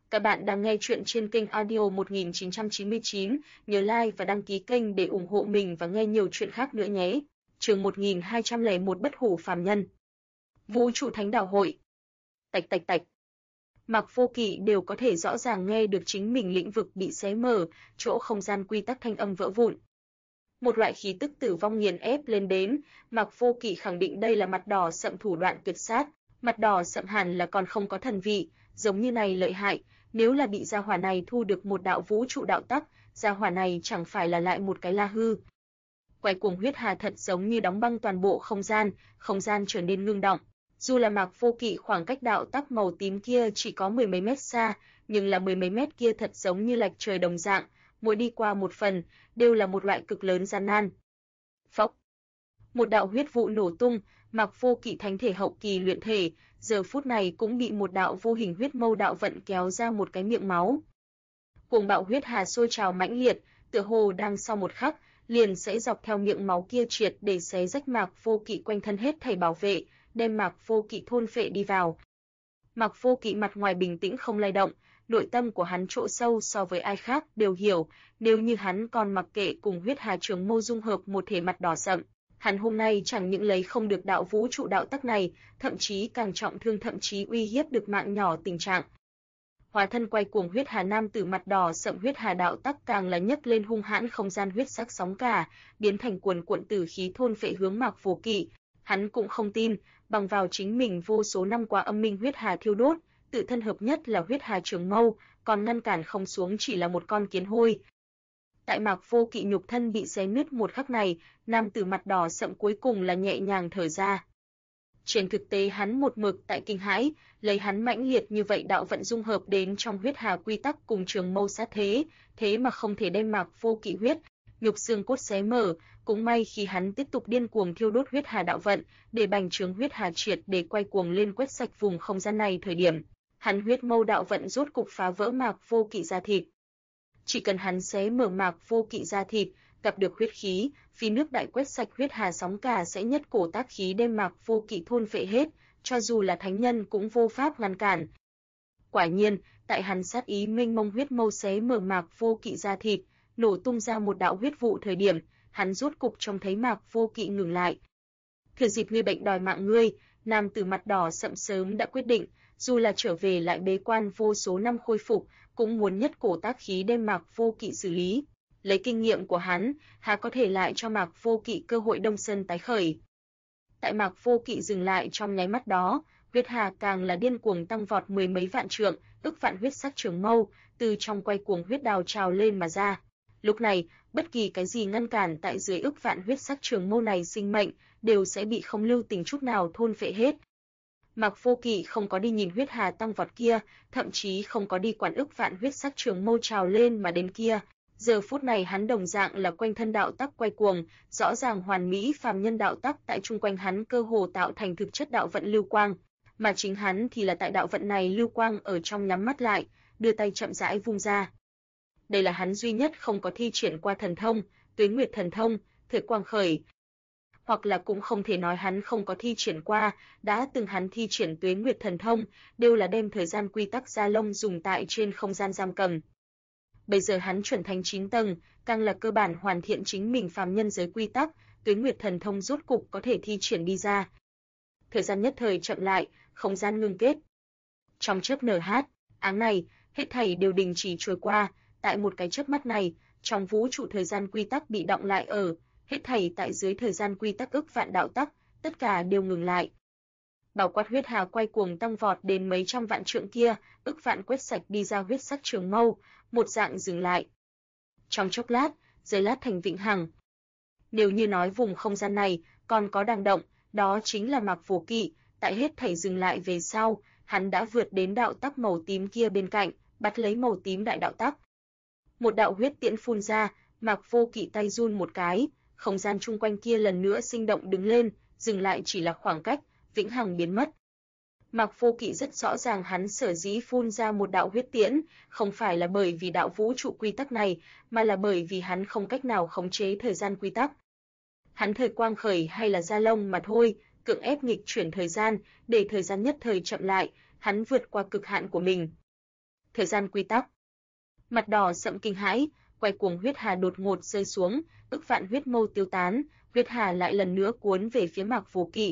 Các bạn đang nghe chuyện trên kênh Audio 1999, nhớ like và đăng ký kênh để ủng hộ mình và nghe nhiều chuyện khác nữa nhé. Chương 1201 Bất hủ phàm nhân. Vũ trụ thánh đạo hội. Tạch tạch tạch. Mạc Vô Kỵ đều có thể rõ ràng nghe được chính mình lĩnh vực bị xé mở, chỗ không gian quy tắc thanh âm vỡ vụn. Một loại khí tức tử vong nghiền ép lên đến, Mạc Vô Kỵ khẳng định đây là mặt đỏ sậm thủ đoạn tuyệt sát, mặt đỏ sậm hẳn là còn không có thần vị, giống như này lợi hại, nếu là bị gia hỏa này thu được một đạo vũ trụ đạo tắc, gia hỏa này chẳng phải là lại một cái La Hư. Quay cuồng huyết hà thật giống như đóng băng toàn bộ không gian trở nên ngưng động. Dù là Mạc Vô Kỵ khoảng cách đạo tắc màu tím kia chỉ có mười mấy mét xa, nhưng là mười mấy mét kia thật giống như lệch trời đồng dạng, mỗi đi qua một phần đều là một loại cực lớn gian nan. Phốc. Một đạo huyết vụ nổ tung, Mạc Vô Kỵ thánh thể hậu kỳ luyện thể, giờ phút này cũng bị một đạo vô hình huyết mâu đạo vận kéo ra một cái miệng máu. Cuồng bạo huyết hà sôi trào mãnh liệt, tựa hồ đang sau một khắc liền sẽ dọc theo miệng máu kia triệt để xé rách Mạc Vô Kỵ quanh thân hết thảy bảo vệ, đem Mạc Vô Kỵ thôn phệ đi vào. Mạc Vô Kỵ mặt ngoài bình tĩnh không lay động, nội tâm của hắn chỗ sâu so với ai khác đều hiểu, nếu như hắn còn mặc kệ cùng huyết hà trường mâu dung hợp một thể mặt đỏ sậm, hắn hôm nay chẳng những lấy không được đạo vũ trụ đạo tắc này, thậm chí càng trọng thương, thậm chí uy hiếp được mạng nhỏ tình trạng. Hóa thân quay cuồng huyết hà nam tử mặt đỏ sậm huyết hà đạo tắc càng là nhấc lên hung hãn không gian huyết sắc sóng cả, biến thành cuồn cuộn tử khí thôn phệ hướng Mạc Vô Kỵ. Hắn cũng không tin, bằng vào chính mình vô số năm qua âm minh huyết hà thiêu đốt, tự thân hợp nhất là huyết hà trường mâu, còn ngăn cản không xuống chỉ là một con kiến hôi. Tại Mạc Vô Kỵ nhục thân bị xé nứt một khắc này, nam tử mặt đỏ sậm cuối cùng là nhẹ nhàng thở ra. Trên thực tế hắn một mực tại kinh hãi, lấy hắn mãnh liệt như vậy đạo vận dung hợp đến trong huyết hà quy tắc cùng trường mâu sát thế mà không thể đem Mạc Vô Kỵ huyết nhục xương cốt xé mở, cũng may khi hắn tiếp tục điên cuồng thiêu đốt huyết hà đạo vận, để bành trướng huyết hà triệt để quay cuồng lên quét sạch vùng không gian này thời điểm, hắn huyết mâu đạo vận rốt cục phá vỡ Mạc Vô Kỵ da thịt. Chỉ cần hắn xé mở Mạc Vô Kỵ da thịt, gặp được huyết khí, phi nước đại quét sạch huyết hà sóng cả sẽ nhất cổ tác khí đem Mạc Vô Kỵ thôn phệ hết, cho dù là thánh nhân cũng vô pháp ngăn cản. Quả nhiên, tại hắn sát ý mênh mông huyết mâu xé mở Mạc Vô Kỵ da thịt, nổ tung ra một đạo huyết vụ thời điểm, hắn rốt cục trông thấy Mạc Vô Kỵ ngừng lại. Thừa dịp ngươi bệnh đòi mạng ngươi, nam tử mặt đỏ sậm sớm đã quyết định, dù là trở về lại bế quan vô số năm khôi phục, cũng muốn nhất cổ tác khí đem Mạc Vô Kỵ xử lý. Lấy kinh nghiệm của hắn, há có thể lại cho Mạc Vô Kỵ cơ hội đông sơn tái khởi. Tại Mạc Vô Kỵ dừng lại trong nháy mắt đó, huyết hà càng là điên cuồng tăng vọt mười mấy vạn trượng, ức vạn huyết sắc trường mâu từ trong quay cuồng huyết đào trào lên mà ra. Lúc này, bất kỳ cái gì ngăn cản tại dưới ức vạn huyết sắc trường mâu này sinh mệnh đều sẽ bị không lưu tình chút nào thôn phệ hết. Mạc Vô Kỵ không có đi nhìn huyết hà tăng vọt kia, thậm chí không có đi quản ức vạn huyết sắc trường mâu trào lên mà đến kia. Giờ phút này hắn đồng dạng là quanh thân đạo tắc quay cuồng, rõ ràng hoàn mỹ phàm nhân đạo tắc tại chung quanh hắn cơ hồ tạo thành thực chất đạo vận lưu quang, mà chính hắn thì là tại đạo vận này lưu quang ở trong nhắm mắt lại, đưa tay chậm rãi vung ra. Đây là hắn duy nhất không có thi triển qua thần thông, Tuế Nguyệt thần thông, Thời Quang Khởi. Hoặc là cũng không thể nói hắn không có thi triển qua, đã từng hắn thi triển Tuế Nguyệt thần thông, đều là đem thời gian quy tắc gia lông dùng tại trên không gian giam cầm. Bây giờ hắn chuẩn thành 9 tầng, càng là cơ bản hoàn thiện chính mình phàm nhân giới quy tắc, Tuế Nguyệt thần thông rốt cục có thể thi triển đi ra. Thời gian nhất thời chậm lại, không gian ngưng kết. Trong chớp nở hát, áng này, hết thảy đều đình chỉ trôi qua, tại một cái chớp mắt này, trong vũ trụ thời gian quy tắc bị đọng lại ở, hết thảy tại dưới thời gian quy tắc ức vạn đạo tắc, tất cả đều ngừng lại. Bảo quát huyết hà quay cuồng tăng vọt đến mấy trăm vạn trượng kia, ức vạn quét sạch đi ra huyết sắc trường mâu, một dạng dừng lại. Trong chốc lát, giây lát thành vĩnh hằng. Nếu như nói vùng không gian này còn có đang động, đó chính là Mạc Vô Kỵ, tại hết thảy dừng lại về sau, hắn đã vượt đến đạo tắc màu tím kia bên cạnh, bắt lấy màu tím đại đạo tắc. Một đạo huyết tiễn phun ra, Mạc Vô Kỵ tay run một cái, không gian chung quanh kia lần nữa sinh động đứng lên, dừng lại chỉ là khoảng cách, vĩnh hằng biến mất. Mạc Vô Kỵ rất rõ ràng hắn sở dĩ phun ra một đạo huyết tiễn, không phải là bởi vì đạo vũ trụ quy tắc này, mà là bởi vì hắn không cách nào khống chế thời gian quy tắc. Hắn Thời Quang Khởi hay là Gia Long mà thôi, cưỡng ép nghịch chuyển thời gian, để thời gian nhất thời chậm lại, hắn vượt qua cực hạn của mình. Thời gian quy tắc. Mặt đỏ sậm kinh hãi, quay cuồng huyết hà đột ngột rơi xuống, ức vạn huyết mâu tiêu tán, huyết hà lại lần nữa cuốn về phía Mạc Vô Kỵ.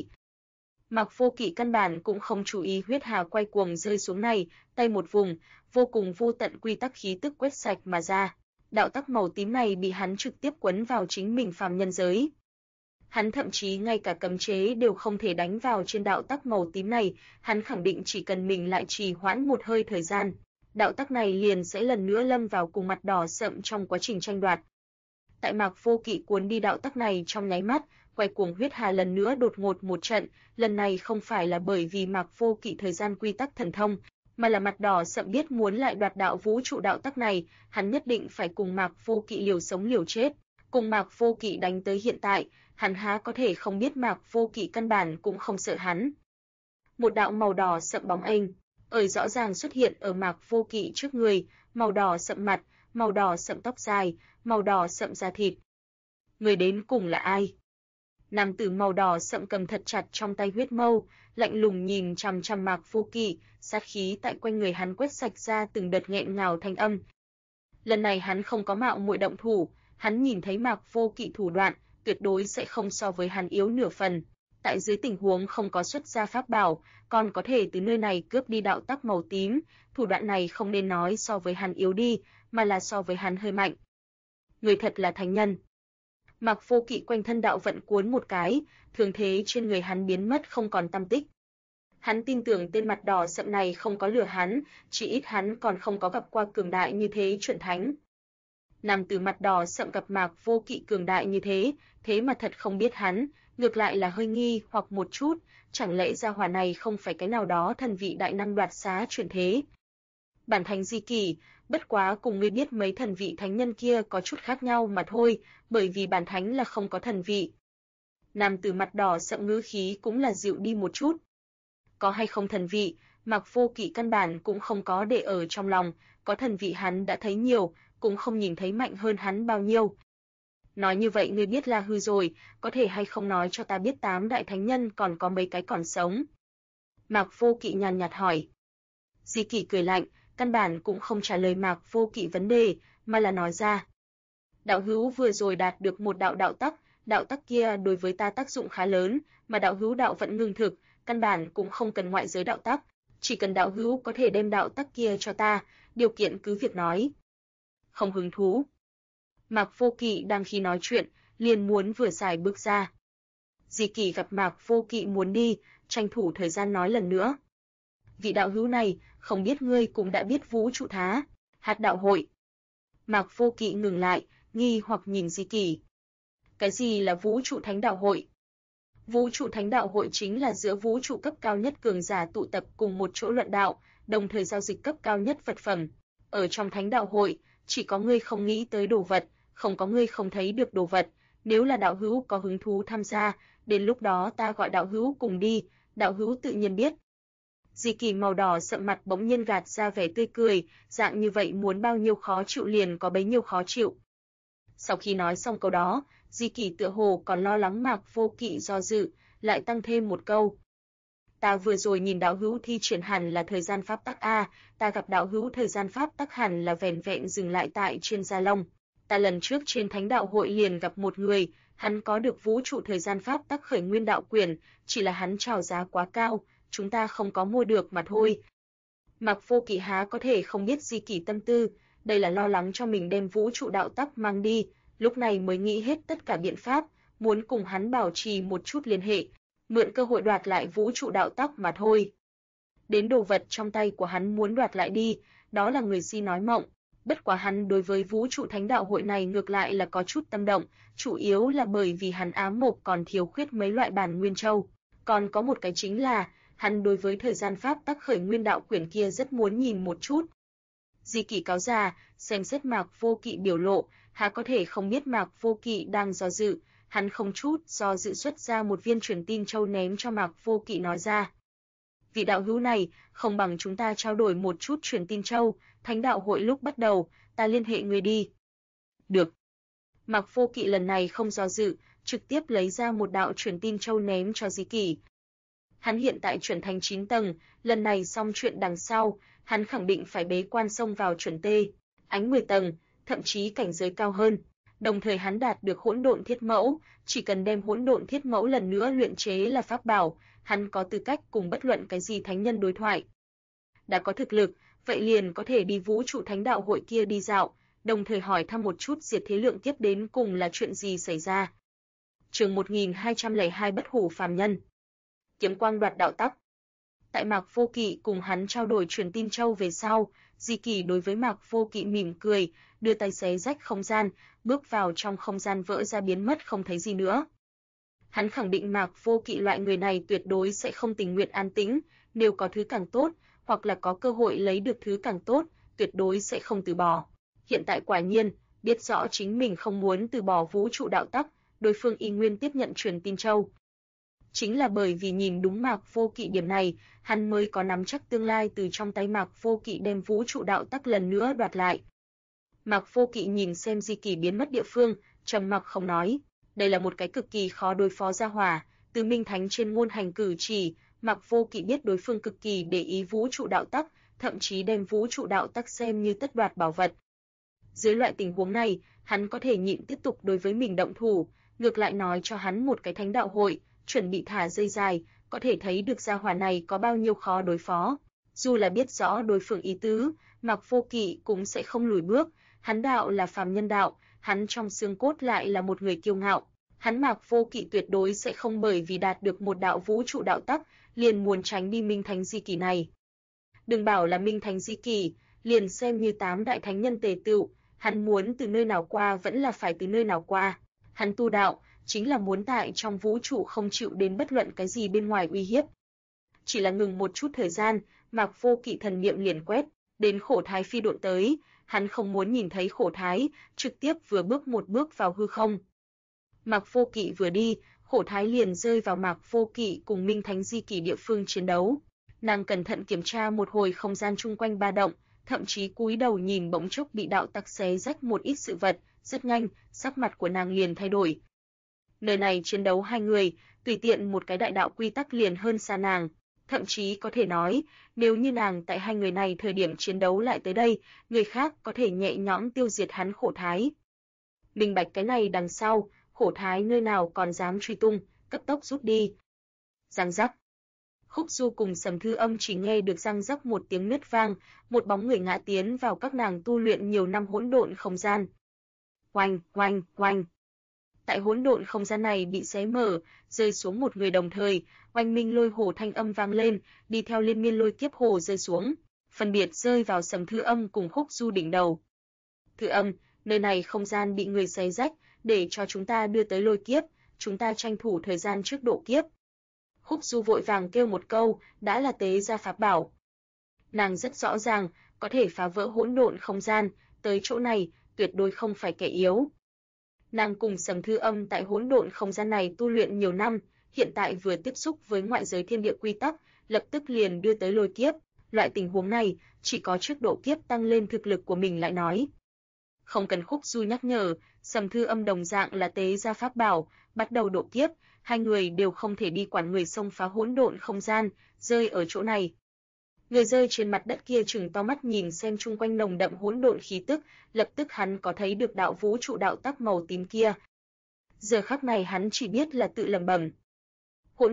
Mạc Vô Kỵ căn bản cũng không chú ý huyết hà quay cuồng rơi xuống này, tay một vùng, vô cùng vô tận quy tắc khí tức quét sạch mà ra. Đạo tắc màu tím này bị hắn trực tiếp quấn vào chính mình phàm nhân giới. Hắn thậm chí ngay cả cấm chế đều không thể đánh vào trên đạo tắc màu tím này, hắn khẳng định chỉ cần mình lại trì hoãn một hơi thời gian, đạo tắc này liền sẽ lần nữa lâm vào cùng mặt đỏ sậm trong quá trình tranh đoạt. Tại Mạc Vô Kỵ cuốn đi đạo tắc này trong nháy mắt, quay cuồng huyết hà lần nữa đột ngột một trận, lần này không phải là bởi vì Mạc Vô Kỵ thời gian quy tắc thần thông, mà là mặt đỏ sậm biết muốn lại đoạt đạo vũ trụ đạo tắc này, hắn nhất định phải cùng Mạc Vô Kỵ liều sống liều chết. Cùng Mạc Vô Kỵ đánh tới hiện tại, hắn há có thể không biết Mạc Vô Kỵ căn bản cũng không sợ hắn. Một đạo màu đỏ sậm bóng ảnh, rõ ràng xuất hiện ở Mạc Vô Kỵ trước người, màu đỏ sậm mặt, màu đỏ sậm tóc dài, màu đỏ sậm da thịt. Người đến cùng là ai? Nam tử màu đỏ sậm cầm thật chặt trong tay huyết mâu, lạnh lùng nhìn chằm chằm Mạc Vô Kỵ, sát khí tại quanh người hắn quét sạch ra từng đợt nghẹn ngào thanh âm. Lần này hắn không có mạo muội động thủ, hắn nhìn thấy Mạc Vô Kỵ thủ đoạn, tuyệt đối sẽ không so với hắn yếu nửa phần. Tại dưới tình huống không có xuất ra pháp bảo, còn có thể từ nơi này cướp đi đạo tắc màu tím, thủ đoạn này không nên nói so với hắn yếu đi, mà là so với hắn hơi mạnh. Người thật là thánh nhân. Mạc Vô Kỵ quanh thân đạo vận cuốn một cái, thương thế trên người hắn biến mất không còn tăm tích. Hắn tin tưởng tên mặt đỏ sậm này không có lừa hắn, chỉ ít hắn còn không có gặp qua cường đại như thế chuẩn thánh. Nam tử mặt đỏ sậm gặp Mạc Vô Kỵ cường đại như thế, thế mà thật không biết hắn, ngược lại là hơi nghi hoặc một chút, chẳng lẽ gia hỏa này không phải cái nào đó thần vị đại năng đoạt xá chuyển thế. Bản thánh di kỷ, bất quá cùng ngươi biết mấy thần vị thánh nhân kia có chút khác nhau mà thôi, bởi vì bản thánh là không có thần vị. Nam tử mặt đỏ sậm ngữ khí cũng là dịu đi một chút. Có hay không thần vị, Mạc Vô Kỵ căn bản cũng không có để ở trong lòng, có thần vị hắn đã thấy nhiều, cũng không nhìn thấy mạnh hơn hắn bao nhiêu. Nói như vậy ngươi biết là hư rồi, có thể hay không nói cho ta biết 8 đại thánh nhân còn có mấy cái còn sống? Mạc Vô Kỵ nhàn nhạt hỏi. Di Kỷ cười lạnh, căn bản cũng không trả lời Mạc Vô Kỵ vấn đề, mà là nói ra. Đạo hữu vừa rồi đạt được một đạo tắc kia đối với ta tác dụng khá lớn, mà đạo hữu đạo vận ngưng thực, căn bản cũng không cần ngoại giới đạo tắc, chỉ cần đạo hữu có thể đem đạo tắc kia cho ta, điều kiện cứ việc nói. Không hứng thú. Mạc Vô Kỵ đang khi nói chuyện, liền muốn vừa xài bước ra. Di Kỷ gặp Mạc Vô Kỵ muốn đi, tranh thủ thời gian nói lần nữa. Vị đạo hữu này, không biết ngươi cũng đã biết vũ trụ thá, hạt đạo hội. Mạc Vô Kỵ ngừng lại, nghi hoặc nhìn Di Kỷ. Cái gì là vũ trụ thánh đạo hội? Vũ trụ thánh đạo hội chính là giữa vũ trụ cấp cao nhất cường giả tụ tập cùng một chỗ luận đạo, đồng thời giao dịch cấp cao nhất vật phẩm. Ở trong thánh đạo hội, chỉ có ngươi không nghĩ tới đồ vật, không có ngươi không thấy được đồ vật. Nếu là đạo hữu có hứng thú tham gia, đến lúc đó ta gọi đạo hữu cùng đi, đạo hữu tự nhiên biết. Di Kỷ màu đỏ sậm mặt bỗng nhiên gạt ra vẻ tươi cười, dạng như vậy muốn bao nhiêu khó chịu liền có bấy nhiêu khó chịu. Sau khi nói xong câu đó, Di Kỷ tựa hồ còn lo lắng Mạc Vô Kỵ do dự, lại tăng thêm một câu. Ta vừa rồi nhìn đạo hữu thi triển hẳn là thời gian pháp tắc a, ta gặp đạo hữu thời gian pháp tắc hẳn là vẻn vẹn dừng lại tại trên Gia Long. Ta lần trước trên Thánh đạo hội liền gặp một người, hắn có được vũ trụ thời gian pháp tắc khởi nguyên đạo quyền, chỉ là hắn chào giá quá cao, chúng ta không có mua được mà thôi. Mạc Vô Kỵ há có thể không biết Di Kỷ tâm tư, đây là lo lắng cho mình đem vũ trụ đạo tắc mang đi, lúc này mới nghĩ hết tất cả biện pháp, muốn cùng hắn bảo trì một chút liên hệ, mượn cơ hội đoạt lại vũ trụ đạo tắc mà thôi. Đến đồ vật trong tay của hắn muốn đoạt lại đi, đó là người si nói mộng. Bất quá hắn đối với vũ trụ thánh đạo hội này ngược lại là có chút tâm động, chủ yếu là bởi vì hắn ám mộc còn thiếu khuyết mấy loại bản nguyên châu. Còn có một cái chính là, hắn đối với thời gian pháp tắc khởi nguyên đạo quyển kia rất muốn nhìn một chút. Di Kỷ cáo già, xem xét Mạc Vô Kỵ biểu lộ, há có thể không biết Mạc Vô Kỵ đang do dự, hắn không chút do dự xuất ra một viên truyền tin châu ném cho Mạc Vô Kỵ nói ra. Vị đạo hữu này, không bằng chúng ta trao đổi một chút truyền tin châu, thánh đạo hội lúc bắt đầu, ta liên hệ người đi. Được. Mạc Vô Kỵ lần này không do dự, trực tiếp lấy ra một đạo truyền tin châu ném cho Di Kỷ. Hắn hiện tại chuẩn thành 9 tầng, lần này xong chuyện đằng sau, hắn khẳng định phải bế quan xông vào chuẩn T, ánh 10 tầng, thậm chí cảnh giới cao hơn. Đồng thời hắn đạt được hỗn độn thiết mẫu, chỉ cần đem hỗn độn thiết mẫu lần nữa luyện chế là pháp bảo, hắn có tư cách cùng bất luận cái gì thánh nhân đối thoại. Đã có thực lực, vậy liền có thể đi vũ trụ thánh đạo hội kia đi dạo, đồng thời hỏi thăm một chút diệt thế lượng kiếp đến cùng là chuyện gì xảy ra. Chương 1202 Bất hủ phàm nhân. Kiếm quang đoạt đạo tắc. Tại Mạc Vô Kỵ cùng hắn trao đổi truyền tin châu về sau, Di Kỳ đối với Mạc Vô Kỵ mỉm cười, đưa tay xé rách không gian, bước vào trong không gian vỡ ra biến mất không thấy gì nữa. Hắn khẳng định Mạc Vô Kỵ loại người này tuyệt đối sẽ không tình nguyện an tĩnh, nếu có thứ càng tốt, hoặc là có cơ hội lấy được thứ càng tốt, tuyệt đối sẽ không từ bỏ. Hiện tại quả nhiên, biết rõ chính mình không muốn từ bỏ vũ trụ đạo tắc, đối phương y nguyên tiếp nhận truyền tin châu. Chính là bởi vì nhìn đúng Mạc Vô Kỵ điểm này, hắn mới có nắm chắc tương lai từ trong tay Mạc Vô Kỵ đem vũ trụ đạo tắc lần nữa đoạt lại. Mạc Vô Kỵ nhìn xem Di Kỳ biến mất địa phương, trầm mặc không nói. Đây là một cái cực kỳ khó đối phó gia hỏa, từ Minh Thánh trên ngôn hành cử chỉ, Mạc Vô Kỵ biết đối phương cực kỳ để ý vũ trụ đạo tắc, thậm chí đem vũ trụ đạo tắc xem như tất đoạt bảo vật. Dưới loại tình huống này, hắn có thể nhịn tiếp tục đối với mình động thủ, ngược lại nói cho hắn một cái thánh đạo hội, chuẩn bị thả dây dài, có thể thấy được gia hỏa này có bao nhiêu khó đối phó. Dù là biết rõ đối phương ý tứ, Mạc Vô Kỵ cũng sẽ không lùi bước, hắn đạo là phàm nhân đạo, hắn trong xương cốt lại là một người kiêu ngạo. Hắn Mạc Vô Kỵ tuyệt đối sẽ không bởi vì đạt được một đạo vũ trụ đạo tắc, liền muốn tránh đi Minh Thánh Di Kỳ này. Đừng bảo là Minh Thánh Di Kỳ, liền xem như 8 đại thánh nhân tề tựu, hắn muốn từ nơi nào qua vẫn là phải từ nơi nào qua. Hắn tu đạo, chính là muốn tại trong vũ trụ không chịu đến bất luận cái gì bên ngoài uy hiếp. Chỉ là ngừng một chút thời gian, Mạc Vô Kỵ thần niệm liền quét, đến Khổ Thái phi độn tới, hắn không muốn nhìn thấy Khổ Thái, trực tiếp vừa bước một bước vào hư không. Mạc Vô Kỵ vừa đi, Khổ Thái liền rơi vào Mạc Vô Kỵ cùng Minh Thánh Di Kỳ địa phương chiến đấu. Nàng cẩn thận kiểm tra một hồi không gian chung quanh ba động, thậm chí cúi đầu nhìn bỗng chốc bị đạo tắc xé rách một ít sự vật, rất nhanh, sắc mặt của nàng liền thay đổi. Nơi này chiến đấu hai người, tùy tiện một cái đại đạo quy tắc liền hơn xa nàng, thậm chí có thể nói, nếu như nàng tại hai người này thời điểm chiến đấu lại tới đây, người khác có thể nhẹ nhõm tiêu diệt hắn Khổ Thái. Minh bạch cái này đằng sau, Khổ Thái nơi nào còn dám truy tung, cấp tốc rút đi. Răng rắc. Khúc Du cùng Sầm Thư Âm chỉ nghe được răng rắc một tiếng nứt vang, một bóng người ngã tiến vào các nàng tu luyện nhiều năm hỗn độn không gian. Oanh, oanh, oanh. Tại hỗn độn không gian này bị xé mở, rơi xuống một người đồng thời, oanh minh lôi hổ thanh âm vang lên, đi theo liên miên lôi kiếp hồ rơi xuống, phân biệt rơi vào Sầm Thư Âm cùng Khúc Du đỉnh đầu. Thư Âm, nơi này không gian bị người xé rách, để cho chúng ta đưa tới lôi kiếp, chúng ta tranh thủ thời gian trước độ kiếp. Khúc Du vội vàng kêu một câu, đã là tế gia pháp bảo. Nàng rất rõ ràng, có thể phá vỡ hỗn độn không gian, tới chỗ này, tuyệt đối không phải kẻ yếu. Nàng cùng Sầm Thư Âm tại hỗn độn không gian này tu luyện nhiều năm, hiện tại vừa tiếp xúc với ngoại giới thiên địa quy tắc, lập tức liền đưa tới lôi kiếp, loại tình huống này, chỉ có trước độ kiếp tăng lên thực lực của mình lại nói. Không cần Khúc Du nhắc nhở, Sầm Thư Âm đồng dạng là tế gia pháp bảo, bắt đầu độ kiếp, hai người đều không thể đi quản người xông phá hỗn độn không gian, rơi ở chỗ này. Người rơi trên mặt đất kia trừng to mắt nhìn xem chung quanh nồng đậm hỗn độn khí tức, lập tức hắn có thấy được đạo vũ trụ đạo tắc màu tím kia. Giờ khắc này hắn chỉ biết là tự lẩm bẩm. Hỗn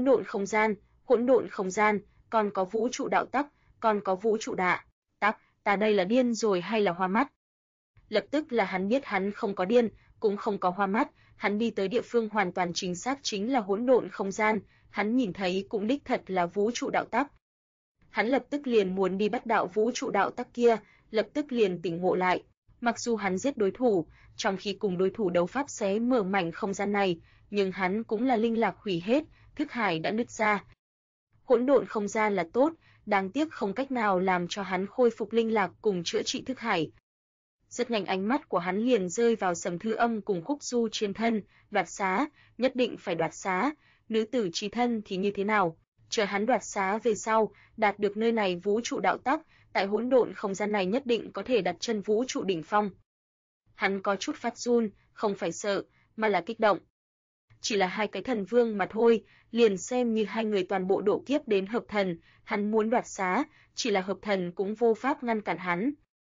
độn không gian, còn có vũ trụ đạo tắc, còn có vũ trụ đạ tắc, ta đây là điên rồi hay là hoa mắt? Lập tức là hắn biết hắn không có điên, cũng không có hoa mắt, hắn đi tới địa phương hoàn toàn chính xác chính là hỗn độn không gian, hắn nhìn thấy cũng đích thật là vũ trụ đạo tắc. Hắn lập tức liền muốn đi bắt đạo vũ trụ đạo tắc kia, lập tức liền tỉnh ngộ lại. Mặc dù hắn giết đối thủ, trong khi cùng đối thủ đấu pháp xé mở mảnh không gian này, nhưng hắn cũng là linh lạc hủy hết, thức hải đã nứt ra. Hỗn độn không gian là tốt, đáng tiếc không cách nào làm cho hắn khôi phục linh lạc cùng chữa trị thức hải. Rất nhanh ánh mắt của hắn liền rơi vào Sầm Thư Âm cùng Khúc Du trên thân, đoạt xá, nhất định phải đoạt xá, nữ tử chi thân thì như thế nào? Chờ hắn đoạt xá về sau, đạt được nơi này vũ trụ đạo tắc, tại hỗn độn không gian này nhất định có thể đặt chân vũ trụ đỉnh phong. Hắn có chút phát run, không phải sợ, mà là kích động. chỉ là hai cái thần vương mà thôi, liền xem như hai người toàn bộ độ kiếp đến hợp thần, hắn muốn đoạt xá, chỉ là hợp thần cũng vô pháp ngăn cản hắn.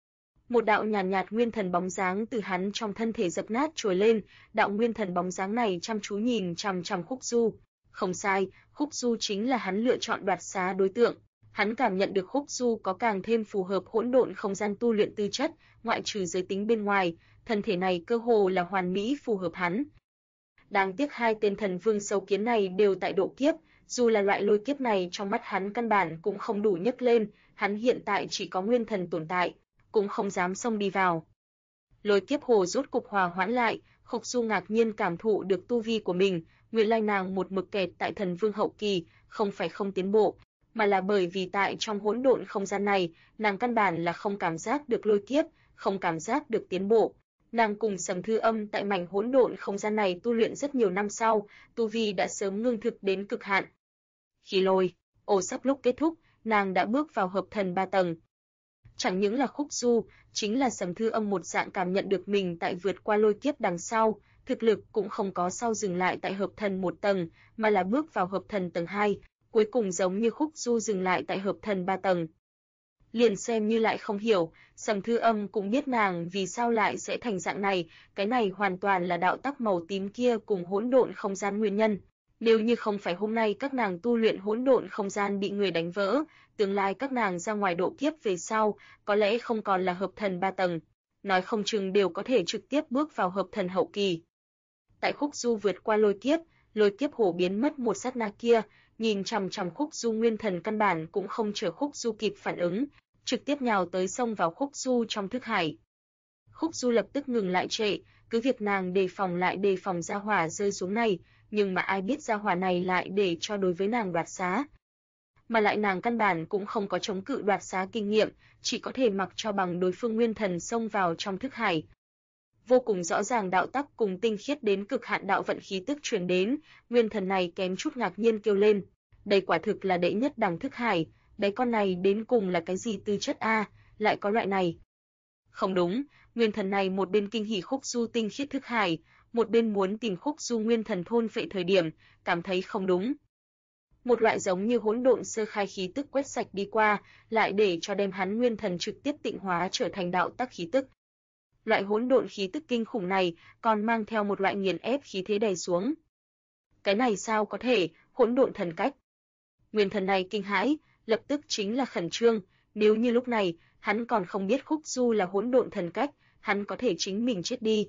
Một đạo nhàn nhạt nguyên thần bóng dáng từ hắn trong thân thể dập nát trồi lên, đạo nguyên thần bóng dáng này chăm chú nhìn chằm chằm Khúc Du. Không sai, Khúc Du chính là hắn lựa chọn đoạt xá đối tượng. Hắn cảm nhận được Khúc Du có càng thêm phù hợp hỗn độn không gian tu luyện tư chất, ngoại trừ giới tính bên ngoài, thân thể này cơ hồ là hoàn mỹ phù hợp hắn. Đáng tiếc hai tên thần vương sâu kiến này đều tại độ kiếp, dù là loại lôi kiếp này trong mắt hắn căn bản cũng không đủ nhấc lên, hắn hiện tại chỉ có nguyên thần tồn tại, cũng không dám xông đi vào. Lôi kiếp hồ rốt cục hòa hoãn lại, Khúc Du ngạc nhiên cảm thụ được tu vi của mình, nguyên lai nàng một mực kẹt tại thần vương hậu kỳ, không phải không tiến bộ, mà là bởi vì tại trong hỗn độn không gian này, nàng căn bản là không cảm giác được lôi kiếp, không cảm giác được tiến bộ. Nàng cùng Sầm Thư Âm tại mảnh hỗn độn không gian này tu luyện rất nhiều năm sau, tu vi đã sớm ngưng thực đến cực hạn. Khi lôi ồ sắp lúc kết thúc, nàng đã bước vào hợp thần 3 tầng. Chẳng những là Khúc Du, chính là Sầm Thư Âm một dạng cảm nhận được mình tại vượt qua lôi kiếp đằng sau, thực lực cũng không có sau dừng lại tại hợp thần 1 tầng, mà là bước vào hợp thần tầng 2, cuối cùng giống như Khúc Du dừng lại tại hợp thần 3 tầng. Liền xem như lại không hiểu, Sầm Thư Âm cũng biết nàng vì sao lại sẽ thành dạng này, cái này hoàn toàn là đạo tắc màu tím kia cùng hỗn độn không gian nguyên nhân. Nếu như không phải hôm nay các nàng tu luyện hỗn độn không gian bị người đánh vỡ, tương lai các nàng ra ngoài độ kiếp về sau, có lẽ không còn là hợp thần 3 tầng, nói không chừng đều có thể trực tiếp bước vào hợp thần hậu kỳ. Tại Khúc Du vượt qua lôi kiếp hổ biến mất một sát na kia, nhìn chằm chằm Khúc Du nguyên thần căn bản cũng không chờ Khúc Du kịp phản ứng, trực tiếp nhào tới xông vào Khúc Du trong thức hải. Khúc Du lập tức ngừng lại trệ, cứ việc nàng đề phòng gia hỏa rơi xuống này, nhưng mà ai biết gia hỏa này lại để cho đối với nàng đoạt xá. Mà lại nàng căn bản cũng không có chống cự đoạt xá kinh nghiệm, chỉ có thể mặc cho bằng đối phương nguyên thần xông vào trong thức hải. Vô cùng rõ ràng đạo tắc cùng tinh khiết đến cực hạn đạo vận khí tức truyền đến, nguyên thần này kém chút ngạc nhiên kêu lên. Đây quả thực là đệ nhất đẳng thức hải, đấy con này đến cùng là cái gì tư chất a, lại có loại này. Không đúng, nguyên thần này một bên kinh hỉ Khúc Du tinh khiết thức hải, một bên muốn tìm Khúc Du nguyên thần thôn phệ thời điểm, cảm thấy không đúng. Một loại giống như hỗn độn sơ khai khí tức quét sạch đi qua, lại để cho đem hắn nguyên thần trực tiếp tịnh hóa trở thành đạo tắc khí tức. Loại hỗn độn khí tức kinh khủng này còn mang theo một loại nghiền ép khí thế đè xuống. Cái này sao có thể, hỗn độn thần cách. Nguyên thần này kinh hãi, lập tức chính là khẩn trương, nếu như lúc này hắn còn không biết Khúc Du là hỗn độn thần cách, hắn có thể chính mình chết đi.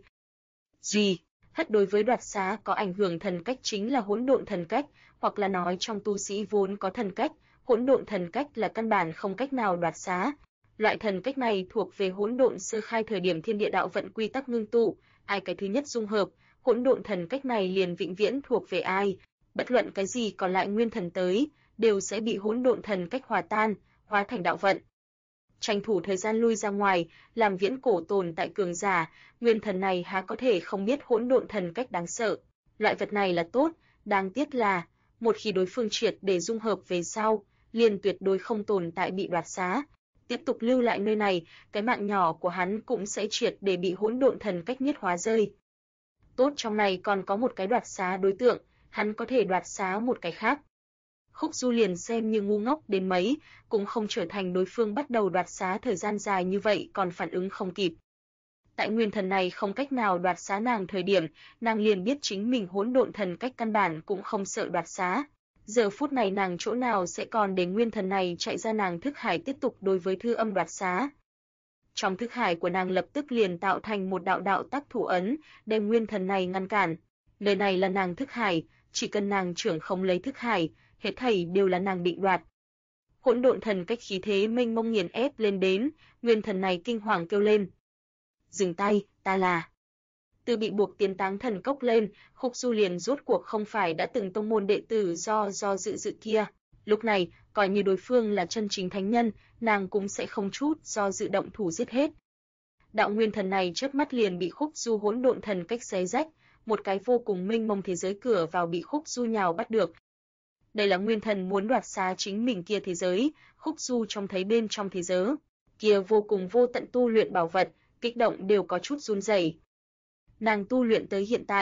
Gì? Hất đối với đoạt xá có ảnh hưởng thần cách chính là hỗn độn thần cách, hoặc là nói trong tu sĩ vốn có thần cách, hỗn độn thần cách là căn bản không cách nào đoạt xá. Loại thần cách này thuộc về hỗn độn sơ khai thời điểm thiên địa đạo vận quy tắc ngưng tụ, ai cái thứ nhất dung hợp, hỗn độn thần cách này liền vĩnh viễn thuộc về ai, bất luận cái gì còn lại nguyên thần tới, đều sẽ bị hỗn độn thần cách hòa tan, hóa thành đạo vận. Tranh thủ thời gian lui ra ngoài, làm viễn cổ tồn tại cường giả, nguyên thần này há có thể không biết hỗn độn thần cách đáng sợ. Loại vật này là tốt, đáng tiếc là, một khi đối phương triệt để dung hợp về sau, liền tuyệt đối không tồn tại bị đoạt xá. Tiếp tục lưu lại nơi này, cái mạng nhỏ của hắn cũng sẽ triệt để bị hỗn độn thần cách nhiết hóa rơi. Tốt trong này còn có một cái đoạt xá đối tượng, hắn có thể đoạt xá một cái khác. Khúc Du liền xem như ngu ngốc đến mấy, cũng không trở thành đối phương bắt đầu đoạt xá thời gian dài như vậy còn phản ứng không kịp. Tại nguyên thần này không cách nào đoạt xá nàng thời điểm, nàng liền biết chính mình hỗn độn thần cách căn bản cũng không sợ đoạt xá. Giờ phút này nàng chỗ nào sẽ còn để nguyên thần này chạy ra nàng thức hải tiếp tục đối với Thư Âm đoạt xá. Trong thức hải của nàng lập tức liền tạo thành một đạo tắc thủ ấn, đem nguyên thần này ngăn cản. Nơi này là nàng thức hải, chỉ cần nàng trưởng không lấy thức hải, hết thảy đều là nàng định đoạt. Hỗn độn thần cách khí thế mênh mông nghiền ép lên đến, nguyên thần này kinh hoàng kêu lên. Dừng tay, ta là. Từ bị buộc tiến Táng Thần Cốc lên, Khúc Du liền rốt cuộc không phải đã từng tông môn đệ tử do dự kia. Lúc này, coi như đối phương là chân chính thánh nhân, nàng cũng sẽ không chút do dự động thủ giết hết. Đạo nguyên thần này chớp mắt liền bị Khúc Du hỗn độn thần cách xé rách, một cái vô cùng mênh mông thế giới cửa vào bị Khúc Du nhào bắt được. Đây là nguyên thần muốn đoạt xá chính mình kia thế giới, Khúc Du trông thấy bên trong thế giới kia vô cùng vô tận tu luyện bảo vật, kích động đều có chút run rẩy. Nàng tu luyện tới hiện tại,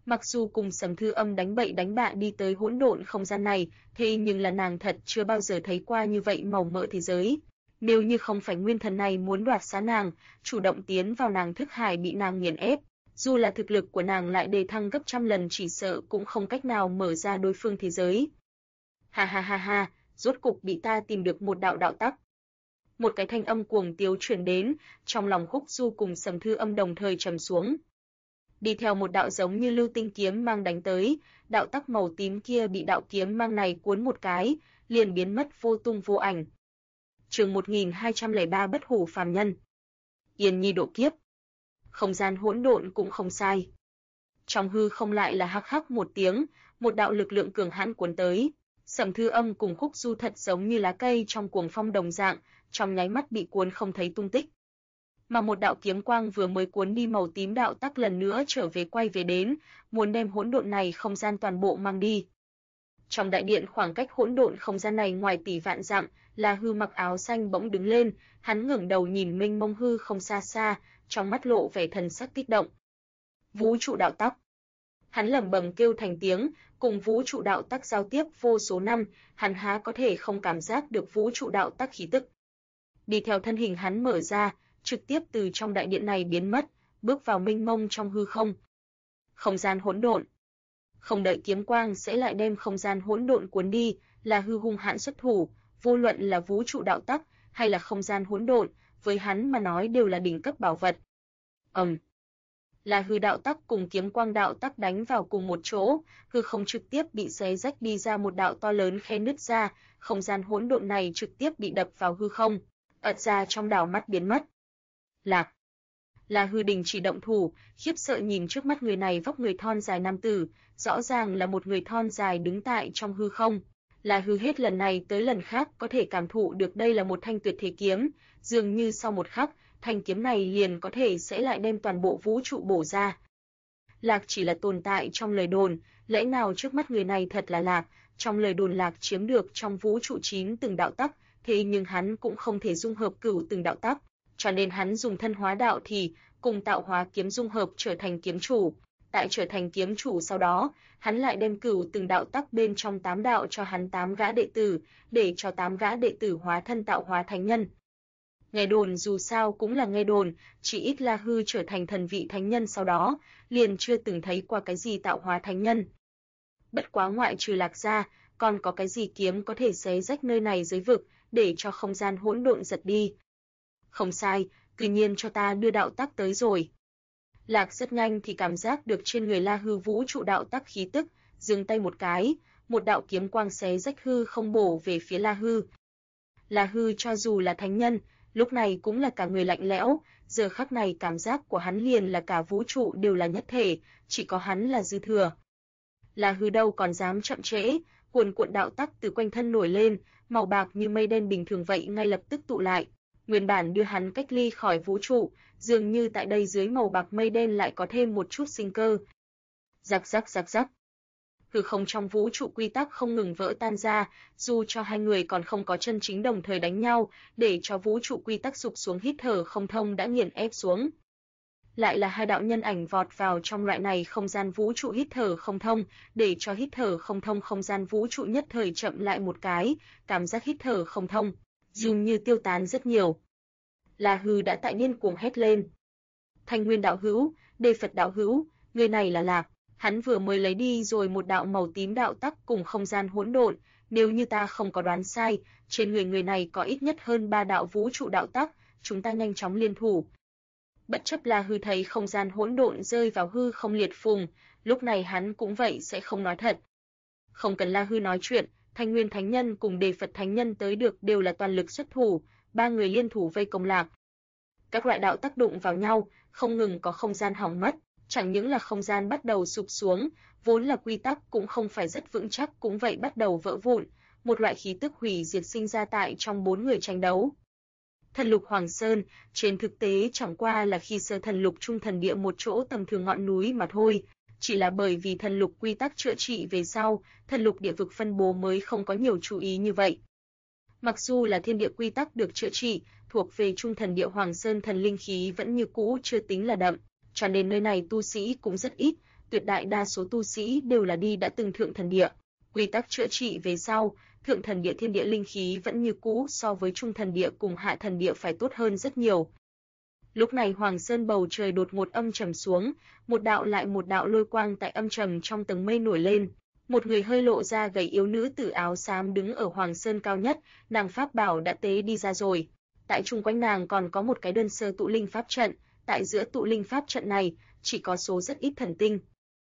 Mặc dù cùng Sầm Thư Âm đánh bậy đánh bạ đi tới hỗn độn không gian này, thế nhưng là nàng thật chưa bao giờ thấy qua như vậy màu mỡ thế giới. Nếu như không phải nguyên thần này muốn đoạt xá nàng, chủ động tiến vào nàng thức hải bị nàng nghiền ép, dù là thực lực của nàng lại đề thăng gấp trăm lần chỉ sợ cũng không cách nào mở ra đối phương thế giới. Ha ha ha ha, rốt cục bị ta tìm được một đạo đạo tắc. Một cái thanh âm cuồng tiếu truyền đến, trong lòng Khúc Du cùng Sầm Thư Âm đồng thời trầm xuống. Đi theo một đạo giống như lưu tinh kiếm mang đánh tới, đạo tắc màu tím kia bị đạo kiếm mang này cuốn một cái, liền biến mất vô tung vô ảnh. Chương 1203 Bất hủ phàm nhân. Yên nhi độ kiếp. Không gian hỗn độn cũng không sai. Trong hư không lại là hắc hắc một tiếng, một đạo lực lượng cường hãn cuốn tới. Sầm Thư Âm cùng Khúc Du thật giống như lá cây trong cuồng phong đồng dạng, trong nháy mắt bị cuốn không thấy tung tích. Mà một đạo kiếm quang vừa mới cuốn đi màu tím đạo tắc lần nữa trở về quay về đến, muốn đem hỗn độn này không gian toàn bộ mang đi. Trong đại điện khoảng cách hỗn độn không gian này ngoài tỷ vạn dặm, La Hư mặc áo xanh bỗng đứng lên, hắn ngẩng đầu nhìn mênh mông hư không xa xa, trong mắt lộ vẻ thần sắc kích động. Vũ trụ đạo tắc. Hắn lẩm bẩm kêu thành tiếng, cùng vũ trụ đạo tắc giao tiếp vô số năm, hắn há có thể không cảm giác được vũ trụ đạo tắc khí tức. Đi theo thân hình hắn mở ra, trực tiếp từ trong đại điện này biến mất, bước vào mênh mông trong hư không. Không gian hỗn độn. Không đợi kiếm quang sẽ lại đem không gian hỗn độn cuốn đi, là hư hung hãn xuất thủ, vô luận là vũ trụ đạo tắc hay là không gian hỗn độn, với hắn mà nói đều là đỉnh cấp bảo vật. Là hư đạo tắc cùng kiếm quang đạo tắc đánh vào cùng một chỗ, hư không trực tiếp bị xé rách đi ra một đạo to lớn khe nứt ra, không gian hỗn độn này trực tiếp bị đập vào hư không, ợt ra trong đảo mắt biến mất. Lạc. Là hư đình chỉ động thủ, khiếp sợ nhìn trước mắt người này vóc người thon dài nam tử, rõ ràng là một người thon dài đứng tại trong hư không. Là hư hết lần này tới lần khác có thể cảm thụ được đây là một thanh tuyệt thế kiếm, dường như sau một khắc, thanh kiếm này liền có thể sẽ lại đem toàn bộ vũ trụ bổ ra. Lạc chỉ là tồn tại trong lời đồn, lẽ nào trước mắt người này thật là Lạc, trong lời đồn Lạc chiếm được trong vũ trụ 9 từng đạo tắc, thế nhưng hắn cũng không thể dung hợp cửu từng đạo tắc, cho nên hắn dùng thân hóa đạo thì cùng tạo hóa kiếm dung hợp trở thành kiếm chủ. Tại trở thành kiếm chủ sau đó, hắn lại đem cửu từng đạo tắc bên trong 8 đạo cho hắn 8 gã đệ tử, để cho 8 gã đệ tử hóa thân tạo hóa thánh nhân. Nghe đồn dù sao cũng là nghe đồn, chỉ ít La Hư trở thành thần vị thánh nhân sau đó, liền chưa từng thấy qua cái gì tạo hóa thánh nhân. Bất quá ngoại trừ Lạc ra, còn có cái gì kiếm có thể xé rách nơi này giới vực, để cho không gian hỗn độn giật đi. Không sai, tự nhiên cho ta đưa đạo tắc tới rồi. Lạc rất nhanh thì cảm giác được trên người La Hư vũ trụ đạo tắc khí tức, giương tay một cái, một đạo kiếm quang xé rách hư không bổ về phía La Hư. La Hư cho dù là thánh nhân, lúc này cũng là cả người lạnh lẽo, giờ khắc này cảm giác của hắn liền là cả vũ trụ đều là nhất thể, chỉ có hắn là dư thừa. La Hư đâu còn dám chậm trễ, cuồn cuộn đạo tắc từ quanh thân nổi lên, màu bạc như mây đen bình thường vậy ngay lập tức tụ lại. Nguyên bản đưa hắn cách ly khỏi vũ trụ, dường như tại đây dưới màu bạc mây đen lại có thêm một chút sinh cơ. Rắc rắc rắc rắc. Hư không trong vũ trụ quy tắc không ngừng vỡ tan ra, dù cho hai người còn không có chân chính đồng thời đánh nhau, để cho vũ trụ quy tắc sụp xuống hít thở không thông đã nghiền ép xuống. Lại là hai đạo nhân ảnh vọt vào trong loại này không gian vũ trụ hít thở không thông, để cho hít thở không thông không gian vũ trụ nhất thời chậm lại một cái, cảm giác hít thở không thông, dường như tiêu tán rất nhiều. La Hư đã tại điên cuồng hét lên. Thanh Nguyên đạo hữu, Đề Phật đạo hữu, người này là Lạc, hắn vừa mới lấy đi rồi một đạo màu tím đạo tắc cùng không gian hỗn độn, nếu như ta không có đoán sai, trên người này có ít nhất hơn 3 đạo vũ trụ đạo tắc, chúng ta nhanh chóng liên thủ. Bất chấp La Hư thấy không gian hỗn độn rơi vào hư không liệt phùng, lúc này hắn cũng vậy sẽ không nói thật. Không cần La Hư nói chuyện, Thanh Nguyên Thánh Nhân cùng Đề Phật Thánh Nhân tới được đều là toàn lực xuất thủ, ba người liên thủ vây công Lạc. Các loại đạo tác động vào nhau, không ngừng có không gian hỏng mất, chẳng những là không gian bắt đầu sụp xuống, vốn là quy tắc cũng không phải rất vững chắc cũng vậy bắt đầu vỡ vụn, một loại khí tức hủy diệt sinh ra tại trong bốn người tranh đấu. Thần lục Hoàng Sơn, trên thực tế chẳng qua là khi sơ thần lục trung thần địa một chỗ tầm thường ngọn núi mà thôi, chỉ là bởi vì thần lục quy tắc chữa trị về sau, thần lục địa vực phân bố mới không có nhiều chú ý như vậy. Mặc dù là thiên địa quy tắc được chữa trị, thuộc về trung thần địa Hoàng Sơn thần linh khí vẫn như cũ chưa tính là đậm, cho nên nơi này tu sĩ cũng rất ít, tuyệt đại đa số tu sĩ đều là đi đã từng thượng thần địa. Quy tắc chữa trị về sau, thượng thần địa thiên địa linh khí vẫn như cũ, so với trung thần địa cùng hạ thần địa phải tốt hơn rất nhiều. Lúc này Hoàng Sơn bầu trời đột ngột âm trầm xuống, một đạo lại một đạo lôi quang tại âm trầm trong tầng mây nổi lên. Một người hơi lộ ra gầy yếu nữ tử áo xám đứng ở Hoàng Sơn cao nhất, nàng pháp bảo đã tế đi ra rồi. Tại chung quanh nàng còn có một cái đơn sơ tụ linh pháp trận, tại giữa tụ linh pháp trận này chỉ có số rất ít thần tinh.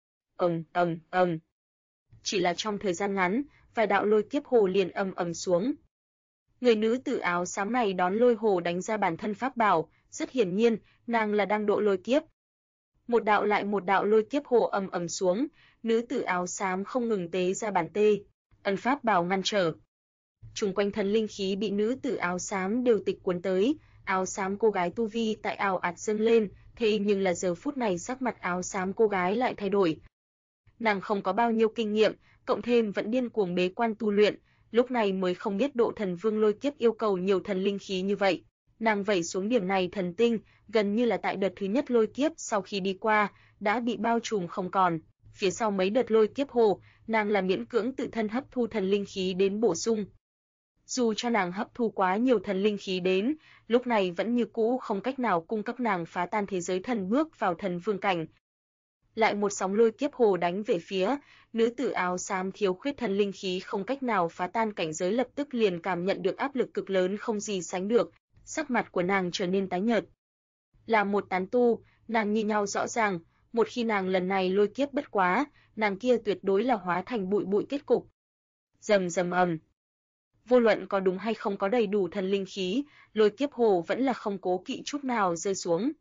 Chỉ là trong thời gian ngắn, vài đạo lôi kiếp hồ liền ầm xuống. Người nữ tử áo xám này đón lôi hồ đánh ra bản thân pháp bảo, rất hiển nhiên, nàng là đang độ lôi kiếp. Một đạo lại một đạo lôi kiếp hồ ầm xuống, nữ tử áo xám không ngừng tế ra bản tê, ân pháp bảo ngăn trở. Chung quanh thần linh khí bị nữ tử áo xám đều tịch cuốn tới, áo xám cô gái tu vi tại ào ạt dâng lên, thế nhưng là giờ phút này sắc mặt áo xám cô gái lại thay đổi. Nàng không có bao nhiêu kinh nghiệm, cộng thêm vẫn điên cuồng bế quan tu luyện, lúc này mới không biết độ thần vương lôi kiếp yêu cầu nhiều thần linh khí như vậy. Nàng vẩy xuống điểm này thần tinh, gần như là tại đợt thứ nhất lôi kiếp sau khi đi qua, đã bị bao trùm không còn. Phía sau mấy đợt lôi kiếp hồ, nàng là miễn cưỡng tự thân hấp thu thần linh khí đến bổ sung. Dù cho nàng hấp thu quá nhiều thần linh khí đến, lúc này vẫn như cũ không cách nào cung cấp nàng phá tan thế giới thần bước vào thần vương cảnh. Lại một sóng lôi kiếp hồ đánh về phía, nữ tử áo xám thiếu khuyết thần linh khí không cách nào phá tan cảnh giới, lập tức liền cảm nhận được áp lực cực lớn không gì sánh được, sắc mặt của nàng trở nên tái nhợt. Là một tán tu, nàng nhìn nhau rõ ràng, một khi nàng lần này lôi kiếp bất quá, nàng kia tuyệt đối là hóa thành bụi bụi kết cục. Rầm ầm. Vô luận có đúng hay không có đầy đủ thần linh khí, lôi kiếp hồ vẫn là không cố kỵ chút nào rơi xuống.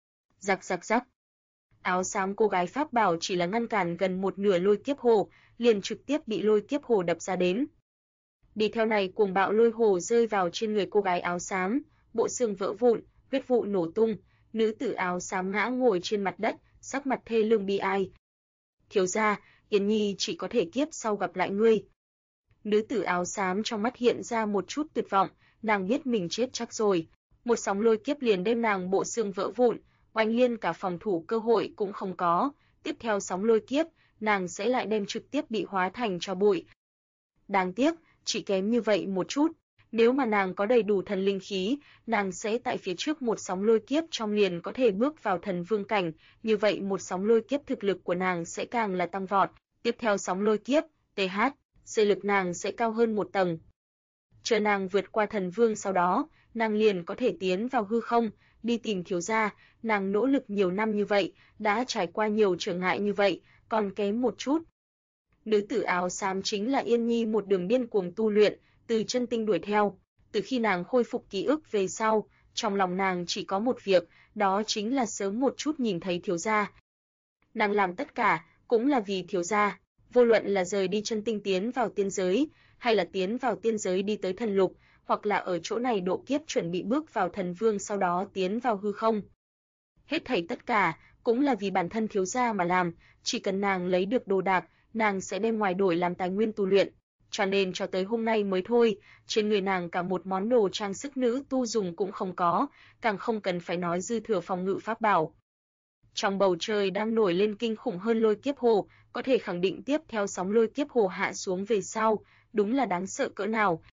Rắc. Áo xám cô gái pháp bảo chỉ là ngăn cản gần một nửa lôi kiếp hồ, liền trực tiếp bị lôi kiếp hồ đập ra đến. Đi theo này cuồng bạo lôi hồ rơi vào trên người cô gái áo xám, bộ xương vỡ vụn, huyết vụ nổ tung, nữ tử áo xám ngã ngồi trên mặt đất, sắc mặt thê lương bi ai. Thiếu gia, Yến Nhi chỉ có thể kiếp sau gặp lại ngươi. Nữ tử áo xám trong mắt hiện ra một chút tuyệt vọng, nàng biết mình chết chắc rồi. Một sóng lôi kiếp liền đem nàng bộ xương vỡ vụn, oanh liên cả phòng thủ cơ hội cũng không có. Tiếp theo sóng lôi kiếp, nàng sẽ lại đem trực tiếp bị hóa thành tro bụi. Đáng tiếc, chỉ kém như vậy một chút. Nếu mà nàng có đầy đủ thần linh khí, nàng sẽ tại phía trước một sóng lôi kiếp trong liền có thể bước vào thần vương cảnh, như vậy một sóng lôi kiếp thực lực của nàng sẽ càng là tăng vọt. Tiếp theo sóng lôi kiếp, dây lực nàng sẽ cao hơn một tầng. Chờ nàng vượt qua thần vương sau đó, nàng liền có thể tiến vào hư không, đi tìm thiếu gia, nàng nỗ lực nhiều năm như vậy, đã trải qua nhiều trở ngại như vậy, còn kém một chút. Nữ tử áo xám chính là Yên Nhi một đường điên cuồng tu luyện, từ chân tinh đuổi theo, từ khi nàng khôi phục ký ức về sau, trong lòng nàng chỉ có một việc, đó chính là sớm một chút nhìn thấy thiếu gia. Nàng làm tất cả, cũng là vì thiếu gia. Vô luận là rời đi chân tinh tiến vào tiên giới, hay là tiến vào tiên giới đi tới thần lục, hoặc là ở chỗ này độ kiếp chuẩn bị bước vào thần vương sau đó tiến vào hư không. Hết thảy tất cả, cũng là vì bản thân thiếu gia mà làm, chỉ cần nàng lấy được đồ đạc, nàng sẽ đem ngoài đổi làm tài nguyên tu luyện. Cho nên cho tới hôm nay mới thôi, trên người nàng cả một món đồ trang sức nữ tu dùng cũng không có, càng không cần phải nói dư thừa phòng ngự pháp bảo. Trong bầu trời đang nổi lên kinh khủng hơn lôi kiếp hồ, có thể khẳng định tiếp theo sóng lôi kiếp hồ hạ xuống về sau, đúng là đáng sợ cỡ nào.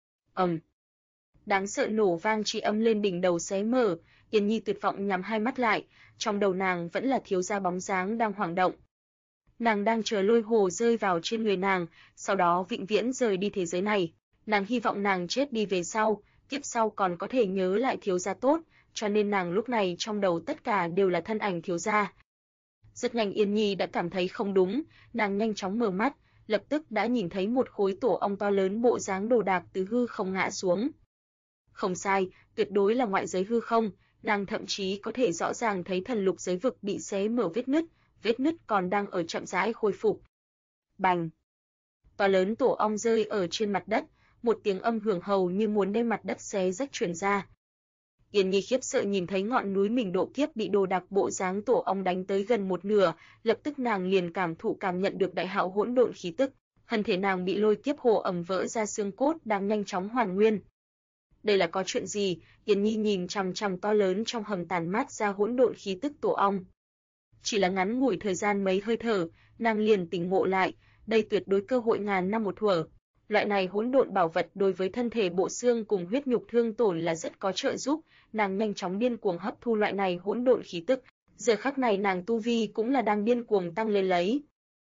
Đáng sợ nổ vang chi âm lên đỉnh đầu xé mở, Yên Nhi tuyệt vọng nhắm hai mắt lại, trong đầu nàng vẫn là thiếu gia bóng dáng đang hoảng động. Nàng đang chờ lôi hồ rơi vào trên người nàng, sau đó vĩnh viễn rời đi thế giới này. Nàng hy vọng nàng chết đi về sau, kiếp sau còn có thể nhớ lại thiếu gia tốt, cho nên nàng lúc này trong đầu tất cả đều là thân ảnh thiếu gia. Rất nhanh Yên Nhi đã cảm thấy không đúng, nàng nhanh chóng mở mắt, lập tức đã nhìn thấy một khối tổ ong to lớn bộ dáng đồ đạc từ hư không ngã xuống. Không sai, tuyệt đối là ngoại giới hư không, nàng thậm chí có thể rõ ràng thấy thần lục giới vực bị xé mở vết nứt còn đang ở chậm rãi khôi phục. Bành! To lớn tổ ong rơi ở trên mặt đất, một tiếng âm hưởng hầu như muốn đem mặt đất xé rách truyền ra. Yên Nhi khiếp sợ nhìn thấy ngọn núi mình độ kiếp bị đồ đạc bộ dáng tổ ong đánh tới gần một nửa, lập tức nàng liền cảm nhận được đại hạo hỗn độn khí tức, thân thể nàng bị lôi kiếp hồ ầm vỡ ra xương cốt đang nhanh chóng hoàn nguyên. Đây là có chuyện gì? Yên Nhi nhìn chằm chằm to lớn trong hầm tàn mát ra hỗn độn khí tức tổ ong. Chỉ là ngắn ngủi thời gian mấy hơi thở, nàng liền tỉnh ngộ lại, đây tuyệt đối cơ hội ngàn năm một thuở. Loại này hỗn độn bảo vật đối với thân thể bộ xương cùng huyết nhục thương tổn là rất có trợ giúp, nàng nhanh chóng điên cuồng hấp thu loại này hỗn độn khí tức. Giờ khắc này nàng tu vi cũng là đang điên cuồng tăng lên lấy.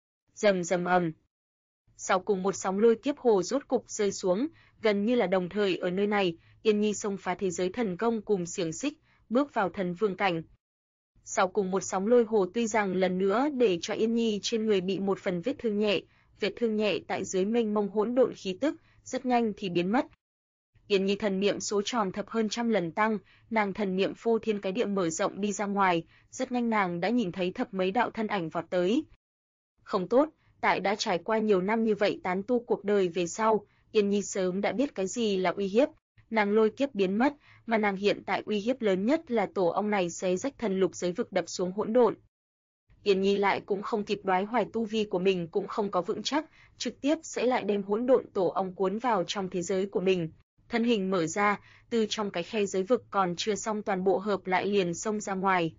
Rầm rầm ầm. Sau cùng một sóng lôi kiếp hồ rốt cục rơi xuống, gần như là đồng thời ở nơi này, Yên Nhi xông phá thế giới thần công cùng xiềng xích, bước vào thần vương cảnh. Sau cùng một sóng lôi hồ tuy rằng lần nữa để cho Yên Nhi trên người bị một phần vết thương nhẹ tại dưới mênh mông hỗn độn khí tức, rất nhanh thì biến mất. Yên Nhi thần niệm số tròn thập hơn trăm lần tăng, nàng thần niệm phô thiên cái địa mở rộng đi ra ngoài, rất nhanh nàng đã nhìn thấy thập mấy đạo thân ảnh vọt tới. Không tốt, tại đã trải qua nhiều năm như vậy tán tu cuộc đời về sau, Yên Nhi sớm đã biết cái gì là uy hiếp. Nàng lôi kiếp biến mất, mà nàng hiện tại uy hiếp lớn nhất là tổ ong này xé rách thần lục giới vực đập xuống hỗn độn. Yên Nhi lại cũng không kịp đoái hoài tu vi của mình cũng không có vững chắc, trực tiếp sẽ lại đem hỗn độn tổ ong cuốn vào trong thế giới của mình. Thân hình mở ra, từ trong cái khe giới vực còn chưa xong toàn bộ hợp lại liền xông ra ngoài.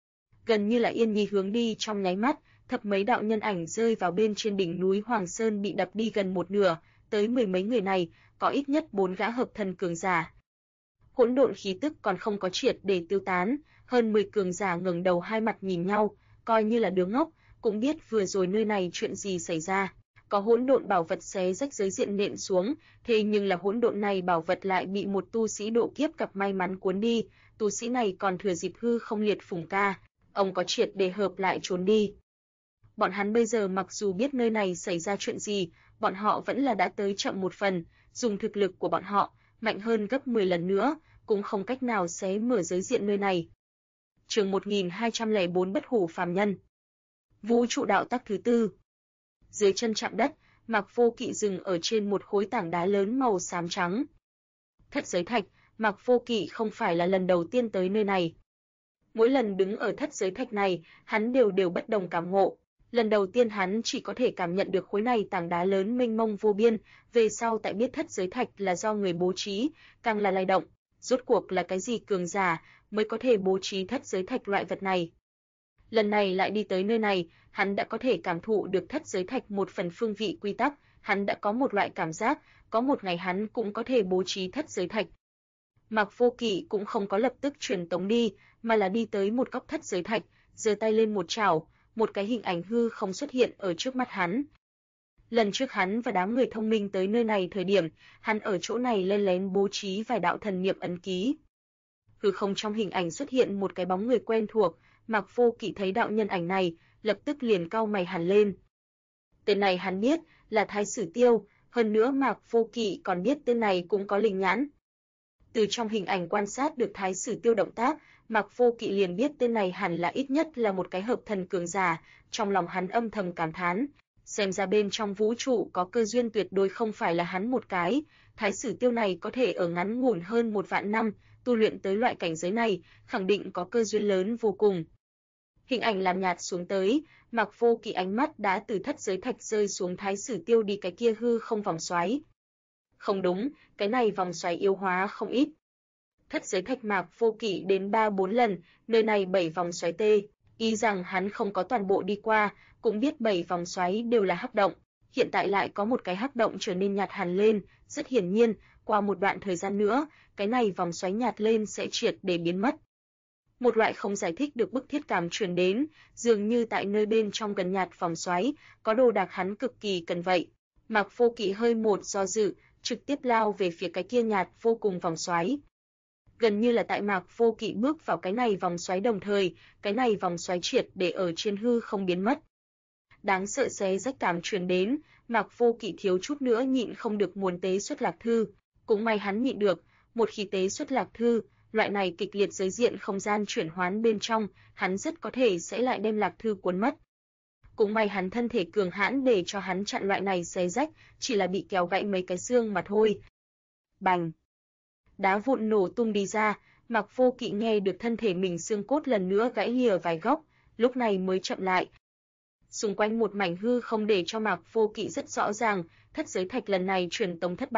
Gần như là Yên Nhi hướng đi trong nháy mắt, thập mấy đạo nhân ảnh rơi vào bên trên đỉnh núi Hoàng Sơn bị đập đi gần một nửa, tới mười mấy người này, có ít nhất 4 gã hợp thần cường giả. Hỗn độn khí tức còn không có triệt để tiêu tán, hơn 10 cường giả ngẩng đầu hai mặt nhìn nhau, coi như là đứa ngốc, cũng biết vừa rồi nơi này chuyện gì xảy ra. Có hỗn độn bảo vật xé rách giới diện nện xuống, thế nhưng là hỗn độn này bảo vật lại bị một tu sĩ độ kiếp gặp may mắn cuốn đi, tu sĩ này còn thừa dịp hư không liệt phùng ca, ông có triệt để hợp lại trốn đi. Bọn hắn bây giờ mặc dù biết nơi này xảy ra chuyện gì, bọn họ vẫn là đã tới chậm một phần, dùng thực lực của bọn họ, mạnh hơn gấp 10 lần nữa, cũng không cách nào xé mở giới diện nơi này. Chương 1204 Bất hủ phàm nhân. Vũ trụ đạo tắc thứ tư. Dưới chân chạm đất, Mạc Vô Kỵ dừng ở trên một khối tảng đá lớn màu xám trắng. Thất giới thạch, Mạc Vô Kỵ không phải là lần đầu tiên tới nơi này. Mỗi lần đứng ở thất giới thạch này, hắn đều bất đồng cảm ngộ. Lần đầu tiên hắn chỉ có thể cảm nhận được khối này tảng đá lớn mênh mông vô biên, về sau tại biết thất giới thạch là do người bố trí, càng là lay động, rốt cuộc là cái gì cường giả mới có thể bố trí thất giới thạch loại vật này. Lần này lại đi tới nơi này, hắn đã có thể cảm thụ được thất giới thạch một phần phương vị quy tắc, hắn đã có một loại cảm giác, có một ngày hắn cũng có thể bố trí thất giới thạch. Mạc Vô Kỵ cũng không có lập tức truyền tống đi, mà là đi tới một góc thất giới thạch, giơ tay lên một chảo, một cái hình ảnh hư không xuất hiện ở trước mắt hắn. Lần trước hắn và đám người thông minh tới nơi này thời điểm, hắn ở chỗ này lén lén bố trí vài đạo thần niệm ấn ký. Hư không trong hình ảnh xuất hiện một cái bóng người quen thuộc, Mạc Vô Kỵ thấy đạo nhân ảnh này, lập tức liền cau mày hẳn lên. Tên này hắn biết là Thái Sử Tiêu, hơn nữa Mạc Vô Kỵ còn biết tên này cũng có linh nhãn. Từ trong hình ảnh quan sát được Thái Sử Tiêu động tác, Mạc Vô Kỵ liền biết tên này hẳn là ít nhất là một cái hợp thần cường giả, trong lòng hắn âm thầm cảm thán, xem ra bên trong vũ trụ có cơ duyên tuyệt đối không phải là hắn một cái, Thái Sử Tiêu này có thể ở ngắn ngủn hơn 1 vạn năm, tu luyện tới loại cảnh giới này, khẳng định có cơ duyên lớn vô cùng. Hình ảnh làm nhạt xuống tới, Mạc Vô Kỵ ánh mắt đã từ thất giới thạch rơi xuống Thái Sử Tiêu đi cái kia hư không vòng xoáy. Không đúng, cái này vòng xoáy yếu hóa không ít. Thất giới thạch Mạc Vô Kỵ đến 3-4 lần, nơi này 7 vòng xoáy tê, ý rằng hắn không có toàn bộ đi qua, cũng biết 7 vòng xoáy đều là hắc động, hiện tại lại có một cái hắc động trở nên nhạt hẳn lên, rất hiển nhiên, qua một đoạn thời gian nữa, cái này vòng xoáy nhạt lên sẽ triệt để biến mất. Một loại không giải thích được bức thiết cảm truyền đến, dường như tại nơi bên trong gần nhạt vòng xoáy, có đồ đạc hắn cực kỳ cần vậy. Mạc Vô Kỵ hơi một do dự, trực tiếp lao về phía cái kia nhạt vô cùng vòng xoáy. Gần như là tại Mạc Vô Kỵ bước vào cái này vòng xoáy đồng thời, cái này vòng xoáy triệt để ở trên hư không biến mất. Đáng sợ xé rách cảm truyền đến, Mạc Vô Kỵ thiếu chút nữa nhịn không được muốn tế xuất lạc thư, cũng may hắn nhịn được, một khi tế xuất lạc thư, loại này kịch liệt giới diện không gian chuyển hoán bên trong, hắn rất có thể sẽ lại đem lạc thư cuốn mất. Cũng may hắn thân thể cường hãn để cho hắn chặn loại này xé rách, chỉ là bị kéo gãy mấy cái xương mà thôi. Bành! Đá vụn nổ tung đi ra, Mạc Vô Kỵ nghe được thân thể mình xương cốt lần nữa gãy lìa vài góc, lúc này mới chậm lại. Xung quanh một mảnh hư không để cho Mạc Vô Kỵ rất rõ ràng, thất giới thạch lần này truyền tống thất bại.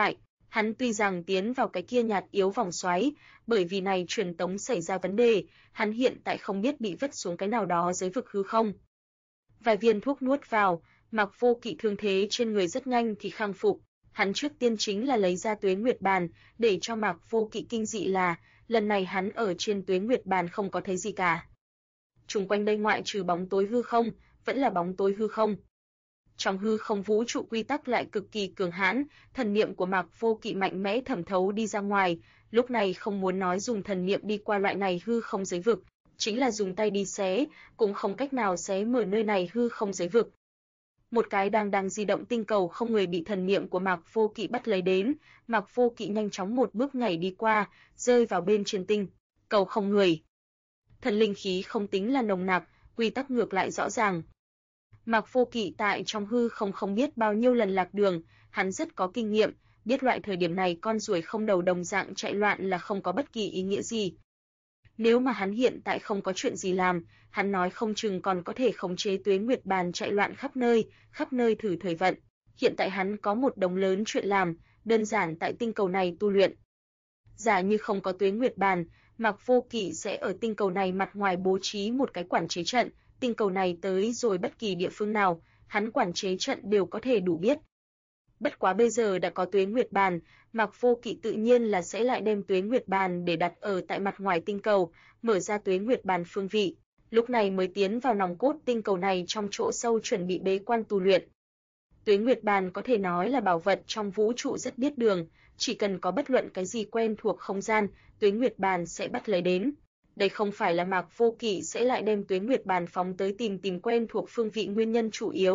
Hắn tuy rằng tiến vào cái kia nhạt yếu vòng xoáy, bởi vì này truyền tống xảy ra vấn đề, hắn hiện tại không biết bị vứt xuống cái nào đó giới vực hư không. Vài viên thuốc nuốt vào, Mạc Vô Kỵ thương thế trên người rất nhanh thì khang phục. Hắn trước tiên chính là lấy ra Tuế Nguyệt Bàn, để cho Mạc Vô Kỵ kinh dị là, lần này hắn ở trên Tuế Nguyệt Bàn không có thấy gì cả. Xung quanh đây ngoại trừ bóng tối hư không, vẫn là bóng tối hư không. Trong hư không vũ trụ quy tắc lại cực kỳ cường hãn, thần niệm của Mạc Vô Kỵ mạnh mẽ thẩm thấu đi ra ngoài, lúc này không muốn nói dùng thần niệm đi qua loại này hư không giới vực, chính là dùng tay đi xé, cũng không cách nào xé mở nơi này hư không giới vực. Một cái đang di động tinh cầu không người bị thần niệm của Mạc Vô Kỵ bắt lấy đến, Mạc Vô Kỵ nhanh chóng một bước nhảy đi qua, rơi vào bên trên tinh cầu không người. Thần linh khí không tính là nồng nặc, quy tắc ngược lại rõ ràng. Mạc Vô Kỵ tại trong hư không biết bao nhiêu lần lạc đường, hắn rất có kinh nghiệm, biết loại thời điểm này con ruồi không đầu đồng dạng chạy loạn là không có bất kỳ ý nghĩa gì. Nếu mà hắn hiện tại không có chuyện gì làm, hắn nói không chừng còn có thể khống chế Tuế Nguyệt Bàn chạy loạn khắp nơi thử thời vận. Hiện tại hắn có một đống lớn chuyện làm, đơn giản tại tinh cầu này tu luyện. Giả như không có Tuế Nguyệt Bàn, Mạc Vô Kỵ sẽ ở tinh cầu này mặt ngoài bố trí một cái quản chế trận, tinh cầu này tới rồi bất kỳ địa phương nào, hắn quản chế trận đều có thể đủ biết. Bất quá bây giờ đã có Tuế Nguyệt Bàn, Mạc Vô Kỵ tự nhiên là sẽ lại đem Tuế Nguyệt Bàn để đặt ở tại mặt ngoài tinh cầu, mở ra Tuế Nguyệt Bàn phương vị, lúc này mới tiến vào nòng cốt tinh cầu này trong chỗ sâu chuẩn bị bế quan tu luyện. Tuế Nguyệt Bàn có thể nói là bảo vật trong vũ trụ rất biết đường, chỉ cần có bất luận cái gì quen thuộc không gian, Tuế Nguyệt Bàn sẽ bắt lấy đến. Đây không phải là Mạc Vô Kỵ sẽ lại đem Tuế Nguyệt Bàn phóng tới tìm quen thuộc phương vị nguyên nhân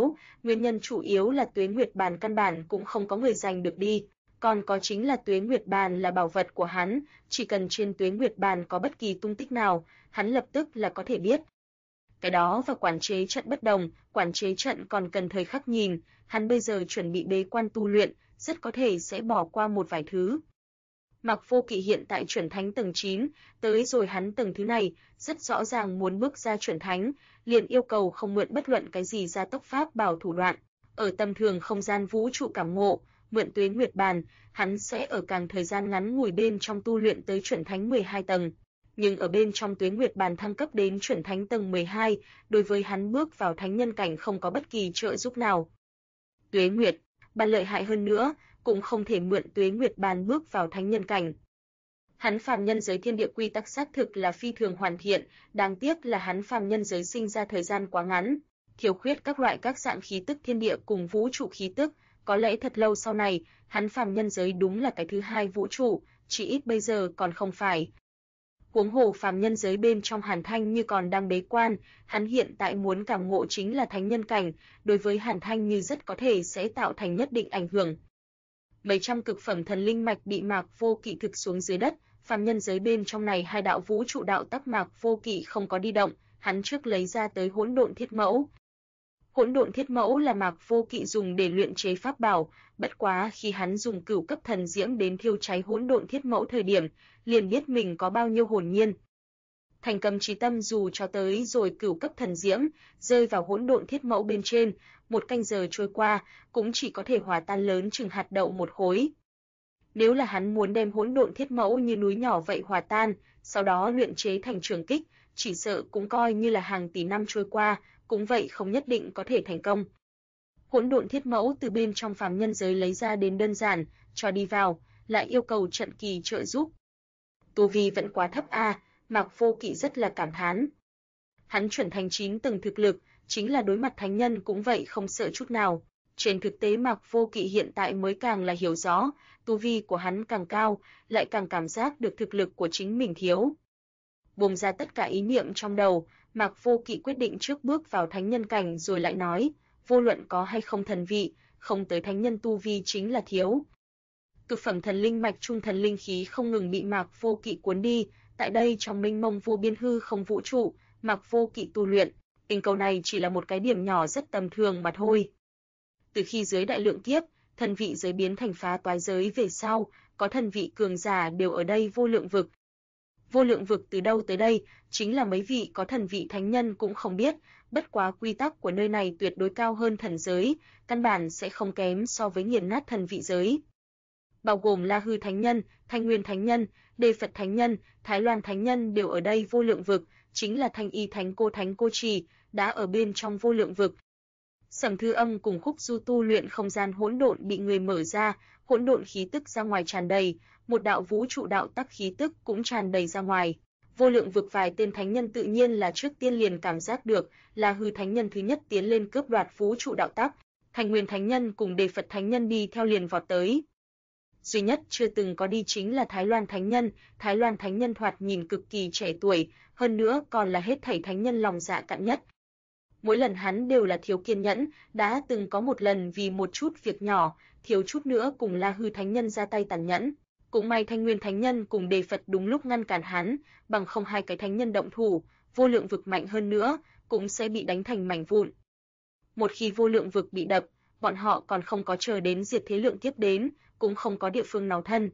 chủ yếu là Tuế Nguyệt Bàn căn bản cũng không có người giành được đi, còn có chính là Tuế Nguyệt Bàn là bảo vật của hắn, chỉ cần trên Tuế Nguyệt Bàn có bất kỳ tung tích nào, hắn lập tức là có thể biết. Cái đó và quản chế trận bất đồng, quản chế trận còn cần thời khắc nhìn, hắn bây giờ chuẩn bị bế quan tu luyện, rất có thể sẽ bỏ qua một vài thứ. Mạc Vô Kỵ hiện tại chuẩn thánh tầng 9, tới rồi hắn tầng thứ này, rất rõ ràng muốn bước ra chuẩn thánh, liền yêu cầu không mượn bất luận cái gì gia tốc pháp bảo thủ đoạn. Ở tầm thường không gian vũ trụ cảm ngộ, mượn Tuế Nguyệt Bàn, hắn sẽ ở càng thời gian ngắn ngủi bên trong tu luyện tới chuẩn thánh 12 tầng. Nhưng ở bên trong Tuế Nguyệt Bàn thăng cấp đến chuẩn thánh tầng 12, đối với hắn bước vào thánh nhân cảnh không có bất kỳ trợ giúp nào. Tuế Nguyệt Bàn lợi hại hơn nữa, cũng không thể mượn Tuế Nguyệt Bàn bước vào thánh nhân cảnh. Hắn phàm nhân giới thiên địa quy tắc xác thực là phi thường hoàn thiện, đáng tiếc là hắn phàm nhân giới sinh ra thời gian quá ngắn, thiếu khuyết các dạng khí tức thiên địa cùng vũ trụ khí tức, có lẽ thật lâu sau này, hắn phàm nhân giới đúng là cái thứ hai vũ trụ, chỉ ít bây giờ còn không phải. Huống hồ phàm nhân giới bên trong Hàn Thanh Như còn đang bế quan, hắn hiện tại muốn cảm ngộ chính là thánh nhân cảnh, đối với Hàn Thanh Như rất có thể sẽ tạo thành nhất định ảnh hưởng. Mấy trăm cực phẩm thần linh mạch bị Mạc Vô Kỵ thực xuống dưới đất, phàm nhân giới bên trong này hai đạo vũ trụ đạo tắc Mạc Vô Kỵ không có đi động, hắn trước lấy ra tới Hỗn Độn Thiết Mẫu. Hỗn Độn Thiết Mẫu là Mạc Vô Kỵ dùng để luyện chế pháp bảo, bất quá khi hắn dùng cửu cấp thần diễm đến thiêu cháy Hỗn Độn Thiết Mẫu thời điểm, liền biết mình có bao nhiêu hồn nhiên. Thành Cầm Chí Tâm dù cho tới rồi cửu cấp thần diễm, rơi vào Hỗn Độn Thiết Mẫu bên trên, một canh giờ trôi qua, cũng chỉ có thể hòa tan lớn chừng hạt đậu một khối. Nếu là hắn muốn đem Hỗn Độn Thiết Mẫu như núi nhỏ vậy hòa tan, sau đó luyện chế thành trường kích, chỉ sợ cũng coi như là hàng tỷ năm trôi qua, cũng vậy không nhất định có thể thành công. Hỗn Độn Thiết Mẫu từ bên trong phàm nhân giới lấy ra đến đơn giản, cho đi vào, lại yêu cầu trận kỳ trợ giúp. Tu vi vẫn quá thấp a, Mạc Vô Kỵ rất là cảm thán. Hắn chuẩn thành 9 tầng thực lực, chính là đối mặt thánh nhân cũng vậy không sợ chút nào. Trên thực tế Mạc Vô Kỵ hiện tại mới càng là hiểu rõ, tu vi của hắn càng cao, lại càng cảm giác được thực lực của chính mình thiếu. Buông ra tất cả ý niệm trong đầu, Mạc Vô Kỵ quyết định trước bước vào thánh nhân cảnh rồi lại nói, vô luận có hay không thần vị, không tới thánh nhân tu vi chính là thiếu. Cực phẩm thần linh mạch trung thần linh khí không ngừng bị Mạc Vô Kỵ cuốn đi, tại đây trong mênh mông vô biên hư không vũ trụ, Mạc Vô Kỵ tu luyện, tình cầu này chỉ là một cái điểm nhỏ rất tầm thường mà thôi. Từ khi dưới đại lượng kiếp, thần vị giới biến thành phá toái giới về sau, có thần vị cường giả đều ở đây vô lượng vực. Vô lượng vực từ đâu tới đây, chính là mấy vị có thần vị thánh nhân cũng không biết, bất quá quy tắc của nơi này tuyệt đối cao hơn thần giới, căn bản sẽ không kém so với nghiền nát thần vị giới. bao gồm La Hư Thánh Nhân, Thanh Nguyên Thánh Nhân, Đề Phật Thánh Nhân, Thái Loan Thánh Nhân đều ở đây vô lượng vực, chính là Thanh Y Thánh Cô Trì, đã ở bên trong vô lượng vực. Sầm Thư Âm cùng Khúc Du tu luyện không gian hỗn độn bị người mở ra, hỗn độn khí tức ra ngoài tràn đầy, một đạo vũ trụ đạo tắc khí tức cũng tràn đầy ra ngoài. Vô lượng vực vài tên thánh nhân tự nhiên là trước tiên liền cảm giác được, là Hư Thánh Nhân thứ nhất tiến lên cướp đoạt vũ trụ đạo tắc, Thanh Nguyên Thánh Nhân cùng Đề Phật Thánh Nhân đi theo liền vọt tới. Duy nhất chưa từng có đi chính là Thái Loan Thánh Nhân, Thái Loan Thánh Nhân thoạt nhìn cực kỳ trẻ tuổi, hơn nữa còn là hết thảy thánh nhân lòng dạ cạn nhất. Mỗi lần hắn đều là thiếu kiên nhẫn, đã từng có một lần vì một chút việc nhỏ, thiếu chút nữa cùng La Hư Thánh Nhân ra tay tàn nhẫn. Cũng may Thanh Nguyên Thánh Nhân cùng Đề Phật đúng lúc ngăn cản hắn, bằng không hai cái thánh nhân động thủ, vô lượng vực mạnh hơn nữa, cũng sẽ bị đánh thành mảnh vụn. Một khi vô lượng vực bị đập, bọn họ còn không có chờ đến diệt thế lượng tiếp đến, cũng không có địa phương nào thân.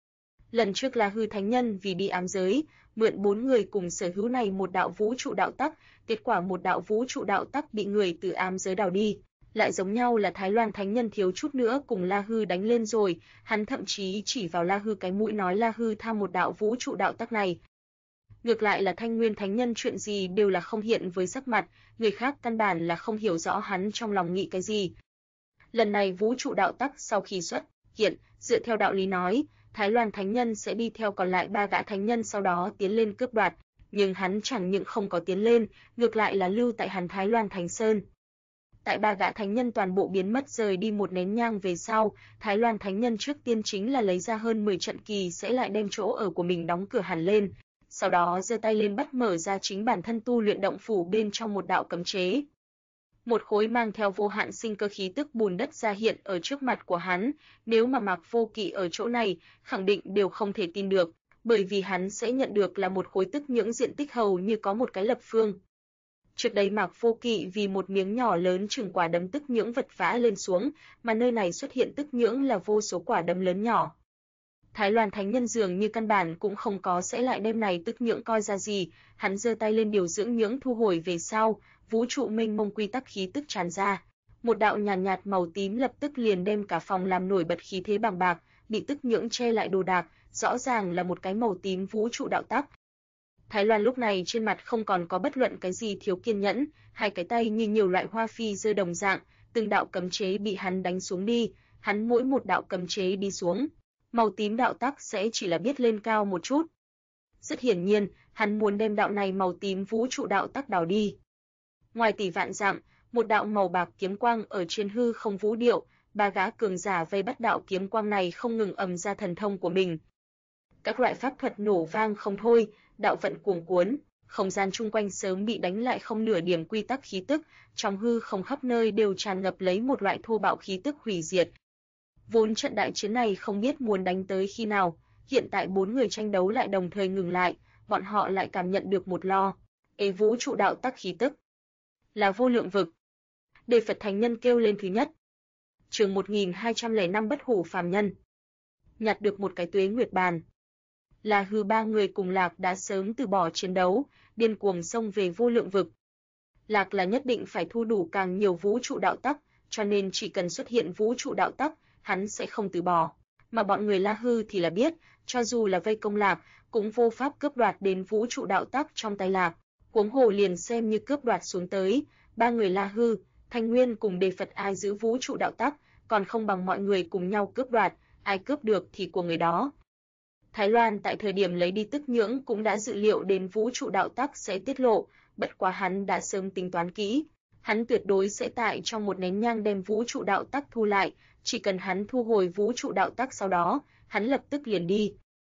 Lần trước La Hư Thánh Nhân vì đi ám giới, mượn 4 người cùng sở hữu này một đạo vũ trụ đạo tắc, kết quả một đạo vũ trụ đạo tắc bị người từ ám giới đào đi. Lại giống nhau là Thái Loan Thánh Nhân thiếu chút nữa cùng La Hư đánh lên rồi, hắn thậm chí chỉ vào La Hư cái mũi nói La Hư tham một đạo vũ trụ đạo tắc này. Ngược lại là Thanh Nguyên Thánh Nhân chuyện gì đều là không hiện với sắc mặt, người khác căn bản là không hiểu rõ hắn trong lòng nghĩ cái gì. Lần này vũ trụ đạo tắc sau khi xuất hiện, dựa theo đạo lý nói, Thái Loan Thánh Nhân sẽ đi theo còn lại 3 gã thánh nhân sau đó tiến lên cướp đoạt, nhưng hắn chẳng những không có tiến lên, ngược lại là lưu tại hắn Thái Loan Thánh Sơn. Tại 3 gã thánh nhân toàn bộ biến mất rời đi một nén nhang về sau, Thái Loan Thánh Nhân trước tiên chính là lấy ra hơn 10 trận kỳ sẽ lại đem chỗ ở của mình đóng cửa hẳn lên, sau đó giơ tay lên bắt mở ra chính bản thân tu luyện động phủ bên trong một đạo cấm chế. Một khối mang theo vô hạn sinh cơ khí tức bùn đất ra hiện ở trước mặt của hắn, nếu mà Mạc Vô Kỵ ở chỗ này, khẳng định đều không thể tin được, bởi vì hắn sẽ nhận được là một khối tức nhưỡng diện tích hầu như có một cái lập phương. Trước đây Mạc Vô Kỵ vì một miếng nhỏ lớn chừng quả đấm tức nhưỡng vật vã lên xuống, mà nơi này xuất hiện tức nhưỡng là vô số quả đấm lớn nhỏ. Thái Loan Thánh Nhân dường như căn bản cũng không có sẽ lại đem này tức nhưỡng coi ra gì, hắn giơ tay lên điều dưỡng nhưỡng thu hồi về sau, vũ trụ mênh mông quy tắc khí tức tràn ra. Một đạo nhàn nhạt màu tím lập tức liền đem cả phòng làm nổi bật khí thế bằng bạc, bị tức nhưỡng che lại đồ đạc, rõ ràng là một cái màu tím vũ trụ đạo tắc. Thái Loan lúc này trên mặt không còn có bất luận cái gì thiếu kiên nhẫn, hai cái tay như nhiều loại hoa phi rơi đồng dạng, từng đạo cấm chế bị hắn đánh xuống đi, hắn mỗi một đạo cấm chế đi xuống, màu tím đạo tắc sẽ chỉ là biết lên cao một chút. Rất hiển nhiên, hắn muốn đem đạo này màu tím vũ trụ đạo tắc đào đi. Ngoài tỷ vạn dặm, một đạo màu bạc kiếm quang ở trên hư không vũ điệu, 3 gã cường giả vây bắt đạo kiếm quang này không ngừng ầm ra thần thông của mình. Các loại pháp thuật nổ vang không thôi, đạo vận cuồng cuốn, không gian chung quanh sớm bị đánh lại không nửa điểm quy tắc khí tức, trong hư không khắp nơi đều tràn ngập lấy một loại thô bạo khí tức hủy diệt. Vốn trận đại chiến này không biết muốn đánh tới khi nào, hiện tại 4 người tranh đấu lại đồng thời ngừng lại, bọn họ lại cảm nhận được một lo. Vũ trụ đạo tắc khí tức là vô lượng vực. Đề Phật Thánh Nhân kêu lên thứ nhất. Chương 1205 bất hủ phàm nhân. Nhặt được một cái tuế nguyệt bàn. La Hư 3 người cùng Lạc đã sớm từ bỏ chiến đấu, điên cuồng xông về vô lượng vực. Lạc là nhất định phải thu đủ càng nhiều vũ trụ đạo tắc, cho nên chỉ cần xuất hiện vũ trụ đạo tắc, hắn sẽ không từ bỏ. Mà bọn người La Hư thì là biết, cho dù là vây công Lạc, cũng vô pháp cướp đoạt đến vũ trụ đạo tắc trong tay Lạc. Huống hồ liền xem như cướp đoạt xuống tới, 3 người La Hư, Thanh Nguyên cùng Đề Phật ai giữ vũ trụ đạo tắc, còn không bằng mọi người cùng nhau cướp đoạt, ai cướp được thì của người đó. Thái Loan tại thời điểm lấy đi tức nhưỡng cũng đã dự liệu đến vũ trụ đạo tắc sẽ tiết lộ, bất quá hắn đã sớm tính toán kỹ, hắn tuyệt đối sẽ tại trong một nén nhang đem vũ trụ đạo tắc thu lại, chỉ cần hắn thu hồi vũ trụ đạo tắc sau đó, hắn lập tức liền đi.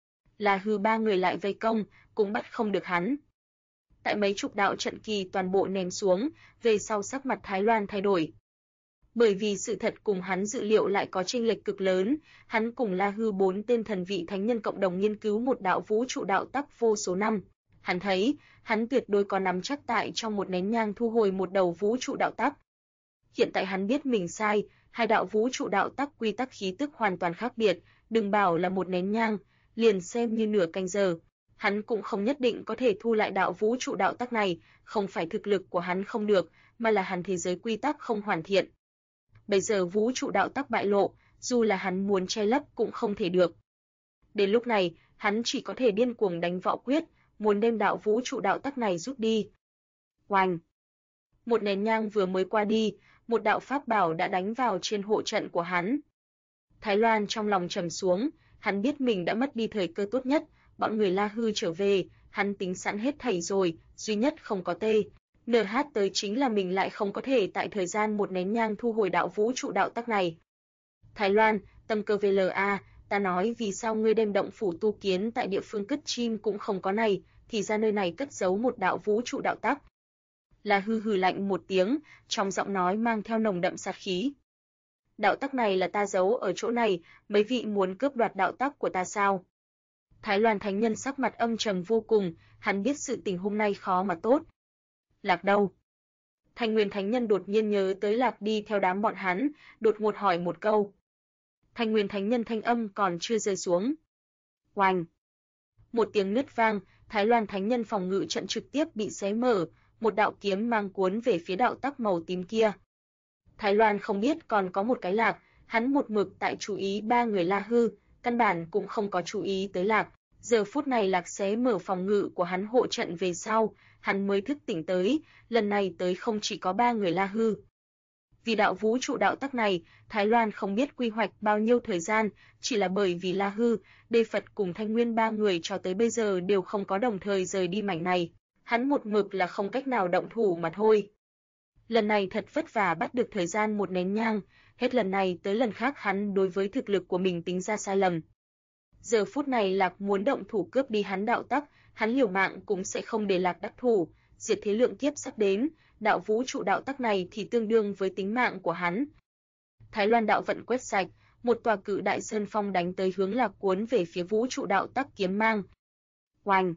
La Hư 3 người lại vây công, cũng bắt không được hắn. Tại mấy chục đạo trận kỳ toàn bộ ném xuống, về sau sắc mặt Thái Loan thay đổi. Bởi vì sự thật cùng hắn dự liệu lại có chênh lệch cực lớn, hắn cùng La Hư 4 tên thần vị thánh nhân cộng đồng nghiên cứu một đạo vũ trụ đạo tắc vô số năm. Hắn thấy, hắn tuyệt đối có nắm chắc tại trong một nén nhang thu hồi một đầu vũ trụ đạo tắc. Hiện tại hắn biết mình sai, hai đạo vũ trụ đạo tắc quy tắc khí tức hoàn toàn khác biệt, đừng bảo là một nén nhang, liền xem như nửa canh giờ. Hắn cũng không nhất định có thể thu lại đạo vũ trụ đạo tắc này, không phải thực lực của hắn không được, mà là hắn thế giới quy tắc không hoàn thiện. Bây giờ vũ trụ đạo tắc bại lộ, dù là hắn muốn che lấp cũng không thể được. Đến lúc này, hắn chỉ có thể điên cuồng đánh võ quyết, muốn đem đạo vũ trụ đạo tắc này rút đi. Oanh! Một nén nhang vừa mới qua đi, một đạo pháp bảo đã đánh vào trên hộ trận của hắn. Thái Loan trong lòng trầm xuống, hắn biết mình đã mất đi thời cơ tốt nhất, bọn người La Hư trở về, hắn tính sẵn hết thảy rồi, duy nhất không có NH tới chính là mình lại không có thể tại thời gian một nén nhang thu hồi đạo vũ trụ đạo tắc này. Thái Loan, tâm cơ VLA, ta nói vì sao ngươi đem động phủ tu kiến tại địa phương cất chim cũng không có này, thì ra nơi này cất giấu một đạo vũ trụ đạo tắc. La Hư hừ lạnh một tiếng, trong giọng nói mang theo nồng đậm sát khí. Đạo tắc này là ta giấu ở chỗ này, mấy vị muốn cướp đoạt đạo tắc của ta sao? Thái Loan Thánh Nhân sắc mặt âm trầm vô cùng, hắn biết sự tình hôm nay khó mà tốt. Lạc đâu? Thanh Nguyên Thánh Nhân đột nhiên nhớ tới Lạc đi theo đám bọn hắn, đột ngột hỏi một câu. Thanh Nguyên Thánh Nhân thanh âm còn chưa rơi xuống. Oanh! Một tiếng nứt vang, Thái Loan Thánh Nhân phòng ngự trận trực tiếp bị xé mở, một đạo kiếm mang cuốn về phía đạo tắc màu tím kia. Thái Loan không biết còn có một cái Lạc, hắn một mực tại chú ý ba người La Hư, căn bản cũng không có chú ý tới Lạc. Giờ phút này Lạc xé mở phòng ngự của hắn hộ trận về sau, hắn mới thức tỉnh tới, lần này tới không chỉ có ba người La Hư. Vì đạo vũ trụ đạo tắc này, Thái Loan không biết quy hoạch bao nhiêu thời gian, chỉ là bởi vì La Hư, Đê Phật cùng Thanh Nguyên ba người cho tới bây giờ đều không có đồng thời rời đi mảnh này. Hắn một mực là không cách nào động thủ mà thôi. Lần này thật vất vả bắt được thời gian một nén nhang, hết lần này tới lần khác hắn đối với thực lực của mình tính ra sai lầm. Giờ phút này Lạc muốn động thủ cướp đi hắn đạo tắc, hắn liều mạng cũng sẽ không để Lạc đắc thủ, diệt thế lượng kiếp sắp đến, đạo vũ trụ đạo tắc này thì tương đương với tính mạng của hắn. Thái Loan đạo vận quét sạch, một tòa cự đại sơn phong đánh tới hướng Lạc cuốn về phía vũ trụ đạo tắc kiếm mang. Oanh!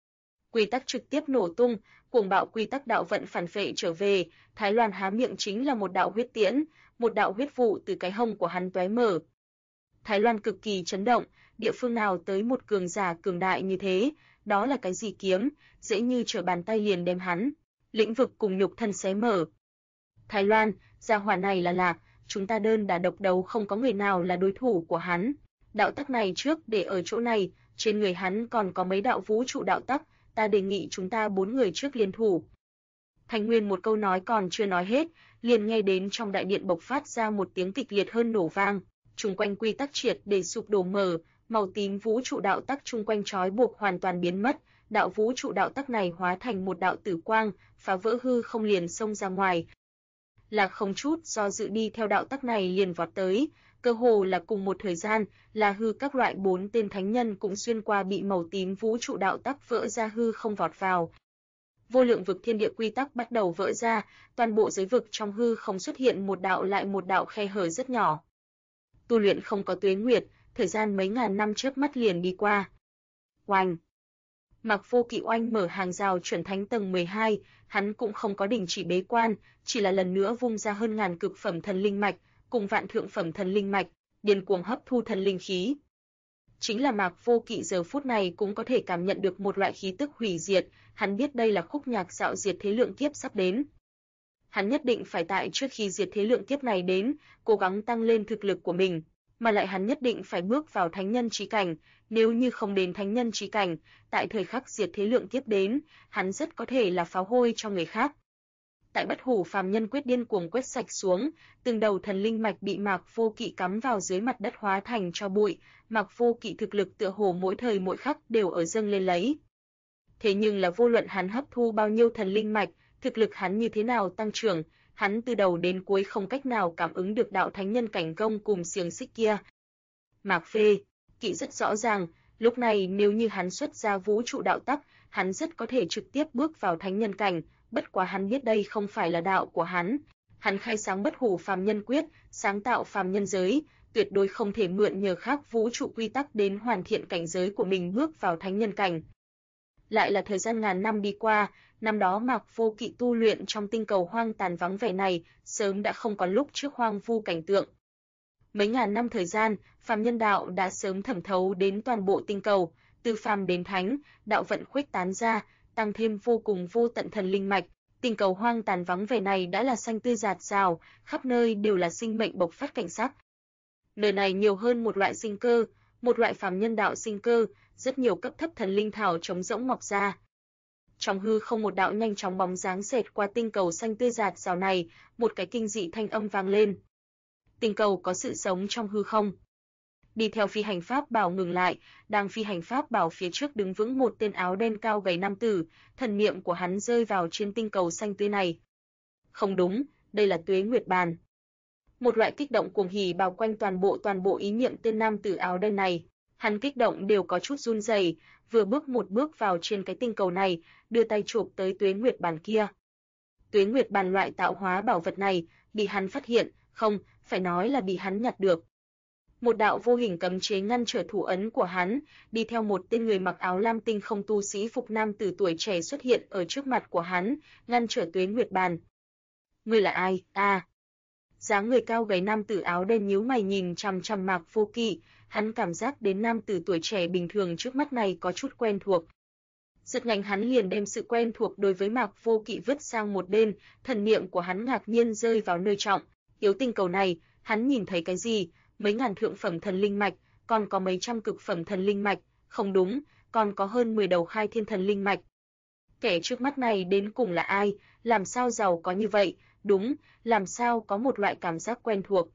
Quy tắc trực tiếp nổ tung, cuồng bạo quy tắc đạo vận phản phệ trở về, Thái Loan há miệng chính là một đạo huyết tiễn, một đạo huyết vụ từ cái hông của hắn tóe mở. Thái Loan cực kỳ chấn động, địa phương nào tới một cường giả cường đại như thế, đó là cái gì kiếm, dễ như trở bàn tay liền đem hắn, lĩnh vực cùng nhục thân xé mở. Thái Loan, gia hỏa này là Lạc, chúng ta đơn đả độc đấu không có người nào là đối thủ của hắn. Đạo tắc này trước để ở chỗ này, trên người hắn còn có mấy đạo vũ trụ đạo tắc, ta đề nghị chúng ta 4 người trước liên thủ. Thanh Nguyên một câu nói còn chưa nói hết, liền nghe đến trong đại điện bộc phát ra một tiếng kịch liệt hơn nổ vang, chung quanh quy tắc triệt để sụp đổ mở, màu tím vũ trụ đạo tắc chung quanh trói buộc hoàn toàn biến mất, đạo vũ trụ đạo tắc này hóa thành một đạo tử quang, phá vỡ hư không liền xông ra ngoài. Lạc không chút do dự đi theo đạo tắc này liền vọt tới, cơ hồ là cùng một thời gian, là hư các loại 4 tên thánh nhân cũng xuyên qua bị màu tím vũ trụ đạo tắc vỡ ra hư không vọt vào. Vô lượng vực thiên địa quy tắc bắt đầu vỡ ra, toàn bộ giới vực trong hư không xuất hiện một đạo lại một đạo khe hở rất nhỏ. Tu luyện không có tuế nguyệt, thời gian mấy ngàn năm chớp mắt liền đi qua. Oanh! Mạc Vô Kỵ oanh mở hàng rào chuẩn thánh tầng 12, hắn cũng không có đình chỉ bế quan, chỉ là lần nữa vung ra hơn ngàn cực phẩm thần linh mạch, cùng vạn thượng phẩm thần linh mạch, điên cuồng hấp thu thần linh khí. Chính là Mạc Vô Kỵ giờ phút này cũng có thể cảm nhận được một loại khí tức hủy diệt, hắn biết đây là khúc nhạc dạo diệt thế lượng kiếp sắp đến. Hắn nhất định phải tại trước khi diệt thế lượng kiếp này đến, cố gắng tăng lên thực lực của mình, mà lại hắn nhất định phải bước vào thánh nhân chí cảnh, nếu như không đến thánh nhân chí cảnh, tại thời khắc diệt thế lượng kiếp đến, hắn rất có thể là pháo hôi cho người khác. Tại Bất Hủ phàm nhân quyết điên cuồng quét sạch xuống, từng đầu thần linh mạch bị Mạc Vô Kỵ cắm vào dưới mặt đất hóa thành tro bụi, Mạc Vô Kỵ thực lực tựa hồ mỗi thời mỗi khắc đều ở dâng lên lấy. Thế nhưng là vô luận hắn hấp thu bao nhiêu thần linh mạch, thực lực hắn như thế nào tăng trưởng, hắn từ đầu đến cuối không cách nào cảm ứng được đạo thánh nhân cảnh gông cùng xiềng xích kia. Mạc Phê, Kỵ rất rõ ràng, lúc này nếu như hắn xuất ra vũ trụ đạo tắc, hắn rất có thể trực tiếp bước vào thánh nhân cảnh, bất quá hắn biết đây không phải là đạo của hắn. Hắn khai sáng Bất Hủ phàm nhân quyết, sáng tạo phàm nhân giới, tuyệt đối không thể mượn nhờ khác vũ trụ quy tắc đến hoàn thiện cảnh giới của mình bước vào thánh nhân cảnh. Lại là thời gian ngàn năm đi qua, năm đó Mạc Vô Kỵ tu luyện trong tinh cầu hoang tàn vắng vẻ này, sớm đã không còn lúc trước hoang vu cảnh tượng. Mấy ngàn năm thời gian, phàm nhân đạo đã sớm thẩm thấu đến toàn bộ tinh cầu, từ phàm đến thánh, đạo vận khuếch tán ra, tăng thêm vô cùng vô tận thần linh mạch, tinh cầu hoang tàn vắng vẻ này đã là xanh tươi rạt rào, khắp nơi đều là sinh mệnh bộc phát cảnh sắc. Nơi này nhiều hơn một loại sinh cơ, một loại phàm nhân đạo sinh cơ, rất nhiều cấp thấp thần linh thảo trống rỗng mọc ra. Trong hư không một đạo nhanh chóng bóng dáng xẹt qua tinh cầu xanh tươi rạt rào này, một cái kinh dị thanh âm vang lên. Tinh cầu có sự sống trong hư không. Đi theo phi hành pháp bảo ngừng lại, đang phi hành pháp bảo phía trước đứng vững một tên áo đen cao gầy nam tử, thần niệm của hắn rơi vào trên tinh cầu xanh tươi này. Không đúng, đây là Tuế Nguyệt Bàn. Một loại kích động cuồng hỉ bao quanh toàn bộ ý niệm tên nam tử áo đen này. Hắn kích động đều có chút run rẩy, vừa bước một bước vào trên cái tinh cầu này, đưa tay chụp tới Tuế Nguyệt Bàn kia. Tuế Nguyệt Bàn loại tạo hóa bảo vật này, bị hắn phát hiện, không, phải nói là bị hắn nhặt được. Một đạo vô hình cấm chế ngăn trở thủ ấn của hắn, đi theo một tên người mặc áo lam tinh không tu sĩ phục nam tử tuổi trẻ xuất hiện ở trước mặt của hắn, ngăn trở Tuế Nguyệt Bàn. Ngươi là ai? Dáng người cao gầy nam tử áo đen nhíu mày nhìn chằm chằm Mạc Vô Kỵ, hắn cảm giác đến nam tử tuổi trẻ bình thường trước mắt này có chút quen thuộc. Rất nhanh hắn liền đem sự quen thuộc đối với Mạc Vô Kỵ vứt sang một bên, thần niệm của hắn ngạc nhiên rơi vào nơi trọng yếu tinh cầu này, hắn nhìn thấy cái gì? Mấy ngàn thượng phẩm thần linh mạch, còn có mấy trăm cực phẩm thần linh mạch, không đúng, còn có hơn 10 đầu khai thiên thần linh mạch. Kẻ trước mắt này đến cùng là ai, làm sao giàu có như vậy, đúng, làm sao có một loại cảm giác quen thuộc.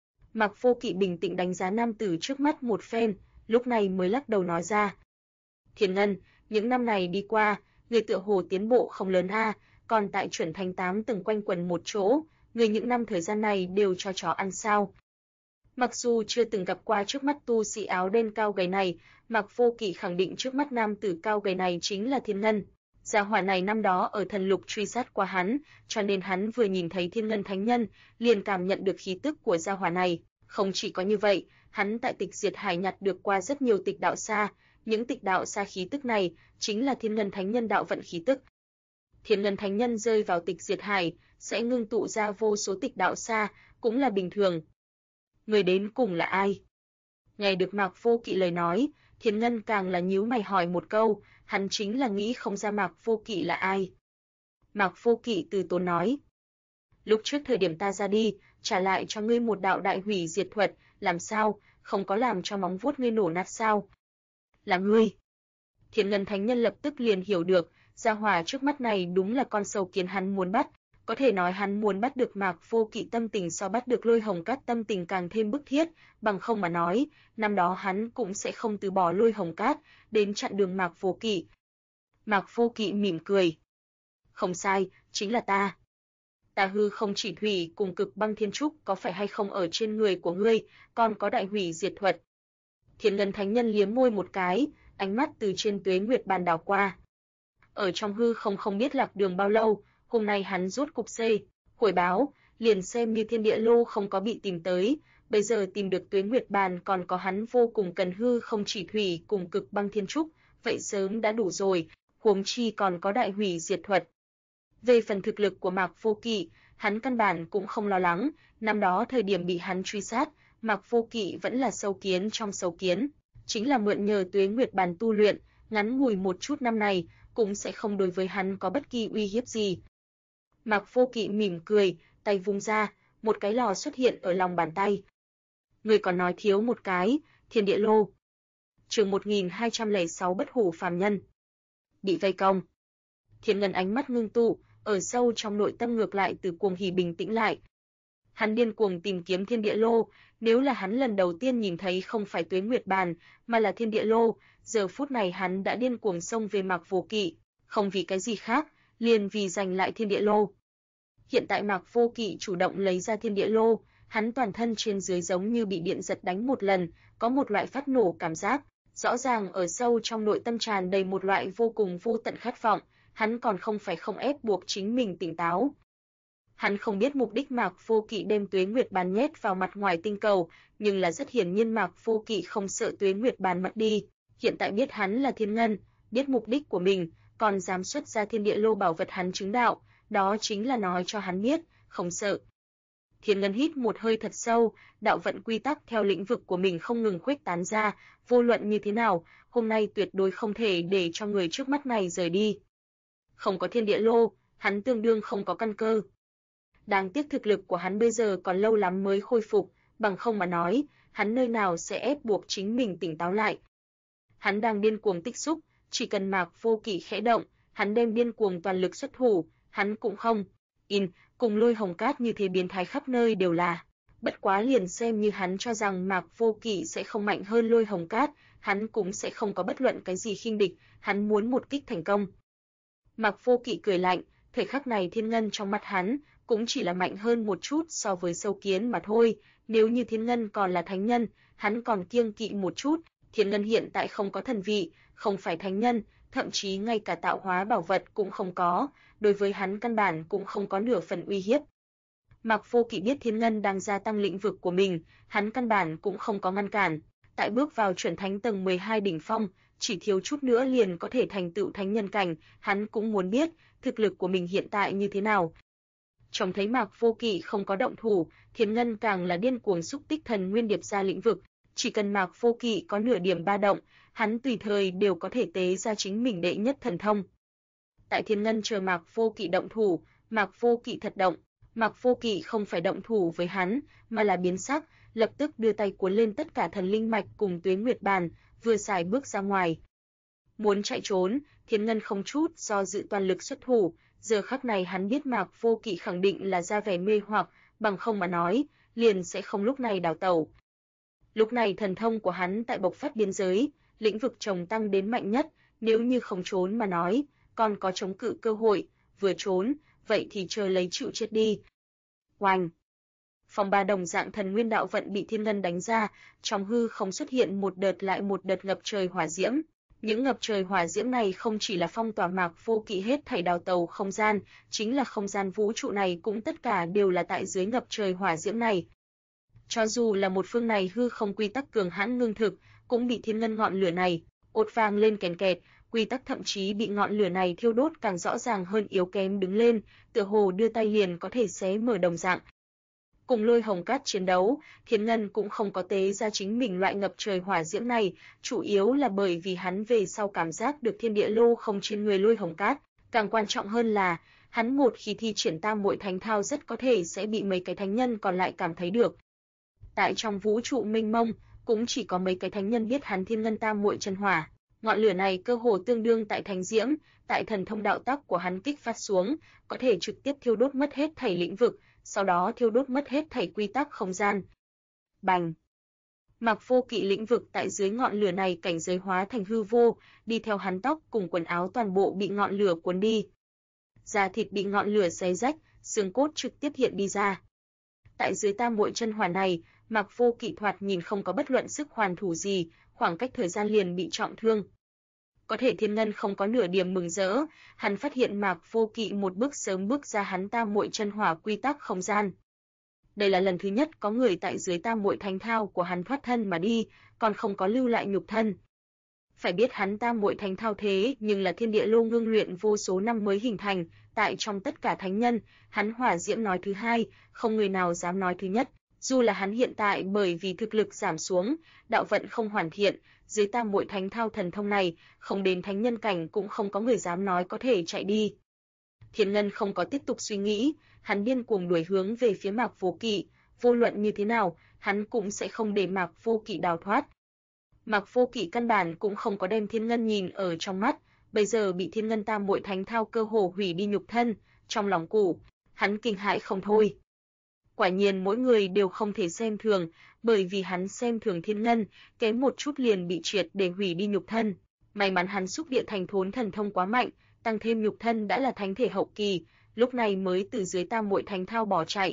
Mạc Vô Kỵ bình tĩnh đánh giá nam tử trước mắt một phen, lúc này mới lắc đầu nói ra. Thiên Ngân, những năm này đi qua, người tựa hồ tiến bộ không lớn còn tại chuẩn thánh 8 từng quanh quẩn một chỗ, người những năm thời gian này đều cho chó ăn sao. Mặc dù chưa từng gặp qua trước mắt tu sĩ áo đen cao gầy này, Mạc Vô Kỵ khẳng định trước mắt nam tử cao gầy này chính là Thiên Ngân. Gia hỏa này năm đó ở thần lục truy sát qua hắn, cho nên hắn vừa nhìn thấy Thiên Ngân Thánh Nhân, liền cảm nhận được khí tức của gia hỏa này. Không chỉ có như vậy, hắn tại Tịch Diệt Hải nhặt được qua rất nhiều tịch đạo sa, những tịch đạo sa khí tức này chính là Thiên Ngân Thánh Nhân đạo vận khí tức. Thiên Ngân Thánh Nhân rơi vào Tịch Diệt Hải, sẽ ngưng tụ ra vô số tịch đạo sa, cũng là bình thường. Người đến cùng là ai? Nghe được Mạc Vô Kỵ lời nói, Thiên Ngân càng là nhíu mày hỏi một câu, hắn chính là nghĩ không ra Mạc Vô Kỵ là ai. Mạc Vô Kỵ từ tốn nói, lúc trước thời điểm ta ra đi, trả lại cho ngươi một đạo đại hủy diệt thuật, làm sao, không có làm cho móng vuốt ngươi nổ nát sao? Là ngươi. Thiên Ngân Thánh Nhân lập tức liền hiểu được, gia hỏa trước mắt này đúng là con sâu kiến hắn muốn bắt. Có thể nói hắn muốn bắt được Mạc Vô Kỵ tâm tình so bắt được Lôi Hồng Cát tâm tình càng thêm bức thiết, bằng không mà nói, năm đó hắn cũng sẽ không từ bỏ Lôi Hồng Cát, đến chặn đường Mạc Vô Kỵ. Mạc Vô Kỵ mỉm cười. Không sai, chính là ta. Ta hư không chỉ thủy cùng cực băng thiên trúc có phải hay không ở trên người của ngươi, còn có đại hủy diệt thuật. Thiên Ngân Thánh Nhân liếm môi một cái, ánh mắt từ trên Tuế Nguyệt Bàn đảo qua. Ở trong hư không biết lạc đường bao lâu, hôm nay hắn rốt cục hồi báo, liền xem như thiên địa lô không có bị tìm tới, bây giờ tìm được Tuế Nguyệt Bàn còn có hắn vô cùng cần hư không chỉ thủy cùng cực băng thiên trúc, vậy sớm đã đủ rồi, huống chi còn có đại hủy diệt thuật. Về phần thực lực của Mạc Vô Kỵ, hắn căn bản cũng không lo lắng, năm đó thời điểm bị hắn truy sát, Mạc Vô Kỵ vẫn là sâu kiến trong sâu kiến, chính là mượn nhờ Tuế Nguyệt Bàn tu luyện, ngắn ngủi một chút năm này, cũng sẽ không đối với hắn có bất kỳ uy hiếp gì. Mạc Vô Kỵ mỉm cười, tay vung ra, một cái lò xuất hiện ở lòng bàn tay. Người còn nói thiếu một cái, thiên địa lô. Chương 1206 bất hủ phàm nhân. Bị vây công. Thiên Ngân ánh mắt ngưng tụ, ở sâu trong nội tâm ngược lại từ cuồng hỉ bình tĩnh lại. Hắn điên cuồng tìm kiếm thiên địa lô, nếu là hắn lần đầu tiên nhìn thấy không phải Tuế Nguyệt Bàn, mà là thiên địa lô, giờ phút này hắn đã điên cuồng xông về Mạc Vô Kỵ, không vì cái gì khác, liền vì giành lại thiên địa lô. Hiện tại Mạc Vô Kỵ chủ động lấy ra thiên địa lô, hắn toàn thân trên dưới giống như bị điện giật đánh một lần, có một loại phát nổ cảm giác, rõ ràng ở sâu trong nội tâm tràn đầy một loại vô cùng vô tận khát vọng, hắn còn không phải không ép buộc chính mình tỉnh táo. Hắn không biết mục đích Mạc Vô Kỵ đem Tuế Nguyệt Bàn nhét vào mặt ngoài tinh cầu, nhưng là rất hiển nhiên Mạc Vô Kỵ không sợ Tuế Nguyệt Bàn mất đi, hiện tại biết hắn là Thiên Ngân, biết mục đích của mình, còn dám xuất ra thiên địa lô bảo vật hắn chứng đạo, đó chính là nói cho hắn biết, không sợ. Thiên Ngân hít một hơi thật sâu, đạo vận quy tắc theo lĩnh vực của mình không ngừng khuếch tán ra, vô luận như thế nào, hôm nay tuyệt đối không thể để cho người trước mắt này rời đi. Không có thiên địa lô, hắn tương đương không có căn cơ. Đáng tiếc thực lực của hắn bây giờ còn lâu lắm mới khôi phục, bằng không mà nói, hắn nơi nào sẽ ép buộc chính mình tỉnh táo lại. Hắn đang điên cuồng tích xúc, chỉ cần Mạc Vô Kỵ khẽ động, hắn đem điên cuồng toàn lực xuất thủ, hắn cũng không cùng Lôi Hồng Cát như thế biến thái khắp nơi đều là. Bất quá liền xem như hắn cho rằng Mạc Vô Kỵ sẽ không mạnh hơn Lôi Hồng Cát, hắn cũng sẽ không có bất luận cái gì khinh địch, hắn muốn một kích thành công. Mạc Vô Kỵ cười lạnh, thời khắc này Thiên Ngân trong mắt hắn cũng chỉ là mạnh hơn một chút so với sâu kiến mà thôi, nếu như Thiên Ngân còn là thánh nhân, hắn còn kiêng kỵ một chút, Thiên Ngân hiện tại không có thần vị, không phải thánh nhân, thậm chí ngay cả tạo hóa bảo vật cũng không có, đối với hắn căn bản cũng không có nửa phần uy hiếp. Mạc Vô Kỵ biết Thiên Ngân đang gia tăng lĩnh vực của mình, hắn căn bản cũng không có ngăn cản, tại bước vào chuẩn thánh tầng 12 đỉnh phong, chỉ thiếu chút nữa liền có thể thành tựu thánh nhân cảnh, hắn cũng muốn biết thực lực của mình hiện tại như thế nào. Trông thấy Mạc Vô Kỵ không có động thủ, Thiên Ngân càng là điên cuồng xúc tích thần nguyên điệp ra lĩnh vực, chỉ cần Mạc Vô Kỵ có nửa điểm ba động, hắn tùy thời đều có thể tế ra chính mình đệ nhất thần thông. Tại Thiên Ngân chờ Mạc Vô Kỵ động thủ, Mạc Vô Kỵ thật động, Mạc Vô Kỵ không phải động thủ với hắn, mà là biến sắc, lập tức đưa tay cuốn lên tất cả thần linh mạch cùng Tuế Nguyệt bàn, vừa xài bước ra ngoài. Muốn chạy trốn, Thiên Ngân không chút do dự toàn lực xuất thủ, giờ khắc này hắn biết Mạc Vô Kỵ khẳng định là ra vẻ mê hoặc, bằng không mà nói, liền sẽ không lúc này đào tẩu. Lúc này thần thông của hắn tại bộc phát biên giới, lĩnh vực trồng tăng đến mạnh nhất, nếu như không trốn mà nói, còn có chống cự cơ hội, vừa trốn, vậy thì chờ lấy chịu chết đi. Oanh! Phòng ba đồng dạng thần nguyên đạo vận bị Thiên Ngân đánh ra, trong hư không xuất hiện một đợt lại một đợt ngập trời hỏa diễm. Những ngập trời hỏa diễm này không chỉ là phong tỏa Mạc Vô Kỵ hết thảy đào tàu không gian, chính là không gian vũ trụ này cũng tất cả đều là tại dưới ngập trời hỏa diễm này. Cho dù là một phương này hư không quy tắc cường hãn ngưng thực, cũng bị Thiên Ngân ngọn lửa này ột vang lên kèn kẹt, quy tắc thậm chí bị ngọn lửa này thiêu đốt càng rõ ràng hơn yếu kém đứng lên, tựa hồ đưa tay liền có thể xé mở đồng dạng. Cùng Lôi Hồng Cát chiến đấu, Thiên Ngân cũng không có tế ra chính mình loại ngập trời hỏa diễm này, chủ yếu là bởi vì hắn về sau cảm giác được thiên địa lô không trên người Lôi Hồng Cát, càng quan trọng hơn là, hắn một khi thi triển Tam Muội Thánh Thao rất có thể sẽ bị mấy cái thánh nhân còn lại cảm thấy được. Tại trong vũ trụ mênh mông, cũng chỉ có mấy cái thánh nhân biết hắn Thiên Ngân Tam Muội Chân Hỏa, ngọn lửa này cơ hồ tương đương tại thánh diễm, tại thần thông đạo tắc của hắn kích phát xuống, có thể trực tiếp thiêu đốt mất hết thảy lĩnh vực, sau đó thiêu đốt mất hết thảy quy tắc không gian. Bành! Mạc Vô Kỵ lĩnh vực tại dưới ngọn lửa này cảnh giới hóa thành hư vô, đi theo hắn tóc cùng quần áo toàn bộ bị ngọn lửa cuốn đi. Da thịt bị ngọn lửa xé rách, xương cốt trực tiếp hiện đi ra. Tại dưới Tam Muội Chân Hỏa này, Mạc Vô Kỵ thoạt nhìn không có bất luận sức hoàn thủ gì, khoảng cách thời gian liền bị trọng thương. Có thể Thiên Ngân không có nửa điểm mừng rỡ, hắn phát hiện Mạc Vô Kỵ một bước sớm bước ra hắn Tam Muội Chân Hỏa quy tắc không gian. Đây là lần thứ nhất có người tại dưới Tam Muội Thánh Thao của hắn thoát thân mà đi, còn không có lưu lại nhục thân. Phải biết hắn Tam Muội Thánh Thao thế nhưng là thiên địa lô ngưng luyện vô số năm mới hình thành, tại trong tất cả thánh nhân, hắn hỏa diễm nói thứ hai, không người nào dám nói thứ nhất. Dù là hắn hiện tại bởi vì thực lực giảm xuống, đạo vận không hoàn thiện, dưới Tam Muội Thánh Thao thần thông này, không đến thánh nhân cảnh cũng không có người dám nói có thể chạy đi. Thiên Ngân không có tiếp tục suy nghĩ, hắn điên cuồng đuổi hướng về phía Mạc Vô Kỵ, vô luận như thế nào, hắn cũng sẽ không để Mạc Vô Kỵ đào thoát. Mạc Vô Kỵ căn bản cũng không có đem Thiên Ngân nhìn ở trong mắt, bây giờ bị Thiên Ngân Tam Muội Thánh Thao cơ hồ hủy đi nhục thân, trong lòng củ, hắn kinh hãi không thôi. Quả nhiên mỗi người đều không thể xem thường, bởi vì hắn xem thường Thiên Ngân, kém một chút liền bị triệt để hủy đi nhục thân. May mắn hắn xúc địa thành thốn thần thông quá mạnh, tăng thêm nhục thân đã là thánh thể hậu kỳ, lúc này mới từ dưới Tam Muội Thánh Thao bỏ chạy.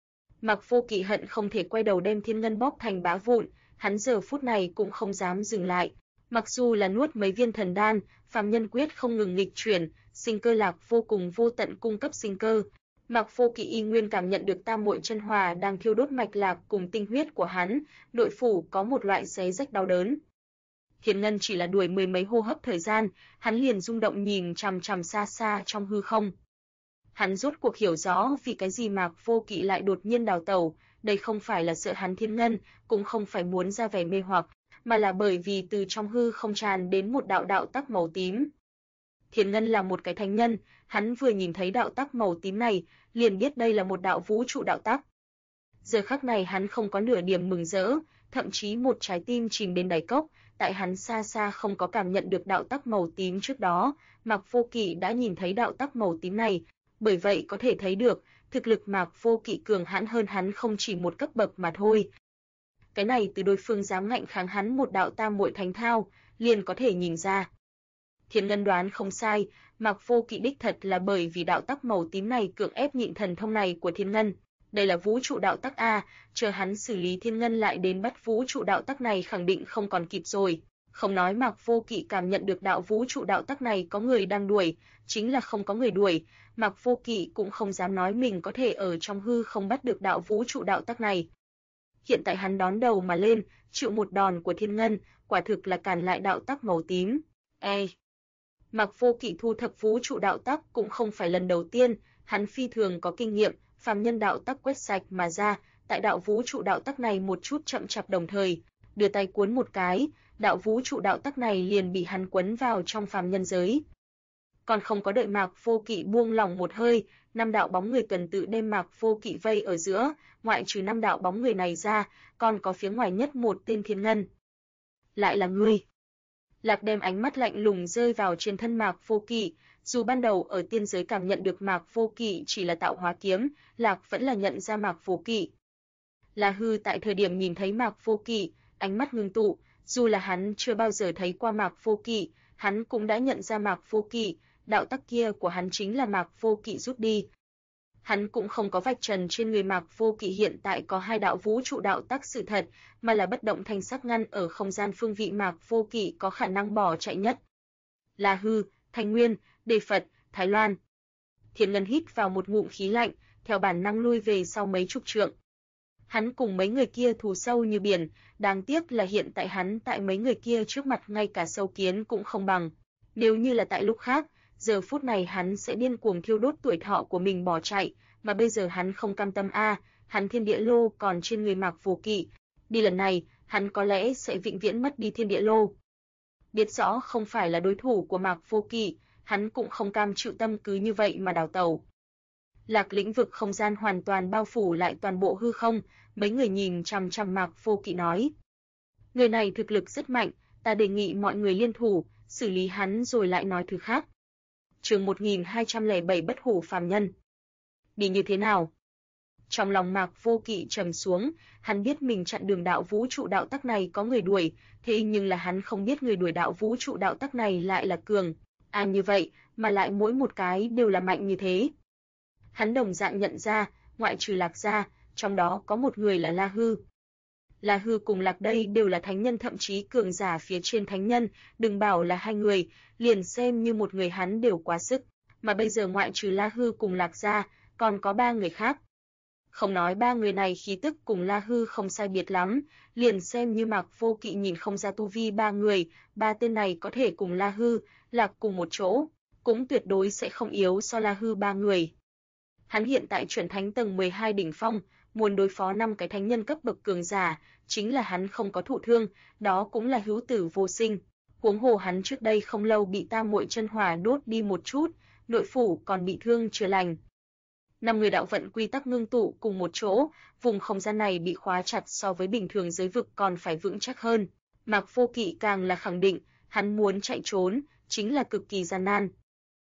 Mạc Vô Kỵ hận không thể quay đầu đem Thiên Ngân bóp thành bã vụn, hắn giờ phút này cũng không dám dừng lại. Mặc dù là nuốt mấy viên thần đan, phàm nhân quyết không ngừng nghịch chuyển, sinh cơ lạc vô cùng vô tận cung cấp sinh cơ. Mạc Vô Kỵ y nguyên cảm nhận được Tam Muội Chân Hỏa đang thiêu đốt mạch lạc cùng tinh huyết của hắn, nội phủ có một loại xé rách đau đớn. Thiên Ngân chỉ là đuổi mười mấy hô hấp thời gian, hắn liền rung động nhìn chằm chằm xa xa trong hư không. Hắn rốt cuộc hiểu rõ vì cái gì Mạc Vô Kỵ lại đột nhiên đào tẩu, đây không phải là sợ hắn Thiên Ngân, cũng không phải muốn ra vẻ mê hoặc, mà là bởi vì từ trong hư không tràn đến một đạo đạo tắc màu tím. Thiên Ngân là một cái thánh nhân, hắn vừa nhìn thấy đạo tắc màu tím này, liền biết đây là một đạo vũ trụ đạo tắc. Giờ khắc này hắn không có nửa điểm mừng rỡ, thậm chí một trái tim chìm đến đáy cốc, tại hắn xa xa không có cảm nhận được đạo tắc màu tím trước đó, Mạc Vô Kỵ đã nhìn thấy đạo tắc màu tím này, bởi vậy có thể thấy được, thực lực Mạc Vô Kỵ cường hãn hơn hắn không chỉ một cấp bậc mà thôi. Cái này từ đối phương dám ngạnh kháng hắn một đạo tam muội thánh thao, liền có thể nhìn ra. Thiên Ngân đoán không sai, Mạc Vô Kỵ đích thật là bởi vì đạo tắc màu tím này cưỡng ép nhịn thần thông này của Thiên Ngân. Đây là vũ trụ đạo tắc a, chờ hắn xử lý Thiên Ngân lại đến bắt vũ trụ đạo tắc này khẳng định không còn kịp rồi. Không nói Mạc Vô Kỵ cảm nhận được đạo vũ trụ đạo tắc này có người đang đuổi, chính là không có người đuổi, Mạc Vô Kỵ cũng không dám nói mình có thể ở trong hư không bắt được đạo vũ trụ đạo tắc này. Hiện tại hắn đón đầu mà lên, chịu một đòn của Thiên Ngân, quả thực là cản lại đạo tắc màu tím. Mạc Vô Kỵ thu thập vũ trụ đạo tắc cũng không phải lần đầu tiên, hắn phi thường có kinh nghiệm, phàm nhân đạo tắc quét sạch mà ra, tại đạo vũ trụ đạo tắc này một chút chậm chạp đồng thời, đưa tay cuốn một cái, đạo vũ trụ đạo tắc này liền bị hắn quấn vào trong phàm nhân giới. Còn không có đợi Mạc Vô Kỵ buông lỏng một hơi, 5 đạo bóng người tuần tự đem Mạc Vô Kỵ vây ở giữa, ngoại trừ 5 đạo bóng người này ra, còn có phía ngoài nhất một tên Thiên Ngân. Lại là ngươi. Lạc đem ánh mắt lạnh lùng rơi vào trên thân Mạc Vô Kỵ, dù ban đầu ở tiên giới cảm nhận được Mạc Vô Kỵ chỉ là tạo hóa kiếm, Lạc vẫn là nhận ra Mạc Vô Kỵ. La Hư tại thời điểm nhìn thấy Mạc Vô Kỵ, ánh mắt ngưng tụ, dù là hắn chưa bao giờ thấy qua Mạc Vô Kỵ, hắn cũng đã nhận ra Mạc Vô Kỵ, đạo tắc kia của hắn chính là Mạc Vô Kỵ rút đi. Hắn cũng không có vạch trần trên người Mạc Vô Kỵ hiện tại có 2 đạo vũ trụ đạo tắc sự thật, mà là bất động thanh sắc ngăn ở không gian phương vị Mạc Vô Kỵ có khả năng bỏ chạy nhất. La Hư, Thanh Nguyên, Đề Phật, Thái Loan. Thiên Ngân hít vào một ngụm khí lạnh, theo bản năng lui về sau mấy chục trượng. Hắn cùng mấy người kia thù sâu như biển, đáng tiếc là hiện tại hắn tại mấy người kia trước mặt ngay cả sâu kiến cũng không bằng. Nếu như là tại lúc khác, giờ phút này hắn sẽ điên cuồng thiêu đốt tuổi thọ của mình bỏ chạy, mà bây giờ hắn không cam tâm hắn thiên địa lô còn trên người Mạc Vô Kỵ, đi lần này, hắn có lẽ sẽ vĩnh viễn mất đi thiên địa lô. Biết rõ không phải là đối thủ của Mạc Vô Kỵ, hắn cũng không cam chịu tâm cứ như vậy mà đào tẩu. Lạc lĩnh vực không gian hoàn toàn bao phủ lại toàn bộ hư không, mấy người nhìn chằm chằm Mạc Vô Kỵ nói: người này thực lực rất mạnh, ta đề nghị mọi người liên thủ, xử lý hắn rồi lại nói thứ khác. Chương 1207 Bất hủ phàm nhân. Đi như thế nào? Trong lòng Mạc Vô Kỵ trầm xuống, hắn biết mình chặn đường đạo vũ trụ đạo tắc này có người đuổi, thế nhưng là hắn không biết người đuổi đạo vũ trụ đạo tắc này lại là cường như vậy, mà lại mỗi một cái đều là mạnh như thế. Hắn đồng dạng nhận ra, ngoại trừ Lạc ra, trong đó có một người là La Hư. La Hư cùng Lạc đây đều là thánh nhân, thậm chí cường giả phía trên thánh nhân, đừng bảo là 2 người, liền xem như một người hắn đều quá sức, mà bây giờ ngoại trừ La Hư cùng Lạc ra, còn có 3 người khác. Không nói 3 người này khí tức cùng La Hư không sai biệt lắm, liền xem như Mạc Vô Kỵ nhìn không ra tu vi 3 người, 3 tên này có thể cùng La Hư, Lạc cùng một chỗ, cũng tuyệt đối sẽ không yếu so La Hư 3 người. Hắn hiện tại chuẩn thánh tầng 12 đỉnh phong, muốn đối phó 5 cái thánh nhân cấp bậc cường giả, chính là hắn không có thụ thương, đó cũng là hữu tử vô sinh. Huống hồ hắn trước đây không lâu bị tam muội chân hỏa đốt đi một chút, nội phủ còn bị thương chưa lành. 5 người đạo vận quy tắc ngưng tụ cùng một chỗ, vùng không gian này bị khóa chặt so với bình thường giới vực còn phải vững chắc hơn. Mạc Vô Kỵ càng là khẳng định, hắn muốn chạy trốn, chính là cực kỳ gian nan.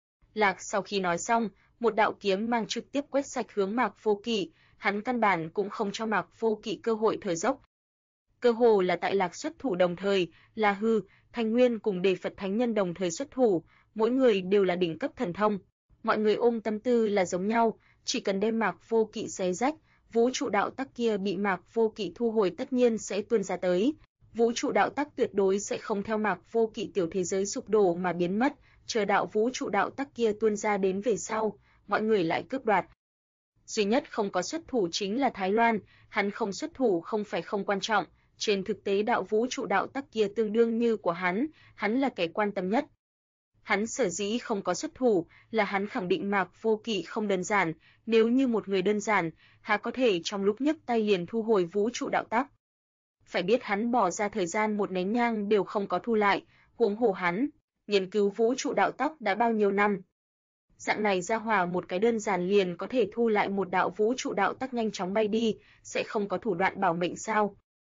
Lạc sau khi nói xong, một đạo kiếm mang trực tiếp quét sạch hướng Mạc Vô Kỵ, hắn căn bản cũng không cho Mạc Vô Kỵ cơ hội thở dốc. Cơ hồ là tại Lạc xuất thủ đồng thời, La Hư, Thanh Nguyên cùng Đề Phật thánh nhân đồng thời xuất thủ, mỗi người đều là đỉnh cấp thần thông. Mọi người ôm tâm tư là giống nhau, chỉ cần đem Mạc Vô Kỵ xé rách, vũ trụ đạo tắc kia bị Mạc Vô Kỵ thu hồi tất nhiên sẽ tuôn ra tới. Vũ trụ đạo tắc tuyệt đối sẽ không theo Mạc Vô Kỵ tiểu thế giới sụp đổ mà biến mất, chờ đạo vũ trụ đạo tắc kia tuôn ra đến về sau, mọi người lại cướp đoạt. Duy nhất không có xuất thủ chính là Thái Loan, hắn không xuất thủ không phải không quan trọng, trên thực tế đạo vũ trụ đạo tắc kia tương đương như của hắn là kẻ quan tâm nhất. Hắn sở dĩ không có xuất thủ là hắn khẳng định Mạc Vô Kỵ không đơn giản, nếu như một người đơn giản, há có thể trong lúc nhấc tay liền thu hồi vũ trụ đạo tắc. Phải biết hắn bỏ ra thời gian một nén nhang đều không có thu lại, huống hồ hắn nghiên cứu vũ trụ đạo tắc đã bao nhiêu năm. Dạng này ra hỏa một cái đơn giản liền có thể thu lại một đạo vũ trụ đạo tắc nhanh chóng bay đi, sẽ không có thủ đoạn bảo mệnh sao?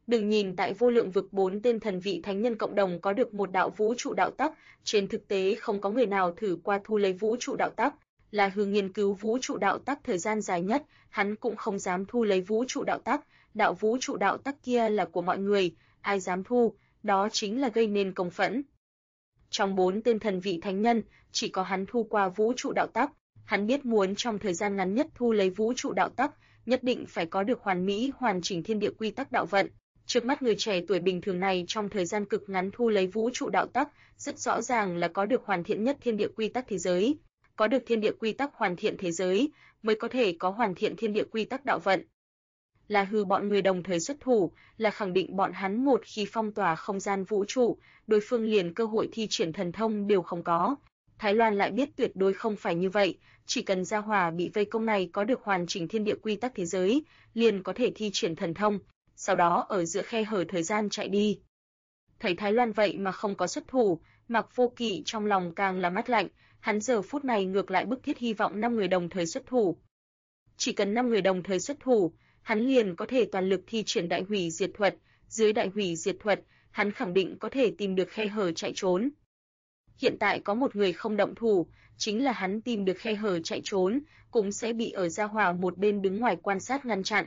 Đừng nhìn tại vô lượng vực 4 tên thần vị thánh nhân cộng đồng có được một đạo vũ trụ đạo tắc, trên thực tế không có người nào thử qua thu lấy vũ trụ đạo tắc. La Hư nghiên cứu vũ trụ đạo tắc thời gian dài nhất, hắn cũng không dám thu lấy vũ trụ đạo tắc, đạo vũ trụ đạo tắc kia là của mọi người, ai dám thu, đó chính là gây nên công phẫn. Trong 4 tên thần vị thánh nhân, chỉ có hắn thu qua vũ trụ đạo tắc, hắn biết muốn trong thời gian ngắn nhất thu lấy vũ trụ đạo tắc, nhất định phải có được hoàn mỹ hoàn chỉnh thiên địa quy tắc đạo vận. Trước mắt người trẻ tuổi bình thường này trong thời gian cực ngắn thu lấy vũ trụ đạo tắc, rất rõ ràng là có được hoàn thiện nhất thiên địa quy tắc thế giới. Có được thiên địa quy tắc hoàn thiện thế giới, mới có thể có hoàn thiện thiên địa quy tắc đạo vận. La Hư bọn người đồng thời xuất thủ, là khẳng định bọn hắn một khi phong tỏa không gian vũ trụ, đối phương liền cơ hội thi triển thần thông đều không có. Thái Loan lại biết tuyệt đối không phải như vậy, chỉ cần gia hỏa bị vây công này có được hoàn chỉnh thiên địa quy tắc thế giới, liền có thể thi triển thần thông, sau đó ở giữa khe hở thời gian chạy đi. Thấy Thái Loan vậy mà không có xuất thủ, Mạc Vô Kỵ trong lòng càng là mát lạnh, hắn giờ phút này ngược lại bức thiết hy vọng 5 người đồng thời xuất thủ. Chỉ cần 5 người đồng thời xuất thủ, hắn liền có thể toàn lực thi triển đại hủy diệt thuật, dưới đại hủy diệt thuật, hắn khẳng định có thể tìm được khe hở chạy trốn. Hiện tại có một người không động thủ, chính là hắn tìm được khe hở chạy trốn, cũng sẽ bị ở gia hỏa một bên đứng ngoài quan sát ngăn chặn.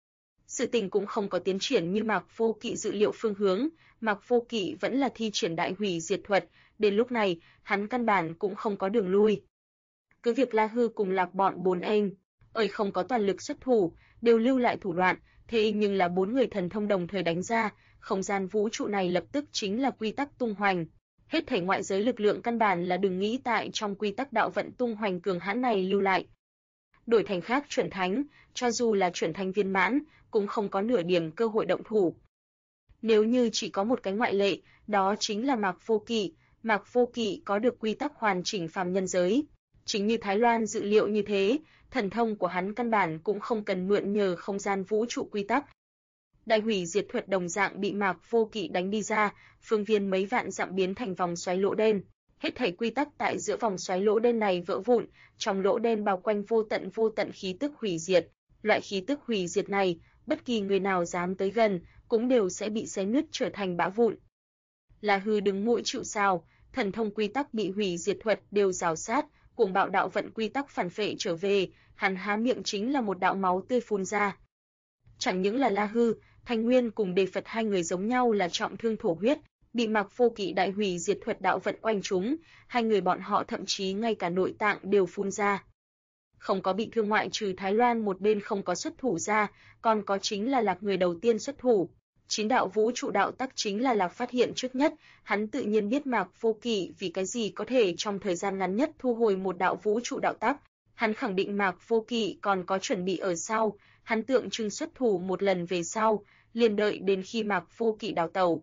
Sự tình cũng không có tiến triển như Mạc Vô Kỵ dự liệu phương hướng, Mạc Vô Kỵ vẫn là thi triển đại hủy diệt thuật, đến lúc này, hắn căn bản cũng không có đường lui. Cứ việc La Hư cùng Lạc bọn 4 anh, không có toàn lực xuất thủ, đều lưu lại thủ đoạn, thế nhưng là 4 người thần thông đồng thời đánh ra, không gian vũ trụ này lập tức chính là quy tắc tung hoành. Hết thảy ngoại giới lực lượng căn bản là đừng nghĩ tại trong quy tắc đạo vận tung hoành cường hãn này lưu lại. Đổi thành khác chuẩn thánh, cho dù là chuẩn thánh viên mãn, cũng không có nửa điểm cơ hội động thủ. Nếu như chỉ có một cái ngoại lệ, đó chính là Mạc Vô Kỵ. Mạc Vô Kỵ có được quy tắc hoàn chỉnh phàm nhân giới. Chính như Thái Loan dự liệu như thế, thần thông của hắn căn bản cũng không cần mượn nhờ không gian vũ trụ quy tắc. Đại hủy diệt thuật đồng dạng bị Mạc Vô Kỵ đánh đi ra, phương viên mấy vạn dặm biến thành vòng xoáy lỗ đen. Hết thảy quy tắc tại giữa vòng xoáy lỗ đen này vỡ vụn, trong lỗ đen bao quanh vô tận khí tức hủy diệt. Loại khí tức hủy diệt này, bất kỳ người nào dám tới gần, cũng đều sẽ bị xé nứt trở thành bã vụn. La Hư đứng mũi chịu sào, thần thông quy tắc bị hủy diệt thuật đều rào sát, cuồng bạo đạo vận quy tắc phản phệ trở về, hắn há miệng chính là một đạo máu tươi phun ra. Chẳng những là La Hư, Thanh Nguyên cùng Đề Phật hai người giống nhau là trọng thương thổ huyết, bị Mạc Vô Kỵ đại hủy diệt thuật đạo vận oanh trúng, hai người bọn họ thậm chí ngay cả nội tạng đều phun ra. Không có bị thương ngoại trừ Thái Loan một bên không có xuất thủ ra, còn có chính là Lạc người đầu tiên xuất thủ. Chín đạo vũ trụ đạo tắc chính là Lạc phát hiện trước nhất, hắn tự nhiên biết Mạc Vô Kỵ vì cái gì có thể trong thời gian ngắn nhất thu hồi một đạo vũ trụ đạo tắc. Hắn khẳng định Mạc Vô Kỵ còn có chuẩn bị ở sau, hắn tượng trưng xuất thủ một lần về sau, liền đợi đến khi Mạc Vô Kỵ đào tẩu.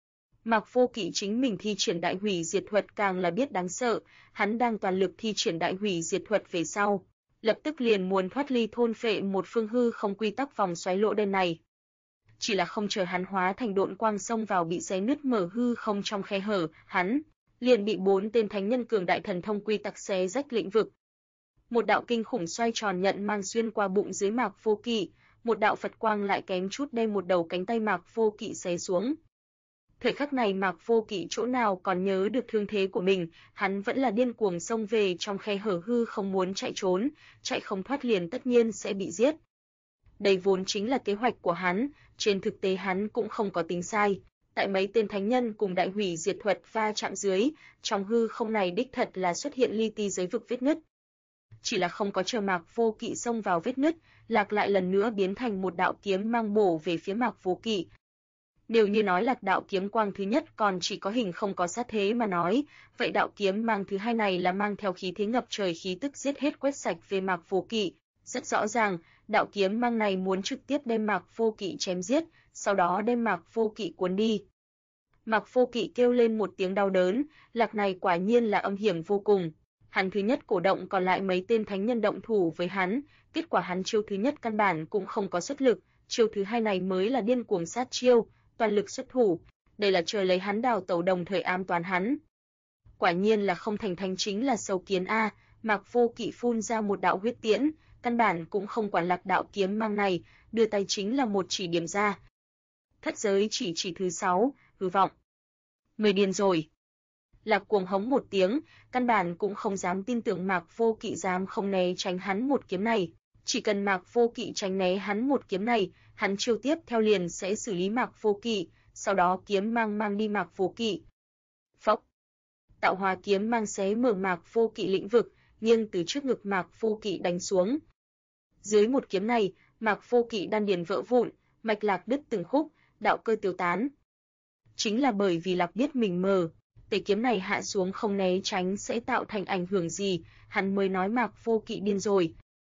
Mạc Vô Kỵ chính mình thi triển đại hủy diệt thuật càng là biết đáng sợ, hắn đang toàn lực thi triển đại hủy diệt thuật về sau, lập tức liền muốn thoát ly thôn phệ một phương hư không quy tắc vòng xoáy lỗ đen này. Chỉ là không chờ hắn hóa thành độn quang xông vào bị xé nứt mở hư không trong khe hở, hắn liền bị 4 tên thánh nhân cường đại thần thông quy tắc xé rách lĩnh vực. Một đạo kinh khủng xoay tròn nhận mang xuyên qua bụng dưới Mạc Vô Kỵ, một đạo Phật quang lại kém chút đem một đầu cánh tay Mạc Vô Kỵ xé xuống. Thời khắc này Mạc Vô Kỵ chỗ nào còn nhớ được thương thế của mình, hắn vẫn là điên cuồng xông về trong khe hở hư không muốn chạy trốn, chạy không thoát liền tất nhiên sẽ bị giết. Đây vốn chính là kế hoạch của hắn, trên thực tế hắn cũng không có tính sai. Tại mấy tên thánh nhân cùng đại hủy diệt thuật va chạm dưới, trong hư không này đích thật là xuất hiện li ti giới vực vết nứt. Chỉ là không có chờ Mạc Vô Kỵ xông vào vết nứt, Lạc lại lần nữa biến thành một đạo kiếm mang bổ về phía Mạc Vô Kỵ. Nếu như nói Lạc đạo kiếm quang thứ nhất còn chỉ có hình không có sát thế mà nói, vậy đạo kiếm mang thứ hai này là mang theo khí thế ngập trời khí tức giết hết quét sạch về Mạc Vô Kỵ. Rất rõ ràng, đạo kiếm mang này muốn trực tiếp đem Mạc Vô Kỵ chém giết, sau đó đem Mạc Vô Kỵ cuốn đi. Mạc Vô Kỵ kêu lên một tiếng đau đớn, Lạc này quả nhiên là âm hiểm vô cùng. Hắn thứ nhất cổ động còn lại mấy tên thánh nhân động thủ với hắn, kết quả hắn chiêu thứ nhất căn bản cũng không có xuất lực, chiêu thứ hai này mới là điên cuồng sát chiêu, toàn lực xuất thủ, đây là trời lấy hắn đào tẩu đồng thời ám toán hắn. Quả nhiên là không thành thánh chính là sâu kiến a, Mạc Vô Kỵ phun ra một đạo huyết tiễn, căn bản cũng không quản Lạc đạo kiếm mang này, đưa tay chính là một chỉ điểm ra. Thất giới chỉ thứ 6, hư vọng. Người điên rồi. Lạc cuồng hống một tiếng, căn bản cũng không dám tin tưởng Mạc Vô Kỵ dám không né tránh hắn một kiếm này. Chỉ cần Mạc Vô Kỵ tránh né hắn một kiếm này, hắn chiêu tiếp theo liền sẽ xử lý Mạc Vô Kỵ, sau đó kiếm mang đi Mạc Vô Kỵ. Phốc. Tạo hóa kiếm mang xé mở Mạc Vô Kỵ lĩnh vực, nghiêng từ trước ngực Mạc Vô Kỵ đánh xuống. Dưới một kiếm này, Mạc Vô Kỵ đan điền vỡ vụn, mạch lạc đứt từng khúc, đạo cơ tiêu tán. Chính là bởi vì Lạc biết mình mờ, tề kiếm này hạ xuống không né tránh sẽ tạo thành ảnh hưởng gì, hắn mới nói Mạc Vô Kỵ điên rồi.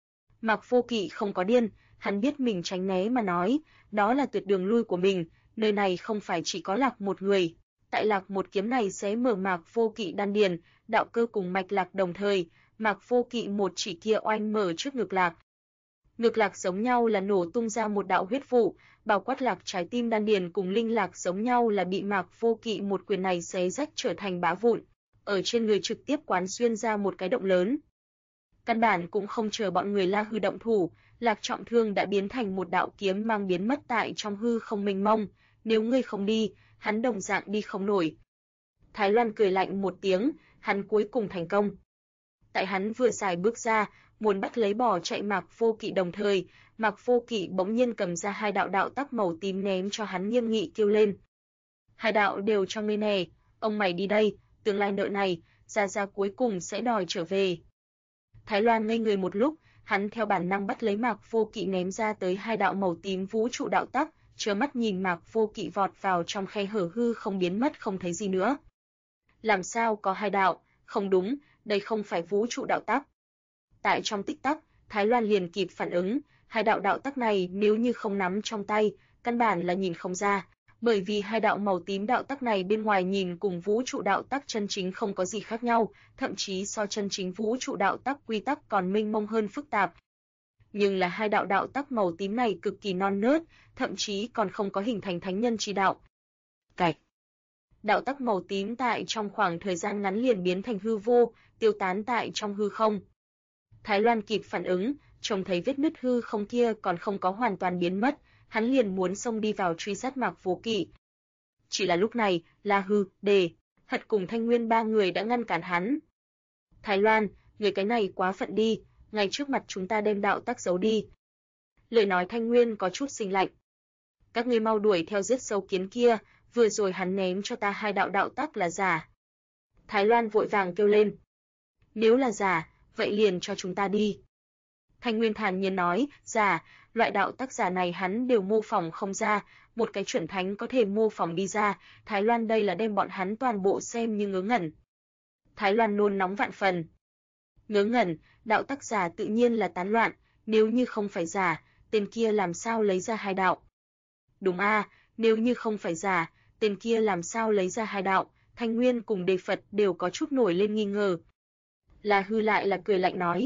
Mạc Vô Kỵ không có điên, hắn biết mình tránh né mà nói, đó là tuyệt đường lui của mình, nơi này không phải chỉ có Lạc một người. Tại Lạc một kiếm này sẽ mở Mạc Vô Kỵ đan điền, đạo cơ cùng mạch lạc đồng thời, Mạc Vô Kỵ một chỉ kia oanh mở trước ngực Lạc. Ngực Lạc giống nhau là nổ tung ra một đạo huyết vụ, bao quát Lạc trái tim đan điền cùng linh lạc giống nhau là bị Mạc Vô Kỵ một quyền này xé rách trở thành bã vụn, ở trên người trực tiếp quán xuyên ra một cái động lớn. Căn bản cũng không chờ bọn người La Hư động thủ, Lạc trọng thương đã biến thành một đạo kiếm mang biến mất tại trong hư không mênh mông, nếu ngươi không đi, hắn đồng dạng đi không nổi. Thái Loan cười lạnh một tiếng, hắn cuối cùng thành công. Tại hắn vừa xài bước ra, muốn bắt lấy bỏ chạy Mạc Vô Kỵ đồng thời, Mạc Vô Kỵ bỗng nhiên cầm ra hai đạo đạo tắc màu tím ném cho hắn, nghiêm nghị kêu lên. Hai đạo đều cho ngươi nè, ông mày đi đây, tương lai nợ này, Gia cuối cùng sẽ đòi trở về. Thái Loan ngây người một lúc, hắn theo bản năng bắt lấy Mạc Vô Kỵ ném ra tới hai đạo màu tím vũ trụ đạo tắc, trơ mắt nhìn Mạc Vô Kỵ vọt vào trong khe hở hư không biến mất không thấy gì nữa. Làm sao có hai đạo, không đúng, đây không phải vũ trụ đạo tắc. Tại trong tích tắc, Thái Loan liền kịp phản ứng, hai đạo đạo tắc này nếu như không nắm trong tay, căn bản là nhìn không ra, bởi vì hai đạo màu tím đạo tắc này bên ngoài nhìn cùng vũ trụ đạo tắc chân chính không có gì khác nhau, thậm chí so chân chính vũ trụ đạo tắc quy tắc còn mênh mông hơn phức tạp. Nhưng là hai đạo đạo tắc màu tím này cực kỳ non nớt, thậm chí còn không có hình thành thánh nhân chi đạo. Cạch. Đạo tắc màu tím tại trong khoảng thời gian ngắn liền biến thành hư vô, tiêu tán tại trong hư không. Thái Loan kịp phản ứng, trông thấy vết nứt hư không kia còn không có hoàn toàn biến mất, hắn liền muốn xông đi vào truy sát Mạc Vô Kỵ. Chỉ là lúc này, La Hư, Đề, Hật cùng Thanh Nguyên ba người đã ngăn cản hắn. Thái Loan, người cái này quá phận đi, ngay trước mặt chúng ta đem đạo tắc giấu đi. Lời nói Thanh Nguyên có chút sinh lạnh. Các ngươi mau đuổi theo giết sâu kiến kia, vừa rồi hắn ném cho ta hai đạo đạo tắc là giả. Thái Loan vội vàng kêu lên. Nếu là giả, vậy liền cho chúng ta đi. Thanh Nguyên thản nhiên nói, giả, loại đạo tắc giả này hắn đều mô phỏng không ra, một cái chuẩn thánh có thể mô phỏng đi ra, Thái Loan đây là đem bọn hắn toàn bộ xem như ngớ ngẩn. Thái Loan nôn nóng vạn phần. Ngớ ngẩn, đạo tắc giả tự nhiên là tán loạn, nếu như không phải giả, tên kia làm sao lấy ra hai đạo? Đúng a, nếu như không phải giả, tên kia làm sao lấy ra hai đạo? Thanh Nguyên cùng Đề Phật đều có chút nổi lên nghi ngờ. La Hư lại là cười lạnh nói.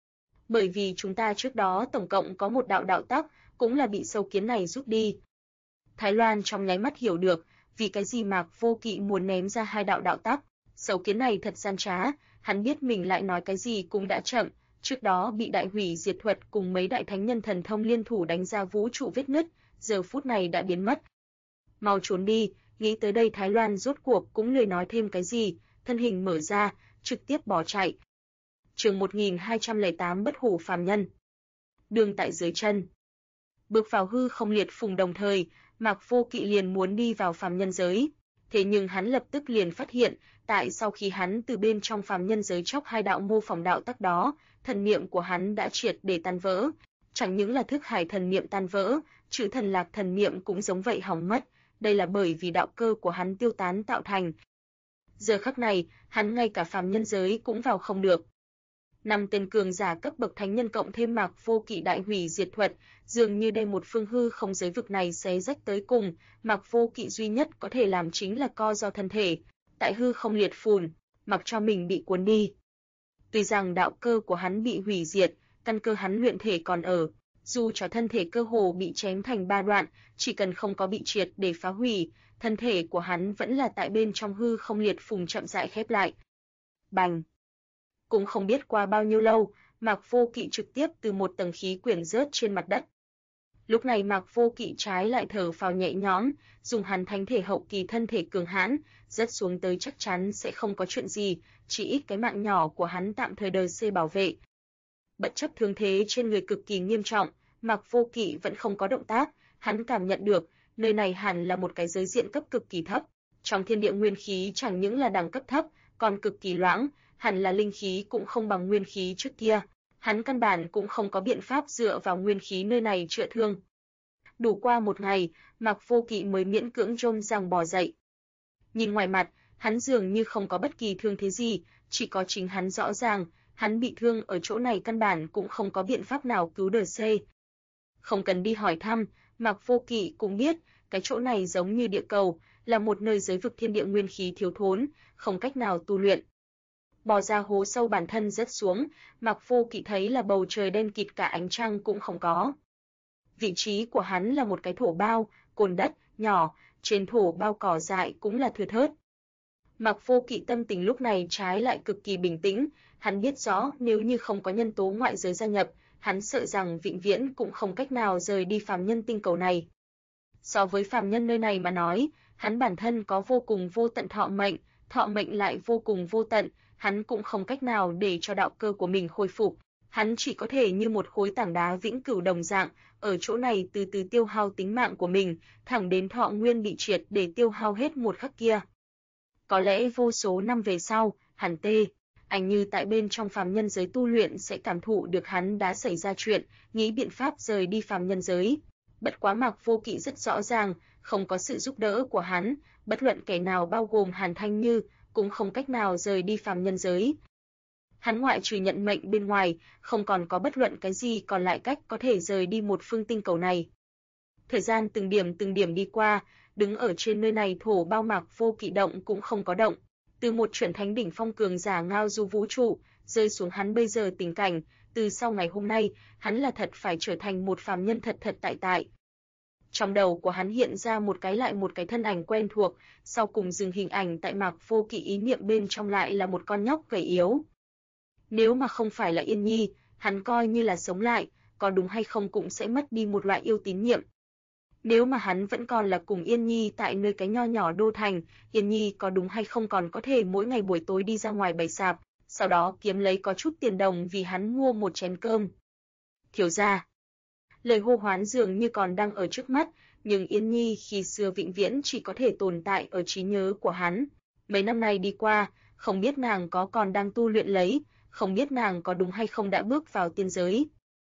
Bởi vì chúng ta trước đó tổng cộng có một đạo đạo tắc, cũng là bị sâu kiến này rút đi. Thái Loan trong nháy mắt hiểu được, vì cái gì Mạc Vô Kỵ muốn ném ra hai đạo đạo tắc, sâu kiến này thật gian trá, hắn biết mình lại nói cái gì cũng đã chậm, trước đó bị đại hủy diệt thuật cùng mấy đại thánh nhân thần thông liên thủ đánh ra vũ trụ vết nứt, giờ phút này đã biến mất. Mau trốn đi, nghĩ tới đây Thái Loan rốt cuộc cũng lười nói thêm cái gì, thân hình mở ra, trực tiếp bỏ chạy. Chương 1208 Bất hủ phàm nhân. Đường tại dưới chân. Bước vào hư không liệt phùng đồng thời, Mạc Vô Kỵ liền muốn đi vào phàm nhân giới, thế nhưng hắn lập tức liền phát hiện, tại sau khi hắn từ bên trong phàm nhân giới chóc hai đạo mô phỏng đạo tắc đó, thần niệm của hắn đã triệt để tan vỡ, chẳng những là thức hải thần niệm tan vỡ, chữ thần lạc thần niệm cũng giống vậy hỏng mất, đây là bởi vì đạo cơ của hắn tiêu tán tạo thành. Giờ khắc này, hắn ngay cả phàm nhân giới cũng vào không được. 5 tên cường giả cấp bậc thánh nhân cộng thêm Mạc Vô Kỵ đại hủy diệt thuật, dường như đem một phương hư không giới vực này xé rách tới cùng, Mạc Vô Kỵ duy nhất có thể làm chính là co do thân thể, tại hư không liệt phùn, mặc cho mình bị cuốn đi. Tuy rằng đạo cơ của hắn bị hủy diệt, căn cơ hắn luyện thể còn ở, dù cho thân thể cơ hồ bị chém thành 3 đoạn, chỉ cần không có bị triệt để phá hủy, thân thể của hắn vẫn là tại bên trong hư không liệt phùng chậm rãi khép lại. Bành! Cũng không biết qua bao nhiêu lâu, Mạc Vô Kỵ trực tiếp từ một tầng khí quyển rớt trên mặt đất. Lúc này Mạc Vô Kỵ trái lại thở phào nhẹ nhõm, dùng hắn thánh thể hậu kỳ thân thể cường hãn, rớt xuống tới chắc chắn sẽ không có chuyện gì, chỉ ít cái mạng nhỏ của hắn tạm thời đời C bảo vệ. Bất chấp thương thế trên người cực kỳ nghiêm trọng, Mạc Vô Kỵ vẫn không có động tác, hắn cảm nhận được, nơi này hẳn là một cái giới diện cấp cực kỳ thấp. Trong thiên địa nguyên khí chẳng những là đẳng cấp thấp, còn cực kỳ loãng, hẳn là linh khí cũng không bằng nguyên khí trước kia. Hắn căn bản cũng không có biện pháp dựa vào nguyên khí nơi này chữa thương. Đủ qua một ngày, Mạc Vô Kỵ mới miễn cưỡng rôm rang bò dậy. Nhìn ngoài mặt, hắn dường như không có bất kỳ thương thế gì, chỉ có chính hắn rõ ràng, hắn bị thương ở chỗ này căn bản cũng không có biện pháp nào cứu đời C. Không cần đi hỏi thăm, Mạc Vô Kỵ cũng biết, cái chỗ này giống như địa cầu, là một nơi giới vực thiên địa nguyên khí thiếu thốn, không cách nào tu luyện. Bò ra hố sâu bản thân rớt xuống, Mạc Vô Kỵ thấy là bầu trời đen kịt cả ánh trăng cũng không có. Vị trí của hắn là một cái thổ bao, cồn đất, nhỏ, trên thổ bao cỏ dại cũng là thưa thớt. Mạc Vô Kỵ tâm tình lúc này trái lại cực kỳ bình tĩnh, hắn biết rõ nếu như không có nhân tố ngoại giới gia nhập, hắn sợ rằng vĩnh viễn cũng không cách nào rời đi phàm nhân tinh cầu này. So với phàm nhân nơi này mà nói, hắn bản thân có vô cùng vô tận thọ mệnh lại vô cùng vô tận, hắn cũng không cách nào để cho đạo cơ của mình khôi phục, hắn chỉ có thể như một khối tảng đá vĩnh cửu đồng dạng, ở chỗ này từ từ tiêu hao tính mạng của mình, thẳng đến thọ nguyên bị triệt để tiêu hao hết một khắc kia. Có lẽ vô số năm về sau, hắn anh như tại bên trong phàm nhân giới tu luyện sẽ cảm thụ được hắn đã xảy ra chuyện, nghĩ biện pháp rời đi phàm nhân giới. Bất quá Mạc Vô Kỵ rất rõ ràng, không có sự giúp đỡ của hắn, bất luận kẻ nào bao gồm Hàn Thanh Như, cũng không cách nào rời đi phàm nhân giới. Hắn ngoại trừ nhận mệnh bên ngoài, không còn có bất luận cái gì còn lại cách có thể rời đi một phương tinh cầu này. Thời gian từng điểm đi qua, đứng ở trên nơi này thổ bao Mạc Vô Kỵ động cũng không có động. Từ một chuẩn thánh đỉnh phong cường giả ngao du vũ trụ, rơi xuống hắn bây giờ tình cảnh, từ sau ngày hôm nay, hắn là thật phải trở thành một phàm nhân thật tại. Trong đầu của hắn hiện ra một cái lại một cái thân ảnh quen thuộc, sau cùng dừng hình ảnh tại Mạc Vô Kỵ ý niệm bên trong lại là một con nhóc gầy yếu. Nếu mà không phải là Yên Nhi, hắn coi như là sống lại, có đúng hay không cũng sẽ mất đi một loại yêu tín nhiệm. Nếu mà hắn vẫn còn là cùng Yên Nhi tại nơi cái nho nhỏ đô thành, Yên Nhi có đúng hay không còn có thể mỗi ngày buổi tối đi ra ngoài bày sạp, sau đó kiếm lấy có chút tiền đồng vì hắn mua một chén cơm. Thiếu gia. Lời hô hoán dường như còn đang ở trước mắt, nhưng Yên Nhi khi xưa vĩnh viễn chỉ có thể tồn tại ở trí nhớ của hắn. Mấy năm này đi qua, không biết nàng có còn đang tu luyện lấy, không biết nàng có đúng hay không đã bước vào tiên giới.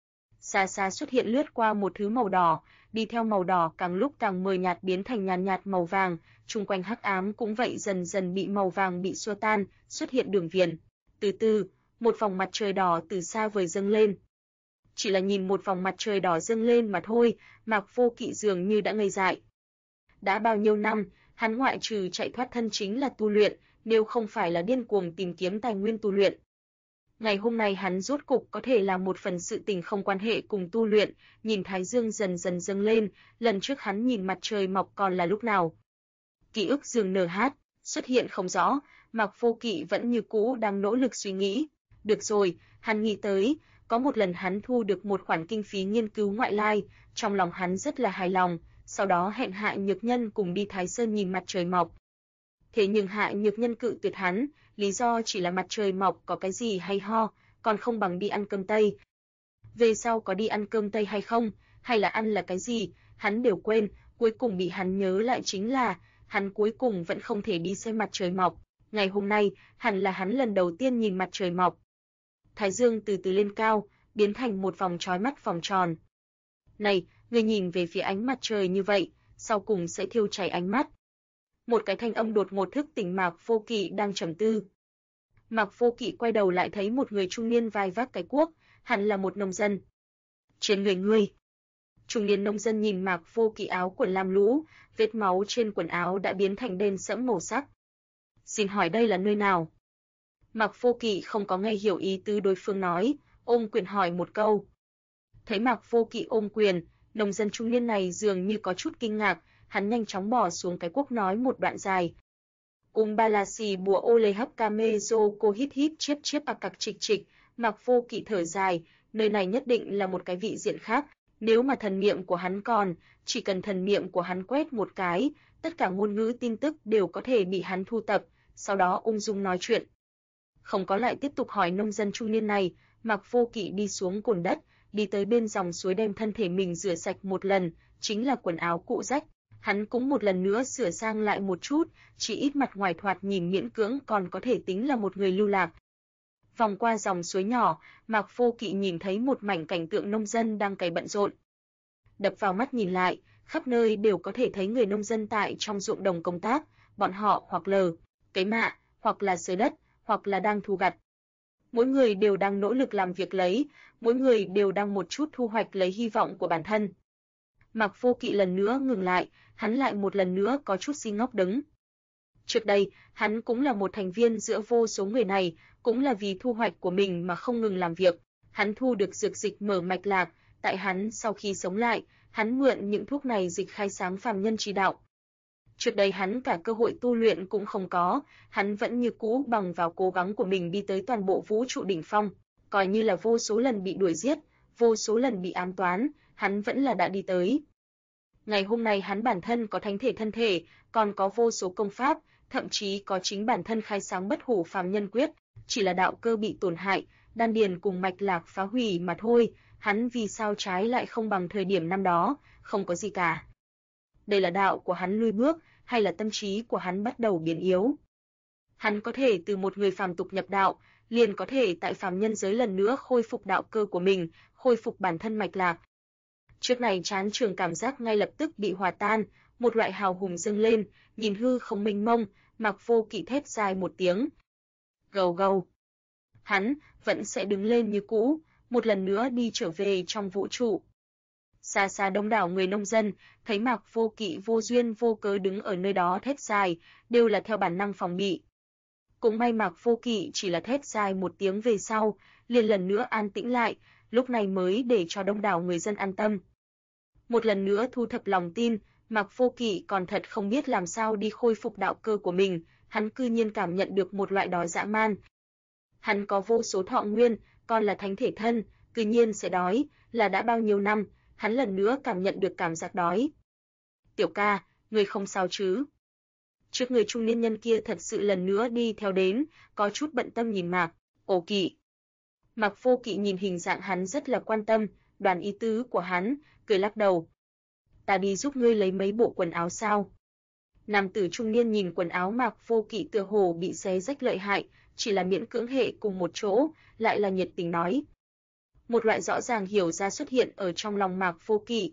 Xa xa xuất hiện lướt qua một thứ màu đỏ, đi theo màu đỏ càng lúc càng mờ nhạt biến thành nhàn nhạt màu vàng, chung quanh hắc ám cũng vậy dần dần bị màu vàng bị xua tan, xuất hiện đường viền. Từ từ, một vòng mặt trời đỏ từ xa vời dâng lên. Chỉ là nhìn một vòng mặt trời đỏ dâng lên mà thôi, Mạc Vô Kỵ dường như đã ngây dại. Đã bao nhiêu năm, hắn ngoại trừ chạy thoát thân chính là tu luyện, nếu không phải là điên cuồng tìm kiếm tài nguyên tu luyện. Ngày hôm nay hắn rốt cục có thể làm một phần sự tình không quan hệ cùng tu luyện, nhìn thái dương dần dần dâng lên, lần trước hắn nhìn mặt trời mọc còn là lúc nào. Ký ức dường xuất hiện không rõ, Mạc Vô Kỵ vẫn như cũ đang nỗ lực suy nghĩ. Được rồi, hắn nghĩ tới, có một lần hắn thu được một khoản kinh phí nghiên cứu ngoại lai, trong lòng hắn rất là hài lòng, sau đó hẹn Hạ Nhược Nhân cùng đi Thái Sơn nhìn mặt trời mọc. Thế nhưng Hạ Nhược Nhân cự tuyệt hắn, lý do chỉ là mặt trời mọc có cái gì hay ho, còn không bằng đi ăn cơm Tây. Về sau có đi ăn cơm Tây hay không, hay là ăn là cái gì, hắn đều quên, cuối cùng bị hắn nhớ lại chính là, hắn cuối cùng vẫn không thể đi xem mặt trời mọc. Ngày hôm nay, hẳn là hắn lần đầu tiên nhìn mặt trời mọc. Thái dương từ từ lên cao, biến thành một vòng chói mắt vòng tròn. Này, ngươi nhìn về phía ánh mặt trời như vậy, sau cùng sẽ thiêu cháy ánh mắt. Một cái thanh âm đột ngột thức tỉnh Mạc Vô Kỵ đang trầm tư. Mạc Vô Kỵ quay đầu lại thấy một người trung niên vai vác cái cuốc, hẳn là một nông dân. Trên người ngươi. Trung niên nông dân nhìn Mạc Vô Kỵ áo quần lam lũ, vết máu trên quần áo đã biến thành đen sẫm màu sắc. Xin hỏi đây là nơi nào? Mạc Vô Kỵ không có nghe hiểu ý tứ đối phương nói, ôm quyền hỏi một câu. Thấy Mạc Vô Kỵ ôm quyền, nông dân trung niên này dường như có chút kinh ngạc, hắn nhanh chóng bỏ xuống cái cuốc nói một đoạn dài. Balasi bùa ô lê hấp camezo cô hít hít chiếp a cặc trịch trịch, Mạc Vô Kỵ thở dài, nơi này nhất định là một cái vị diện khác, Nếu mà thần niệm của hắn còn, chỉ cần thần niệm của hắn quét một cái, tất cả ngôn ngữ tin tức đều có thể bị hắn thu tập, sau đó ung dung nói chuyện. Không có lại tiếp tục hỏi nông dân trung niên này, Mạc Vô Kỵ đi xuống cồn đất, đi tới bên dòng suối đem thân thể mình rửa sạch một lần, chính là quần áo cũ rách. Hắn cũng một lần nữa sửa sang lại một chút, chỉ ít mặt ngoài thoạt nhìn miễn cưỡng còn có thể tính là một người lưu lạc. Vòng qua dòng suối nhỏ, Mạc Vô Kỵ nhìn thấy một mảnh cảnh tượng nông dân đang cày bận rộn. Đập vào mắt nhìn lại, khắp nơi đều có thể thấy người nông dân tại trong ruộng đồng công tác, bọn họ hoặc cấy mạ, hoặc là xới đất, hoặc là đang thu gặt. Mỗi người đều đang nỗ lực làm việc lấy, mỗi người đều đang một chút thu hoạch lấy hy vọng của bản thân. Mạc Vô Kỵ lần nữa ngừng lại, hắn lại một lần nữa có chút si ngốc đứng. Trước đây, hắn cũng là một thành viên giữa vô số người này, cũng là vì thu hoạch của mình mà không ngừng làm việc. Hắn thu được dược dịch mở mạch lạc, tại hắn sau khi sống lại, hắn mượn những thuốc này dịch khai sáng phàm nhân chi đạo. Trước đây hắn cả cơ hội tu luyện cũng không có, hắn vẫn như cũ bằng vào cố gắng của mình đi tới toàn bộ vũ trụ đỉnh phong, coi như là vô số lần bị đuổi giết, vô số lần bị ám toán, hắn vẫn là đã đi tới. Ngày hôm nay hắn bản thân có thánh thể thân thể, còn có vô số công pháp, thậm chí có chính bản thân khai sáng bất hủ phàm nhân quyết, chỉ là đạo cơ bị tổn hại, đan điền cùng mạch lạc phá hủy mà thôi, hắn vì sao trái lại không bằng thời điểm năm đó, không có gì cả. Đây là đạo của hắn lùi bước, hay là tâm trí của hắn bắt đầu biến yếu? Hắn có thể từ một người phàm tục nhập đạo, liền có thể tại phàm nhân giới lần nữa khôi phục đạo cơ của mình, khôi phục bản thân mạch lạc. Trước này chán trường cảm giác ngay lập tức bị hòa tan, một loại hào hùng dâng lên, nhìn hư không mênh mông, Mạc Vô Kỵ thét dài một tiếng. Gầu gầu. Hắn vẫn sẽ đứng lên như cũ, một lần nữa đi trở về trong vũ trụ. Xa xa đông đảo người nông dân, thấy Mạc Vô Kỵ vô duyên vô cớ đứng ở nơi đó thét dài, đều là theo bản năng phòng bị. Cũng may Mạc Vô Kỵ chỉ là thét dài một tiếng về sau, liền lần nữa an tĩnh lại, lúc này mới để cho đông đảo người dân an tâm. Một lần nữa thu thập lòng tin, Mạc Vô Kỵ còn thật không biết làm sao đi khôi phục đạo cơ của mình, hắn cư nhiên cảm nhận được một loại đói dã man. Hắn có vô số thọ nguyên, còn là thánh thể thân, cư nhiên sẽ đói, là đã bao nhiêu năm, hắn lần nữa cảm nhận được cảm giác đói. Tiểu ca, người không sao chứ? Trước người trung niên nhân kia thật sự lần nữa đi theo đến, có chút bận tâm nhìn Mạc Kỵ. Mạc Vô Kỵ nhìn hình dạng hắn rất là quan tâm, đoán ý tứ của hắn, cười lắc đầu. Ta đi giúp ngươi lấy mấy bộ quần áo sao? Nam tử trung niên nhìn quần áo Mạc Vô Kỵ tựa hồ bị xé rách lợi hại, chỉ là miễn cưỡng hệ cùng một chỗ, lại là nhiệt tình nói. Một loại rõ ràng hiểu ra xuất hiện ở trong lòng Mạc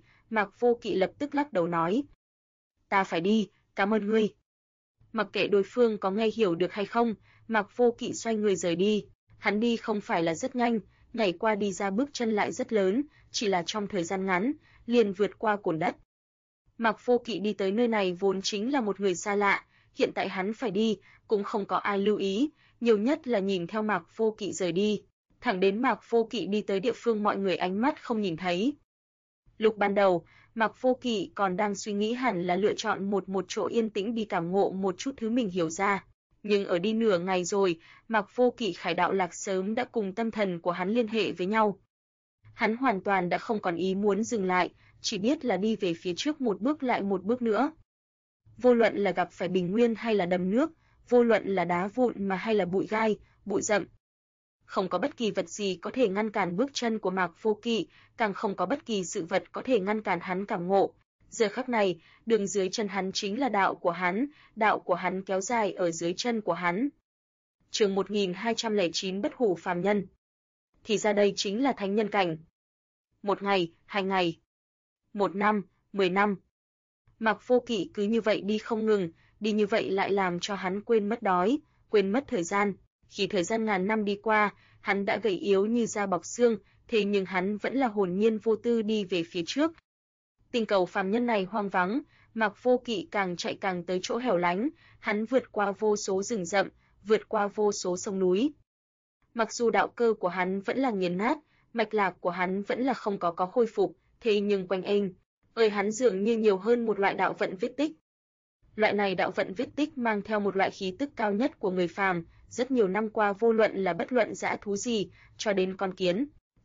Vô Kỵ lập tức lắc đầu nói. Ta phải đi, cảm ơn ngươi. Mặc kệ đối phương có nghe hiểu được hay không, Mạc Vô Kỵ xoay người rời đi. Hắn đi không phải là rất nhanh, nhảy qua đi ra bước chân lại rất lớn, chỉ là trong thời gian ngắn, liền vượt qua cồn đất. Mạc Vô Kỵ đi tới nơi này vốn chính là một người xa lạ, hiện tại hắn phải đi, cũng không có ai lưu ý, nhiều nhất là nhìn theo Mạc Vô Kỵ rời đi, thẳng đến Mạc Vô Kỵ đi tới địa phương mọi người ánh mắt không nhìn thấy. Lúc ban đầu, Mạc Vô Kỵ còn đang suy nghĩ hẳn là lựa chọn một chỗ yên tĩnh đi cảm ngộ một chút thứ mình hiểu ra. Nhưng ở đi nửa ngày rồi, Mạc Vô Kỵ khải đạo lạc sớm đã cùng tâm thần của hắn liên hệ với nhau. Hắn hoàn toàn đã không còn ý muốn dừng lại, chỉ biết là đi về phía trước một bước lại một bước nữa. Vô luận là gặp phải bình nguyên hay là đầm nước, vô luận là đá vụn mà hay là bụi gai, bụi rậm. Không có bất kỳ vật gì có thể ngăn cản bước chân của Mạc Vô Kỵ, càng không có bất kỳ sự vật có thể ngăn cản hắn cảm ngộ. Giờ khắc này, đường dưới chân hắn chính là đạo của hắn kéo dài ở dưới chân của hắn. Chương 1209 Bất hủ phàm nhân. Thì ra đây chính là thánh nhân cảnh. Một ngày, 2 ngày, 1 năm, 10 năm. Mạc Vô Kỵ cứ như vậy đi không ngừng, đi như vậy lại làm cho hắn quên mất đói, quên mất thời gian. Khi thời gian ngàn năm đi qua, hắn đã gầy yếu như da bọc xương, thế nhưng hắn vẫn là hồn nhiên vô tư đi về phía trước. Tinh cầu phàm nhân này hoang vắng, Mạc Vô Kỵ càng chạy càng tới chỗ hẻo lánh, hắn vượt qua vô số rừng rậm, vượt qua vô số sông núi. Mặc dù đạo cơ của hắn vẫn là nghiền nát, mạch lạc của hắn vẫn là không có khôi phục, thế nhưng quanh hắn dường như nhiều hơn một loại đạo vận vết tích. Loại này đạo vận vết tích mang theo một loại khí tức cao nhất của người phàm, rất nhiều năm qua vô luận là bất luận dã thú gì, cho đến con kiến,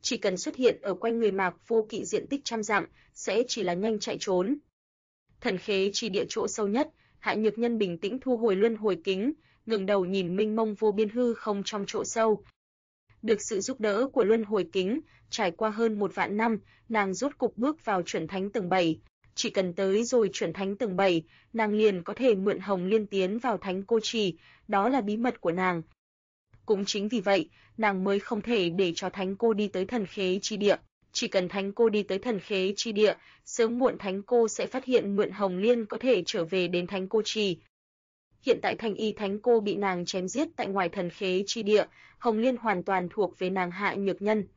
chỉ cần xuất hiện ở quanh người Mạc Vô Kỵ diện tích trăm dặm, sẽ chỉ là nhanh chạy trốn. Thần khế chi địa chỗ sâu nhất, Hạ Nhược Nhân bình tĩnh thu hồi luân hồi kính, ngẩng đầu nhìn mênh mông vô biên hư không trong chỗ sâu. Được sự giúp đỡ của luân hồi kính, trải qua hơn 1.000 năm, nàng rốt cục bước vào chuẩn thánh tầng 7. Chỉ cần tới rồi chuẩn thánh tầng 7, nàng liền có thể mượn Hồng Liên tiến vào thánh cô trì, đó là bí mật của nàng. Cũng chính vì vậy, nàng mới không thể để cho thánh cô đi tới thần khế chi địa. Chỉ cần thánh cô đi tới thần khế chi địa, sớm muộn thánh cô sẽ phát hiện mượn Hồng Liên có thể trở về đến thánh cô trì. Hiện tại Thanh Y thánh cô bị nàng chém giết tại ngoài thần khế chi địa, Hồng Liên hoàn toàn thuộc về nàng Hạ Nhược Nhân.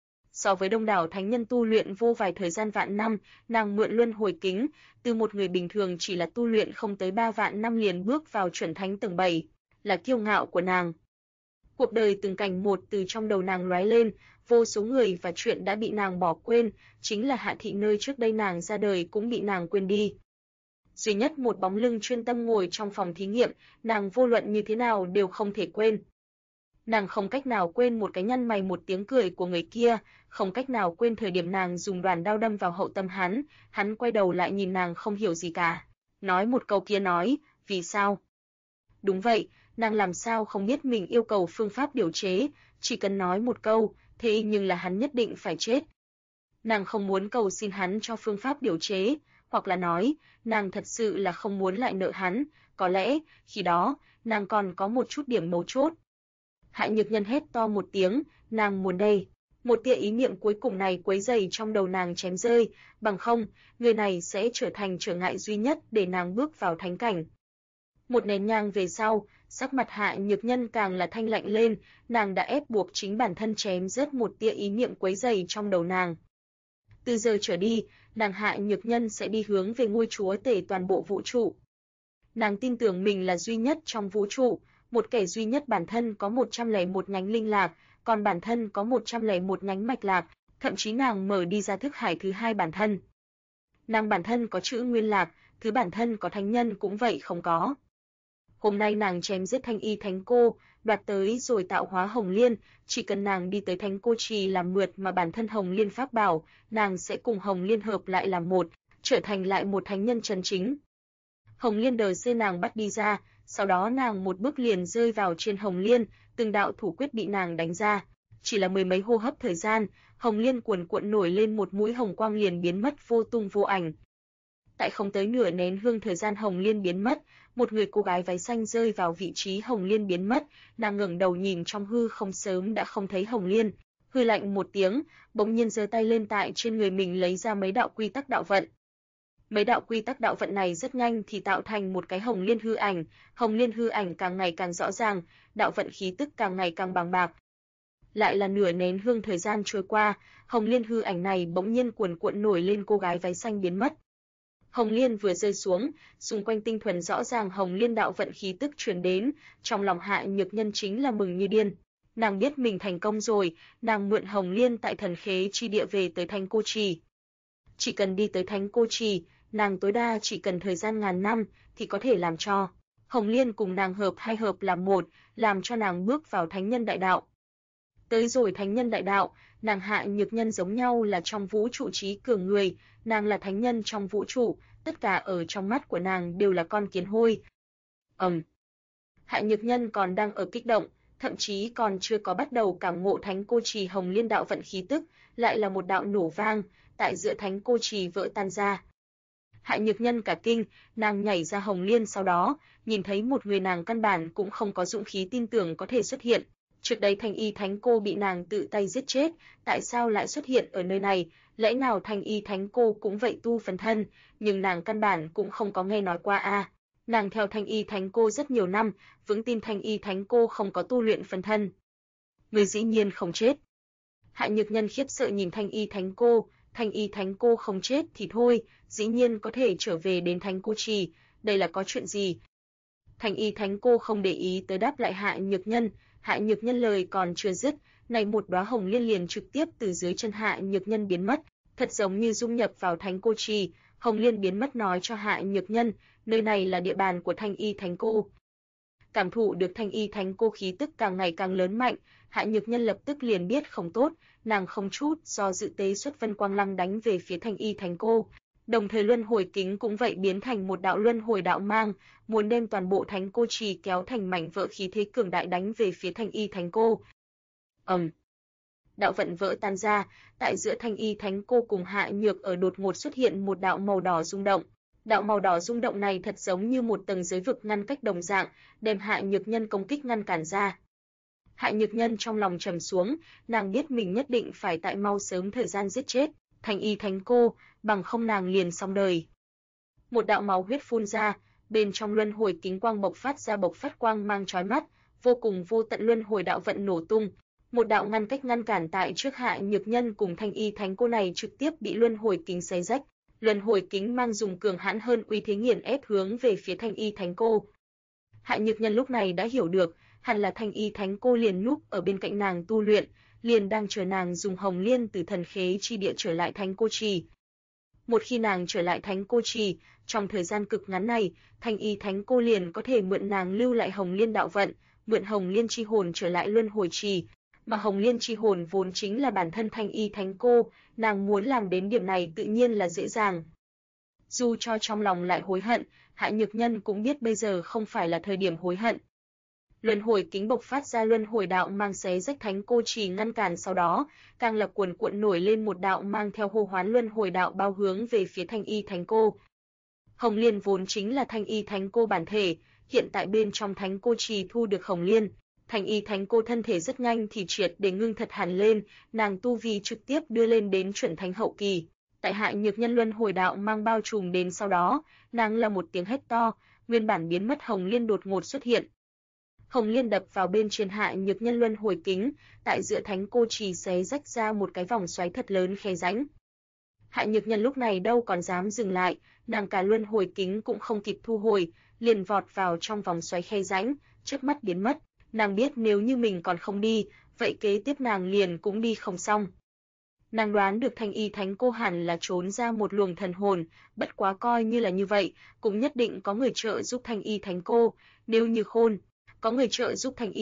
So với đông đảo thánh nhân tu luyện vô vài thời gian vạn năm, nàng mượn luân hồi kính, từ một người bình thường chỉ là tu luyện không tới 3 vạn năm liền bước vào chuẩn thánh tầng 7, là kiêu ngạo của nàng. Cuộc đời từng cảnh một từ trong đầu nàng lóe lên, vô số người và chuyện đã bị nàng bỏ quên, chính là Hạ thị nơi trước đây nàng ra đời cũng bị nàng quên đi. Duy nhất một bóng lưng chuyên tâm ngồi trong phòng thí nghiệm, nàng vô luận như thế nào đều không thể quên. Nàng không cách nào quên một cái nhăn mày một tiếng cười của người kia, không cách nào quên thời điểm nàng dùng đoàn đao đâm vào hậu tâm hắn quay đầu lại nhìn nàng không hiểu gì cả. Nói một câu kia nói, vì sao? Đúng vậy, nàng làm sao không biết mình yêu cầu phương pháp điều chế, chỉ cần nói một câu, thế nhưng là hắn nhất định phải chết. Nàng không muốn cầu xin hắn cho phương pháp điều chế, hoặc là nói, nàng thật sự là không muốn lại nợ hắn, có lẽ, khi đó, nàng còn có một chút điểm mấu chốt. Hạ Nhược Nhân hét to một tiếng, nàng muốn đây. Một tia ý niệm cuối cùng này quấy rầy trong đầu nàng chém rơi, bằng không, người này sẽ trở thành trở ngại duy nhất để nàng bước vào thánh cảnh. Một nén nhang về sau, sắc mặt Hạ Nhược Nhân càng là thanh lạnh lên, nàng đã ép buộc chính bản thân chém rớt một tia ý niệm quấy rầy trong đầu nàng. Từ giờ trở đi, nàng Hạ Nhược Nhân sẽ đi hướng về ngôi chúa tể toàn bộ vũ trụ. Nàng tin tưởng mình là duy nhất trong vũ trụ, một kẻ duy nhất bản thân có 101 nhánh linh lạc, còn bản thân có 101 nhánh mạch lạc, thậm chí nàng mở đi ra thức hải thứ hai bản thân. Nàng bản thân có chữ nguyên lạc, thứ bản thân có thánh nhân cũng vậy không có. Hôm nay nàng chém giết Thanh Y thánh cô, đoạt tới rồi tạo hóa Hồng Liên, chỉ cần nàng đi tới thánh cô trì làm mượt mà bản thân Hồng Liên pháp bảo, nàng sẽ cùng Hồng Liên hợp lại làm một, trở thành lại một thánh nhân chân chính. Hồng Liên đời xê nàng bắt đi ra, sau đó nàng một bước liền rơi vào trên Hồng Liên, từng đạo thủ quyết bị nàng đánh ra. Chỉ là mười mấy hô hấp thời gian, Hồng Liên cuồn cuộn nổi lên một mũi hồng quang liền biến mất vô tung vô ảnh. Tại không tới nửa nén hương thời gian Hồng Liên biến mất, một người cô gái váy xanh rơi vào vị trí Hồng Liên biến mất, nàng ngẩng đầu nhìn trong hư không sớm đã không thấy Hồng Liên, hư lạnh một tiếng, bỗng nhiên giơ tay lên tại trên người mình lấy ra mấy đạo quy tắc đạo vận. Mấy đạo quy tắc đạo vận này rất nhanh thì tạo thành một cái Hồng Liên hư ảnh, Hồng Liên hư ảnh càng ngày càng rõ ràng, đạo vận khí tức càng ngày càng bằng bạc. Lại là nửa nén hương thời gian trôi qua, Hồng Liên hư ảnh này bỗng nhiên cuồn cuộn nổi lên cô gái váy xanh biến mất. Hồng Liên vừa rơi xuống, xung quanh tinh thuần rõ ràng Hồng Liên đạo vận khí tức truyền đến, trong lòng Hạ Nhược Nhân chính là mừng như điên. Nàng biết mình thành công rồi, nàng mượn Hồng Liên tại thần khế chi địa về tới Thánh Cô Trì. Chỉ cần đi tới Thánh Cô Trì, nàng tối đa chỉ cần thời gian ngàn năm thì có thể làm cho Hồng Liên cùng nàng hợp hai hợp làm một, làm cho nàng bước vào thánh nhân đại đạo. Tới rồi thánh nhân đại đạo, nàng Hạ Nhược Nhân giống nhau là trong vũ trụ trí cường người, nàng là thánh nhân trong vũ trụ, tất cả ở trong mắt của nàng đều là con kiến hôi. Hạ Nhược Nhân còn đang ở kích động, thậm chí còn chưa có bắt đầu cảm ngộ Thánh Cô Trì Hồng Liên đạo vận khí tức, lại là một đạo nổ vang, tại giữa Thánh Cô Trì vỡ tan ra. Hạ Nhược Nhân cả kinh, nàng nhảy ra Hồng Liên sau đó, nhìn thấy một người nàng căn bản cũng không có dũng khí tin tưởng có thể xuất hiện. Trước đây Thanh Y Thánh Cô bị nàng tự tay giết chết, tại sao lại xuất hiện ở nơi này? Lẽ nào Thanh Y Thánh Cô cũng vậy tu phần thân, nhưng nàng căn bản cũng không có nghe nói qua a. Nàng theo Thanh Y Thánh Cô rất nhiều năm, vững tin Thanh Y Thánh Cô không có tu luyện phần thân. Người dĩ nhiên không chết. Hạ Nhược Nhân khiếp sợ nhìn Thanh Y Thánh Cô không chết thì thôi, dĩ nhiên có thể trở về đến Thánh Cô Trì, đây là có chuyện gì? Thanh Y Thánh Cô không để ý tới đáp lại Hạ Nhược Nhân lời còn chưa dứt, này một đóa hồng liên liền trực tiếp từ dưới chân Hạ Nhược Nhân biến mất, thật giống như dung nhập vào Thánh Cô Trì. Hồng Liên biến mất nói cho Hạ Nhược Nhân, nơi này là địa bàn của Thanh Y Thánh Cô. Cảm thụ được Thanh Y Thánh Cô khí tức càng ngày càng lớn mạnh, Hạ Nhược Nhân lập tức liền biết không tốt, nàng không chút do dự tế xuất Vân Quang Lăng đánh về phía Thanh Y Thánh Cô. Đồng thời luân hồi kính cũng vậy biến thành một đạo luân hồi đạo mang, muốn đem toàn bộ Thánh Cô Trì kéo thành mảnh vỡ, khí thế cường đại đánh về phía Thanh Y Thánh Cô. Đạo vận vỡ tan ra, tại giữa Thanh Y Thánh Cô cùng Hạ Nhược ở đột ngột xuất hiện một đạo màu đỏ rung động. Đạo màu đỏ rung động này thật giống như một tầng giới vực ngăn cách đồng dạng, đem Hạ Nhược Nhân công kích ngăn cản ra. Hạ Nhược Nhân trong lòng trầm xuống, nàng biết mình nhất định phải tại mau sớm thời gian giết chết Thanh Y Thánh Cô, bằng không nàng liền xong đời. Một đạo máu huyết phun ra, bên trong luân hồi kính quang bộc phát quang mang chói mắt, vô cùng vô tận luân hồi đạo vận nổ tung. Một đạo ngăn cách ngăn cản tại trước Hạ Nhược Nhân cùng Thanh Y Thánh Cô này trực tiếp bị luân hồi kính xé rách. Luân hồi kính mang dùng cường hãn hơn uy thế nghiền ép hướng về phía Thanh Y Thánh Cô. Hạ Nhược Nhân lúc này đã hiểu được, hẳn là Thanh Y Thánh Cô liền núp ở bên cạnh nàng tu luyện, liền đang chờ nàng dùng Hồng Liên từ thần khế chi địa trở lại Thánh Cô Trì. Một khi nàng trở lại Thánh Cô Trì, trong thời gian cực ngắn này, Thanh Y Thánh Cô liền có thể mượn nàng lưu lại Hồng Liên đạo vận, mượn Hồng Liên chi hồn trở lại luân hồi trì. Mà Hồng Liên chi hồn vốn chính là bản thân Thanh Y Thánh Cô, nàng muốn làm đến điểm này tự nhiên là dễ dàng. Dù cho trong lòng lại hối hận, Hạ Nhược Nhân cũng biết bây giờ không phải là thời điểm hối hận. Luân hồi kính bộc phát ra luân hồi đạo mang xé rách Thánh Cô Trì ngăn cản, sau đó, càng là cuồn cuộn nổi lên một đạo mang theo hô hoán luân hồi đạo bao hướng về phía Thanh Y Thánh Cô. Hồng Liên vốn chính là Thanh Y Thánh Cô bản thể, hiện tại bên trong Thánh Cô Trì thu được Hồng Liên. Thanh Y Thánh Cô thân thể rất nhanh thì triệt để ngưng thật hẳn lên, nàng tu vi trực tiếp đưa lên đến chuẩn thánh hậu kỳ. Tại Hạ Nhược Nhân luân hồi đạo mang bao trùm đến sau đó, nàng là một tiếng hét to, nguyên bản biến mất Hồng Liên đột ngột xuất hiện. Hồng Liên đập vào bên trên Hạ Nhược Nhân luân hồi kính, tại giữa Thánh Cô Trì xé rách ra một cái vòng xoáy thật lớn khe rãnh. Hạ Nhược Nhân lúc này đâu còn dám dừng lại, nàng cả luân hồi kính cũng không kịp thu hồi, liền vọt vào trong vòng xoáy khe rãnh, chớp mắt biến mất. Nàng biết nếu như mình còn không đi, vậy kế tiếp nàng liền cũng đi không xong. Nàng đoán được Thanh Y Thánh Cô hẳn là trốn ra một luồng thần hồn, bất quá coi như là như vậy, cũng nhất định có người trợ giúp Thanh Y Thánh Cô, nếu như khôn, có người trợ giúp Thanh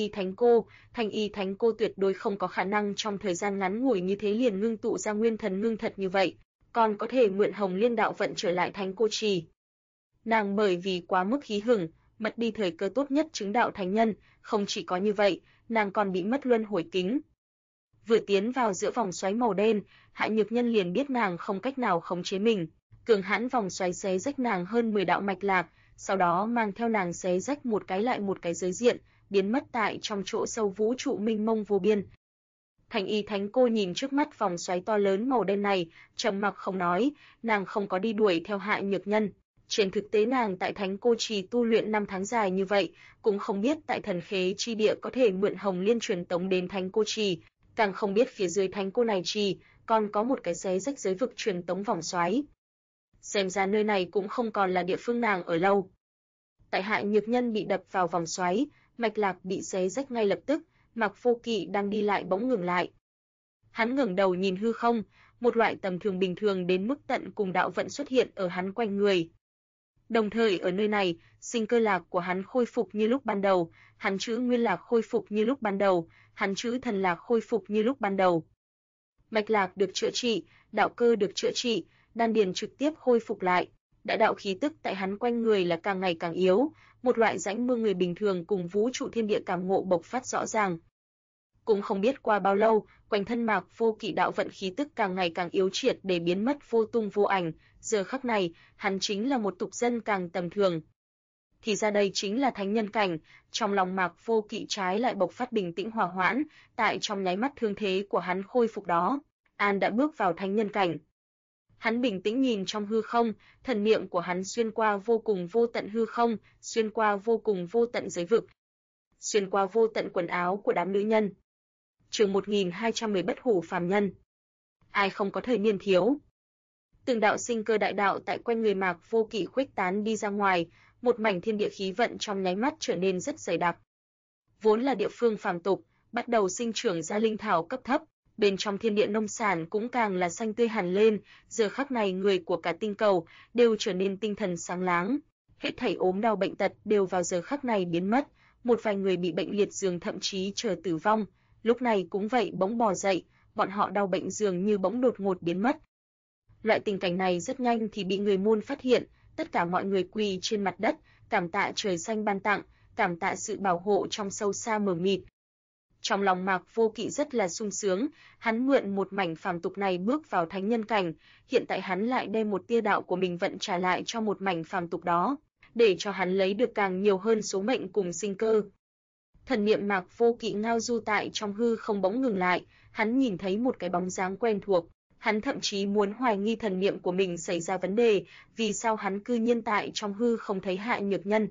Y Thánh Cô tuyệt đối không có khả năng trong thời gian ngắn ngủi như thế liền ngưng tụ ra nguyên thần ngưng thật như vậy, còn có thể mượn Hồng Liên đạo vận trở lại Thánh Cô Trì. Nàng bởi vì quá mức hí hửng, mất đi thời cơ tốt nhất chứng đạo thánh nhân, không chỉ có như vậy, nàng còn bị mất luân hồi kính. Vừa tiến vào giữa vòng xoáy màu đen, Hạ Nhược Nhân liền biết nàng không cách nào khống chế mình, cường hãn vòng xoáy xé rách nàng hơn 10 đạo mạch lạc, sau đó mang theo nàng xé rách một cái lại một cái giới diện, biến mất tại trong chỗ sâu vũ trụ mênh mông vô biên. Thanh Y Thánh Cô nhìn trước mắt vòng xoáy to lớn màu đen này, trầm mặc không nói, nàng không có đi đuổi theo Hạ Nhược Nhân. Trên thực tế nàng tại Thánh Cô Trì tu luyện 5 tháng dài như vậy, cũng không biết tại thần khế chi địa có thể mượn Hồng Liên truyền tống đến Thánh Cô Trì, càng không biết phía dưới Thánh Cô này trì còn có một cái xé rách giới vực truyền tống vòng xoáy. Xem ra nơi này cũng không còn là địa phương nàng ở lâu. Tại Hạ Nhược Nhân bị đập vào vòng xoáy, mạch lạc bị xé rách ngay lập tức, Mạc Vô Kỵ đang đi lại bỗng ngừng lại. Hắn ngẩng đầu nhìn hư không, một loại tầm thường bình thường đến mức tận cùng đạo vận xuất hiện ở hắn quanh người. Đồng thời ở nơi này, sinh cơ lạc của hắn khôi phục như lúc ban đầu, hắn chữ nguyên lạc khôi phục như lúc ban đầu, hắn chữ thần lạc khôi phục như lúc ban đầu. Mạch lạc được chữa trị, đạo cơ được chữa trị, đan điền trực tiếp khôi phục lại. Đại đạo khí tức tại hắn quanh người là càng ngày càng yếu, một loại rãnh mưa người bình thường cùng vũ trụ thiên địa cảm ngộ bộc phát rõ ràng. Cũng không biết qua bao lâu, quanh thân Mạc Vô Kỵ đạo vận khí tức càng ngày càng yếu triệt để biến mất vô tung vô ảnh, giờ khắc này, hắn chính là một tục dân càng tầm thường. Thì ra đây chính là thánh nhân cảnh, trong lòng Mạc Vô Kỵ trái lại bộc phát bình tĩnh hòa hoãn, tại trong nháy mắt thương thế của hắn khôi phục đó, An đã bước vào thánh nhân cảnh. Hắn bình tĩnh nhìn trong hư không, thần niệm của hắn xuyên qua vô cùng vô tận hư không, xuyên qua vô cùng vô tận giới vực, xuyên qua vô tận quần áo của đám nữ nhân. Chương 1210 bất hủ phàm nhân. Ai không có thời niên thiếu. Từng đạo sinh cơ đại đạo tại quanh người Mạc Vô Kỵ khuếch tán đi ra ngoài, một mảnh thiên địa khí vận trong nháy mắt trở nên rất dày đặc. Vốn là địa phương phàm tục, bắt đầu sinh trưởng ra linh thảo cấp thấp, bên trong thiên địa nông sản cũng càng là xanh tươi hẳn lên, giờ khắc này người của cả tinh cầu đều trở nên tinh thần sáng láng, hết thảy ốm đau bệnh tật đều vào giờ khắc này biến mất, một vài người bị bệnh liệt giường thậm chí chờ tử vong, lúc này cũng vậy bỗng bò dậy, bọn họ đau bệnh dường như bỗng đột ngột biến mất. Loại tình cảnh này rất nhanh thì bị người môn phát hiện, tất cả mọi người quỳ trên mặt đất, cảm tạ trời xanh ban tặng, cảm tạ sự bảo hộ trong sâu xa mờ mịt. Trong lòng Mạc Vô Kỵ rất là sung sướng, hắn mượn một mảnh phàm tục này bước vào thánh nhân cảnh, hiện tại hắn lại đem một tia đạo của mình vận trả lại cho một mảnh phàm tục đó, để cho hắn lấy được càng nhiều hơn số mệnh cùng sinh cơ. Thần niệm Mạc Vô Kỵ ngao du tại trong hư không bỗng ngừng lại, hắn nhìn thấy một cái bóng dáng quen thuộc, hắn thậm chí muốn hoài nghi thần niệm của mình xảy ra vấn đề, vì sao hắn cư nhiên tại trong hư không thấy Hạ Nhược Nhân.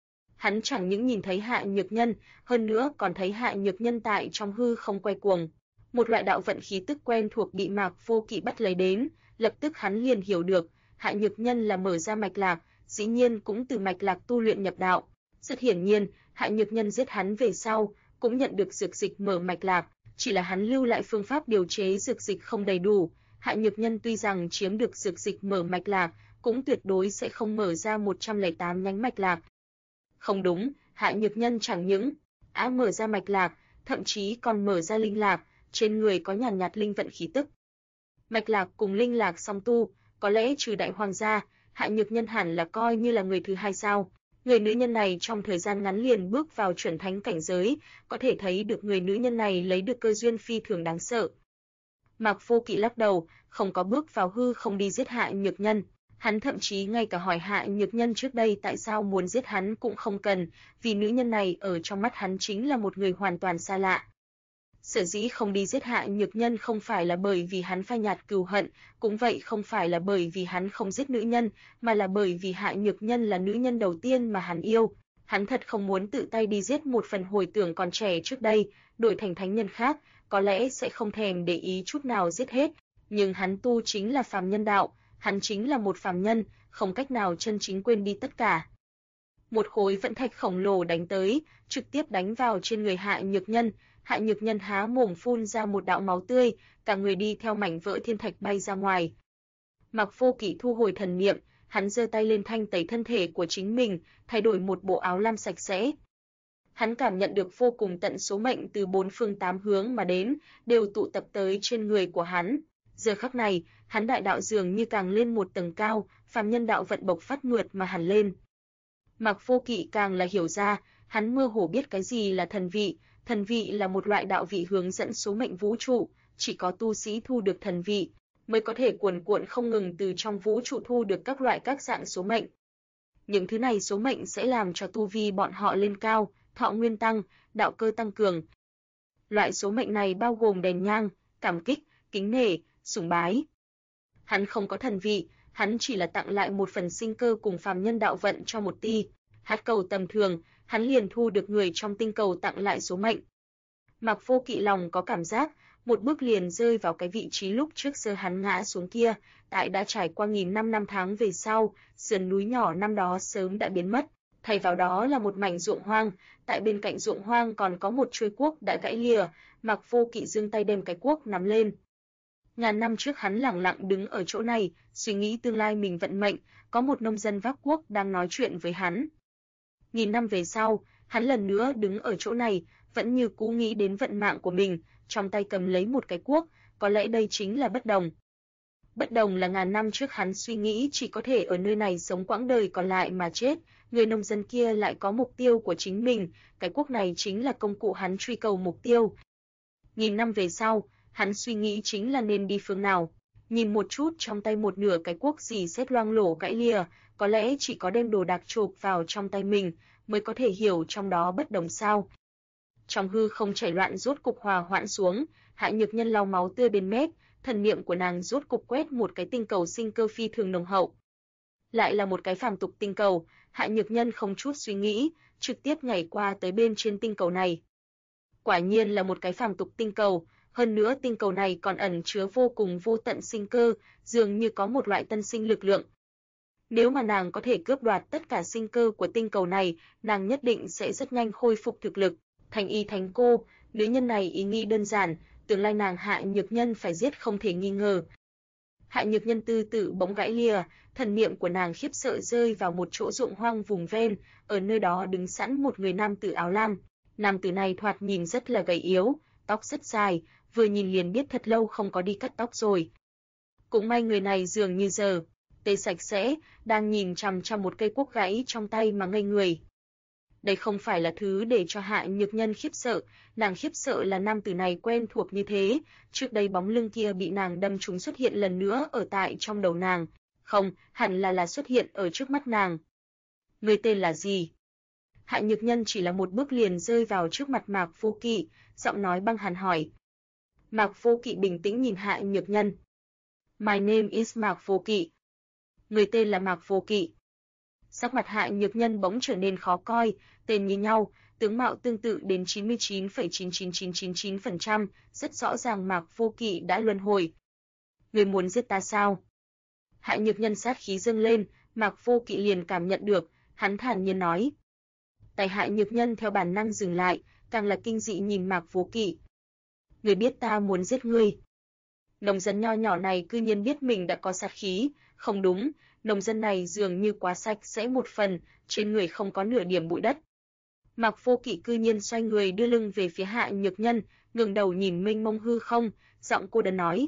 Hắn chẳng những nhìn thấy Hạ Nhược Nhân, hơn nữa còn thấy Hạ Nhược Nhân tại trong hư không quay cuồng. Một loại đạo vận khí tức quen thuộc bị Mạc Vô Kỵ bắt lấy đến, lập tức hắn liền hiểu được, Hạ Nhược Nhân là mở ra mạch lạc, dĩ nhiên cũng từ mạch lạc tu luyện nhập đạo. Rất hiển nhiên, Hạ Nhược Nhân giết hắn về sau, cũng nhận được dược dịch mở mạch lạc, chỉ là hắn lưu lại phương pháp điều chế dược dịch không đầy đủ. Hạ Nhược Nhân tuy rằng chiếm được dược dịch mở mạch lạc, cũng tuyệt đối sẽ không mở ra 108 nhánh mạch lạc. Không đúng, Hạ Nhược Nhân chẳng những mở ra mạch lạc, thậm chí còn mở ra linh lạc, trên người có nhàn nhạt linh vận khí tức. Mạch lạc cùng linh lạc song tu, có lẽ trừ đại hoàng gia, Hạ Nhược Nhân hẳn là coi như là người thứ hai sao? Người nữ nhân này trong thời gian ngắn liền bước vào chuẩn thánh cảnh giới, có thể thấy được người nữ nhân này lấy được cơ duyên phi thường đáng sợ. Mạc Vô Kỵ lắc đầu, không có bước vào hư không đi giết Hạ Nhược Nhân. Hắn thậm chí ngay cả hỏi Hạ Nhược Nhân trước đây tại sao muốn giết hắn cũng không cần, vì nữ nhân này ở trong mắt hắn chính là một người hoàn toàn xa lạ. Sở dĩ không đi giết Hạ Nhược Nhân không phải là bởi vì hắn phai nhạt cừu hận, cũng vậy không phải là bởi vì hắn không giết nữ nhân, mà là bởi vì Hạ Nhược Nhân là nữ nhân đầu tiên mà hắn yêu. Hắn thật không muốn tự tay đi giết một phần hồi tưởng còn trẻ trước đây, đổi thành thánh nhân khác, có lẽ sẽ không thèm để ý chút nào giết hết, nhưng hắn tu chính là phàm nhân đạo, hắn chính là một phàm nhân, không cách nào chân chính quên đi tất cả. Một khối vận thạch khổng lồ đánh tới, trực tiếp đánh vào trên người Hạ Nhược Nhân. Hạ Nhược Nhân há mồm phun ra một đạo máu tươi, cả người đi theo mảnh vỡ thiên thạch bay ra ngoài. Mạc Vô Kỵ thu hồi thần niệm, hắn giơ tay lên thanh tẩy thân thể của chính mình, thay đổi một bộ áo lam sạch sẽ. Hắn cảm nhận được vô cùng tận số mệnh từ bốn phương tám hướng mà đến, đều tụ tập tới trên người của hắn. Giờ khắc này, hắn đại đạo dường như càng lên một tầng cao, phàm nhân đạo vận bộc phát mượt mà hẳn lên. Mạc Vô Kỵ càng là hiểu ra, hắn mơ hồ biết cái gì là thần vị là một loại đạo vị hướng dẫn số mệnh vũ trụ, chỉ có tu sĩ thu được thần vị mới có thể cuồn cuộn không ngừng từ trong vũ trụ thu được các dạng số mệnh. Những thứ này số mệnh sẽ làm cho tu vi bọn họ lên cao, thọ nguyên tăng, đạo cơ tăng cường. Loại số mệnh này bao gồm đèn nhang, cảm kích, kính nể, sùng bái. Hắn không có thần vị, hắn chỉ là tặng lại một phần sinh cơ cùng phàm nhân đạo vận cho một ti hạt cầu tầm thường, hắn liền thu được người trong tinh cầu tặng lại số mệnh. Mạc Vô Kỵ lòng có cảm giác, một bước liền rơi vào cái vị trí lúc trước giờ hắn ngã xuống kia, tại đã trải qua nghìn năm tháng về sau, sườn núi nhỏ năm đó sớm đã biến mất, thay vào đó là một mảnh ruộng hoang, tại bên cạnh ruộng hoang còn có một chuôi cuốc đã gãy lìa, Mạc Vô Kỵ giương tay đem cái cuốc nắm lên. Ngàn năm trước hắn lặng lặng đứng ở chỗ này, suy nghĩ tương lai mình vận mệnh, có một nông dân vác cuốc đang nói chuyện với hắn. Nghìn năm về sau, hắn lần nữa đứng ở chỗ này, vẫn như cũ nghĩ đến vận mạng của mình, trong tay cầm lấy một cái cuốc, có lẽ đây chính là bất đồng. Bất đồng là ngàn năm trước hắn suy nghĩ chỉ có thể ở nơi này sống quãng đời còn lại mà chết, người nông dân kia lại có mục tiêu của chính mình, cái cuốc này chính là công cụ hắn truy cầu mục tiêu. Nghìn năm về sau, hắn suy nghĩ chính là nên đi phương nào. Nhìn một chút trong tay một nửa cái cuốc xì xét loang lổ gãy lìa, có lẽ chỉ có đem đồ đạc chộp vào trong tay mình mới có thể hiểu trong đó bất đồng sao. Trong hư không chảy loạn rốt cục hòa hoãn xuống, Hạ Nhược Nhân lau máu tươi bên mép, thần niệm của nàng rốt cục quét một cái tinh cầu sinh cơ phi thường nồng hậu. Lại là một cái phàm tục tinh cầu, Hạ Nhược Nhân không chút suy nghĩ, trực tiếp nhảy qua tới bên trên tinh cầu này. Quả nhiên là một cái phàm tục tinh cầu, hơn nữa tinh cầu này còn ẩn chứa vô cùng vô tận sinh cơ, dường như có một loại tân sinh lực lượng. Nếu mà nàng có thể cướp đoạt tất cả sinh cơ của tinh cầu này, nàng nhất định sẽ rất nhanh khôi phục thực lực. Thành y thánh cô, nữ nhân này ý nghĩ đơn giản, tương lai nàng Hạ Nhược Nhân phải giết không thể nghi ngờ. Hạ Nhược Nhân từ từ bỗng gãy lìa, thần niệm của nàng khiếp sợ rơi vào một chỗ ruộng hoang vùng ven, ở nơi đó đứng sẵn một người nam tử áo lam. Nam tử này thoạt nhìn rất là gầy yếu, tóc rất dài, vừa nhìn liền biết thật lâu không có đi cắt tóc rồi. Cũng may người này dường như giờ tê sạch sẽ, đang nhìn chằm chằm một cây cuốc gãy trong tay mà ngây người. Đây không phải là thứ để cho Hạ Nhược Nhân khiếp sợ, nàng khiếp sợ là nam tử này quen thuộc như thế, trước đây bóng lưng kia bị nàng đâm trúng xuất hiện lần nữa ở tại trong đầu nàng, không, hẳn là xuất hiện ở trước mắt nàng. Người tên là gì? Hạ Nhược Nhân chỉ là một bước liền rơi vào trước mặt Mạc Vô Kỵ, giọng nói băng hàn hỏi. Mạc Vô Kỵ bình tĩnh nhìn Hạ Nhược Nhân. My name is Mạc Vô Kỵ. Người tên là Mạc Vô Kỵ. Sắc mặt Hạ Nhược Nhân bỗng trở nên khó coi, tên như nhau, tướng mạo tương tự đến 99,99999%, rất rõ ràng Mạc Vô Kỵ đã luân hồi. Người muốn giết ta sao? Hạ Nhược Nhân sát khí dâng lên, Mạc Vô Kỵ liền cảm nhận được, hắn thản nhiên nói. Tay Hạ Nhược Nhân theo bản năng dừng lại, càng là kinh dị nhìn Mạc Vô Kỵ. Người biết ta muốn giết ngươi. Nông dân nho nhỏ này cư nhiên biết mình đã có sát khí, không đúng, nông dân này dường như quá sạch sẽ một phần, trên người không có nửa điểm bụi đất. Mạc Vô Kỵ cư nhiên xoay người đưa lưng về phía Hạ Nhược Nhân, ngẩng đầu nhìn mênh mông hư không, giọng cô đơn nói.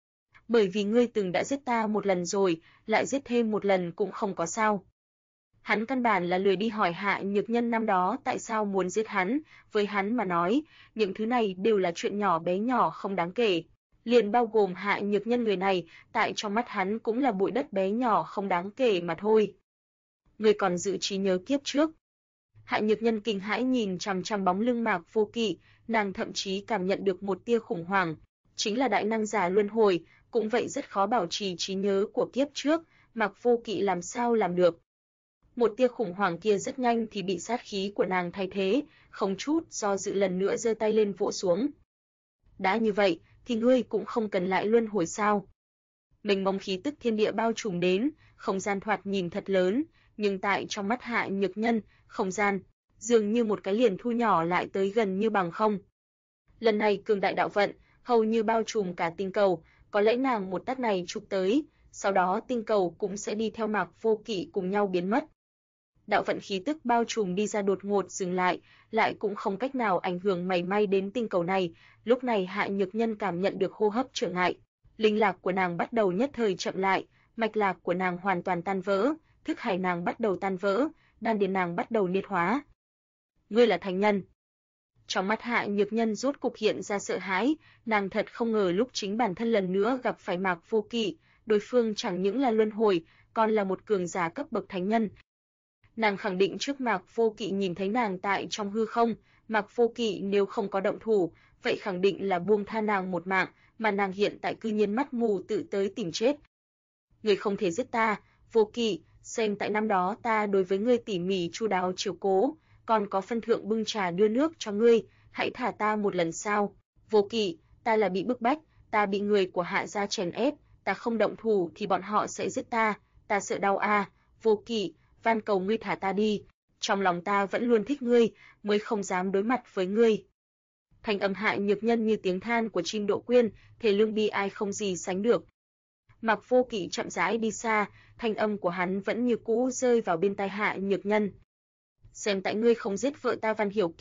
Bởi vì ngươi từng đã giết ta một lần rồi, lại giết thêm một lần cũng không có sao. Hắn căn bản là lười đi hỏi Hạ Nhược Nhân năm đó tại sao muốn giết hắn, với hắn mà nói, những thứ này đều là chuyện nhỏ bé nhỏ không đáng kể. Liền bao gồm Hạ Nhược Nhân người này, tại trong mắt hắn cũng là bụi đất bé nhỏ không đáng kể mà thôi. Ngươi còn giữ trí nhớ kiếp trước. Hạ Nhược Nhân kinh hãi nhìn chằm chằm bóng lưng Mạc Vô Kỵ, nàng thậm chí cảm nhận được một tia khủng hoảng, chính là đại năng giả luân hồi, cũng vậy rất khó bảo trì trí nhớ của kiếp trước, Mạc Vô Kỵ làm sao làm được. Một tia khủng hoảng kia rất nhanh thì bị sát khí của nàng thay thế, không chút do dự lần nữa giơ tay lên vỗ xuống. Đã như vậy, thì ngươi cũng không cần lại luân hồi sao? Mênh mông khí tức thiên địa bao trùm đến, không gian thoạt nhìn thật lớn, nhưng tại trong mắt Hạ Nhược Nhân, không gian dường như một cái liền thu nhỏ lại tới gần như bằng không. Lần này cường đại đạo vận, hầu như bao trùm cả tinh cầu, có lẽ nàng một tát này chụp tới, sau đó tinh cầu cũng sẽ đi theo Mạc Vô Kỵ cùng nhau biến mất. Đạo vận khí tức bao trùm đi ra đột ngột dừng lại cũng không cách nào ảnh hưởng mảy may đến tinh cầu này. Lúc này Hạ Nhược Nhân cảm nhận được hô hấp trở ngại, linh lạc của nàng bắt đầu nhất thời chậm lại, mạch lạc của nàng hoàn toàn tan vỡ, thức hải nàng bắt đầu tan vỡ, đan điền nàng bắt đầu niết hóa. Ngươi là thánh nhân. Trong mắt Hạ Nhược Nhân rốt cục hiện ra sợ hãi, nàng thật không ngờ lúc chính bản thân lần nữa gặp phải Mạc Vô Kỵ, đối phương chẳng những là luân hồi, còn là một cường giả cấp bậc thánh nhân. Nàng khẳng định trước Mạc Vô Kỵ nhìn thấy nàng tại trong hư không, Mạc Vô Kỵ nếu không có động thủ, vậy khẳng định là buông tha nàng một mạng, mà nàng hiện tại cư nhiên mắt mù tự tới tìm chết. Ngươi không thể giết ta, Vô Kỵ, xem tại năm đó ta đối với ngươi tỉ mỉ chu đáo chiếu cố, còn có phân thượng bưng trà đưa nước cho ngươi, hãy thả ta một lần sao? Vô Kỵ, ta là bị bức bách, ta bị người của Hạ gia chèn ép, ta không động thủ thì bọn họ sẽ giết ta sợ đau a, Vô Kỵ, van cầu ngươi thả ta đi, trong lòng ta vẫn luôn thích ngươi, mới không dám đối mặt với ngươi. Thanh âm Hạ Nhược Nhân như tiếng than của chim độ quyên, thê lương bi ai không gì sánh được. Mạc Vô Kỵ chậm rãi đi xa, thanh âm của hắn vẫn như cũ rơi vào bên tai Hạ Nhược Nhân. Xem tại ngươi không giết vợ ta Văn Hiểu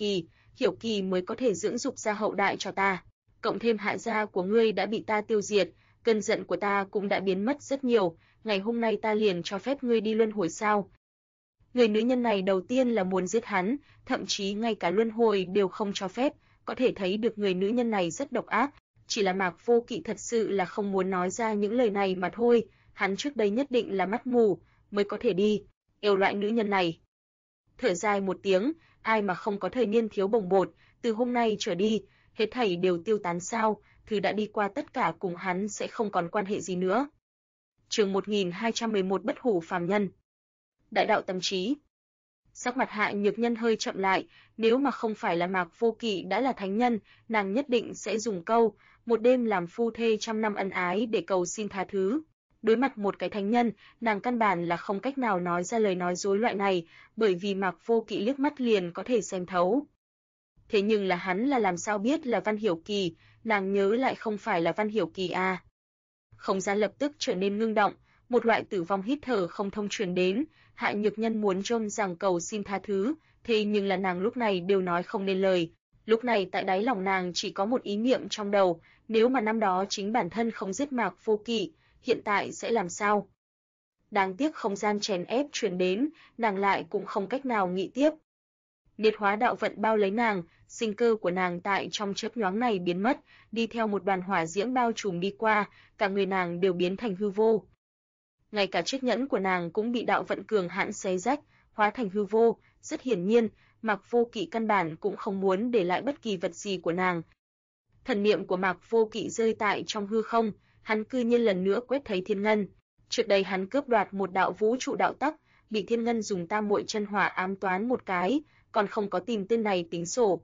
Kỳ mới có thể dưỡng dục ra hậu đại cho ta. Cộng thêm Hạ gia của ngươi đã bị ta tiêu diệt, cơn giận của ta cũng đã biến mất rất nhiều, ngày hôm nay ta liền cho phép ngươi đi luân hồi sao? Người nữ nhân này đầu tiên là muốn giết hắn, thậm chí ngay cả luân hồi đều không cho phép, có thể thấy được người nữ nhân này rất độc ác, chỉ là Mạc Vô Kỵ thật sự là không muốn nói ra những lời này mà thôi, hắn trước đây nhất định là mắt mù, mới có thể đi, yêu loại nữ nhân này. Thở dài một tiếng, ai mà không có thời niên thiếu bồng bột, từ hôm nay trở đi, hết thảy đều tiêu tán sao, thứ đã đi qua tất cả cùng hắn sẽ không còn quan hệ gì nữa. Chương 1211 Bất hủ phàm nhân. Đại đạo tâm trí. Sắc mặt Hạ Nhược Nhân hơi chậm lại, nếu mà không phải là Mạc Vô Kỵ đã là thánh nhân, nàng nhất định sẽ dùng câu một đêm làm phu thê trăm năm ân ái để cầu xin tha thứ. Đối mặt một cái thánh nhân, nàng căn bản là không cách nào nói ra lời nói dối loại này, bởi vì Mạc Vô Kỵ liếc mắt liền có thể xem thấu. Thế nhưng là hắn là làm sao biết là Văn Hiểu Kỳ, nàng nhớ lại không phải là Văn Hiểu Kỳ à? Không gian lập tức trở nên ngưng động, một loại tử vong hít thở không thông truyền đến. Hạ Nhược Nhân muốn John rằng cầu xin tha thứ, thế nhưng là nàng lúc này đều nói không nên lời. Lúc này tại đáy lòng nàng chỉ có một ý niệm trong đầu, nếu mà năm đó chính bản thân không giết Mạc Vô Kỵ, hiện tại sẽ làm sao? Đáng tiếc không gian chèn ép truyền đến, nàng lại cũng không cách nào nghĩ tiếp. Liệt hóa đạo vận bao lấy nàng, sinh cơ của nàng tại trong chớp nhoáng này biến mất, đi theo một đoàn hỏa diễm bao trùm đi qua, cả người nàng đều biến thành hư vô. Ngay cả chiếc nhẫn của nàng cũng bị đạo vận cường hãn xé rách, hóa thành hư vô, rất hiển nhiên, Mạc Vô Kỵ căn bản cũng không muốn để lại bất kỳ vật gì của nàng. Thần niệm của Mạc Vô Kỵ rơi tại trong hư không, hắn cư nhiên lần nữa quét thấy thiên ngân. Trước đây hắn cướp đoạt một đạo vũ trụ đạo tắc, bị thiên ngân dùng tam muội chân hỏa ám toán một cái, còn không có tìm tên này tính sổ.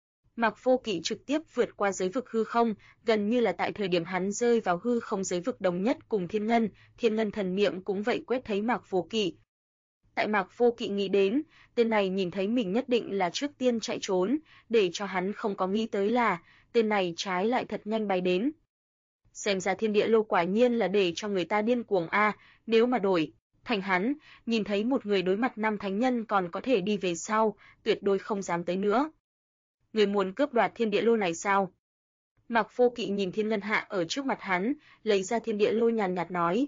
Mạc Vô Kỵ trực tiếp vượt qua giới vực hư không, gần như là tại thời điểm hắn rơi vào hư không giới vực đồng nhất cùng thiên ngân thần niệm cũng vậy quét thấy Mạc Vô Kỵ. Tại Mạc Vô Kỵ nghĩ đến, tên này nhìn thấy mình nhất định là trước tiên chạy trốn, để cho hắn không có nghĩ tới là, tên này trái lại thật nhanh bay đến. Xem ra thiên địa lô quả nhiên là để cho người ta điên cuồng a, nếu mà đổi thành hắn, nhìn thấy một người đối mặt 5 thánh nhân còn có thể đi về sau, tuyệt đối không dám tới nữa. Người muốn cướp đoạt thiên địa lô này sao? Mạc Vô Kỵ nhìn thiên ngân hạ ở trước mặt hắn, lấy ra thiên địa lô nhàn nhạt nói.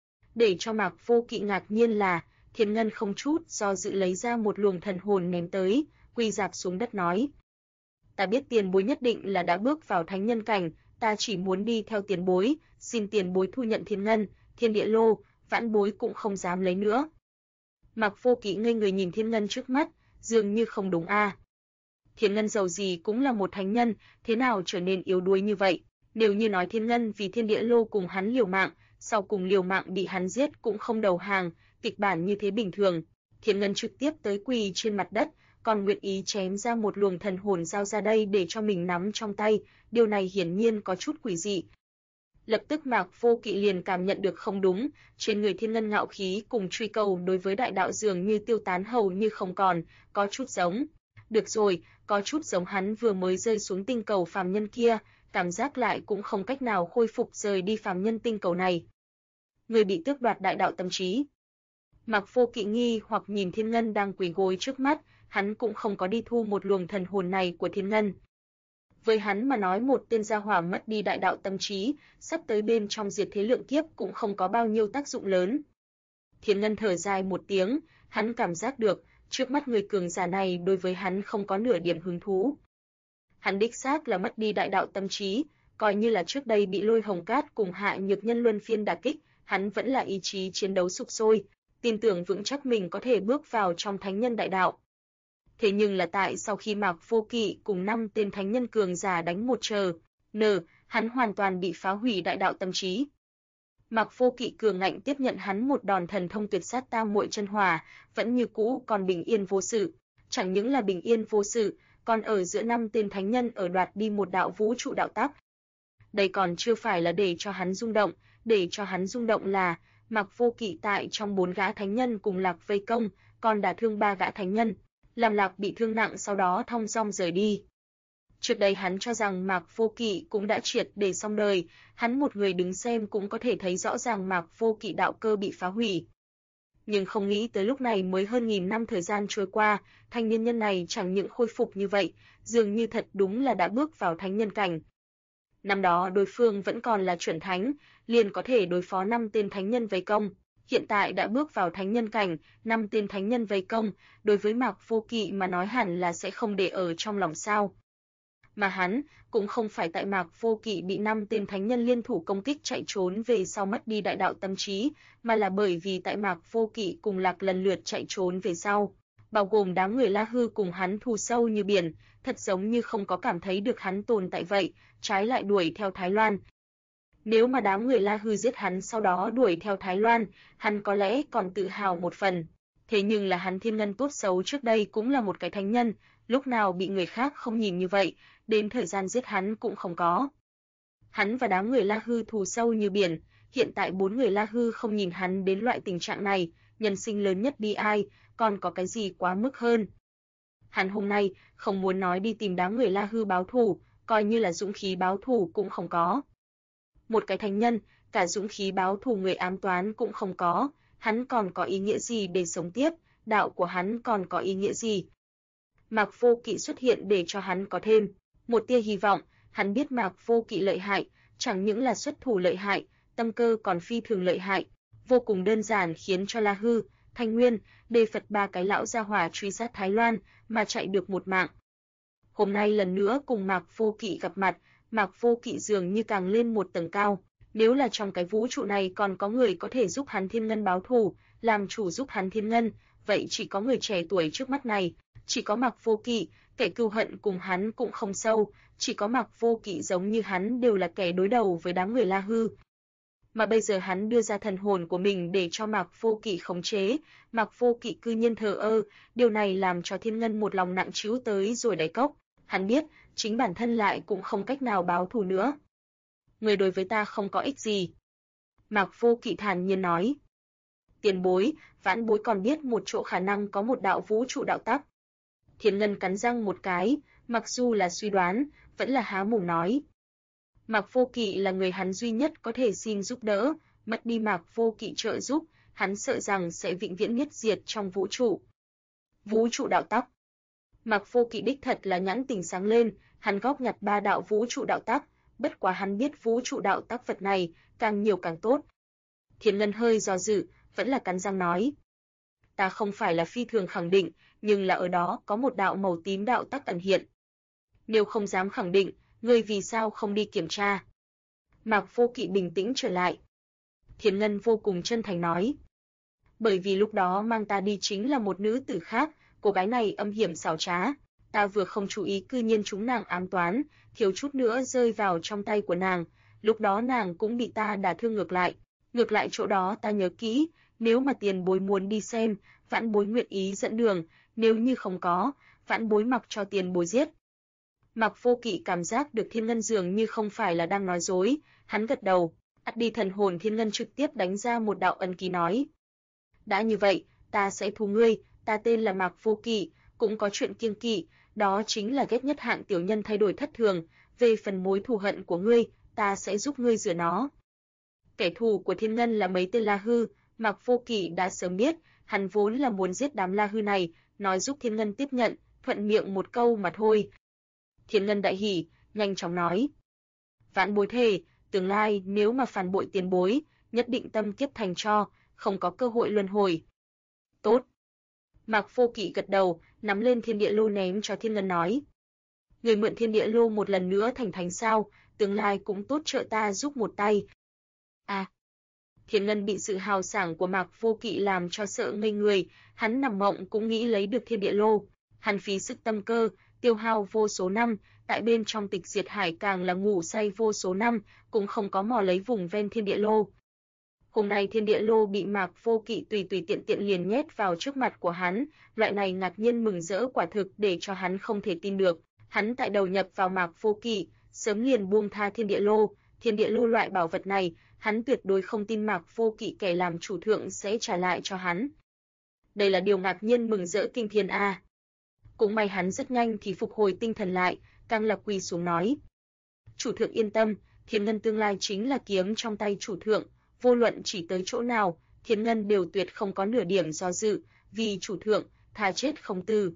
Để cho Mạc Vô Kỵ ngạc nhiên là, thiên ngân không chút do dự lấy ra một luồng thần hồn ném tới, quỳ rạp xuống đất nói. Ta biết tiền bối nhất định là đã bước vào thánh nhân cảnh, ta chỉ muốn đi theo tiền bối, xin tiền bối thu nhận thiên ngân, thiên địa lô, vãn bối cũng không dám lấy nữa. Mạc Vô Kỵ ngây người nhìn thiên ngân trước mắt, dường như không đúng a. Thiên ngân dầu gì cũng là một thánh nhân, thế nào trở nên yếu đuối như vậy? Nếu như nói thiên ngân vì thiên địa lô cùng hắn liều mạng, sau cùng liều mạng bị hắn giết cũng không đầu hàng, kịch bản như thế bình thường. Thiên ngân trực tiếp tới quỳ trên mặt đất, còn nguyện ý chém ra một luồng thần hồn giao ra đây để cho mình nắm trong tay, điều này hiển nhiên có chút quỷ dị. Lập tức Mạc Vô Kỵ liền cảm nhận được không đúng, trên người thiên ngân ngạo khí cùng truy cầu đối với đại đạo dường như tiêu tán hầu như không còn, có chút giống. Được rồi, có chút giống hắn vừa mới rơi xuống tinh cầu phàm nhân kia, cảm giác lại cũng không cách nào khôi phục rời đi phàm nhân tinh cầu này. Người bị tước đoạt đại đạo tâm trí. Mạc Vô Kỵ nghi hoặc nhìn thiên ngân đang quỳ gối trước mắt, hắn cũng không có đi thu một luồng thần hồn này của thiên ngân. Với hắn mà nói một tên gia hỏa mất đi đại đạo tâm trí, sắp tới bên trong diệt thế lượng kiếp cũng không có bao nhiêu tác dụng lớn. Thiên ngân thở dài một tiếng, hắn cảm giác được, trước mắt người cường giả này đối với hắn không có nửa điểm hứng thú. Hắn đích xác là mất đi đại đạo tâm trí, coi như là trước đây bị Lôi Hồng Cát cùng Hạ Nhược Nhân luân phiên đả kích, hắn vẫn là ý chí chiến đấu sục sôi, tin tưởng vững chắc mình có thể bước vào trong thánh nhân đại đạo. Thế nhưng là tại sau khi Mạc Vô Kỵ cùng 5 tên thánh nhân cường giả đánh một chờ, hắn hoàn toàn bị phá hủy đại đạo tâm trí. Mạc Vô Kỵ cường ngạnh tiếp nhận hắn một đòn thần thông tuyệt sát tam muội chân hỏa, vẫn như cũ còn bình yên vô sự, chẳng những là bình yên vô sự, còn ở giữa 5 tên thánh nhân ở đoạt đi một đạo vũ trụ đạo tắc. Đây còn chưa phải là để cho hắn rung động là Mạc Vô Kỵ tại trong 4 gã thánh nhân cùng Lạc vây công, còn đả thương 3 gã thánh nhân, làm Lạc bị thương nặng sau đó thong dong rời đi. Trước đây hắn cho rằng Mạc Vô Kỵ cũng đã triệt để xong đời, hắn một người đứng xem cũng có thể thấy rõ ràng Mạc Vô Kỵ đạo cơ bị phá hủy. Nhưng không nghĩ tới lúc này mới hơn 1000 năm thời gian trôi qua, thanh niên nhân này chẳng những khôi phục như vậy, dường như thật đúng là đã bước vào thánh nhân cảnh. Năm đó đối phương vẫn còn là chuẩn thánh, liền có thể đối phó 5 tên thánh nhân vây công. Hiện tại đã bước vào thánh nhân cảnh, 5 tên thánh nhân vây công, đối với Mạc Vô Kỵ mà nói hẳn là sẽ không để ở trong lòng sao. Mà hắn cũng không phải tại Mạc Vô Kỵ bị 5 tên thánh nhân liên thủ công kích chạy trốn về sau mất đi đại đạo tâm trí, mà là bởi vì tại Mạc Vô Kỵ cùng Lạc lần lượt chạy trốn về sau, bao gồm đám người La Hư cùng hắn thù sâu như biển, thật giống như không có cảm thấy được hắn tồn tại vậy, trái lại đuổi theo Thái Loan. Nếu mà đám người La Hư giết hắn sau đó đuổi theo Thái Loan, hắn có lẽ còn tự hào một phần. Thế nhưng là hắn thiên ngân tốt xấu trước đây cũng là một cái thánh nhân, lúc nào bị người khác không nhìn như vậy, đến thời gian giết hắn cũng không có. Hắn và đám người La Hư thù sâu như biển, hiện tại 4 người La Hư không nhìn hắn đến loại tình trạng này, nhân sinh lớn nhất bi ai, còn có cái gì quá mức hơn. Hắn hôm nay không muốn nói đi tìm đám người La Hư báo thù, coi như là dũng khí báo thù cũng không có. Một cái thánh nhân, cả dũng khí báo thù người ám toán cũng không có, hắn còn có ý nghĩa gì để sống tiếp, đạo của hắn còn có ý nghĩa gì? Mạc Vô Kỵ xuất hiện để cho hắn có thêm một tia hy vọng, hắn biết Mạc Vô Kỵ lợi hại, chẳng những là xuất thủ lợi hại, tâm cơ còn phi thường lợi hại, vô cùng đơn giản khiến cho La Hư, Thanh Nguyên, Đề Phật ba cái lão gia hỏa truy sát Thái Loan mà chạy được một mạng. Hôm nay lần nữa cùng Mạc Vô Kỵ gặp mặt, Mạc Vô Kỵ dường như càng lên một tầng cao, nếu là trong cái vũ trụ này còn có người có thể giúp hắn Thiên Ngân báo thù, làm chủ giúp hắn Thiên Ngân, vậy chỉ có người trẻ tuổi trước mắt này, chỉ có Mạc Vô Kỵ, kẻ cừu hận cùng hắn cũng không sâu, chỉ có Mạc Vô Kỵ giống như hắn đều là kẻ đối đầu với đám người La Hư. Mà bây giờ hắn đưa ra thần hồn của mình để cho Mạc Vô Kỵ khống chế, Mạc Vô Kỵ cư nhiên thờ ơ, điều này làm cho Thiên Ngân một lòng nặng trĩu tới rồi đáy cốc, hắn biết, chính bản thân lại cũng không cách nào báo thù nữa. Người đối với ta không có ích gì. Mạc Vô Kỵ thản nhiên nói. Tiền bối, vãn bối còn biết một chỗ khả năng có một đạo vũ trụ đạo tắc. Thiên Ngân cắn răng một cái, mặc dù là suy đoán, vẫn là há mồm nói. Mạc Vô Kỵ là người hắn duy nhất có thể xin giúp đỡ, mất đi Mạc Vô Kỵ trợ giúp, hắn sợ rằng sẽ vĩnh viễn nhất diệt trong vũ trụ. Vũ trụ đạo tắc. Mạc Vô Kỵ đích thật là nhãn tình sáng lên, hắn góp nhặt 3 đạo vũ trụ đạo tắc, bất quá hắn biết vũ trụ đạo tắc vật này, càng nhiều càng tốt. Thiên Ngân hơi do dự, vẫn là cắn răng nói. Ta không phải là phi thường khẳng định, nhưng là ở đó có một đạo màu tím đạo tắc ẩn hiện. Nếu không dám khẳng định, ngươi vì sao không đi kiểm tra? Mạc Vô Kỵ bình tĩnh trở lại. Thiên Ngân vô cùng chân thành nói. Bởi vì lúc đó mang ta đi chính là một nữ tử khác, cô gái này âm hiểm xảo trá. Ta vừa không chú ý cư nhiên chúng nàng ám toán, thiếu chút nữa rơi vào trong tay của nàng, lúc đó nàng cũng bị ta đả thương ngược lại. Ngược lại chỗ đó ta nhớ kỹ, nếu mà tiền bối muốn đi xem, vãn bối nguyện ý dẫn đường, nếu như không có, vãn bối mặc cho tiền bối giết. Mạc Vô Kỵ cảm giác được Thiên Ngân dường như không phải là đang nói dối, hắn gật đầu, ắt đi thần hồn Thiên Ngân trực tiếp đánh ra một đạo ấn ký nói. Đã như vậy, ta sẽ thu ngươi, ta tên là Mạc Vô Kỵ, cũng có chuyện kiêng kỵ, đó chính là ghét nhất hạng tiểu nhân thay đổi thất thường, về phần mối thù hận của ngươi, ta sẽ giúp ngươi rửa nó. Kẻ thù của Thiên Ngân là mấy tên La Hư, Mạc Vô Kỵ đã sớm biết, hắn vốn là muốn giết đám La Hư này, nói giúp Thiên Ngân tiếp nhận, thuận miệng một câu mà thôi. Thiên Ngân đại hỉ, nhanh chóng nói. Vãn bối thề, tương lai nếu mà phản bội tiền bối, nhất định tâm kiếp thành tro, không có cơ hội luân hồi. Tốt. Mạc Vô Kỵ gật đầu, nắm lên thiên địa lô ném cho Thiên Ngân nói. Người mượn thiên địa lô một lần nữa thành thánh sao, tương lai cũng tốt trợ ta giúp một tay. À. Thiên Ngân bị sự hào sảng của Mạc Vô Kỵ làm cho sợ ngây người, hắn nằm mộng cũng nghĩ lấy được thiên địa lô. Hắn phí sức tâm cơ, tiêu hao vô số năm, tại bên trong Tịch Diệt Hải càng là ngủ say vô số năm, cũng không có mò lấy vùng ven thiên địa lô. Hôm nay thiên địa lô bị Mạc Vô Kỵ tùy tùy tiện tiện liền nhét vào trước mặt của hắn, loại này ngạc nhiên mừng rỡ quả thực để cho hắn không thể tin được. Hắn tại đầu nhập vào Mạc Vô Kỵ, sớm liền buông tha thiên địa lô loại bảo vật này, hắn tuyệt đối không tin Mạc Vô Kỵ kẻ làm chủ thượng sẽ trả lại cho hắn. Đây là điều ngạc nhiên mừng rỡ kinh thiên a. Cũng may hắn rất nhanh thì phục hồi tinh thần lại, càng là quỳ xuống nói. Chủ thượng yên tâm, Thiên Ngân tương lai chính là kiếm trong tay chủ thượng, vô luận chỉ tới chỗ nào, Thiên Ngân đều tuyệt không có nửa điểm do dự, vì chủ thượng, thà chết không từ.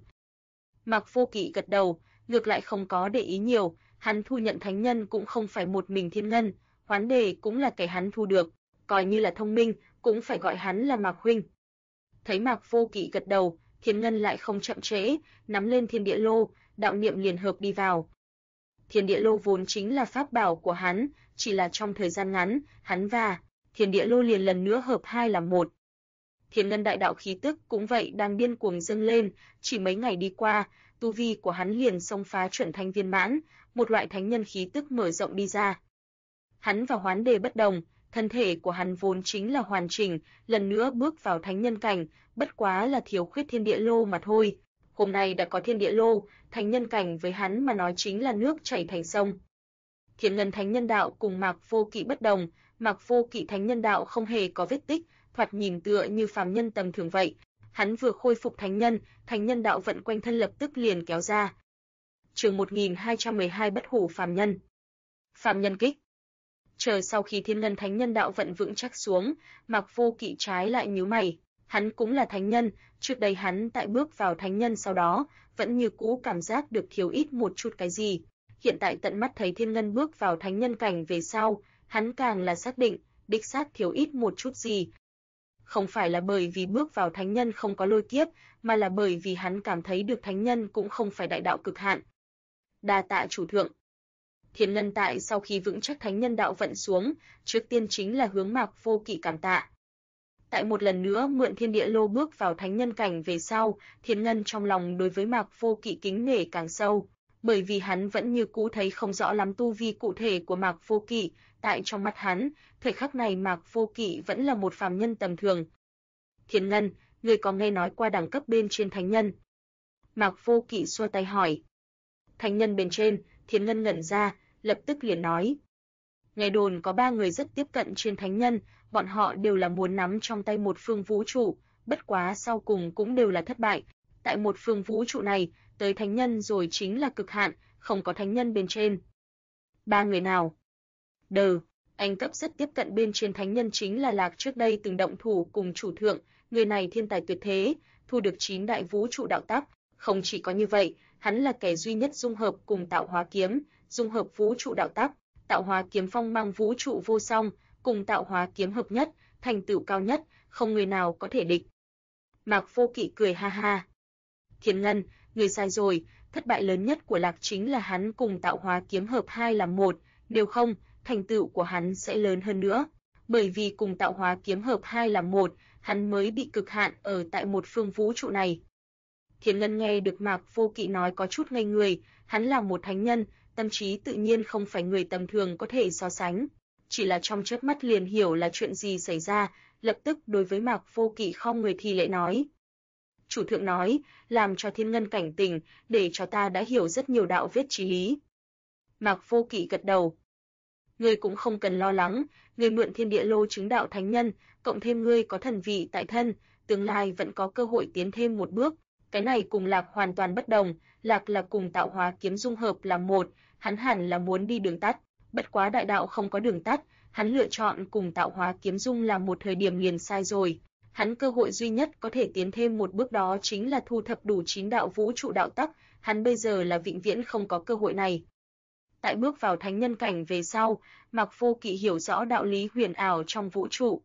Mạc Vô Kỵ gật đầu, ngược lại không có để ý nhiều, hắn thu nhận thánh nhân cũng không phải một mình Thiên Ngân, Hoán Đề cũng là kẻ hắn thu được, coi như là thông minh, cũng phải gọi hắn là Mạc huynh. Thấy Mạc Vô Kỵ gật đầu, Thiên Ngân lại không chậm trễ, nắm lên thiên địa lô, đạo niệm liền hợp đi vào. Thiên địa lô vốn chính là pháp bảo của hắn, chỉ là trong thời gian ngắn, hắn và thiên địa lô liền lần nữa hợp hai làm một. Thiên Ngân đại đạo khí tức cũng vậy đang điên cuồng dâng lên, chỉ mấy ngày đi qua, tu vi của hắn liền xông phá chuẩn thánh viên mãn, một loại thánh nhân khí tức mở rộng đi ra. Hắn và Hoán Đề bất đồng, thân thể của hắn vốn chính là hoàn chỉnh, lần nữa bước vào thánh nhân cảnh, bất quá là thiếu khuyết thiên địa lô mà thôi. Hôm nay đã có thiên địa lô, thánh nhân cảnh với hắn mà nói chính là nước chảy thành sông. Thiên Ngân thánh nhân đạo cùng Mạc Vô Kỵ bất đồng, Mạc Vô Kỵ thánh nhân đạo không hề có vết tích, thoạt nhìn tựa như phàm nhân tầm thường vậy. Hắn vừa khôi phục thánh nhân đạo vận quanh thân lập tức liền kéo ra. Chương 1212 bất hủ phàm nhân. Phàm nhân kích. Chờ sau khi Thiên Ngân Thánh Nhân đạo vận vững chắc xuống, Mạc Vô Kỵ trái lại nhíu mày. Hắn cũng là thánh nhân, trước đây hắn tại bước vào thánh nhân sau đó, vẫn như cũ cảm giác được thiếu ít một chút cái gì. Hiện tại tận mắt thấy Thiên Ngân bước vào thánh nhân cảnh về sau, hắn càng là xác định, đích xác thiếu ít một chút gì. Không phải là bởi vì bước vào thánh nhân không có lôi kiếp, mà là bởi vì hắn cảm thấy được thánh nhân cũng không phải đại đạo cực hạn. Đa tạ chủ thượng. Thiên Ngân tại sau khi vững chắc thánh nhân đạo vận xuống, trước tiên chính là hướng Mạc Vô Kỵ cảm tạ. Tại một lần nữa mượn thiên địa lô bước vào thánh nhân cảnh về sau, Thiên Ngân trong lòng đối với Mạc Vô Kỵ kính nể càng sâu, bởi vì hắn vẫn như cũ thấy không rõ lắm tu vi cụ thể của Mạc Vô Kỵ, tại trong mắt hắn, thời khắc này Mạc Vô Kỵ vẫn là một phàm nhân tầm thường. Thiên Ngân, ngươi có nghe nói qua đẳng cấp bên trên thánh nhân? Mạc Vô Kỵ xua tay hỏi. Thánh nhân bên trên, Thiên Ngân ngẩn ra, lập tức liền nói. Nghe đồn có 3 người rất tiếp cận trên thánh nhân, bọn họ đều là muốn nắm trong tay một phương vũ trụ, bất quá sau cùng cũng đều là thất bại. Tại một phương vũ trụ này, tới thánh nhân rồi chính là cực hạn, không có thánh nhân bên trên. 3 người nào? Đờ, anh cấp rất tiếp cận bên trên thánh nhân chính là Lạc trước đây từng động thủ cùng chủ thượng, người này thiên tài tuyệt thế, thu được 9 đại vũ trụ đạo tắc, không chỉ có như vậy, hắn là kẻ duy nhất dung hợp cùng tạo hóa kiếm, dung hợp vũ trụ đạo tắc, tạo hóa kiếm phong mang vũ trụ vô song, cùng tạo hóa kiếm hợp nhất, thành tựu cao nhất, không người nào có thể địch. Mạc Vô Kỵ cười ha ha. Thiên Ngân, người sai rồi, thất bại lớn nhất của Lạc chính là hắn cùng tạo hóa kiếm hợp hai làm một, nếu không, thành tựu của hắn sẽ lớn hơn nữa. Bởi vì cùng tạo hóa kiếm hợp hai làm một, hắn mới bị cực hạn ở tại một phương vũ trụ này. Thiên Ngân nghe được Mạc Vô Kỵ nói có chút ngây người, hắn là một thánh nhân, tâm trí tự nhiên không phải người tầm thường có thể so sánh. Chỉ là trong chớp mắt liền hiểu là chuyện gì xảy ra, lập tức đối với Mạc Vô Kỵ khom người thi lễ nói. Chủ thượng nói, làm cho Thiên Ngân cảnh tỉnh, để cho ta đã hiểu rất nhiều đạo viết chí lý. Mạc Vô Kỵ gật đầu. Ngươi cũng không cần lo lắng, ngươi mượn thiên địa lô chứng đạo thánh nhân, cộng thêm ngươi có thần vị tại thân, tương lai vẫn có cơ hội tiến thêm một bước. Cái này cùng Lạc hoàn toàn bất đồng, Lạc là cùng tạo hóa kiếm dung hợp làm một, hắn hẳn là muốn đi đường tắt, bất quá đại đạo không có đường tắt, hắn lựa chọn cùng tạo hóa kiếm dung làm một thời điểm liền sai rồi. Hắn cơ hội duy nhất có thể tiến thêm một bước đó chính là thu thập đủ 9 đạo vũ trụ đạo tắc, hắn bây giờ là vĩnh viễn không có cơ hội này. Tại bước vào thánh nhân cảnh về sau, Mạc Vô Kỵ hiểu rõ đạo lý huyền ảo trong vũ trụ.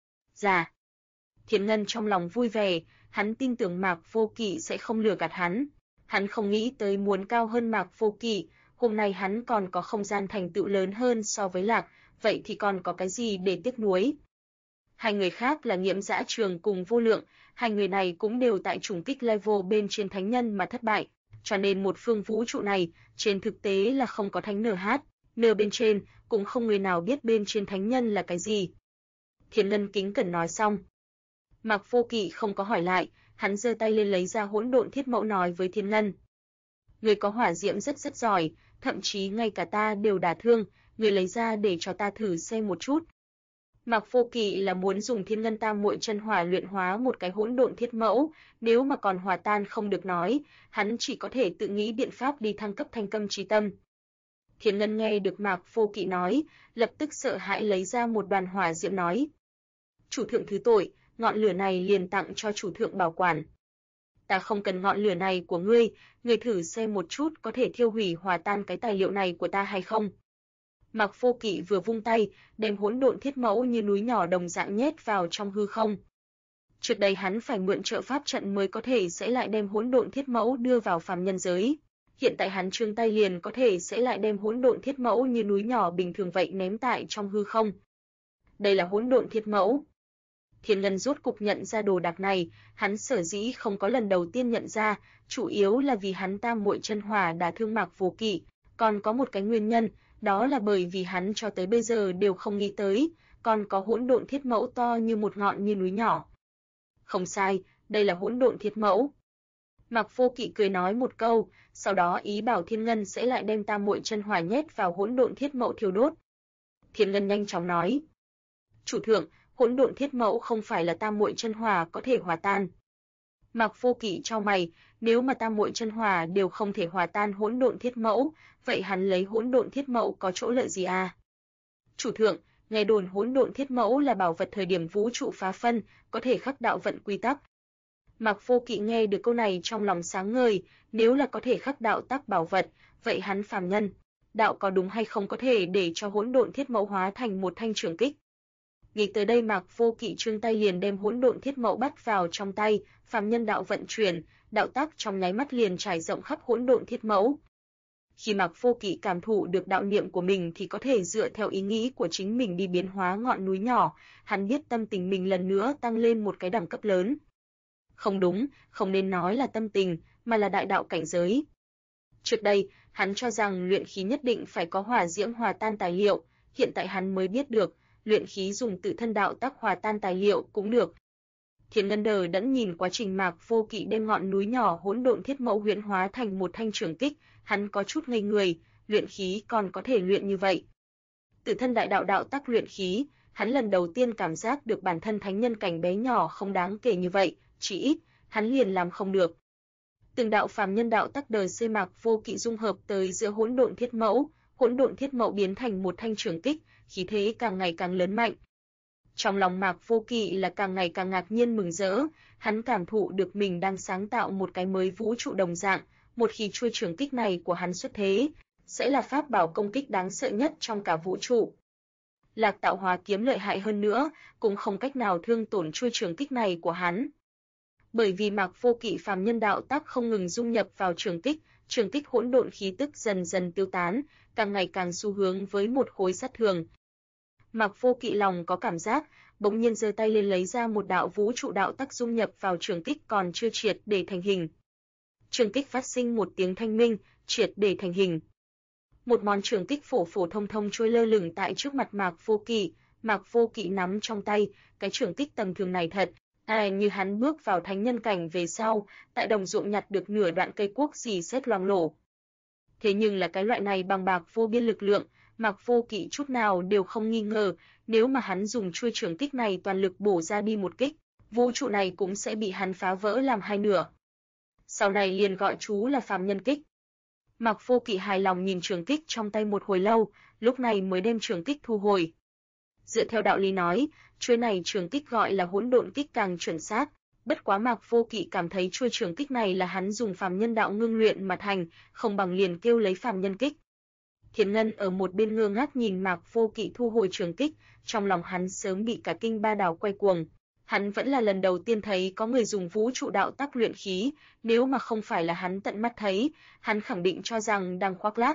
Dạ. Thiên Ngân trong lòng vui vẻ, hắn tin tưởng Mạc Vô Kỵ sẽ không lừa gạt hắn. Hắn không nghĩ tới muốn cao hơn Mạc Vô Kỵ, hôm nay hắn còn có không gian thành tựu lớn hơn so với Lạc, vậy thì còn có cái gì để tiếc nuối. Hai người khác là Nghiễm Dã Trường cùng Vô Lượng, hai người này cũng đều tại trùng kích level bên trên thánh nhân mà thất bại, cho nên một phương vũ trụ này, trên thực tế là không có thánh NH, bên trên, cũng không người nào biết bên trên thánh nhân là cái gì. Thiên Ngân kính cẩn nói xong. Mạc Vô Kỵ không có hỏi lại, hắn giơ tay lên lấy ra hỗn độn thiết mẫu nói với Thiên Ngân. Người có hỏa diễm rất giỏi, thậm chí ngay cả ta đều đả thương, người lấy ra để cho ta thử xem một chút. Mạc Vô Kỵ là muốn dùng Thiên Ngân Tam Muội chân hỏa luyện hóa một cái hỗn độn thiết mẫu, nếu mà còn hòa tan không được nói, hắn chỉ có thể tự nghĩ biện pháp đi thăng cấp thanh câm chí tâm. Thiên Ngân nghe được Mạc Vô Kỵ nói, lập tức sợ hãi lấy ra một đoàn hỏa diễm nói. Chủ thượng thứ tội, ngọn lửa này liền tặng cho chủ thượng bảo quản. Ta không cần ngọn lửa này của ngươi, ngươi thử xem một chút có thể thiêu hủy hòa tan cái tài liệu này của ta hay không. Mạc Vô Kỵ vừa vung tay, đem hỗn độn thiết mẫu như núi nhỏ đồng dạng nhét vào trong hư không. Trước đây hắn phải mượn trợ pháp trận mới có thể sẽ lại đem hỗn độn thiết mẫu đưa vào phàm nhân giới. Hiện tại hắn trương tay liền có thể sẽ lại đem hỗn độn thiết mẫu như núi nhỏ bình thường vậy ném tại trong hư không. Đây là hỗn độn thiết mẫu. Thiên Ngân rốt cục nhận ra đồ đạc này, hắn sở dĩ không có lần đầu tiên nhận ra, chủ yếu là vì hắn tam muội chân hỏa đả thương Mạc Vô Kỵ, còn có một cái nguyên nhân, đó là bởi vì hắn cho tới bây giờ đều không nghĩ tới, còn có hỗn độn thiết mẫu to như một ngọn như núi nhỏ. Không sai, đây là hỗn độn thiết mẫu. Mạc Vô Kỵ cười nói một câu, sau đó ý bảo Thiên Ngân sẽ lại đem tam muội chân hỏa nhét vào hỗn độn thiết mẫu thiêu đốt. Thiên Ngân nhanh chóng nói: "Chủ thượng, hỗn độn thiết mẫu không phải là tam muội chân hỏa có thể hòa tan." Mạc Vô Kỵ chau mày, nếu mà tam muội chân hỏa đều không thể hòa tan hỗn độn thiết mẫu, vậy hắn lấy hỗn độn thiết mẫu có chỗ lợi gì à? Chủ thượng, nghe đồn hỗn độn thiết mẫu là bảo vật thời điểm vũ trụ phá phân, có thể khắc đạo vận quy tắc. Mạc Vô Kỵ nghe được câu này trong lòng sáng ngời, nếu là có thể khắc đạo tắc bảo vật, vậy hắn phàm nhân, đạo có đúng hay không có thể để cho hỗn độn thiết mẫu hóa thành một thanh trường kích. Nghĩ tới đây Mạc Vô Kỵ trương tay liền đem hỗn độn thiết mẫu bắt vào trong tay, phàm nhân đạo vận chuyển, đạo tắc trong nháy mắt liền trải rộng khắp hỗn độn thiết mẫu. Khi Mạc Vô Kỵ cảm thụ được đạo niệm của mình thì có thể dựa theo ý nghĩ của chính mình đi biến hóa ngọn núi nhỏ, hắn biết tâm tình mình lần nữa tăng lên một cái đẳng cấp lớn. Không đúng, không nên nói là tâm tình, mà là đại đạo cảnh giới. Trước đây, hắn cho rằng luyện khí nhất định phải có hỏa diễm hòa tan tài liệu, hiện tại hắn mới biết được, luyện khí dùng tự thân đạo tắc hòa tan tài liệu cũng được. Thiên Ngân đờ đẫn nhìn quá trình Mạc Vô Kỵ đem ngọn núi nhỏ hỗn độn thiết mẫu huyễn hóa thành một thanh trường kích, hắn có chút ngây người, luyện khí còn có thể luyện như vậy. Tự thân đại đạo đạo tắc luyện khí, hắn lần đầu tiên cảm giác được bản thân thánh nhân cảnh bé nhỏ không đáng kể như vậy, chỉ ít, hắn liền làm không được. Từng đạo phàm nhân đạo tắc đời xây Mạc Vô Kỵ dung hợp tới giữa hỗn độn thiết mẫu biến thành một thanh trường kích, khí thế càng ngày càng lớn mạnh. Trong lòng Mạc Vô Kỵ là càng ngày càng ngạc nhiên mừng rỡ, hắn cảm thụ được mình đang sáng tạo một cái mới vũ trụ đồng dạng, một khi chuôi trường kích này của hắn xuất thế, sẽ là pháp bảo công kích đáng sợ nhất trong cả vũ trụ. Lạc Tạo Hóa kiếm lợi hại hơn nữa, cũng không cách nào thương tổn chuôi trường kích này của hắn. Bởi vì Mạc Vô Kỵ phàm nhân đạo tắc không ngừng dung nhập vào trường kích hỗn độn khí tức dần dần tiêu tán, càng ngày càng xu hướng với một khối sát thường. Mạc Vô Kỵ lòng có cảm giác, bỗng nhiên giơ tay lên lấy ra một đạo vũ trụ đạo tắc dung nhập vào trường kích còn chưa triệt để thành hình. Trường kích phát sinh một tiếng thanh minh, triệt để thành hình. Một món trường kích phổ phổ thông thông trôi lơ lửng tại trước mặt Mạc Vô Kỵ nắm trong tay, cái trường kích tầm thường này thật, như hắn bước vào thánh nhân cảnh về sau, tại đồng ruộng nhặt được nửa đoạn cây cuốc xì xét loang lổ. Thế nhưng là cái loại này bằng bạc vô biên lực lượng, Mạc Vô Kỵ chút nào đều không nghi ngờ, nếu mà hắn dùng chuôi trường kích này toàn lực bổ ra đi một kích, vũ trụ này cũng sẽ bị hắn phá vỡ làm hai nửa. Sau này liền gọi chú là phàm nhân kích. Mạc Vô Kỵ hài lòng nhìn trường kích trong tay một hồi lâu, lúc này mới đem trường kích thu hồi. Dựa theo đạo lý nói, chuôi này trường kích gọi là hỗn độn kích càng chuẩn xác, bất quá Mạc Vô Kỵ cảm thấy chuôi trường kích này là hắn dùng phàm nhân đạo ngưng luyện mà thành, không bằng liền kêu lấy phàm nhân kích. Thiên Ngân ở một bên ngơ ngác nhìn Mạc Vô Kỵ thu hồi trường kích, trong lòng hắn sớm bị cả kinh ba đảo quay cuồng. Hắn vẫn là lần đầu tiên thấy có người dùng vũ trụ đạo tắc luyện khí, nếu mà không phải là hắn tận mắt thấy, hắn khẳng định cho rằng đang khoác lác.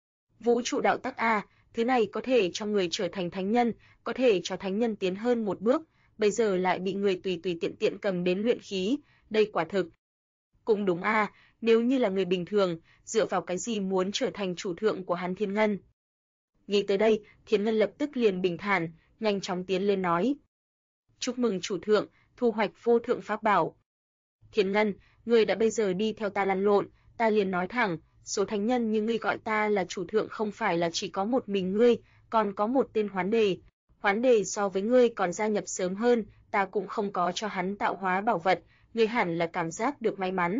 Vũ trụ đạo tắc thứ này có thể cho người trở thành thánh nhân, có thể cho thánh nhân tiến hơn một bước, bây giờ lại bị người tùy tùy tiện tiện cầm đến luyện khí, đây quả thực. Cũng đúng nếu như là người bình thường, dựa vào cái gì muốn trở thành chủ thượng của hắn Thiên Ngân. Nghĩ tới đây, Thiên Ngân lập tức liền bình thản, nhanh chóng tiến lên nói. Chúc mừng chủ thượng, thu hoạch vô thượng pháp bảo. Thiên Ngân, ngươi đã bây giờ đi theo ta lăn lộn, ta liền nói thẳng, số thánh nhân như ngươi gọi ta là chủ thượng không phải là chỉ có một mình ngươi, còn có một tên Hoán Đề. Hoán Đề so với ngươi còn gia nhập sớm hơn, ta cũng không có cho hắn tạo hóa bảo vật, ngươi hẳn là cảm giác được may mắn.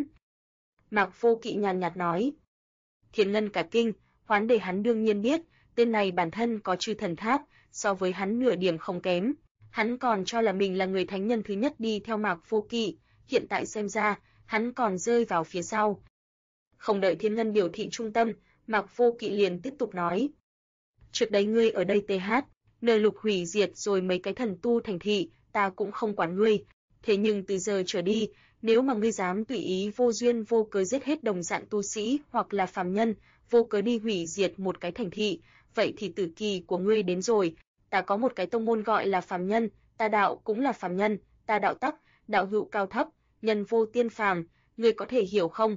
Mạc Vô Kỵ nhàn nhạt nói. Thiên Ngân cả kinh, Hoán Đề hắn đương nhiên biết, tên này bản thân có chư thần tháp, so với hắn nửa điểm không kém. Hắn còn cho là mình là người thánh nhân thứ nhất đi theo Mạc Vô Kỵ, hiện tại xem ra, hắn còn rơi vào phía sau. Không đợi Thiên Ngân biểu thị trung tâm, Mạc Vô Kỵ liền tiếp tục nói. Trước đây ngươi ở đây nơi lục hủy diệt rồi mấy cái thần tu thành thị, ta cũng không quản ngươi. Thế nhưng từ giờ trở đi, nếu mà ngươi dám tùy ý vô duyên vô cớ giết hết đồng dạng tu sĩ hoặc là phàm nhân, vô cớ đi hủy diệt một cái thành thị, vậy thì tử kỳ của ngươi đến rồi. Ta có một cái tông môn gọi là phàm nhân, ta đạo cũng là phàm nhân, ta đạo tắc, đạo hữu cao thấp, nhân vô tiên phàm, ngươi có thể hiểu không?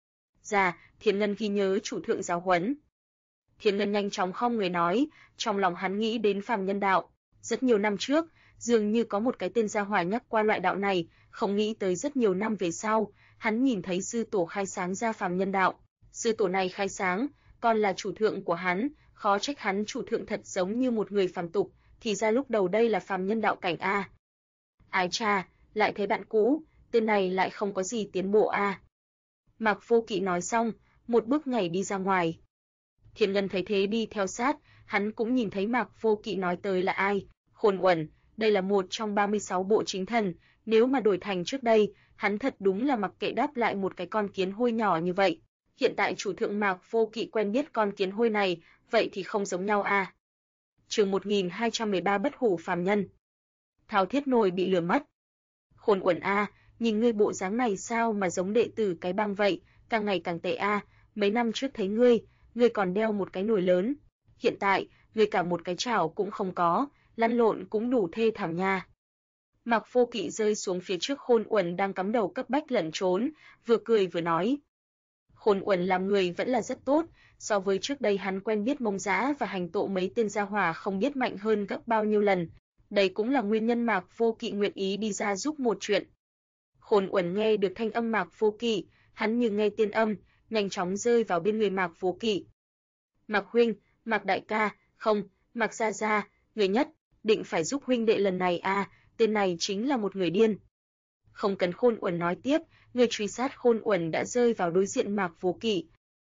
Dạ, Thiên Ngân ghi nhớ chủ thượng giáo huấn. Thiên Ngân nhanh chóng không người nói, trong lòng hắn nghĩ đến phàm nhân đạo. Rất nhiều năm trước, dường như có một cái tên gia hỏa nhắc qua loại đạo này, không nghĩ tới rất nhiều năm về sau, hắn nhìn thấy sư tổ khai sáng ra phàm nhân đạo. Sư tổ này khai sáng, còn là chủ thượng của hắn, khó trách hắn chủ thượng thật giống như một người phàm tục, thì ra lúc đầu đây là phàm nhân đạo cảnh Ái cha, lại thấy bạn cũ, tên này lại không có gì tiến bộ Mạc Vô Kỵ nói xong, một bước nhảy đi ra ngoài. Thiên Ngân thấy thế đi theo sát, hắn cũng nhìn thấy Mạc Vô Kỵ nói tới là ai. Khôn Uẩn, đây là một trong 36 bộ chính thần, nếu mà đổi thành trước đây, hắn thật đúng là mặc kệ đáp lại một cái con kiến hôi nhỏ như vậy. Hiện tại chủ thượng Mạc Vô Kỵ quen biết con kiến hôi này, vậy thì không giống nhau à. Chương 1213 Bất hủ phàm nhân. Thao Thiết Nồi bị lừa mất. Khôn Uẩn a, nhìn ngươi bộ dáng này sao mà giống đệ tử cái bang vậy, càng ngày càng tệ a, mấy năm trước thấy ngươi còn đeo một cái nồi lớn, hiện tại, ngươi cả một cái chảo cũng không có, lăn lộn cũng đủ thê thảm nha. Mạc Vô Kỵ rơi xuống phía trước Khôn Uẩn đang cắm đầu cấp bách lẩn trốn, vừa cười vừa nói. Khôn Uẩn làm người vẫn là rất tốt, so với trước đây hắn quen biết Mông Dã và hành tộ mấy tên gia hỏa không biết mạnh hơn gấp bao nhiêu lần. Đây cũng là nguyên nhân Mạc Vô Kỵ nguyện ý đi ra giúp một chuyện. Khôn Uẩn nghe được thanh âm Mạc Vô Kỵ, hắn như nghe tiên âm, nhanh chóng rơi vào bên người Mạc Vô Kỵ. Mạc huynh, Mạc đại ca, không, Mạc gia gia, người nhất định phải giúp huynh đệ lần này a, tên này chính là một người điên. Không cần Khôn Uẩn nói tiếp, người truy sát Khôn Uẩn đã rơi vào đối diện Mạc Vô Kỵ.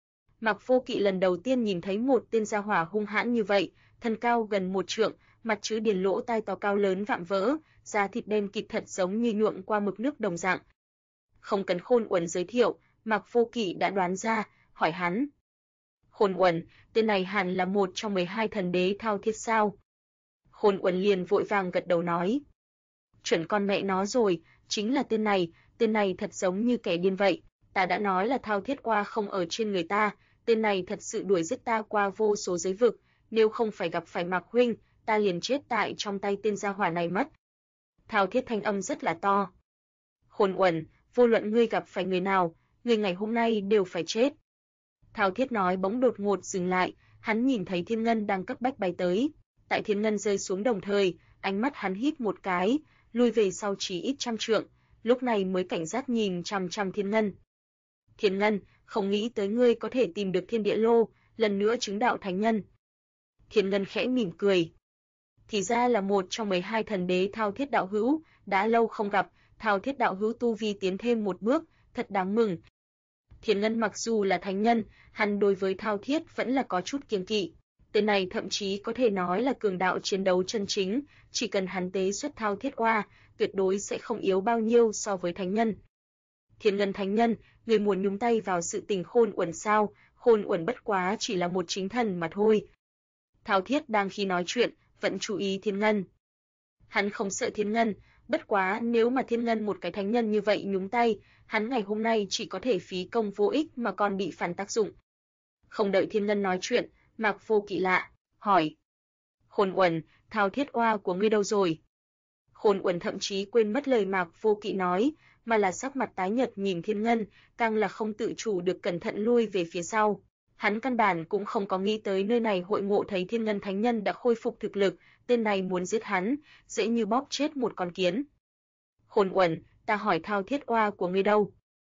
Mạc Vô Kỵ lần đầu tiên nhìn thấy một tên gia hỏa hung hãn như vậy, thân cao gần 1 trượng, mặt chữ điền lỗ tai to cao lớn vạm vỡ, da thịt đen kịt thật giống như nhuộm qua mực nước đồng dạng. Không cần Khôn Uẩn giới thiệu, Mạc Vô Kỵ đã đoán ra, hỏi hắn. Khôn Uẩn, tên này hẳn là một trong 12 thần đế Thao Thiết sao? Khôn Uẩn liền vội vàng gật đầu nói. Chuẩn con mẹ nó rồi, chính là tên này thật giống như kẻ điên vậy, ta đã nói là Thao Thiết Oa không ở trên người ta, tên này thật sự đuổi giết ta qua vô số giới vực, nếu không phải gặp phải Mạc huynh, ta liền chết tại trong tay tên gia hỏa này mất. Thao Thiết thanh âm rất là to. Khôn Uẩn, vô luận ngươi gặp phải người nào, ngươi ngày hôm nay đều phải chết. Thao Thiết nói bỗng đột ngột dừng lại, hắn nhìn thấy Thiên Ngân đang cấp bách bay tới. Tại Thiên Ngân rơi xuống đồng thời, ánh mắt hắn hít một cái, lùi về sau chỉ ít trăm trượng, lúc này mới cảnh giác nhìn chằm chằm Thiên Ngân. Thiên Ngân, không nghĩ tới ngươi có thể tìm được Thiên Địa Lô, lần nữa chứng đạo thánh nhân. Thiên Ngân khẽ mỉm cười. Thì ra là một trong 12 thần đế Thao Thiết đạo hữu, đã lâu không gặp, Thao Thiết đạo hữu tu vi tiến thêm một bước, thật đáng mừng. Thiên Ngân mặc dù là thánh nhân, hắn đối với Thao Thiết vẫn là có chút kiêng kỵ. Tên này thậm chí có thể nói là cường đạo chiến đấu chân chính, chỉ cần hắn tế xuất Thao Thiết Oa, tuyệt đối sẽ không yếu bao nhiêu so với thánh nhân. Thiên Ngân thánh nhân, người muốn nhúng tay vào sự tình Khôn Uẩn sao? Khôn Uẩn bất quá chỉ là một chính thần mà thôi. Thao Thiết đang khi nói chuyện, vẫn chú ý Thiên Ngân. Hắn không sợ Thiên Ngân, bất quá nếu mà Thiên Ngân một cái thánh nhân như vậy nhúng tay, hắn ngày hôm nay chỉ có thể phí công vô ích mà còn bị phản tác dụng. Không đợi Thiên Ngân nói chuyện, Mạc Vô Kỵ lạ, hỏi. Khôn Uẩn, Thao Thiết Oa của ngươi đâu rồi? Khôn Uẩn thậm chí quên mất lời Mạc Vô Kỵ nói, mà là sắc mặt tái nhợt nhìn Thiên Ngân, càng là không tự chủ được cẩn thận lui về phía sau. Hắn căn bản cũng không có nghĩ tới nơi này hội ngộ thấy Thiên Ngân thánh nhân đã khôi phục thực lực, tên này muốn giết hắn, dễ như bóp chết một con kiến. Khôn Uẩn, ta hỏi Thao Thiết Oa của ngươi đâu?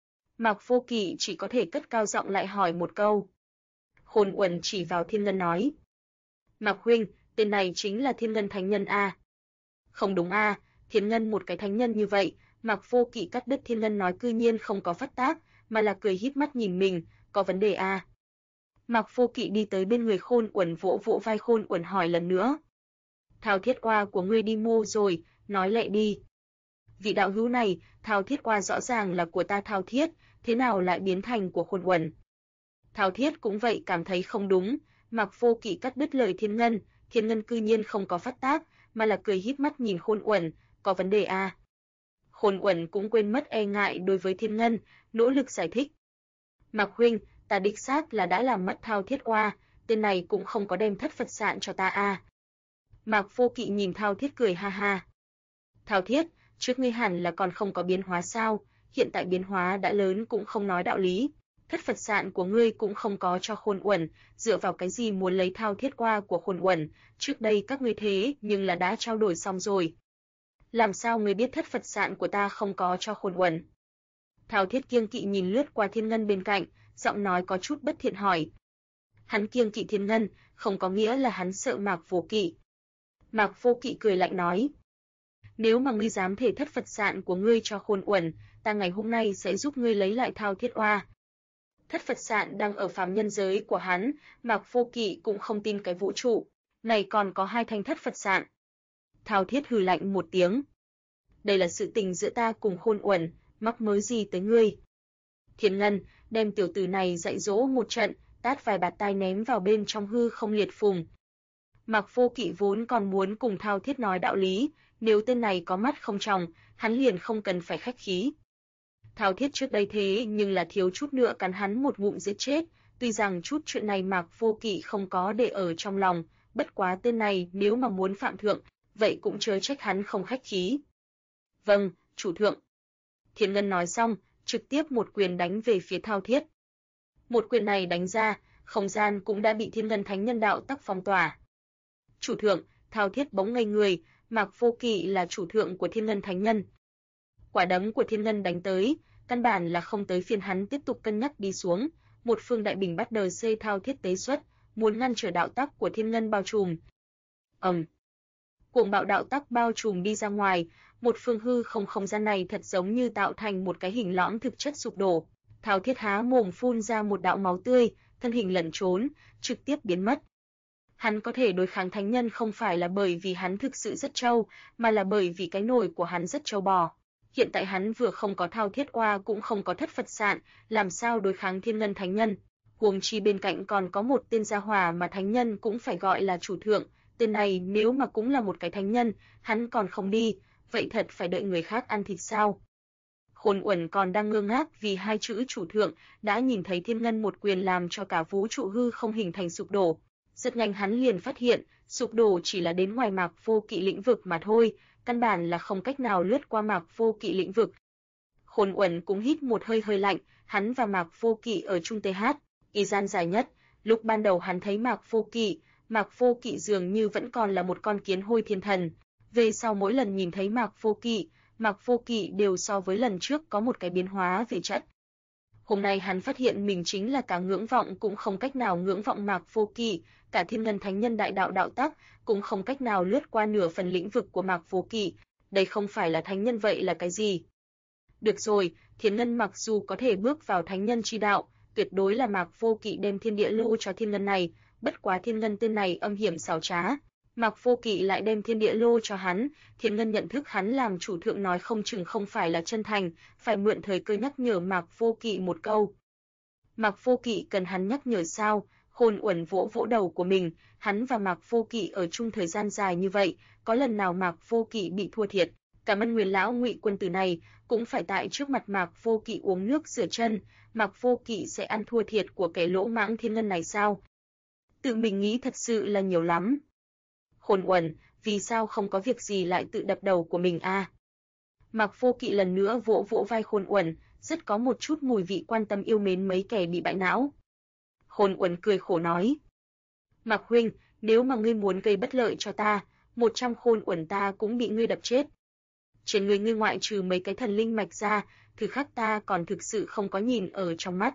Mạc Vô Kỵ chỉ có thể cất cao giọng lại hỏi một câu. Khôn Uẩn chỉ vào Thiên Ngân nói. Mạc huynh, tên này chính là Thiên Ngân thánh nhân a. Không đúng a, Thiên Ngân một cái thánh nhân như vậy, Mạc Vô Kỵ cắt đứt Thiên Ngân nói cư nhiên không có phát tác, mà là cười híp mắt nhìn mình, có vấn đề a. Mạc Vô Kỵ đi tới bên người Khôn Uẩn vỗ vỗ vai Khôn Uẩn hỏi lần nữa. Thao Thiết Oa của ngươi đi mô rồi, nói lại đi. Vị đạo hữu này, Thao Thiết Oa rõ ràng là của ta Thao Thiết, thế nào lại biến thành của Khôn Uẩn? Thao Thiết cũng vậy cảm thấy không đúng, Mạc Vô Kỵ cắt đứt lời Thiên Ngân cư nhiên không có phát tác, mà là cười híp mắt nhìn Khôn Uẩn, có vấn đề a. Khôn Uẩn cũng quên mất e ngại đối với Thiên Ngân, nỗ lực giải thích. Mạc huynh, ta đích xác là đã làm mất Thao Thiết Oa, tên này cũng không có đem thất Phật sạn cho ta a. Mạc Vô Kỵ nhìn Thao Thiết cười ha ha. Thao Thiết, trước ngươi hẳn là còn không có biến hóa sao, hiện tại biến hóa đã lớn cũng không nói đạo lý. Thất Phật sạn của ngươi cũng không có cho Khôn Uẩn, dựa vào cái gì muốn lấy Thao Thiết Oa của Khôn Uẩn, trước đây các ngươi thế nhưng là đã trao đổi xong rồi. Làm sao ngươi biết thất Phật sạn của ta không có cho Khôn Uẩn? Thao Thiết kiêng kỵ nhìn lướt qua Thiên Ngân bên cạnh, giọng nói có chút bất thiện hỏi. Hắn kiêng kỵ Thiên Ngân, không có nghĩa là hắn sợ Mạc Vô Kỵ. Mạc Vô Kỵ cười lạnh nói. Nếu mà ngươi dám thể thất Phật sạn của ngươi cho Khôn Uẩn, ta ngày hôm nay sẽ giúp ngươi lấy lại Thao Thiết Oa. Thất Phật Sạn đang ở phàm nhân giới của hắn, Mạc Vô Kỵ cũng không tin cái vũ trụ này còn có hai thanh Thất Phật Sạn. Thao Thiết hừ lạnh một tiếng. Đây là sự tình giữa ta cùng Khôn Uẩn, mắc mớ gì tới ngươi? Thiên Ngân, đem tiểu tử này dạy dỗ một trận, tát vài bạt tai ném vào bên trong hư không liệt phùng. Mạc Vô Kỵ vốn còn muốn cùng Thao Thiết nói đạo lý, nếu tên này có mắt không tròng, hắn liền không cần phải khách khí. Thao Thiết trước đây thế nhưng là thiếu chút nữa cắn hắn một ngụm giết chết, tuy rằng chút chuyện này Mạc Vô Kỵ không có để ở trong lòng, bất quá tên này nếu mà muốn phạm thượng, vậy cũng chớ trách hắn không khách khí. Vâng, chủ thượng. Thiên Ngân nói xong, trực tiếp một quyền đánh về phía Thao Thiết. Một quyền này đánh ra, không gian cũng đã bị Thiên Ngân Thánh Nhân đạo tắc phong tỏa. Chủ thượng, Thao Thiết bỗng ngây người, Mạc Vô Kỵ là chủ thượng của Thiên Ngân Thánh Nhân. Quả đấm của Thiên Ngân đánh tới, căn bản là không tới phiên hắn tiếp tục cân nhắc đi xuống, một phương đại bình bắt đầu xây Thao Thiết tế xuất, muốn ngăn trở đạo tắc của Thiên Ngân bao trùm. Cuồng bạo đạo tắc bao trùm đi ra ngoài, một phương hư không gian này thật giống như tạo thành một cái hình lõm thực chất sụp đổ. Thao Thiết há mồm phun ra một đạo máu tươi, thân hình lẩn trốn, trực tiếp biến mất. Hắn có thể đối kháng thánh nhân không phải là bởi vì hắn thực sự rất trâu, mà là bởi vì cái nồi của hắn rất trâu bò. Hiện tại hắn vừa không có Thao Thiết oa cũng không có Thất Phật Sạn, làm sao đối kháng Thiên Ngân Thánh Nhân? Huống chi bên cạnh còn có một tên gia hỏa mà thánh nhân cũng phải gọi là chủ thượng, tên này nếu mà cũng là một cái thánh nhân, hắn còn không đi, vậy thật phải đợi người khác ăn thịt sao? Khôn Uẩn còn đang ngơ ngác vì hai chữ chủ thượng, đã nhìn thấy Thiên Ngân một quyền làm cho cả vũ trụ hư không hình thành sụp đổ. Rất nhanh hắn liền phát hiện, sụp đổ chỉ là đến ngoài Mạc Vô Kỵ lĩnh vực mà thôi, căn bản là không cách nào lướt qua Mạc Vô Kỵ lĩnh vực. Khôn Uẩn cũng hít một hơi lạnh, hắn và Mạc Vô Kỵ ở chung TH, thời gian dài nhất, lúc ban đầu hắn thấy Mạc Vô Kỵ dường như vẫn còn là một con kiến hôi thiên thần. Về sau mỗi lần nhìn thấy Mạc Vô Kỵ đều so với lần trước có một cái biến hóa về chất. Hôm nay hắn phát hiện mình chính là cả ngưỡng vọng cũng không cách nào ngưỡng vọng Mạc Vô Kỵ, cả Thiên Ngân Thánh Nhân đại đạo đạo tắc cũng không cách nào lướt qua nửa phần lĩnh vực của Mạc Vô Kỵ, đây không phải là thánh nhân vậy là cái gì? Được rồi, Thiên Ngân mặc dù có thể bước vào thánh nhân chi đạo, tuyệt đối là Mạc Vô Kỵ đem thiên địa lô cho Thiên Ngân này, bất quá Thiên Ngân tên này âm hiểm xảo trá. Mạc Vô Kỵ lại đem thiên địa lô cho hắn, Thiên Ngân nhận thức hắn làm chủ thượng nói không chừng không phải là chân thành, phải mượn thời cơ nhắc nhở Mạc Vô Kỵ một câu. Mạc Vô Kỵ cần hắn nhắc nhở sao? Khôn Uẩn vỗ vỗ đầu của mình, hắn và Mạc Vô Kỵ ở chung thời gian dài như vậy, có lần nào Mạc Vô Kỵ bị thua thiệt? Cảm ơn Nguyên lão Ngụy quân tử này, cũng phải tại trước mặt Mạc Vô Kỵ uống nước rửa chân, Mạc Vô Kỵ sẽ ăn thua thiệt của kẻ lỗ mãng Thiên Ngân này sao? Tự mình nghĩ thật sự là nhiều lắm. Khôn Uẩn, vì sao không có việc gì lại tự đập đầu của mình a? Mạc Vô Kỵ lần nữa vỗ vỗ vai Khôn Uẩn, rất có một chút mùi vị quan tâm yêu mến mấy kẻ bị bại não. Khôn Uẩn cười khổ nói: Mạc huynh, nếu mà ngươi muốn gây bất lợi cho ta, 100 Khôn Uẩn ta cũng bị ngươi đập chết. Trên người ngươi ngoại trừ mấy cái thần linh mạch ra, thứ khác ta còn thực sự không có nhìn ở trong mắt.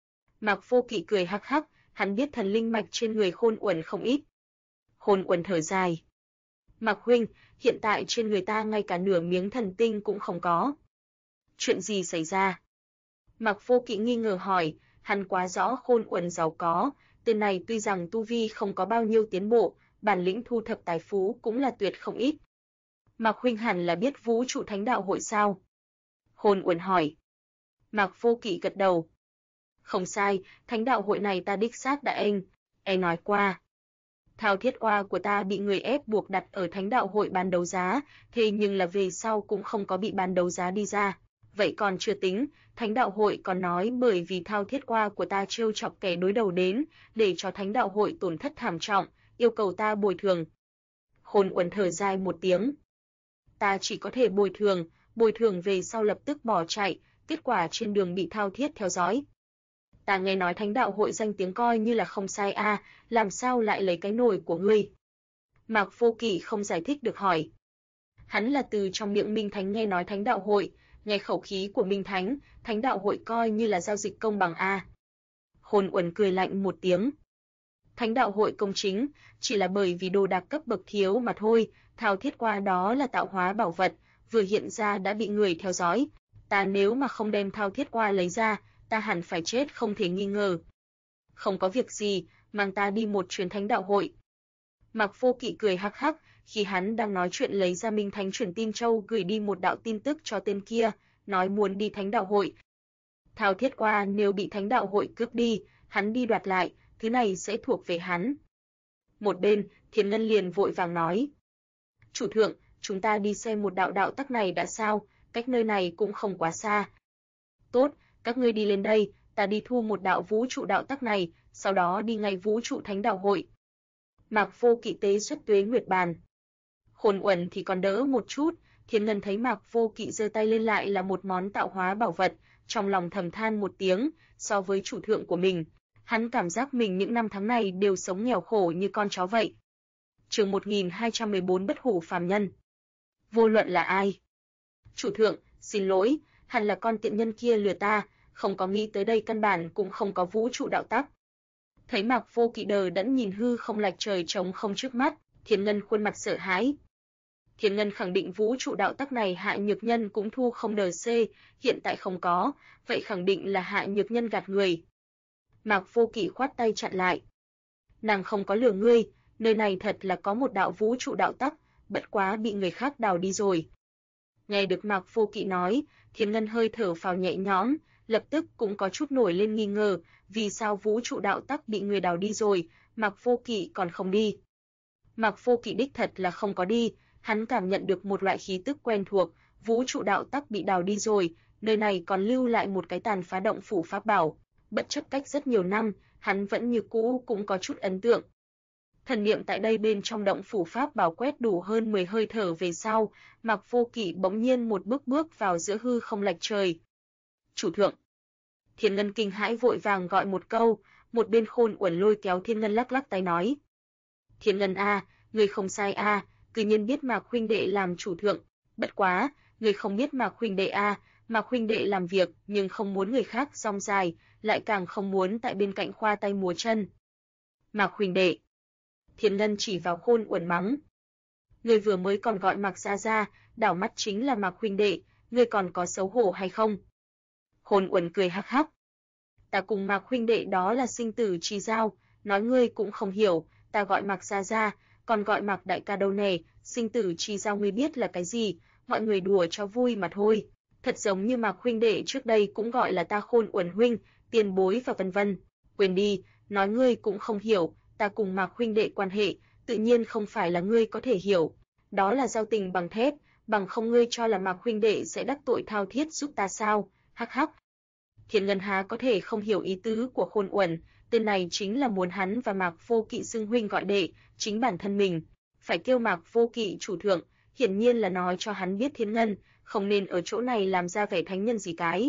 Mạc Vô Kỵ cười hắc hắc, hắn biết thần linh mạch trên người Khôn Uẩn không ít. Khôn Uẩn thở dài: Mạc huynh, hiện tại trên người ta ngay cả nửa miếng thần tinh cũng không có. Chuyện gì xảy ra? Mạc Vô Kỵ nghi ngờ hỏi, hắn quá rõ Khôn Uẩn giàu có, tên này tuy rằng tu vi không có bao nhiêu tiến bộ, bản lĩnh thu thập tài phú cũng là tuyệt không ít. Mạc huynh hẳn là biết Vũ trụ Thánh Đạo hội sao? Khôn Uẩn hỏi. Mạc Vô Kỵ gật đầu. Không sai, Thánh Đạo hội này ta đích xác đã nói qua. Thao Thiết oa của ta bị người ép buộc đặt ở Thánh Đạo hội bán đấu giá, thế nhưng là về sau cũng không có bị bán đấu giá đi ra. Vậy còn chưa tính, Thánh Đạo hội còn nói bởi vì Thao Thiết oa của ta trêu chọc kẻ đối đầu đến, để cho Thánh Đạo hội tổn thất thảm trọng, yêu cầu ta bồi thường. Khôn Uẩn thở dài một tiếng. Ta chỉ có thể bồi thường về sau lập tức bỏ chạy, kết quả trên đường bị Thao Thiết theo dõi. Ta nghe nói Thánh Đạo hội danh tiếng coi như là không sai a, làm sao lại lấy cái nồi của ngươi? Mạc Vô Kỵ không giải thích được hỏi. Hắn là từ trong miệng Minh Thánh nghe nói Thánh Đạo hội, nghe khẩu khí của Minh Thánh, Thánh Đạo hội coi như là giao dịch công bằng a. Khôn Uẩn cười lạnh một tiếng. Thánh Đạo hội công chính, chỉ là bởi vì đồ đạc cấp bậc thiếu mà thôi, Thao Thiết qua đó là tạo hóa bảo vật, vừa hiện ra đã bị người theo dõi. Ta nếu mà không đem Thao Thiết qua lấy ra, ta hẳn phải chết không thể nghi ngờ. Không có việc gì, mang ta đi một chuyến thánh đạo hội. Mạc Vô Kỵ cười hắc hắc, khi hắn đang nói chuyện lấy ra Minh Thánh truyền tin châu gửi đi một đạo tin tức cho tên kia, nói muốn đi thánh đạo hội. Thao Thiết Oa nếu bị thánh đạo hội cướp đi, hắn đi đoạt lại, thứ này sẽ thuộc về hắn. Một bên, Thiền Ngân liền vội vàng nói: "Chủ thượng, chúng ta đi xem một đạo tắc này đã sao, cách nơi này cũng không quá xa." "Tốt, các ngươi đi lên đây, ta đi thu một đạo vũ trụ đạo tắc này, sau đó đi ngay vũ trụ thánh đạo hội." Mạc Vô Kỵ tế xuất Tuế Nguyệt Bàn. Khôn Uẩn thì còn đỡ một chút, Thiền Ngân thấy Mạc Vô Kỵ giơ tay lên lại là một món tạo hóa bảo vật, trong lòng thầm than một tiếng, so với chủ thượng của mình, hắn cảm giác mình những năm tháng này đều sống nghèo khổ như con chó vậy. Chương 1214 Bất hủ phàm nhân. Vô luận là ai. Chủ thượng, xin lỗi, hẳn là con tiện nhân kia lừa ta, không có nghĩ tới đây căn bản cũng không có vũ trụ đạo tắc. Thấy Mạc Vô Kỵ đờ đẫn nhìn hư không lạch trời trống không trước mắt, Thiền Ngân khuôn mặt sợ hãi. Thiền Ngân khẳng định vũ trụ đạo tắc này Hạ Nhược Nhân cũng thu không đờ c, hiện tại không có, vậy khẳng định là Hạ Nhược Nhân gạt người. Mạc Vô Kỵ khoát tay chặn lại. Nàng không có lừa ngươi, nơi này thật là có một đạo vũ trụ đạo tắc, bất quá bị người khác đào đi rồi. Nghe được Mạc Vô Kỵ nói, Thiền Ngân hơi thở phào nhẹ nhõm, lập tức cũng có chút nổi lên nghi ngờ, vì sao vũ trụ đạo tắc bị người đào đi rồi, Mạc Vô Kỵ còn không đi. Mạc Vô Kỵ đích thật là không có đi, hắn cảm nhận được một loại khí tức quen thuộc, vũ trụ đạo tắc bị đào đi rồi, nơi này còn lưu lại một cái tàn phá động phủ pháp bảo, bất chấp cách rất nhiều năm, hắn vẫn như cũ cũng có chút ấn tượng. Thần niệm tại đây bên trong động phủ pháp bảo quét đủ hơn 10 hơi thở về sau, Mạc Vô Kỵ bỗng nhiên một bước vào giữa hư không lạch trời. "Chủ thượng." Thiên Ngân kinh hãi vội vàng gọi một câu, một bên Khôn Uẩn lôi kéo Thiên Ngân lắc lắc tay nói: "Thiên Ngân a, ngươi không sai a, cư nhiên biết Mạc huynh đệ làm chủ thượng, bất quá, ngươi không biết Mạc huynh đệ a, Mạc huynh đệ làm việc nhưng không muốn người khác rong dài, lại càng không muốn tại bên cạnh khoa tay múa chân." "Mạc huynh đệ." Thiên Ngân chỉ vào Khôn Uẩn mắng: "Ngươi vừa mới còn gọi Mạc gia gia, đảo mắt chính là Mạc huynh đệ, ngươi còn có xấu hổ hay không?" Khôn Uẩn cười hắc hắc: "Ta cùng Mạc huynh đệ đó là sinh tử chi giao, nói ngươi cũng không hiểu, ta gọi Mạc gia gia, còn gọi Mạc đại ca đâu nè, sinh tử chi giao ngươi biết là cái gì, mọi người đùa cho vui mà thôi. Thật giống như Mạc huynh đệ trước đây cũng gọi là ta Khôn Uẩn huynh, tiền bối và vân vân. Quên đi, nói ngươi cũng không hiểu, ta cùng Mạc huynh đệ quan hệ, tự nhiên không phải là ngươi có thể hiểu, đó là giao tình bằng thép, bằng không ngươi cho là Mạc huynh đệ sẽ đắc tội thao thiết giúp ta sao?" Hắc hắc. Thiên Ngân há có thể không hiểu ý tứ của Khôn Uẩn, tên này chính là muốn hắn và Mạc Vô Kỵ xưng huynh gọi đệ, chính bản thân mình phải kêu Mạc Vô Kỵ chủ thượng, hiển nhiên là nói cho hắn biết Thiên Ngân không nên ở chỗ này làm ra vẻ thánh nhân gì cái.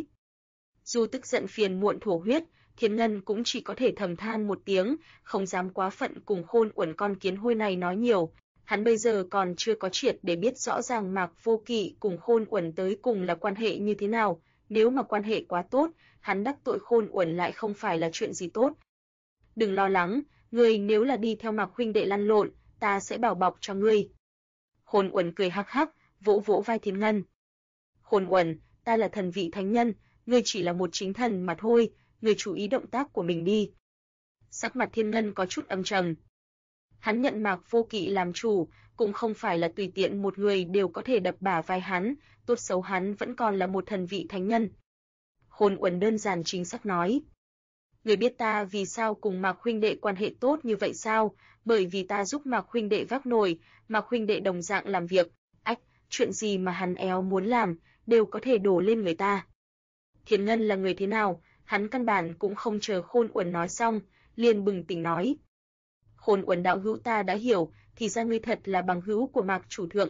Dù tức giận phiền muộn thổ huyết, Thiên Ngân cũng chỉ có thể thầm than một tiếng, không dám quá phận cùng Khôn Uẩn con kiến hôi này nói nhiều. Hắn bây giờ còn chưa có triệt để biết rõ ràng Mạc Vô Kỵ cùng Khôn Uẩn tới cùng là quan hệ như thế nào, nếu mà quan hệ quá tốt, hắn đắc tội Khôn Uẩn lại không phải là chuyện gì tốt. "Đừng lo lắng, ngươi nếu là đi theo Mạc huynh đệ lăn lộn, ta sẽ bảo bọc cho ngươi." Khôn Uẩn cười hắc hắc, vỗ vỗ vai Thiên Ngân. "Khôn Uẩn, ta là thần vị thánh nhân, ngươi chỉ là một chính thần mà thôi, ngươi chú ý động tác của mình đi." Sắc mặt Thiên Ngân có chút âm trầm. Hắn nhận Mạc Vô Kỵ làm chủ, cũng không phải là tùy tiện một người đều có thể đập bả vai hắn, tốt xấu hắn vẫn còn là một thần vị thánh nhân. Khôn Uẩn đơn giản chính xác nói: "Người biết ta vì sao cùng Mạc huynh đệ quan hệ tốt như vậy sao? Bởi vì ta giúp Mạc huynh đệ vác nồi, Mạc huynh đệ đồng dạng làm việc, chuyện gì mà hắn éo muốn làm, đều có thể đổ lên người ta." Thiên Ngân là người thế nào, hắn căn bản cũng không chờ Khôn Uẩn nói xong, liền bừng tỉnh nói: "Khôn Uẩn đạo hữu ta đã hiểu, thì ra ngươi thật là bằng hữu của Mạc chủ thượng."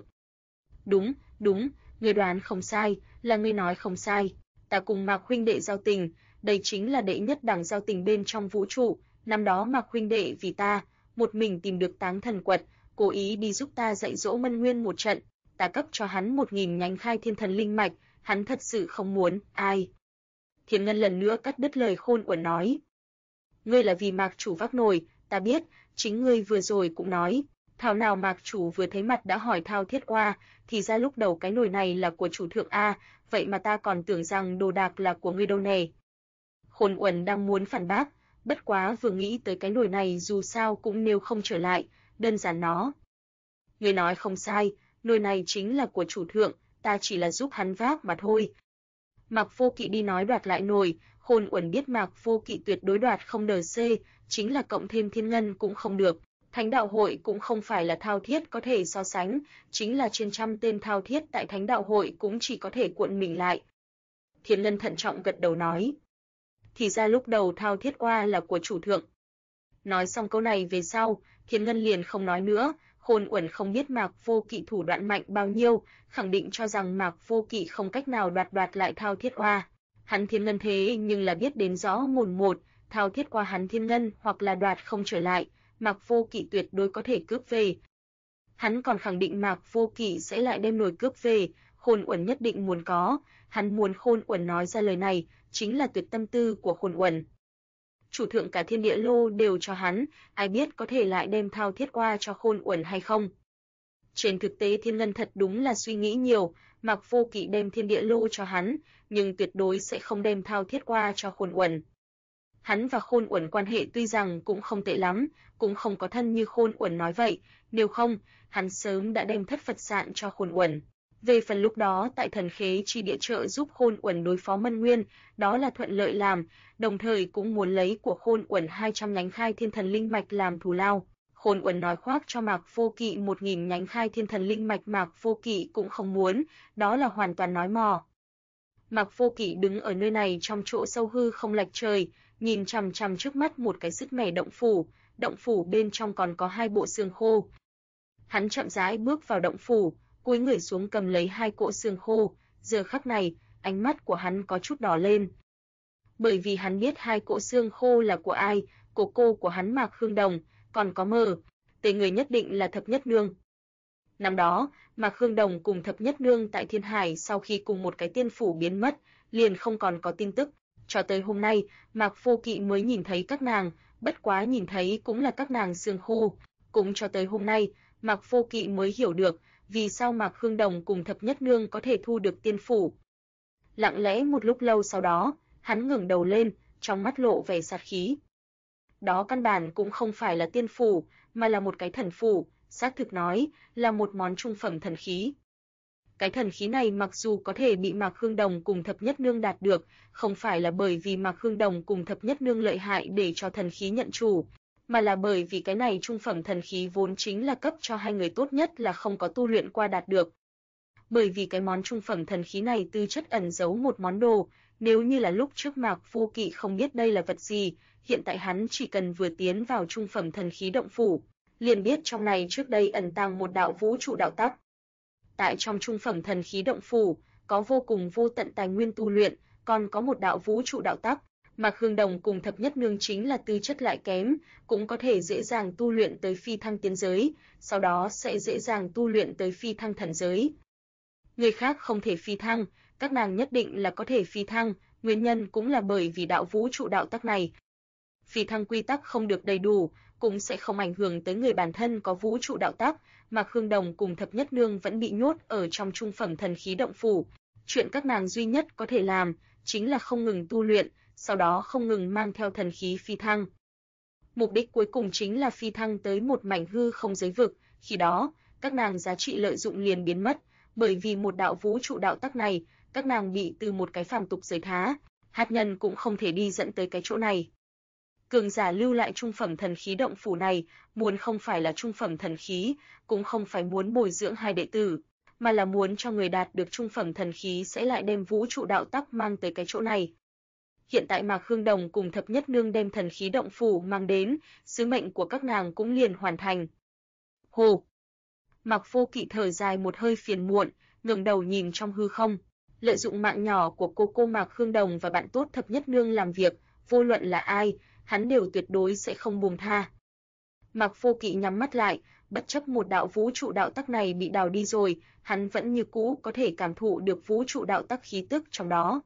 Đúng, ngươi đoán không sai, là ngươi nói không sai. Ta cùng Mạc huynh đệ giao tình, đây chính là đệ nhất đẳng giao tình bên trong vũ trụ, năm đó Mạc huynh đệ vì ta, một mình tìm được Táng Thần Quật, cố ý đi giúp ta dạy dỗ Mân Nguyên một trận, ta cấp cho hắn 1000 nhánh Khai Thiên Thần linh mạch, hắn thật sự không muốn, ai. Thiên Ngân lần nữa cắt đứt lời Khôn Uẩn nói: "Ngươi là vì Mạc chủ vác nồi, ta biết, chính ngươi vừa rồi cũng nói, thảo nào Mạc chủ vừa thấy mặt đã hỏi Thao Thiết Oa, thì ra lúc đầu cái nồi này là của chủ thượng a, vậy mà ta còn tưởng rằng đồ đạc là của ngươi đâu nè." Khôn Uẩn đang muốn phản bác, bất quá vừa nghĩ tới cái nồi này dù sao cũng nếu không trở lại, đơn giản nó. Người nói không sai, nồi này chính là của chủ thượng, ta chỉ là giúp hắn vác mà thôi. Mạc Vô Kỵ đi nói đoạt lại nồi, Khôn Uẩn biết Mạc Vô Kỵ tuyệt đối đoạt không NC, chính là cộng thêm thiên ngân cũng không được. Thánh đạo hội cũng không phải là thao thiết có thể so sánh, chính là trên trăm tên thao thiết tại Thánh đạo hội cũng chỉ có thể cuộn mình lại. Thiên ngân thận trọng gật đầu nói. Thì ra lúc đầu thao thiết oa là của chủ thượng. Nói xong câu này về sau, Thiên ngân liền không nói nữa. Khôn Uẩn không biết Mạc Vô Kỵ thủ đoạn mạnh bao nhiêu, khẳng định cho rằng Mạc Vô Kỵ không cách nào đoạt lại thao thiết oa. Hắn Thiên ngân thế nhưng là biết đến rõ mồn một, thao thiết qua hắn Thiên ngân hoặc là đoạt không trở lại, Mạc Vô Kỵ tuyệt đối có thể cướp về. Hắn còn khẳng định Mạc Vô Kỵ sẽ lại đem nồi cướp về, Khôn Uẩn nhất định muốn có, hắn muốn Khôn Uẩn nói ra lời này, chính là tuyệt tâm tư của Khôn Uẩn. Chủ thượng cả thiên địa lô đều cho hắn, ai biết có thể lại đem thao thiết oa cho Khôn Uẩn hay không. Trên thực tế Thiên ngân thật đúng là suy nghĩ nhiều, Mạc Vô Kỵ đem thiên địa lô cho hắn, nhưng tuyệt đối sẽ không đem thao thiết oa cho Khôn Uẩn. Hắn và Khôn Uẩn quan hệ tuy rằng cũng không tệ lắm, cũng không có thân như Khôn Uẩn nói vậy, nếu không, hắn sớm đã đem thất Phật sạn cho Khôn Uẩn. Về phần lúc đó tại Thần Khế Chi Địa trợ giúp Khôn Uẩn đối phó Mân Nguyên, đó là thuận lợi làm, đồng thời cũng muốn lấy của Khôn Uẩn 200 nhánh Khai Thiên Thần Linh Mạch làm thù lao. Khôn Uẩn nói khoác cho Mạc Vô Kỵ 1000 nhánh Khai Thiên Thần Linh Mạch, Mạc Vô Kỵ cũng không muốn, đó là hoàn toàn nói mò. Mạc Vô Kỵ đứng ở nơi này trong chỗ sâu hư không lệch trời, nhìn chằm chằm trước mắt một cái sứt mẻ động phủ bên trong còn có 2 bộ xương khô. Hắn chậm rãi bước vào động phủ, cúi người xuống cầm lấy 2 cỗ xương khô, giờ khắc này, ánh mắt của hắn có chút đỏ lên. Bởi vì hắn biết 2 cỗ xương khô là của ai, của cô của hắn Mạc Khương Đồng, còn có tề người nhất định là Thập Nhất Nương. Năm đó, Mạc Khương Đồng cùng Thập Nhất Nương tại Thiên Hải sau khi cùng một cái tiên phủ biến mất, liền không còn có tin tức. Cho tới hôm nay, Mạc Vô Kỵ mới nhìn thấy các nàng, bất quá nhìn thấy cũng là các nàng xương khô. Cũng cho tới hôm nay, Mạc Vô Kỵ mới hiểu được vì sao Mạc Khương Đồng cùng Thập Nhất Nương có thể thu được tiên phủ. Lặng lẽ một lúc lâu sau đó, hắn ngẩng đầu lên, trong mắt lộ vẻ sát khí. Đó căn bản cũng không phải là tiên phủ, mà là một cái thần phủ, xác thực nói là một món trung phẩm thần khí. Cái thần khí này mặc dù có thể bị Mạc Khương Đồng cùng Thập Nhất Nương đạt được, không phải là bởi vì Mạc Khương Đồng cùng Thập Nhất Nương lợi hại để cho thần khí nhận chủ, mà là bởi vì cái này trung phẩm thần khí vốn chính là cấp cho 2 người tốt nhất là không có tu luyện qua đạt được. Bởi vì cái món trung phẩm thần khí này tư chất ẩn giấu một món đồ, nếu như là lúc trước Mạc Vô Kỵ không biết đây là vật gì, hiện tại hắn chỉ cần vừa tiến vào trung phẩm thần khí động phủ, liền biết trong này trước đây ẩn tàng một đạo vũ trụ đạo tắc. Tại trong trung phẩm thần khí động phủ, có vô cùng vô tận tài nguyên tu luyện, còn có một đạo vũ trụ đạo tắc, mà Khương Đồng cùng Thập Nhất Nương chính là tư chất lại kém, cũng có thể dễ dàng tu luyện tới phi thăng tiên giới, sau đó sẽ dễ dàng tu luyện tới phi thăng thần giới. Người khác không thể phi thăng, các nàng nhất định là có thể phi thăng, nguyên nhân cũng là bởi vì đạo vũ trụ đạo tắc này. Phi thăng quy tắc không được đầy đủ, cũng sẽ không ảnh hưởng tới người bản thân có vũ trụ đạo tắc, mà Khương Đồng cùng Thập Nhất Nương vẫn bị nhốt ở trong trung phẩm thần khí động phủ. Chuyện các nàng duy nhất có thể làm chính là không ngừng tu luyện, sau đó không ngừng mang theo thần khí phi thăng. Mục đích cuối cùng chính là phi thăng tới một mảnh hư không giới vực, khi đó, các nàng giá trị lợi dụng liền biến mất, bởi vì một đạo vũ trụ đạo tắc này, các nàng bị từ một cái phàm tục giới thá, hạt nhân cũng không thể đi dẫn tới cái chỗ này. Cường giả lưu lại trung phẩm thần khí động phủ này, muốn không phải là trung phẩm thần khí, cũng không phải muốn bồi dưỡng 2 đệ tử, mà là muốn cho người đạt được trung phẩm thần khí sẽ lại đem vũ trụ đạo tắc mang tới cái chỗ này. Hiện tại Mạc Khương Đồng cùng Thập Nhất Nương đem thần khí động phủ mang đến, sứ mệnh của các nàng cũng liền hoàn thành. Hồ! Mạc Vô Kỵ thở dài một hơi phiền muộn, ngẩng đầu nhìn trong hư không. Lợi dụng mạng nhỏ của cô Mạc Khương Đồng và bạn tốt Thập Nhất Nương làm việc, vô luận là ai, hắn đều tuyệt đối sẽ không buông tha. Mạc Vô Kỵ nhắm mắt lại, bất chấp một đạo vũ trụ đạo tắc này bị đào đi rồi, hắn vẫn như cũ có thể cảm thụ được vũ trụ đạo tắc khí tức trong đó.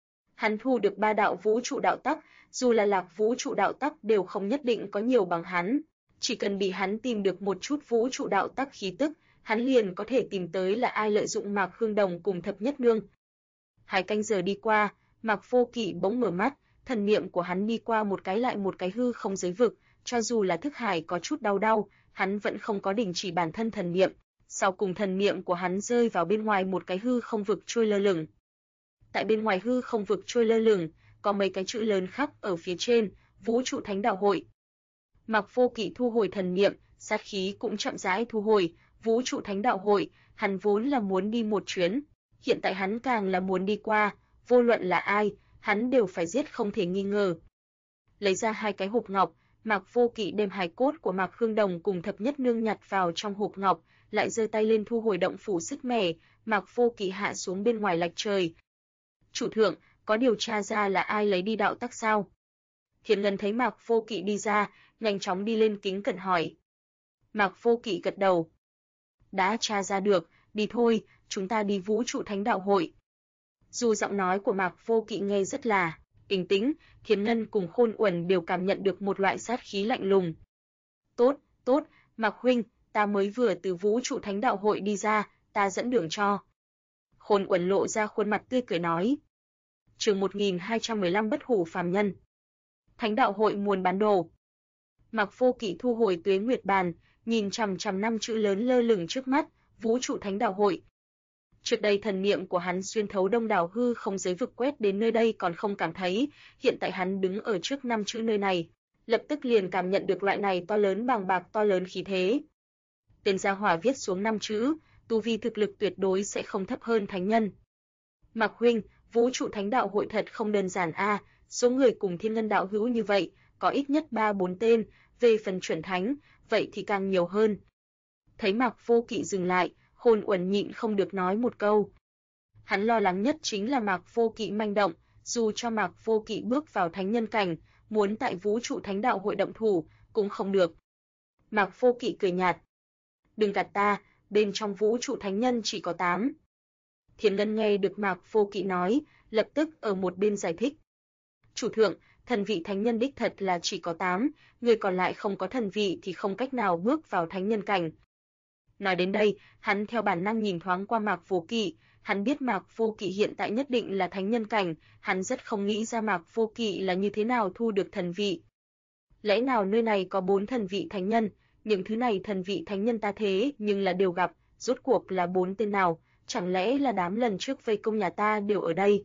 Hắn thu được 3 đạo vũ trụ đạo tắc, dù là Lạc vũ trụ đạo tắc đều không nhất định có nhiều bằng hắn, chỉ cần bị hắn tìm được một chút vũ trụ đạo tắc khí tức, hắn liền có thể tìm tới là ai lợi dụng Mạc Khương Đồng cùng Thập Nhất Nương. 2 canh giờ đi qua, Mạc Vô Kỵ bỗng mở mắt, thần niệm của hắn đi qua một cái lại một cái hư không giới vực, cho dù là thức hải có chút đau, hắn vẫn không có đình chỉ bản thân thần niệm. Sau cùng thần niệm của hắn rơi vào bên ngoài một cái hư không vực trôi lơ lửng. Tại bên ngoài hư không vực trôi lơ lửng, có mấy cái chữ lớn khắc ở phía trên, Vũ trụ Thánh Đạo Hội. Mạc Vô Kỵ thu hồi thần niệm, sát khí cũng chậm rãi thu hồi, Vũ trụ Thánh Đạo Hội, hắn vốn là muốn đi một chuyến, hiện tại hắn càng là muốn đi qua, vô luận là ai, hắn đều phải giết không thể nghi ngờ. Lấy ra hai cái hộp ngọc, Mạc Vô Kỵ đem hài cốt của Mạc Khương Đồng cùng Thập Nhất Nương nhặt vào trong hộp ngọc, lại giơ tay lên thu hồi động phủ sức mẻ, Mạc Vô Kỵ hạ xuống bên ngoài lạch trời. Chủ thượng, có điều tra ra là ai lấy đi đạo tắc sao? Thiền Ngân thấy Mạc Vô Kỵ đi ra, nhanh chóng đi lên kính cẩn hỏi. Mạc Vô Kỵ gật đầu. Đã tra ra được, đi thôi, chúng ta đi Vũ trụ Thánh Đạo Hội. Dù giọng nói của Mạc Vô Kỵ nghe rất là bình tĩnh, Thiền Ngân cùng Khôn Uẩn đều cảm nhận được một loại sát khí lạnh lùng. Tốt, Mạc huynh, ta mới vừa từ Vũ trụ Thánh Đạo Hội đi ra, ta dẫn đường cho. Khôn Uẩn lộ ra khuôn mặt tươi cười nói. Chương 1215 Bất hủ phàm nhân. Thánh Đạo Hội muôn bán đồ. Mạc Vô Kỵ thu hồi Tuế Nguyệt bàn, nhìn chằm chằm năm chữ lớn lơ lửng trước mắt, Vũ trụ Thánh Đạo Hội. Trước đây thần niệm của hắn xuyên thấu đông đảo hư không giới vực quét đến nơi đây còn không cảm thấy, hiện tại hắn đứng ở trước năm chữ nơi này, lập tức liền cảm nhận được loại này to lớn bàng bạc to lớn khí thế. Tên gia hỏa viết xuống năm chữ, tu vi thực lực tuyệt đối sẽ không thấp hơn thánh nhân. Mạc huynh, Vũ trụ Thánh Đạo Hội thật không đơn giản a, số người cùng Thiên Ngân đạo hữu như vậy, có ít nhất 3-4 tên, về phần chuẩn thánh, vậy thì càng nhiều hơn. Thấy Mạc Vô Kỵ dừng lại, Khôn Uẩn nhịn không được nói một câu. Hắn lo lắng nhất chính là Mạc Vô Kỵ manh động, dù cho Mạc Vô Kỵ bước vào thánh nhân cảnh, muốn tại Vũ trụ Thánh Đạo Hội động thủ, cũng không được. Mạc Vô Kỵ cười nhạt. Đừng gạt ta, bên trong Vũ trụ thánh nhân chỉ có 8. Thiền Ngân nghe được Mạc Vô Kỵ nói, lập tức ở một bên giải thích. Chủ thượng, thần vị thánh nhân đích thật là chỉ có 8, người còn lại không có thần vị thì không cách nào bước vào thánh nhân cảnh. Nói đến đây, hắn theo bản năng nhìn thoáng qua Mạc Vô Kỵ, hắn biết Mạc Vô Kỵ hiện tại nhất định là thánh nhân cảnh, hắn rất không nghĩ ra Mạc Vô Kỵ là như thế nào thu được thần vị. Lẽ nào nơi này có 4 thần vị thánh nhân, những thứ này thần vị thánh nhân ta thế nhưng là đều gặp, rốt cuộc là 4 tên nào, chẳng lẽ là đám lần trước vây công nhà ta đều ở đây?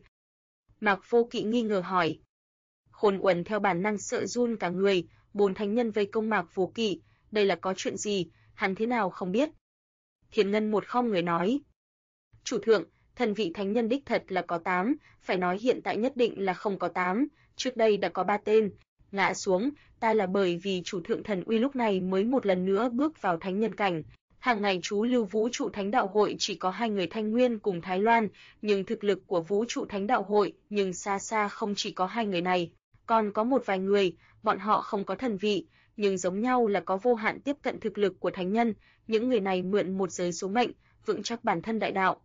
Mạc Vô Kỵ nghi ngờ hỏi. Khôn Uẩn theo bản năng sợ run cả người, 4 thánh nhân vây công Mạc Vô Kỵ, đây là có chuyện gì, hắn thế nào không biết. Thiền Ngân một không người nói. Chủ thượng, thần vị thánh nhân đích thật là có 8, phải nói hiện tại nhất định là không có 8, trước đây đã có 3 tên, ngã xuống, ta là bởi vì chủ thượng thần uy lúc này mới một lần nữa bước vào thánh nhân cảnh. Hàng ngày trú lưu Vũ trụ Thánh Đạo Hội chỉ có 2 người Thanh Nguyên cùng Thái Loan, nhưng thực lực của Vũ trụ Thánh Đạo Hội nhưng xa xa không chỉ có 2 người này, còn có một vài người, bọn họ không có thần vị, nhưng giống nhau là có vô hạn tiếp cận thực lực của thánh nhân, những người này mượn một giới số mệnh, vững chắc bản thân đại đạo.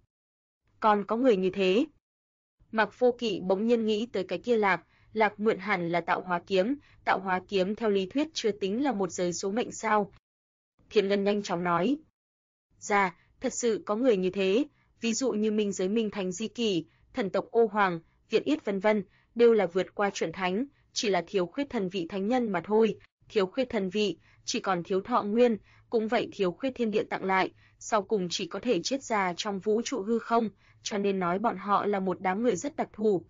Còn có người như thế. Mạc Vô Kỵ bỗng nhiên nghĩ tới cái kia Lạc mượn hẳn là tạo hóa kiếm theo lý thuyết chưa tính là một giới số mệnh sao? Thiền Ngân nhanh chóng nói. Dạ, thật sự có người như thế, ví dụ như Minh Giới Minh Thánh Di Kỳ, thần tộc Ô Hoàng, Việt Yết vân vân, đều là vượt qua chuẩn thánh, chỉ là thiếu khuyết thần vị thánh nhân mà thôi, thiếu khuyết thần vị, chỉ còn thiếu thọ nguyên, cũng vậy thiếu khuyết thiên địa tặng lại, sau cùng chỉ có thể chết già trong vũ trụ hư không, cho nên nói bọn họ là một đám người rất đặc thù.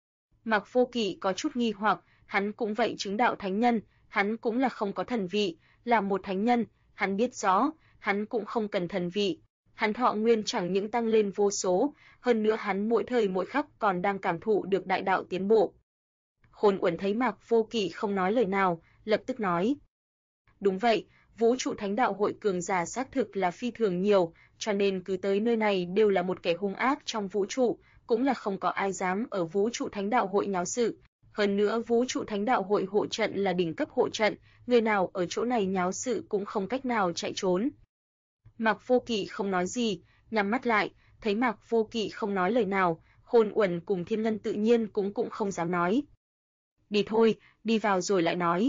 Mạc Vô Kỵ có chút nghi hoặc, hắn cũng vậy chứng đạo thánh nhân, hắn cũng là không có thần vị, là một thánh nhân, hắn biết rõ, hắn cũng không cần thần vị. Hắn thọ nguyên chẳng những tăng lên vô số, hơn nữa hắn mỗi thời mỗi khắc còn đang cảm thụ được đại đạo tiến bộ. Khôn Uẩn thấy Mạc Vô Kỵ không nói lời nào, lập tức nói. Đúng vậy, Vũ trụ Thánh Đạo Hội cường giả xác thực là phi thường nhiều, cho nên cứ tới nơi này đều là một kẻ hung ác trong vũ trụ, cũng là không có ai dám ở Vũ trụ Thánh Đạo Hội nháo sự. Hơn nữa Vũ trụ Thánh Đạo Hội hộ trận là đỉnh cấp hộ trận, người nào ở chỗ này nháo sự cũng không cách nào chạy trốn. Mạc Vô Kỵ không nói gì, nhắm mắt lại, thấy Mạc Vô Kỵ không nói lời nào, Khôn Uẩn cùng Thiên Ngân tự nhiên cũng không dám nói. Đi thôi, đi vào rồi lại nói.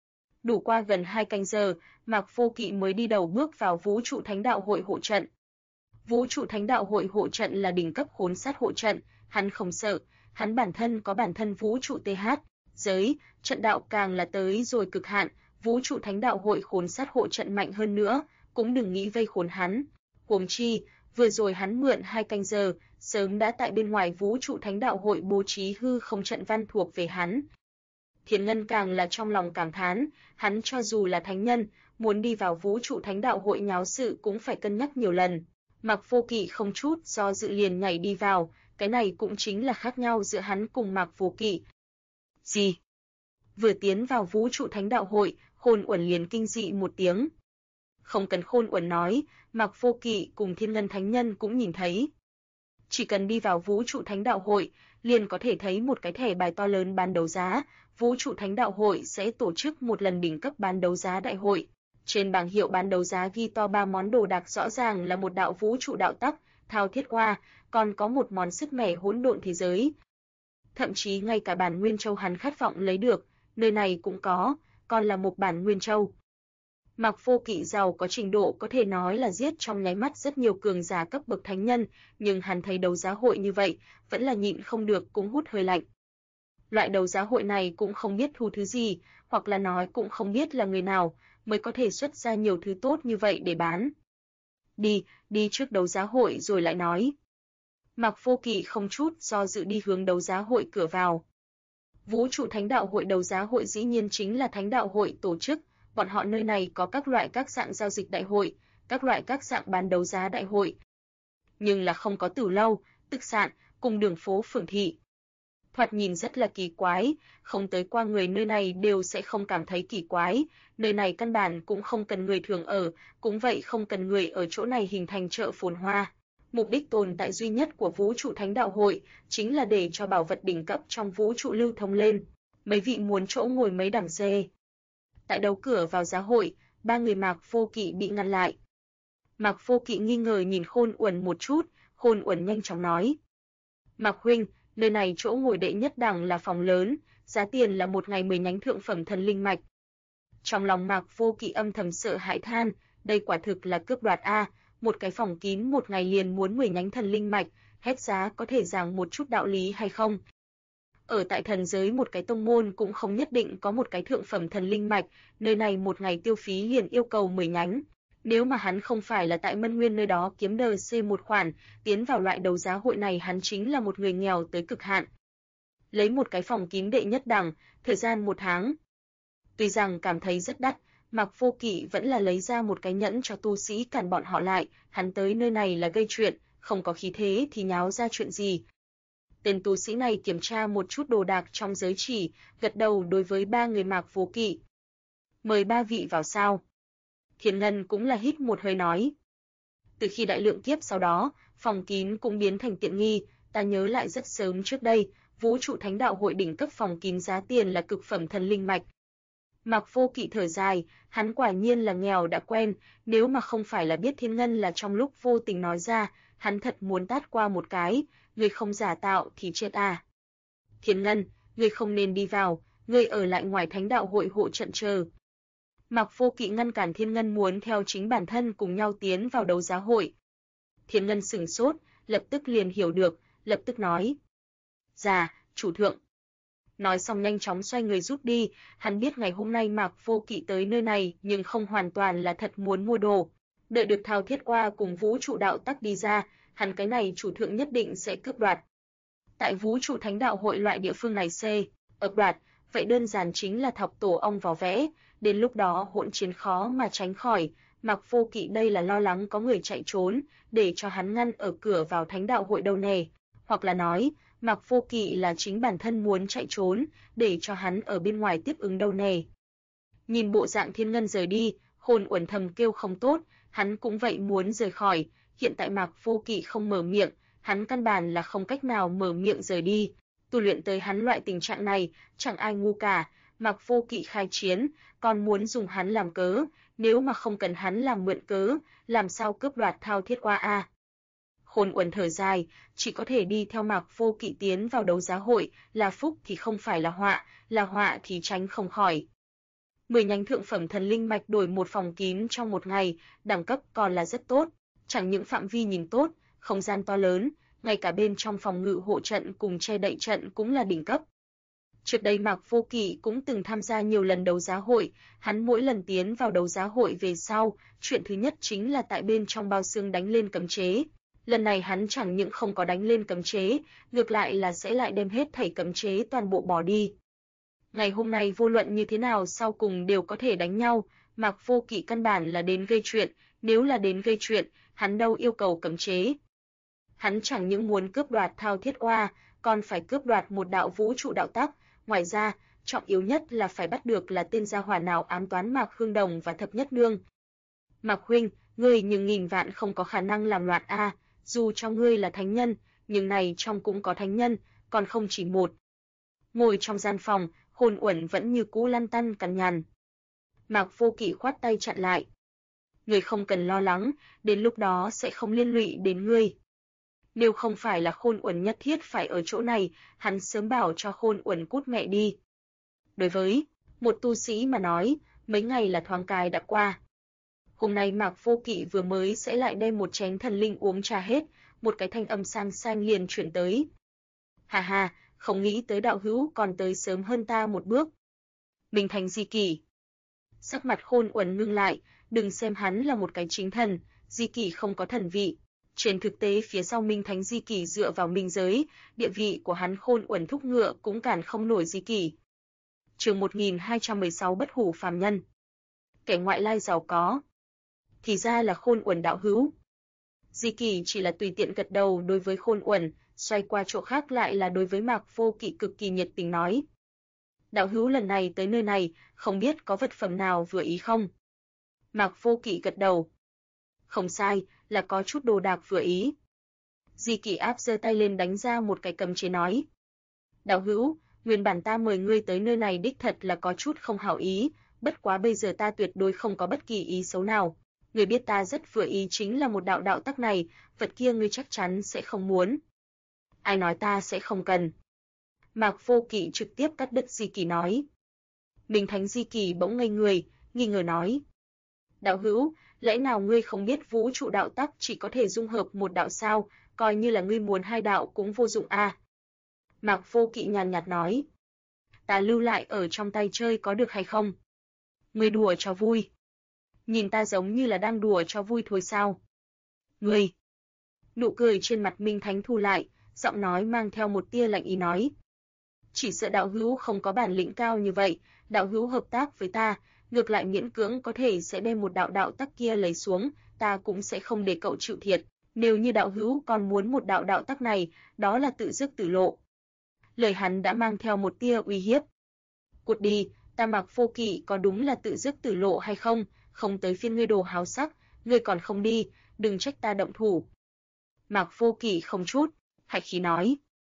Đủ qua gần 2 canh giờ, Mạc Vô Kỵ mới đi đầu bước vào Vũ trụ Thánh Đạo Hội hộ trận. Vũ trụ Thánh Đạo Hội hộ trận là đỉnh cấp khốn sát hộ trận, hắn không sợ, hắn bản thân có bản thân vũ trụ TH, giới, trận đạo càng là tới rồi cực hạn, vũ trụ thánh đạo hội khốn sát hộ trận mạnh hơn nữa, cũng đừng nghĩ vây khốn hắn. Huống chi, vừa rồi hắn mượn 2 canh giờ, sớm đã tại bên ngoài vũ trụ thánh đạo hội bố trí hư không trận văn thuộc về hắn. Thiên Ngân càng là trong lòng cảm thán, hắn cho dù là thánh nhân, muốn đi vào vũ trụ thánh đạo hội nháo sự cũng phải cân nhắc nhiều lần. Mạc Vô Kỵ không chút do dự liền nhảy đi vào, cái này cũng chính là khác nhau giữa hắn cùng Mạc Vô Kỵ. Gì? Vừa tiến vào vũ trụ thánh đạo hội, Khôn Uẩn liền kinh dị một tiếng. Không cần Khôn Uẩn nói, Mạc Vô Kỵ cùng Thiên Ngân Thánh Nhân cũng nhìn thấy. Chỉ cần đi vào vũ trụ thánh đạo hội, liền có thể thấy một cái thẻ bài to lớn bán đấu giá, vũ trụ thánh đạo hội sẽ tổ chức một lần đỉnh cấp bán đấu giá đại hội. Trên bảng hiệu bán đấu giá ghi to 3 món đồ đạc rõ ràng là một đạo vũ trụ đạo tắc, thao thiết hoa, còn có một món sức mẻ hỗn độn thế giới. Thậm chí ngay cả bản Nguyên Châu hắn khát vọng lấy được, nơi này cũng có, còn là một bản Nguyên Châu. Mạc Vô Kỵ giàu có trình độ có thể nói là giết trong nháy mắt rất nhiều cường giả cấp bậc thánh nhân, nhưng hắn thấy đấu giá hội như vậy, vẫn là nhịn không được cũng hút hơi lạnh. Loại đấu giá hội này cũng không biết thu thứ gì, hoặc là nói cũng không biết là người nào mới có thể xuất ra nhiều thứ tốt như vậy để bán. Đi trước đấu giá hội rồi lại nói. Mạc Vô Kỵ không chút do dự đi hướng đấu giá hội cửa vào. Vũ trụ thánh đạo hội đấu giá hội dĩ nhiên chính là thánh đạo hội tổ chức, bọn họ nơi này có các loại các dạng giao dịch đại hội, các loại các dạng bán đấu giá đại hội. Nhưng là không có tử lâu, tức sạn, cùng đường phố phường thị. Thoạt nhìn rất là kỳ quái, không tới qua người nơi này đều sẽ không cảm thấy kỳ quái, nơi này căn bản cũng không cần người thường ở, cũng vậy không cần người ở chỗ này hình thành chợ phồn hoa. Mục đích tồn tại duy nhất của vũ trụ thánh đạo hội chính là để cho bảo vật đỉnh cấp trong vũ trụ lưu thông lên. Mấy vị muốn chỗ ngồi mấy đằng dê. Tại đầu cửa vào giá hội, 3 người Mạc Vô Kỵ bị ngăn lại. Mạc Vô Kỵ nghi ngờ nhìn Khôn Uẩn một chút, Khôn Uẩn nhanh chóng nói: "Mạc huynh, nơi này chỗ ngồi đệ nhất đẳng là phòng lớn, giá tiền là một ngày 10 nhánh thượng phẩm thần linh mạch." Trong lòng Mạc Vô Kỵ âm thầm sợ hãi than, đây quả thực là cướp đoạt a, một cái phòng kín một ngày liền muốn 10 nhánh thần linh mạch, hết giá có thể giảng một chút đạo lý hay không? Ở tại thần giới một cái tông môn cũng không nhất định có một cái thượng phẩm thần linh mạch, nơi này một ngày tiêu phí liền yêu cầu 10 nhánh. Nếu mà hắn không phải là tại Mân Nguyên nơi đó kiếm DC một khoản, tiến vào loại đấu giá hội này hắn chính là một người nghèo tới cực hạn. Lấy một cái phòng kín đệ nhất đẳng, thời gian 1 tháng. Tuy rằng cảm thấy rất đắt, Mạc Vô Kỵ vẫn là lấy ra một cái nhẫn cho tu sĩ cản bọn họ lại, hắn tới nơi này là gây chuyện, không có khí thế thì nháo ra chuyện gì. Tên tu sĩ này kiểm tra một chút đồ đạc trong giới chỉ, gật đầu đối với 3 người Mạc Vô Kỵ. "Mời 3 vị vào sao?" Thiên Ngân cũng là hít một hơi nói. Từ khi đại lượng kiếp sau đó, phòng kín cũng biến thành tiện nghi, ta nhớ lại rất sớm trước đây, vũ trụ thánh đạo hội đỉnh cấp phòng kín giá tiền là cực phẩm thần linh mạch. Mạc Vô Kỵ thở dài, hắn quả nhiên là nghèo đã quen, nếu mà không phải là biết Thiên Ngân là trong lúc vô tình nói ra, hắn thật muốn tát qua một cái, người không giả tạo thì chết à. Thiên Ngân, người không nên đi vào, người ở lại ngoài thánh đạo hội hộ trận chờ. Mạc Vô Kỵ ngăn cản Thiên Ngân muốn theo chính bản thân cùng nhau tiến vào đấu giá hội. Thiên Ngân sửng sốt, lập tức liền hiểu được, lập tức nói: "Dạ, chủ thượng." Nói xong nhanh chóng xoay người rút đi, hắn biết ngày hôm nay Mạc Vô Kỵ tới nơi này nhưng không hoàn toàn là thật muốn mua đồ. Đợi được thao thiết qua cùng vũ trụ đạo tắc đi ra, hắn cái này chủ thượng nhất định sẽ cướp đoạt. Tại vũ trụ thánh đạo hội loại địa phương này ập đoạt, vậy đơn giản chính là thọc tổ ong vò vẽ, đến lúc đó hỗn chiến khó mà tránh khỏi. Mạc Vô Kỵ đây là lo lắng có người chạy trốn, để cho hắn ngăn ở cửa vào thánh đạo hội đâu nè, hoặc là nói, Mạc Vô Kỵ là chính bản thân muốn chạy trốn, để cho hắn ở bên ngoài tiếp ứng đâu nè. Nhìn bộ dạng Thiên Ngân rời đi, Khôn Uẩn thầm kêu không tốt, hắn cũng vậy muốn rời khỏi, hiện tại Mạc Vô Kỵ không mở miệng, hắn căn bản là không cách nào mở miệng rời đi. Tu luyện tới hắn loại tình trạng này, chẳng ai ngu cả, Mạc Vô Kỵ khai chiến, còn muốn dùng hắn làm cớ, nếu mà không cần hắn làm mượn cớ, làm sao cướp đoạt thao thiết qua a? Khôn Uẩn thở dài, chỉ có thể đi theo Mạc Vô Kỵ tiến vào đấu giá hội, là phúc thì không phải là họa thì tránh không khỏi. 10 nhánh thượng phẩm thần linh mạch đổi một phòng kín trong một ngày, đẳng cấp còn là rất tốt, chẳng những phạm vi nhìn tốt, không gian to lớn, ngay cả bên trong phòng ngự hộ trận cùng che đậy trận cũng là đỉnh cấp. Trước đây Mạc Vô Kỵ cũng từng tham gia nhiều lần đấu giá hội, hắn mỗi lần tiến vào đấu giá hội về sau, chuyện thứ nhất chính là tại bên trong bao xương đánh lên cấm chế. Lần này hắn chẳng những không có đánh lên cấm chế, ngược lại là sẽ lại đem hết thảy cấm chế toàn bộ bỏ đi. Ngày hôm nay vô luận như thế nào sau cùng đều có thể đánh nhau, Mạc Vô Kỵ căn bản là đến gây chuyện, nếu là đến gây chuyện, hắn đâu yêu cầu cấm chế. Hắn chẳng những muốn cướp đoạt Thao Thiết Oa, còn phải cướp đoạt một đạo vũ trụ đạo tắc, ngoài ra, trọng yếu nhất là phải bắt được là tên gia hỏa nào ám toán Mạc Hương Đồng và Thập Nhất Nương. Mạc huynh, ngươi nhưng nghìn vạn không có khả năng làm loạn a, dù cho ngươi là thánh nhân, nhưng này trong cũng có thánh nhân, còn không chỉ một. Ngồi trong gian phòng, Hồn Uẩn vẫn như cũ lăn tăn cằn nhằn. Mạc Vô Kỵ khoát tay chặn lại. Ngươi không cần lo lắng, đến lúc đó sẽ không liên lụy đến ngươi. Nếu không phải là Khôn Uẩn nhất thiết phải ở chỗ này, hắn sớm bảo cho Khôn Uẩn cút mẹ đi. Đối với một tu sĩ mà nói, mấy ngày là thoáng cái đã qua. Hôm nay Mạc Vô Kỵ vừa mới sẽ lại đem một chén thần linh uống trà hết, một cái thanh âm sang xanh liền chuyển tới. Hà hà, không nghĩ tới đạo hữu còn tới sớm hơn ta một bước. Minh Thánh Di Kỷ. Sắc mặt Khôn Uẩn ngưng lại, đừng xem hắn là một cái chính thần, Di Kỷ không có thần vị. Trên thực tế phía sau Minh Thánh Di Kỷ dựa vào minh giới, địa vị của hắn Khôn Uẩn thúc ngựa cũng cản không nổi Di Kỷ. Chương 1216 Bất hủ phàm nhân. Kẻ ngoại lai giàu có. Thì ra là Khôn Uẩn đạo hữu. Di Kỷ chỉ là tùy tiện gật đầu đối với Khôn Uẩn, xoay qua chỗ khác lại là đối với Mạc Vô Kỵ cực kỳ nhiệt tình nói. Đạo hữu lần này tới nơi này, không biết có vật phẩm nào vừa ý không? Mạc Vô Kỵ gật đầu. Không sai, là có chút đồ đạc vừa ý. Di Kỷ áp giơ tay lên đánh ra một cái cấm chế nói. Đạo hữu, nguyên bản ta mời ngươi tới nơi này đích thật là có chút không hảo ý, bất quá bây giờ ta tuyệt đối không có bất kỳ ý xấu nào. Ngươi biết ta rất vừa ý chính là một đạo đạo tắc này, vật kia ngươi chắc chắn sẽ không muốn. Ai nói ta sẽ không cần? Mạc Vô Kỵ trực tiếp cắt đứt Di Kỷ nói. Minh Thánh Di Kỷ bỗng ngây người, nghi ngờ nói. Đạo hữu, lẽ nào ngươi không biết vũ trụ đạo tắc chỉ có thể dung hợp một đạo sao, coi như là ngươi muốn hai đạo cũng vô dụng a. Mạc Vô Kỵ nhàn nhạt nói. Ta lưu lại ở trong tay chơi có được hay không? Ngươi đùa cho vui. Nhìn ta giống như là đang đùa cho vui thôi sao? Ngươi. Nụ cười trên mặt Minh Thánh thu lại, giọng nói mang theo một tia lạnh ý nói. Chỉ sợ đạo hữu không có bản lĩnh cao như vậy, đạo hữu hợp tác với ta, ngược lại miễn cưỡng có thể sẽ đem một đạo đạo tắc kia lấy xuống, ta cũng sẽ không để cậu chịu thiệt, nếu như đạo hữu còn muốn một đạo đạo tắc này, đó là tự dứt tử lộ. Lời hắn đã mang theo một tia uy hiếp. Cút đi, ta Mạc Vô Kỵ có đúng là tự dứt tử lộ hay không, không tới phiên ngươi đồ háo sắc, ngươi còn không đi, đừng trách ta động thủ. Mạc Vô Kỵ không chút khách khí nói.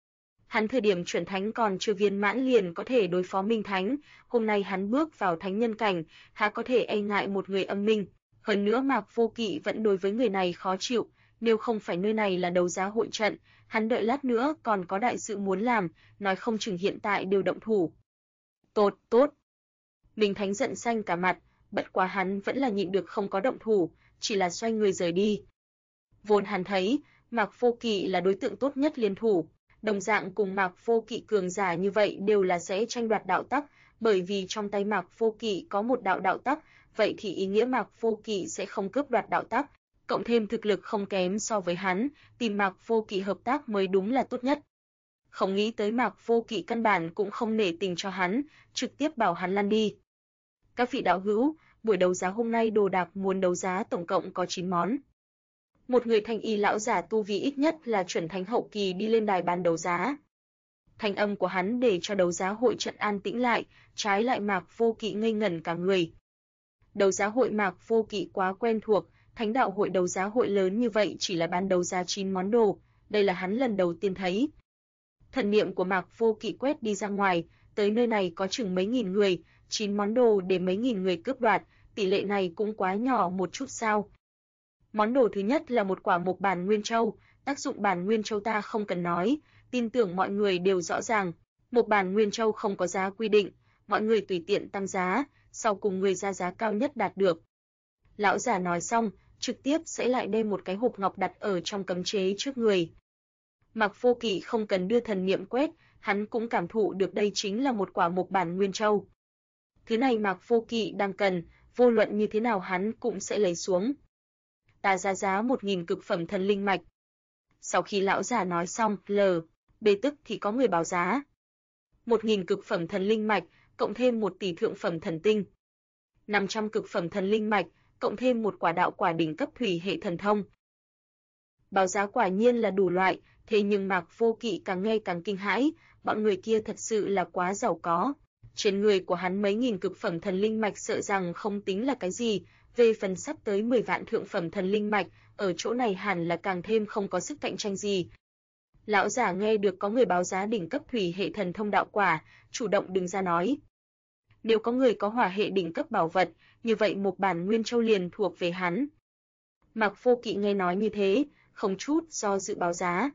Hắn thời điểm chuẩn thánh còn chưa viên mãn liền có thể đối phó Minh Thánh, hôm nay hắn bước vào thánh nhân cảnh, há có thể e ngại một người âm minh. Hơn nữa Mạc Vô Kỵ vẫn đối với người này khó chịu, nếu không phải nơi này là đấu giá hội trận, hắn đợi lát nữa còn có đại sự muốn làm, nói không chừng hiện tại đều động thủ. Tốt, tốt. Minh Thánh giận xanh cả mặt, bất quá hắn vẫn là nhịn được không có động thủ, chỉ là xoay người rời đi. Vốn hắn thấy, Mạc Vô Kỵ là đối tượng tốt nhất liên thủ. Đồng dạng cùng Mạc Vô Kỵ cường giả như vậy đều là sẽ tranh đoạt đạo tắc, bởi vì trong tay Mạc Vô Kỵ có một đạo đạo tắc, vậy thì ý nghĩa Mạc Vô Kỵ sẽ không cướp đoạt đạo tắc, cộng thêm thực lực không kém so với hắn, tìm Mạc Vô Kỵ hợp tác mới đúng là tốt nhất. Không nghĩ tới Mạc Vô Kỵ căn bản cũng không nể tình cho hắn, trực tiếp bảo hắn lăn đi. Các vị đạo hữu, buổi đấu giá hôm nay đồ đạc muốn đấu giá tổng cộng có 9 món. Một người thanh y lão giả tu vi ít nhất là chuẩn thánh hậu kỳ đi lên đài bàn đấu giá. Thanh âm của hắn để cho đấu giá hội trận an tĩnh lại, trái lại Mạc Vô Kỵ ngây ngẩn cả người. Đấu giá hội Mạc Vô Kỵ quá quen thuộc, thánh đạo hội đấu giá hội lớn như vậy chỉ là bán đấu giá 9 món đồ, đây là hắn lần đầu tiên thấy. Thần niệm của Mạc Vô Kỵ quét đi ra ngoài, tới nơi này có chừng mấy nghìn người, 9 món đồ để mấy nghìn người cướp đoạt, tỷ lệ này cũng quá nhỏ một chút sao. Món đồ thứ nhất là một quả mộc bản nguyên châu, tác dụng bản nguyên châu ta không cần nói, tin tưởng mọi người đều rõ ràng, mộc bản nguyên châu không có giá quy định, mọi người tùy tiện tăng giá, sau cùng người ra giá cao nhất đạt được. Lão giả nói xong, trực tiếp sẽ lại đem một cái hộp ngọc đặt ở trong cấm chế trước người. Mạc Vô Kỵ không cần đưa thần niệm quét, hắn cũng cảm thụ được đây chính là một quả Mộc Bản Nguyên Châu. Thứ này Mạc Vô Kỵ đang cần, vô luận như thế nào hắn cũng sẽ lấy xuống. Ta ra giá 1000 cực phẩm thần linh mạch. Sau khi lão giả nói xong, bê tức thì có người báo giá. 1000 cực phẩm thần linh mạch, cộng thêm 1 tỷ thượng phẩm thần tinh. 500 cực phẩm thần linh mạch, cộng thêm một quả đạo quả đỉnh cấp thủy hệ thần thông. Báo giá quả nhiên là đủ loại, thế nhưng Mạc Vô Kỵ càng nghe càng kinh hãi, bọn người kia thật sự là quá giàu có. Trên người của hắn mấy nghìn cực phẩm thần linh mạch sợ rằng không tính là cái gì, về phần sắp tới 10 vạn thượng phẩm thần linh mạch, ở chỗ này hẳn là càng thêm không có sức cạnh tranh gì. Lão giả nghe được có người báo giá đỉnh cấp thủy hệ thần thông đạo quả, chủ động đứng ra nói. Nếu có người có hỏa hệ đỉnh cấp bảo vật, như vậy Mộc Bản Nguyên Châu liền thuộc về hắn. Mạc Vô Kỵ nghe nói như thế, không chút do dự báo giá.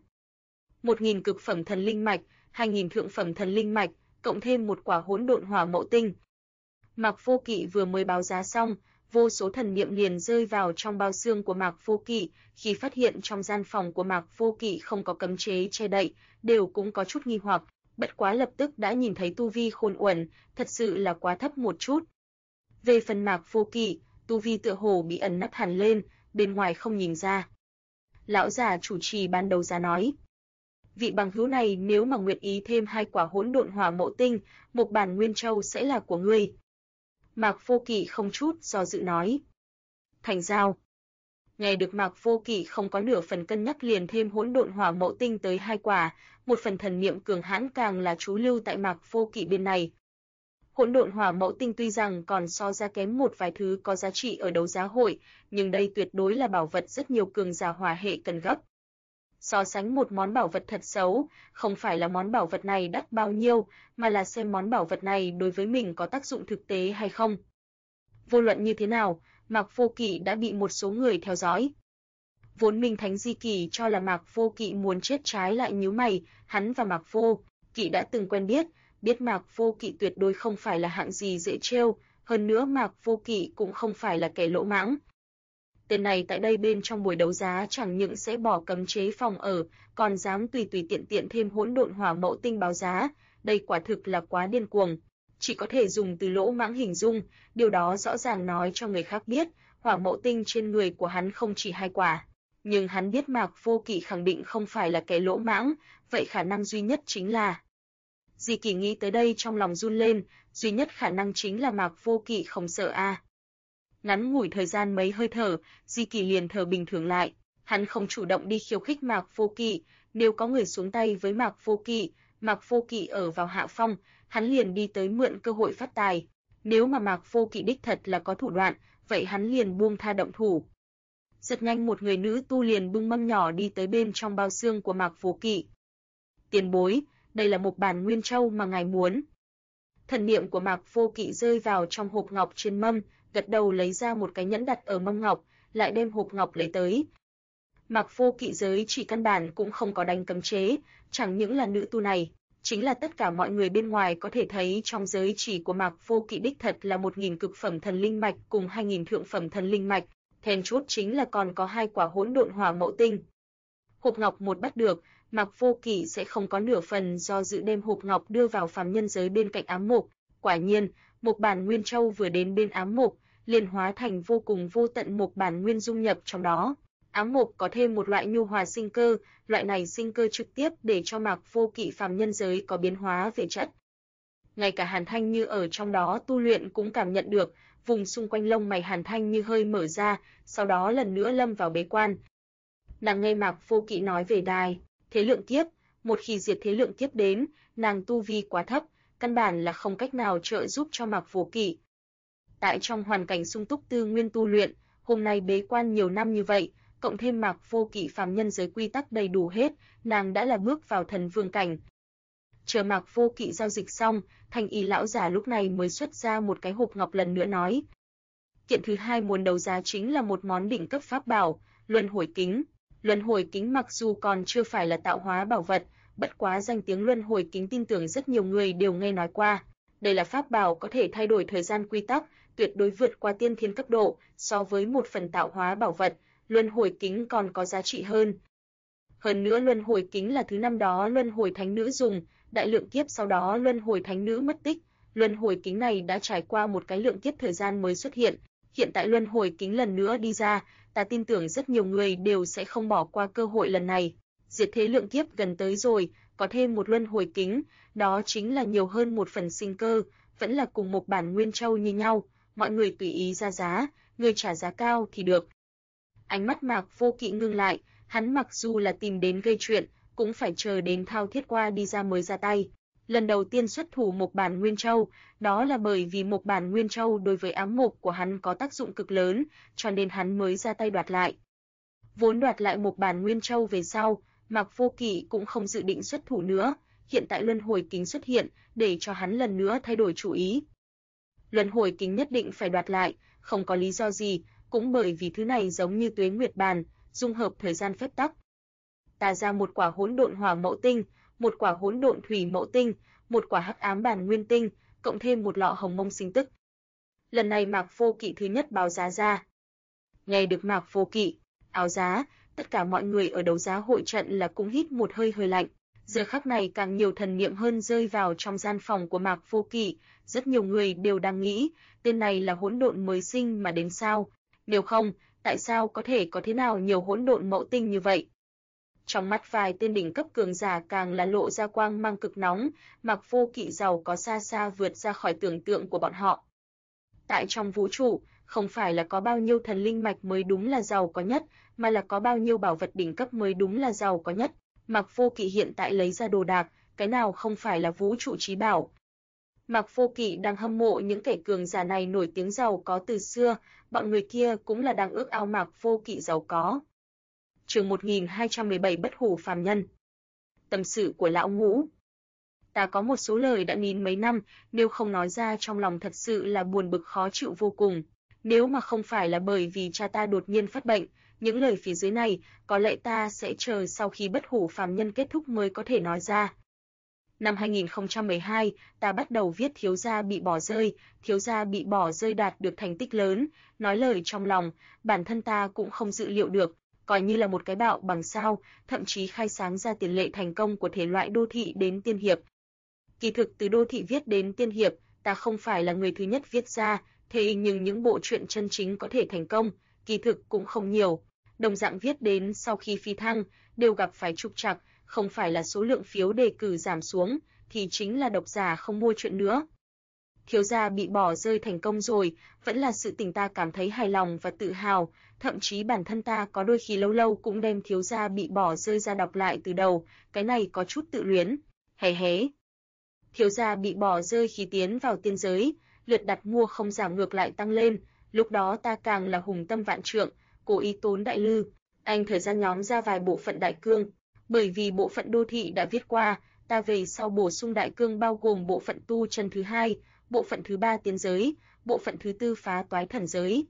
1000 cực phẩm thần linh mạch, 2000 thượng phẩm thần linh mạch, cộng thêm một quả hỗn độn hỏa mậu tinh. Mạc Vô Kỵ vừa mới báo giá xong, vô số thần niệm liền rơi vào trong bao xương của Mạc Vô Kỵ, khi phát hiện trong gian phòng của Mạc Vô Kỵ không có cấm chế che đậy, đều cũng có chút nghi hoặc, bất quá lập tức đã nhìn thấy tu vi khôn uẩn, thật sự là quá thấp một chút. Về phần Mạc Vô Kỵ, tu vi tựa hồ bị ẩn nấp hẳn lên, bên ngoài không nhìn ra. Lão già chủ trì ban đầu ra nói, vị bằng hữu này nếu mà nguyện ý thêm 2 quả hỗn độn hỏa mậu tinh, Mộc Bản Nguyên Châu sẽ là của ngươi. Mạc Vô Kỵ không chút do dự nói. Thành giao. Nghe được Mạc Vô Kỵ không có nửa phần cân nhắc liền thêm hỗn độn hỏa mậu tinh tới 2 quả, một phần thần niệm cường hãn càng là trú lưu tại Mạc Vô Kỵ bên này. Hỗn độn hỏa mậu tinh tuy rằng còn so ra kém một vài thứ có giá trị ở đấu giá hội, nhưng đây tuyệt đối là bảo vật rất nhiều cường giả hỏa hệ cần gấp. So sánh một món bảo vật thật xấu, không phải là món bảo vật này đắt bao nhiêu, mà là xem món bảo vật này đối với mình có tác dụng thực tế hay không. Vô luận như thế nào, Mạc Vô Kỵ đã bị một số người theo dõi. Vốn Minh Thánh Di Kỳ cho là Mạc Vô Kỵ muốn chết trái lại nhíu mày, hắn và Mạc Vô Kỵ đã từng quen biết Mạc Vô Kỵ tuyệt đối không phải là hạng gì dễ trêu, hơn nữa Mạc Vô Kỵ cũng không phải là kẻ lỗ mãng. Tên này tại đây bên trong buổi đấu giá chẳng những sẽ bỏ cấm chế phòng ở, còn dám tùy tiện tiện thêm hỗn độn hỏa mậu tinh báo giá, đây quả thực là quá điên cuồng. Chỉ có thể dùng từ lỗ mãng hình dung, điều đó rõ ràng nói cho người khác biết, hỏa mậu tinh trên người của hắn không chỉ 2 quả. Nhưng hắn biết Mạc Vô Kỵ khẳng định không phải là kẻ lỗ mãng, vậy khả năng duy nhất chính là... Di Kỳ nghĩ tới đây trong lòng run lên, duy nhất khả năng chính là Mạc Vô Kỵ không sợ a. Ngắn ngủi thời gian mấy hơi thở, Di Kỳ liền thở bình thường lại, hắn không chủ động đi khiêu khích Mạc Vô Kỵ, nếu có người xuống tay với Mạc Vô Kỵ ở vào hạ phong, hắn liền đi tới mượn cơ hội phát tài, nếu mà Mạc Vô Kỵ đích thật là có thủ đoạn, vậy hắn liền buông tha động thủ. Rất nhanh một người nữ tu liền bưng mâm nhỏ đi tới bên trong bao xương của Mạc Vô Kỵ. Tiền bối, đây là một bản Nguyên Châu mà ngài muốn. Thần niệm của Mạc Vô Kỵ rơi vào trong hộp ngọc trên mâm, gật đầu lấy ra một cái nhẫn đặt ở mâm ngọc, lại đem hộp ngọc lấy tới. Mạc Vô Kỵ giới chỉ căn bản cũng không có đánh cấm chế, chẳng những là nữ tu này, chính là tất cả mọi người bên ngoài có thể thấy trong giới chỉ của Mạc Vô Kỵ đích thật là 1000 cực phẩm thần linh mạch cùng 2000 thượng phẩm thần linh mạch, then chốt chính là còn có 2 quả hỗn độn hỏa mậu tinh. Hộp ngọc một bắt được, Mạc Vô Kỵ sẽ không có nửa phần do dự đem hộp ngọc đưa vào phàm nhân giới bên cạnh ám mục. Quả nhiên, Mộc Bản Nguyên Châu vừa đến bên ám mục, liền hóa thành vô cùng vô tận Mộc Bản Nguyên dung nhập trong đó. Ám mục có thêm một loại nhu hòa sinh cơ, loại này sinh cơ trực tiếp để cho Mạc Vô Kỵ phàm nhân giới có biến hóa về chất. Ngay cả Hàn Thanh Như ở trong đó tu luyện cũng cảm nhận được, vùng xung quanh lông mày Hàn Thanh Như hơi mở ra, sau đó lần nữa lâm vào bế quan. Nàng nghe Mạc Vô Kỵ nói về thế lượng kiếp, một khi diệt thế lượng kiếp đến, nàng tu vi quá thấp, căn bản là không cách nào trợ giúp cho Mạc Vô Kỵ. Tại trong hoàn cảnh sung túc tư nguyên tu luyện, hôm nay bế quan nhiều năm như vậy, cộng thêm Mạc Vô Kỵ phàm nhân giới quy tắc đầy đủ hết, nàng đã là bước vào thần vương cảnh. Chờ Mạc Vô Kỵ giao dịch xong, Thanh Y lão giả lúc này mới xuất ra một cái hộp ngọc lần nữa nói. Kiện thứ hai muốn đấu giá chính là một món đỉnh cấp pháp bảo, Luân Hồi Kính. Luân Hồi Kính mặc dù còn chưa phải là tạo hóa bảo vật, bất quá danh tiếng Luân Hồi Kính tin tưởng rất nhiều người đều nghe nói qua. Đây là pháp bảo có thể thay đổi thời gian quy tắc, tuyệt đối vượt qua tiên thiên cấp độ, so với một phần tạo hóa bảo vật, Luân Hồi Kính còn có giá trị hơn. Hơn nữa luân hồi kính là thứ năm đó luân hồi thánh nữ dùng, đại lượng kiếp sau đó luân hồi thánh nữ mất tích, luân hồi kính này đã trải qua một cái lượng kiếp thời gian mới xuất hiện, hiện tại luân hồi kính lần nữa đi ra, ta tin tưởng rất nhiều người đều sẽ không bỏ qua cơ hội lần này. Diệt thế lượng kiếp gần tới rồi, có thêm một luân hồi kính, đó chính là nhiều hơn một phần sinh cơ, vẫn là cùng một bản nguyên châu như nhau, mọi người tùy ý ra giá, người trả giá cao thì được. Ánh mắt Mạc Vô Kỵ ngưng lại, hắn mặc dù là tìm đến gây chuyện, cũng phải chờ đến Thao Thiết Qua đi ra mới ra tay. Lần đầu tiên xuất thủ một bản Nguyên Châu, đó là bởi vì một bản Nguyên Châu đối với ám mục của hắn có tác dụng cực lớn, cho nên hắn mới ra tay đoạt lại. Vốn đoạt lại một bản Nguyên Châu về sau, Mạc Vô Kỵ cũng không dự định xuất thủ nữa, hiện tại luân hồi kính xuất hiện, để cho hắn lần nữa thay đổi chủ ý. Luân hồi kính nhất định phải đoạt lại, không có lý do gì, cũng bởi vì thứ này giống như Tuế Nguyệt Bàn, dung hợp thời gian phép tắc. Ta ra một quả hỗn độn hỏa mẫu tinh, một quả hỗn độn thủy mẫu tinh, một quả hắc ám bản nguyên tinh, cộng thêm một lọ hồng mông sinh tức. Lần này Mạc Vô Kỵ thứ nhất báo giá ra. Nghe được Mạc Vô Kỵ áo giá, tất cả mọi người ở đấu giá hội trận là cũng hít một hơi lạnh. Giờ khắc này càng nhiều thần niệm hơn rơi vào trong gian phòng của Mạc Vô Kỵ, rất nhiều người đều đang nghĩ, tên này là hỗn độn mới sinh mà đến sao? Nếu không, tại sao có thể có thế nào nhiều hỗn độn mẫu tinh như vậy? Trong mắt vài tên đỉnh cấp cường giả càng là lộ ra quang mang cực nóng, Mạc Vô Kỵ giàu có xa xa vượt ra khỏi tưởng tượng của bọn họ. Tại trong vũ trụ, không phải là có bao nhiêu thần linh mạch mới đúng là giàu có nhất, mà là có bao nhiêu bảo vật đỉnh cấp mới đúng là giàu có nhất. Mạc Vô Kỵ hiện tại lấy ra đồ đạc, cái nào không phải là vũ trụ chí bảo. Mạc Vô Kỵ đang hâm mộ những kẻ cường giả này nổi tiếng giàu có từ xưa, bọn người kia cũng là đang ước ao Mạc Vô Kỵ giàu có. Chương 1217 Bất hủ phàm nhân. Tâm sự của lão Ngũ. Ta có một số lời đã nín mấy năm, nếu không nói ra trong lòng thật sự là buồn bực khó chịu vô cùng. Nếu mà không phải là bởi vì cha ta đột nhiên phát bệnh, những lời phía dưới này có lẽ ta sẽ chờ sau khi bất hủ phàm nhân kết thúc mới có thể nói ra. Năm 2012, ta bắt đầu viết Thiếu gia bị bỏ rơi, Thiếu gia bị bỏ rơi đạt được thành tích lớn, nói lời trong lòng, bản thân ta cũng không dự liệu được, coi như là một cái bạo bằng sao, thậm chí khai sáng ra tiền lệ thành công của thể loại đô thị đến tiên hiệp. Kỳ thực từ đô thị viết đến tiên hiệp, ta không phải là người thứ nhất viết ra, thế nhưng những bộ truyện chân chính có thể thành công, kỳ thực cũng không nhiều. Đồng dạng viết đến sau khi phi thăng, đều gặp phải trục trặc, không phải là số lượng phiếu đề cử giảm xuống, thì chính là độc giả không mua chuyện nữa. Thiếu gia bị bỏ rơi thành công rồi, vẫn là sự tình ta cảm thấy hài lòng và tự hào, thậm chí bản thân ta có đôi khi lâu lâu cũng đem Thiếu gia bị bỏ rơi ra đọc lại từ đầu, cái này có chút tự luyến. Hé hé. Thiếu gia bị bỏ rơi khi tiến vào tiên giới, lượt đặt mua không giảm ngược lại tăng lên, lúc đó ta càng là hùng tâm vạn trượng, cố ý tốn đại lư, anh thời gian nhóm ra vài bộ phận đại cương, bởi vì bộ phận đô thị đã viết qua, ta về sau bổ sung đại cương bao gồm bộ phận tu chân thứ 2, bộ phận thứ 3 tiên giới, bộ phận thứ 4 phá toái thần giới.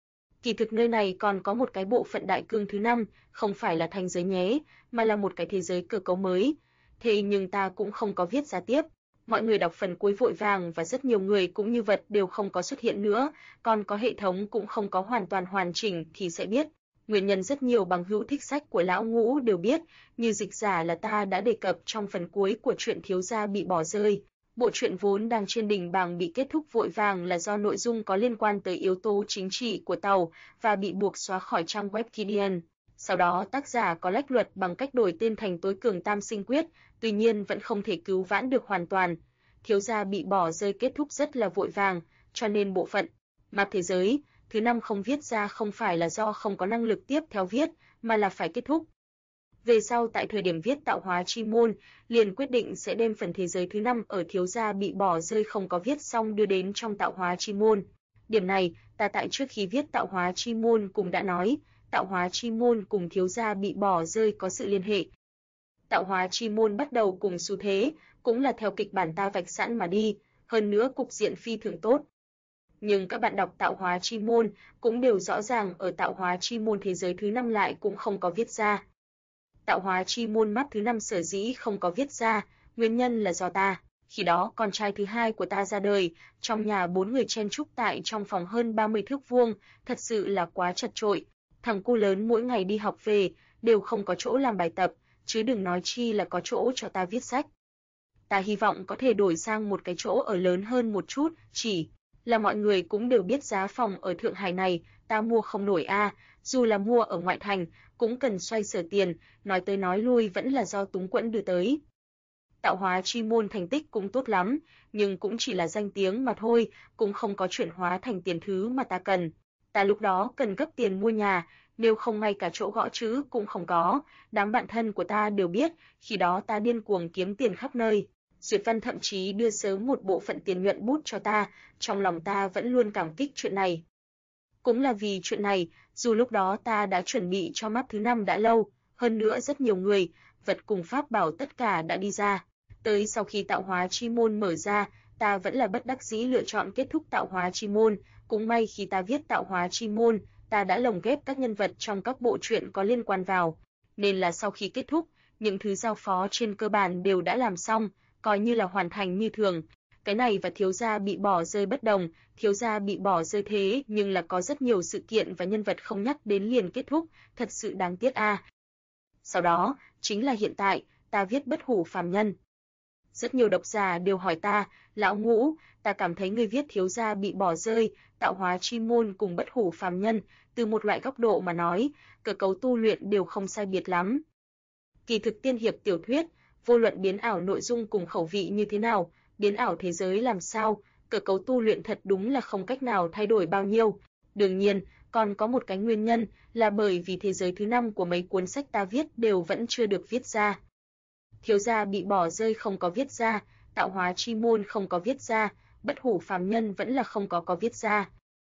Kỳ thực nơi này còn có một cái bộ phận đại cương thứ 5, không phải là thành giới nhé, mà là một cái thế giới cơ cấu mới. Thế nhưng ta cũng không có viết ra tiếp. Mọi người đọc phần cuối vội vàng và rất nhiều người cũng như vật đều không có xuất hiện nữa, còn có hệ thống cũng không có hoàn toàn hoàn chỉnh thì sẽ biết. Nguyên nhân rất nhiều bằng hữu thích sách của lão Ngũ đều biết, như dịch giả là ta đã đề cập trong phần cuối của truyện Thiếu gia bị bỏ rơi. Bộ truyện vốn đang trên đỉnh bảng bị kết thúc vội vàng là do nội dung có liên quan tới yếu tố chính trị của tàu và bị buộc xóa khỏi trang web Kidian. Sau đó tác giả có lách luật bằng cách đổi tên thành Tối Cường Tam Sinh Quyết, tuy nhiên vẫn không thể cứu vãn được hoàn toàn. Thiếu gia bị bỏ rơi kết thúc rất là vội vàng, cho nên bộ phận map thế giới thứ 5 không viết ra không phải là do không có năng lực tiếp theo viết, mà là phải kết thúc. Về sau tại thời điểm viết Tạo Hóa Chi Môn, liền quyết định sẽ đem phần thế giới thứ 5 ở Thiếu gia bị bỏ rơi không có viết xong đưa đến trong Tạo Hóa Chi Môn. Điểm này, ta tại trước khi viết Tạo Hóa Chi Môn cũng đã nói, Tạo Hóa Chi Môn cùng Thiếu gia bị bỏ rơi có sự liên hệ. Tạo Hóa Chi Môn bắt đầu cùng xu thế, cũng là theo kịch bản ta vạch sẵn mà đi, hơn nữa cục diện phi thường tốt. Nhưng các bạn đọc Tạo Hóa Chi Môn cũng đều rõ ràng ở Tạo Hóa Chi Môn thế giới thứ 5 lại cũng không có viết ra. Tạo Hóa Chi Môn mắt thứ 5 sở dĩ không có viết ra, nguyên nhân là do ta. Khi đó con trai thứ 2 của ta ra đời, trong nhà 4 người chen chúc tại trong phòng hơn 30 thước vuông, thật sự là quá chật chội. Thằng cu lớn mỗi ngày đi học về, đều không có chỗ làm bài tập, chứ đừng nói chi là có chỗ cho ta viết sách. Ta hy vọng có thể đổi sang một cái chỗ ở lớn hơn một chút, chỉ là mọi người cũng đều biết giá phòng ở Thượng Hải này, ta mua không nổi a, dù là mua ở ngoại thành, cũng cần xoay sở tiền, nói tới nói lui vẫn là do túng quẫn đưa tới. Tạo hóa chi môn thành tích cũng tốt lắm, nhưng cũng chỉ là danh tiếng mà thôi, cũng không có chuyển hóa thành tiền thứ mà ta cần. Ta lúc đó cần gấp tiền mua nhà, nếu không ngay cả chỗ gõ chữ cũng không có, đám bạn thân của ta đều biết, khi đó ta điên cuồng kiếm tiền khắp nơi. Duyệt Văn thậm chí đưa sớm một bộ phận tiền nhuận bút cho ta, trong lòng ta vẫn luôn cảm kích chuyện này. Cũng là vì chuyện này, dù lúc đó ta đã chuẩn bị cho map thứ 5 đã lâu, hơn nữa rất nhiều người, vật cùng pháp bảo tất cả đã đi ra. Tới sau khi tạo hóa chi môn mở ra, ta vẫn là bất đắc dĩ lựa chọn kết thúc tạo hóa chi môn, cũng may khi ta viết tạo hóa chi môn, ta đã lồng ghép các nhân vật trong các bộ truyện có liên quan vào, nên là sau khi kết thúc, những thứ giao phó trên cơ bản đều đã làm xong, coi như là hoàn thành như thường. Cái này và thiếu gia bị bỏ rơi bất đồng, thiếu gia bị bỏ rơi thế nhưng là có rất nhiều sự kiện và nhân vật không nhắc đến liền kết thúc, thật sự đáng tiếc a. Sau đó, chính là hiện tại, ta viết Bất Hủ Phàm Nhân. Rất nhiều độc giả đều hỏi ta, lão Ngũ, ta cảm thấy người viết thiếu gia bị bỏ rơi, tạo hóa chi môn cùng Bất Hủ Phàm Nhân, từ một loại góc độ mà nói, cơ cấu tu luyện đều không sai biệt lắm. Kỳ thực tiên hiệp tiểu thuyết, vô luận biến ảo nội dung cùng khẩu vị như thế nào, biến ảo thế giới làm sao, cơ cấu tu luyện thật đúng là không cách nào thay đổi bao nhiêu. Đương nhiên, còn có một cái nguyên nhân là bởi vì thế giới thứ 5 của mấy cuốn sách ta viết đều vẫn chưa được viết ra. Thiếu gia bị bỏ rơi không có viết ra, tạo hóa chi môn không có viết ra, Bất Hủ Phàm Nhân vẫn là không có viết ra.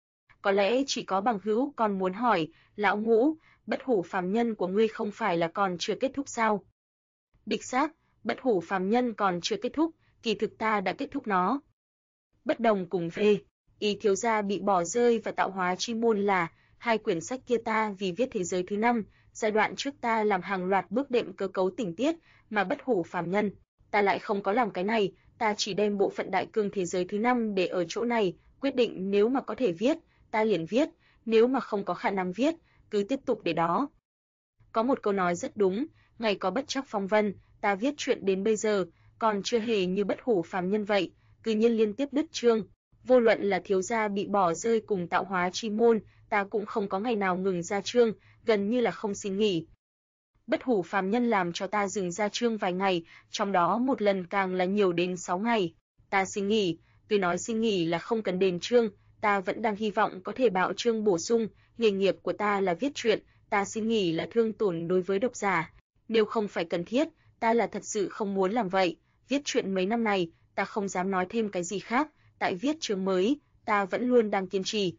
Có lẽ chỉ có bằng hữu còn muốn hỏi, lão Ngũ, Bất Hủ Phàm Nhân của ngươi không phải là còn chưa kết thúc sao? Đích xác, Bất Hủ Phàm Nhân còn chưa kết thúc, kỳ thực ta đã kết thúc nó. Bất đồng cùng về, ý thiếu gia bị bỏ rơi và tạo hóa chi môn là hai quyển sách kia ta vì viết thế giới thứ 5, giai đoạn trước ta làm hàng loạt bước đệm cơ cấu tình tiết, mà Bất Hủ Phàm Nhân, ta lại không có làm cái này, ta chỉ đem bộ phận đại cương thế giới thứ 5 để ở chỗ này, quyết định nếu mà có thể viết, ta liền viết, nếu mà không có khả năng viết, cứ tiếp tục để đó. Có một câu nói rất đúng, ngày có bất trắc phong vân, ta viết chuyện đến bây giờ, còn chưa hề như Bất Hủ Phàm Nhân vậy, cứ nhiên liên tiếp đứt chương. Vô luận là thiếu gia bị bỏ rơi cùng tạo hóa chi môn, ta cũng không có ngày nào ngừng ra chương, gần như là không xin nghỉ. Bất Hủ Phàm Nhân làm cho ta dừng ra chương vài ngày, trong đó một lần càng là nhiều đến 6 ngày. Ta xin nghỉ, tuy nói xin nghỉ là không cần đền chương, ta vẫn đang hy vọng có thể bạo chương bổ sung, nghề nghiệp của ta là viết truyện, ta xin nghỉ là thương tổn đối với độc giả. Nếu không phải cần thiết, ta là thật sự không muốn làm vậy, viết truyện mấy năm này, ta không dám nói thêm cái gì khác, tại viết chương mới, ta vẫn luôn đang kiên trì.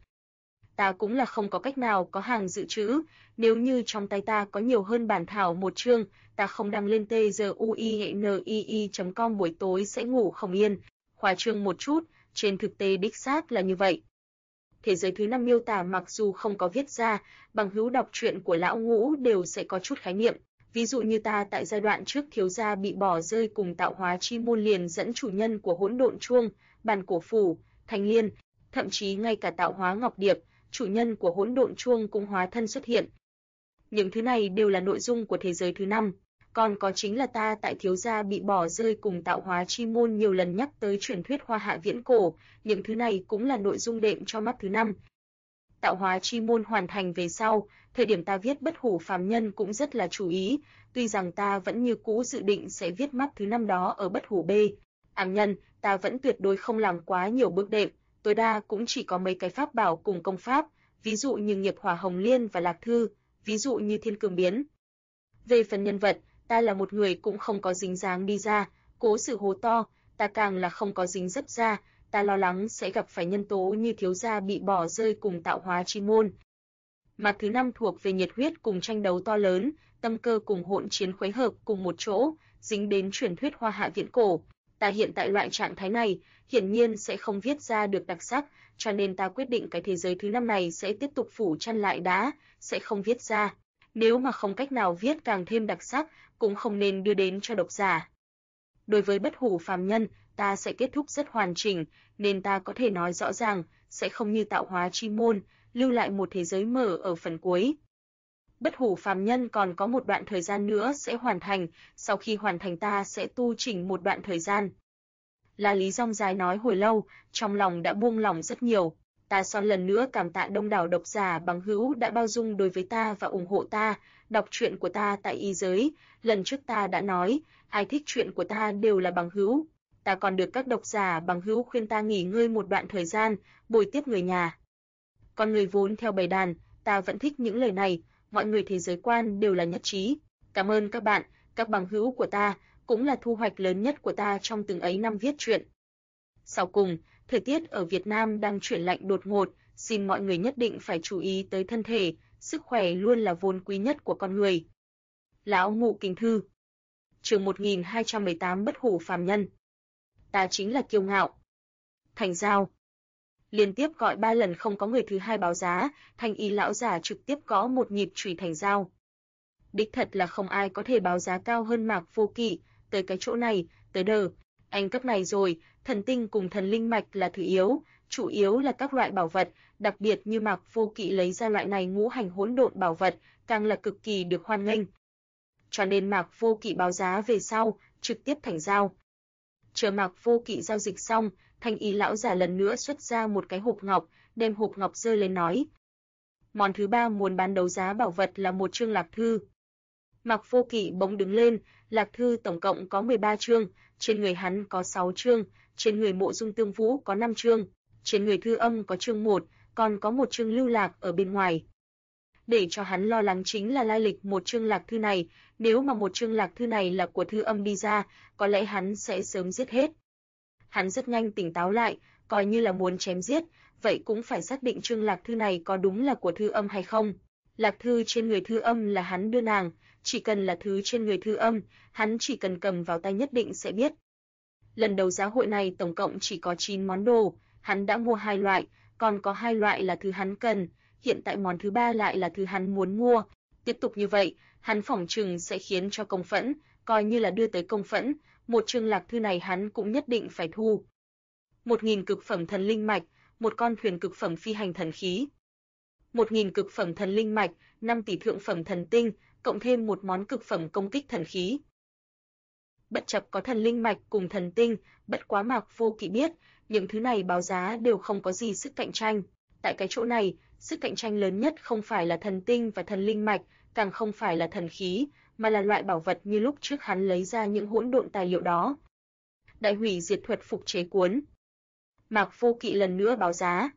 Ta cũng là không có cách nào có hàng dự trữ, nếu như trong tay ta có nhiều hơn bản thảo một chương, ta không đăng lên tguinii.com buổi tối sẽ ngủ không yên, khoa trương một chút, trên thực tế đích xác là như vậy. Thế giới thứ 5 miêu tả mặc dù không có viết ra, bằng hữu đọc truyện của lão Ngũ đều sẽ có chút khái niệm. Ví dụ như ta tại giai đoạn trước thiếu gia bị bỏ rơi cùng tạo hóa chi môn liền dẫn chủ nhân của hỗn độn chuông, bàn cổ phủ, thanh liên, thậm chí ngay cả tạo hóa ngọc điệp, chủ nhân của hỗn độn chuông cũng hóa thân xuất hiện. Những thứ này đều là nội dung của thế giới thứ 5. Còn có chính là ta tại thiếu gia bị bỏ rơi cùng tạo hóa chi môn nhiều lần nhắc tới truyền thuyết Hoa Hạ viễn cổ, những thứ này cũng là nội dung đệm cho map thứ 5. Tạo hóa chi môn hoàn thành về sau, thời điểm ta viết Bất Hủ Phàm Nhân cũng rất là chú ý, tuy rằng ta vẫn như cũ dự định sẽ viết map thứ 5 đó ở Bất Hủ B. Ám nhân, ta vẫn tuyệt đối không làm quá nhiều bước đệm, tối đa cũng chỉ có mấy cái pháp bảo cùng công pháp, ví dụ như Nghiệp Hỏa Hồng Liên và Lạc Thư, ví dụ như Thiên Cương Biến. Về phần nhân vật, ta là một người cũng không có dính dáng đi ra, cố sự hố to, ta càng là không có dính dấp ra, ta lo lắng sẽ gặp phải nhân tố như thiếu gia bị bỏ rơi cùng tạo hóa chi môn. Map thứ 5 thuộc về nhiệt huyết cùng tranh đấu to lớn, tâm cơ cùng hỗn chiến khuấy hợp cùng một chỗ, dính đến truyền thuyết Hoa Hạ viễn cổ. Ta hiện tại loại trạng thái này, hiển nhiên sẽ không viết ra được đặc sắc, cho nên ta quyết định cái thế giới thứ 5 này sẽ tiếp tục phủ chăn lại đã, sẽ không viết ra. Nếu mà không cách nào viết càng thêm đặc sắc, cũng không nên đưa đến cho độc giả. Đối với Bất Hủ Phàm Nhân, ta sẽ kết thúc rất hoàn chỉnh, nên ta có thể nói rõ ràng, sẽ không như tạo hóa chi môn, lưu lại một thế giới mở ở phần cuối. Bất hủ phàm nhân còn có một đoạn thời gian nữa sẽ hoàn thành, sau khi hoàn thành ta sẽ tu chỉnh một đoạn thời gian. La Lý rong dài nói hồi lâu, trong lòng đã buông lỏng rất nhiều. Ta son lần nữa cảm tạ đông đảo độc giả bằng hữu đã bao dung đối với ta và ủng hộ ta, đọc truyện của ta tại y giới. Lần trước ta đã nói, ai thích truyện của ta đều là bằng hữu. Ta còn được các độc giả bằng hữu khuyên ta nghỉ ngơi một đoạn thời gian, bồi tiếp người nhà. Con người vốn theo bầy đàn, ta vẫn thích những lời này, mọi người thế giới quan đều là nhất trí. Cảm ơn các bạn, các bằng hữu của ta, cũng là thu hoạch lớn nhất của ta trong từng ấy năm viết truyện. Sau cùng, thời tiết ở Việt Nam đang chuyển lạnh đột ngột, xin mọi người nhất định phải chú ý tới thân thể, sức khỏe luôn là vốn quý nhất của con người. Lão Ngụ Kinh Thư. Chương 1218 Bất hủ phàm nhân. Ta chính là kiêu ngạo. Thành giao. Liên tiếp gọi 3 lần không có người thứ hai báo giá, Thanh Y lão giả trực tiếp gõ một nhịp chùy thành giao. Đích thật là không ai có thể báo giá cao hơn Mạc Vô Kỵ, tới cái chỗ này, tới đờ, anh cấp này rồi, thần tinh cùng thần linh mạch là thứ yếu, chủ yếu là các loại bảo vật, đặc biệt như Mạc Vô Kỵ lấy ra loại này ngũ hành hỗn độn bảo vật, càng là cực kỳ được hoan nghênh. Cho nên Mạc Vô Kỵ báo giá về sau, trực tiếp thành giao. Chờ Mạc Vô Kỵ giao dịch xong, Thanh Y lão giả lần nữa xuất ra một cái hộp ngọc, đem hộp ngọc giơ lên nói: "Món thứ ba muốn bán đấu giá bảo vật là một chương lạc thư." Mạc Vô Kỵ bỗng đứng lên, lạc thư tổng cộng có 13 chương, trên người hắn có 6 chương, trên người Mộ Dung Tương Vũ có 5 chương, trên người Thư Âm có chương 1, còn có một chương lưu lạc ở bên ngoài. Để cho hắn lo lắng chính là lai lịch một chương lạc thư này, nếu mà một chương lạc thư này là của Thư Âm đi ra, có lẽ hắn sẽ sớm giết hết. Hắn rất nhanh tỉnh táo lại, coi như là muốn chém giết, vậy cũng phải xác định chương lạc thư này có đúng là của Thư Âm hay không. Lạc thư trên người Thư Âm là hắn đưa nàng, chỉ cần là thứ trên người Thư Âm, hắn chỉ cần cầm vào tay nhất định sẽ biết. Lần đấu giá hội này tổng cộng chỉ có 9 món đồ, hắn đã mua 2 loại, còn có 2 loại là thứ hắn cần, hiện tại món thứ 3 lại là thứ hắn muốn mua. Tiếp tục như vậy, hắn phỏng chừng sẽ khiến cho công phẫn, coi như là đưa tới công phẫn, một chương lạc thư này hắn cũng nhất định phải thu. 1000 cực phẩm thần linh mạch, một con thuyền cực phẩm phi hành thần khí. 1000 cực phẩm thần linh mạch, 5 tỷ thượng phẩm thần tinh, cộng thêm một món cực phẩm công kích thần khí. Bất chấp có thần linh mạch cùng thần tinh, bất quá Mạc Vô Kỵ biết, những thứ này báo giá đều không có gì sức cạnh tranh. Tại cái chỗ này, sức cạnh tranh lớn nhất không phải là thần tinh và thần linh mạch, càng không phải là thần khí, mà là loại bảo vật như lúc trước hắn lấy ra những hỗn độn tài liệu đó. Đại hủy diệt thuật phục chế cuốn. Mạc Vô Kỵ lần nữa báo giá.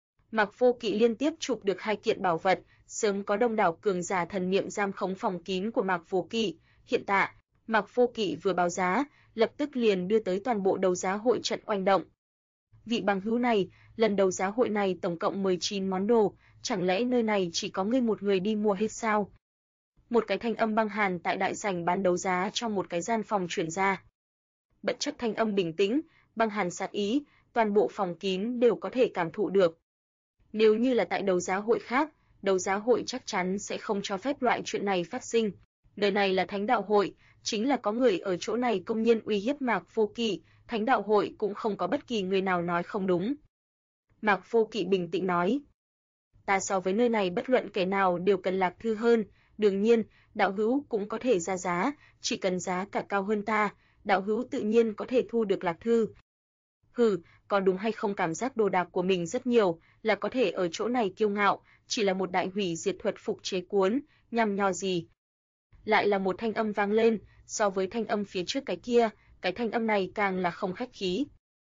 Mạc Vô Kỵ liên tiếp chụp được 2 kiện bảo vật, sớm có đông đảo cường giả thần niệm giam khống phòng kín của Mạc Vô Kỵ, hiện tại Mạc Vô Kỵ vừa báo giá, lập tức liền đưa tới toàn bộ đấu giá hội trận oanh động. Vị bằng hữu này, lần đấu giá hội này tổng cộng 19 món đồ, chẳng lẽ nơi này chỉ có ngươi một người đi mua hết sao? Một cái thanh âm băng hàn tại đại sảnh bán đấu giá trong một cái gian phòng truyền ra. Bất chấp thanh âm bình tĩnh, băng hàn sát ý, toàn bộ phòng kín đều có thể cảm thụ được. Nếu như là tại đấu giá hội khác, đấu giá hội chắc chắn sẽ không cho phép loại chuyện này phát sinh. Nơi này là Thánh Đạo hội, chính là có người ở chỗ này công nhiên uy hiếp Mạc Vô Kỵ, Thánh Đạo hội cũng không có bất kỳ người nào nói không đúng. Mạc Vô Kỵ bình tĩnh nói: "Ta so với nơi này bất luận kẻ nào đều cần lạc thư hơn, đương nhiên, đạo hữu cũng có thể ra giá, chỉ cần giá cả cao hơn ta, đạo hữu tự nhiên có thể thu được lạc thư." Hừ, có đúng hay không cảm giác đồ đạc của mình rất nhiều, là có thể ở chỗ này kiêu ngạo, chỉ là một đại hủy diệt thuật phục chế cuốn, nhằm nhò gì. Lại là một thanh âm vang lên, so với thanh âm phía trước cái kia, cái thanh âm này càng là không khách khí.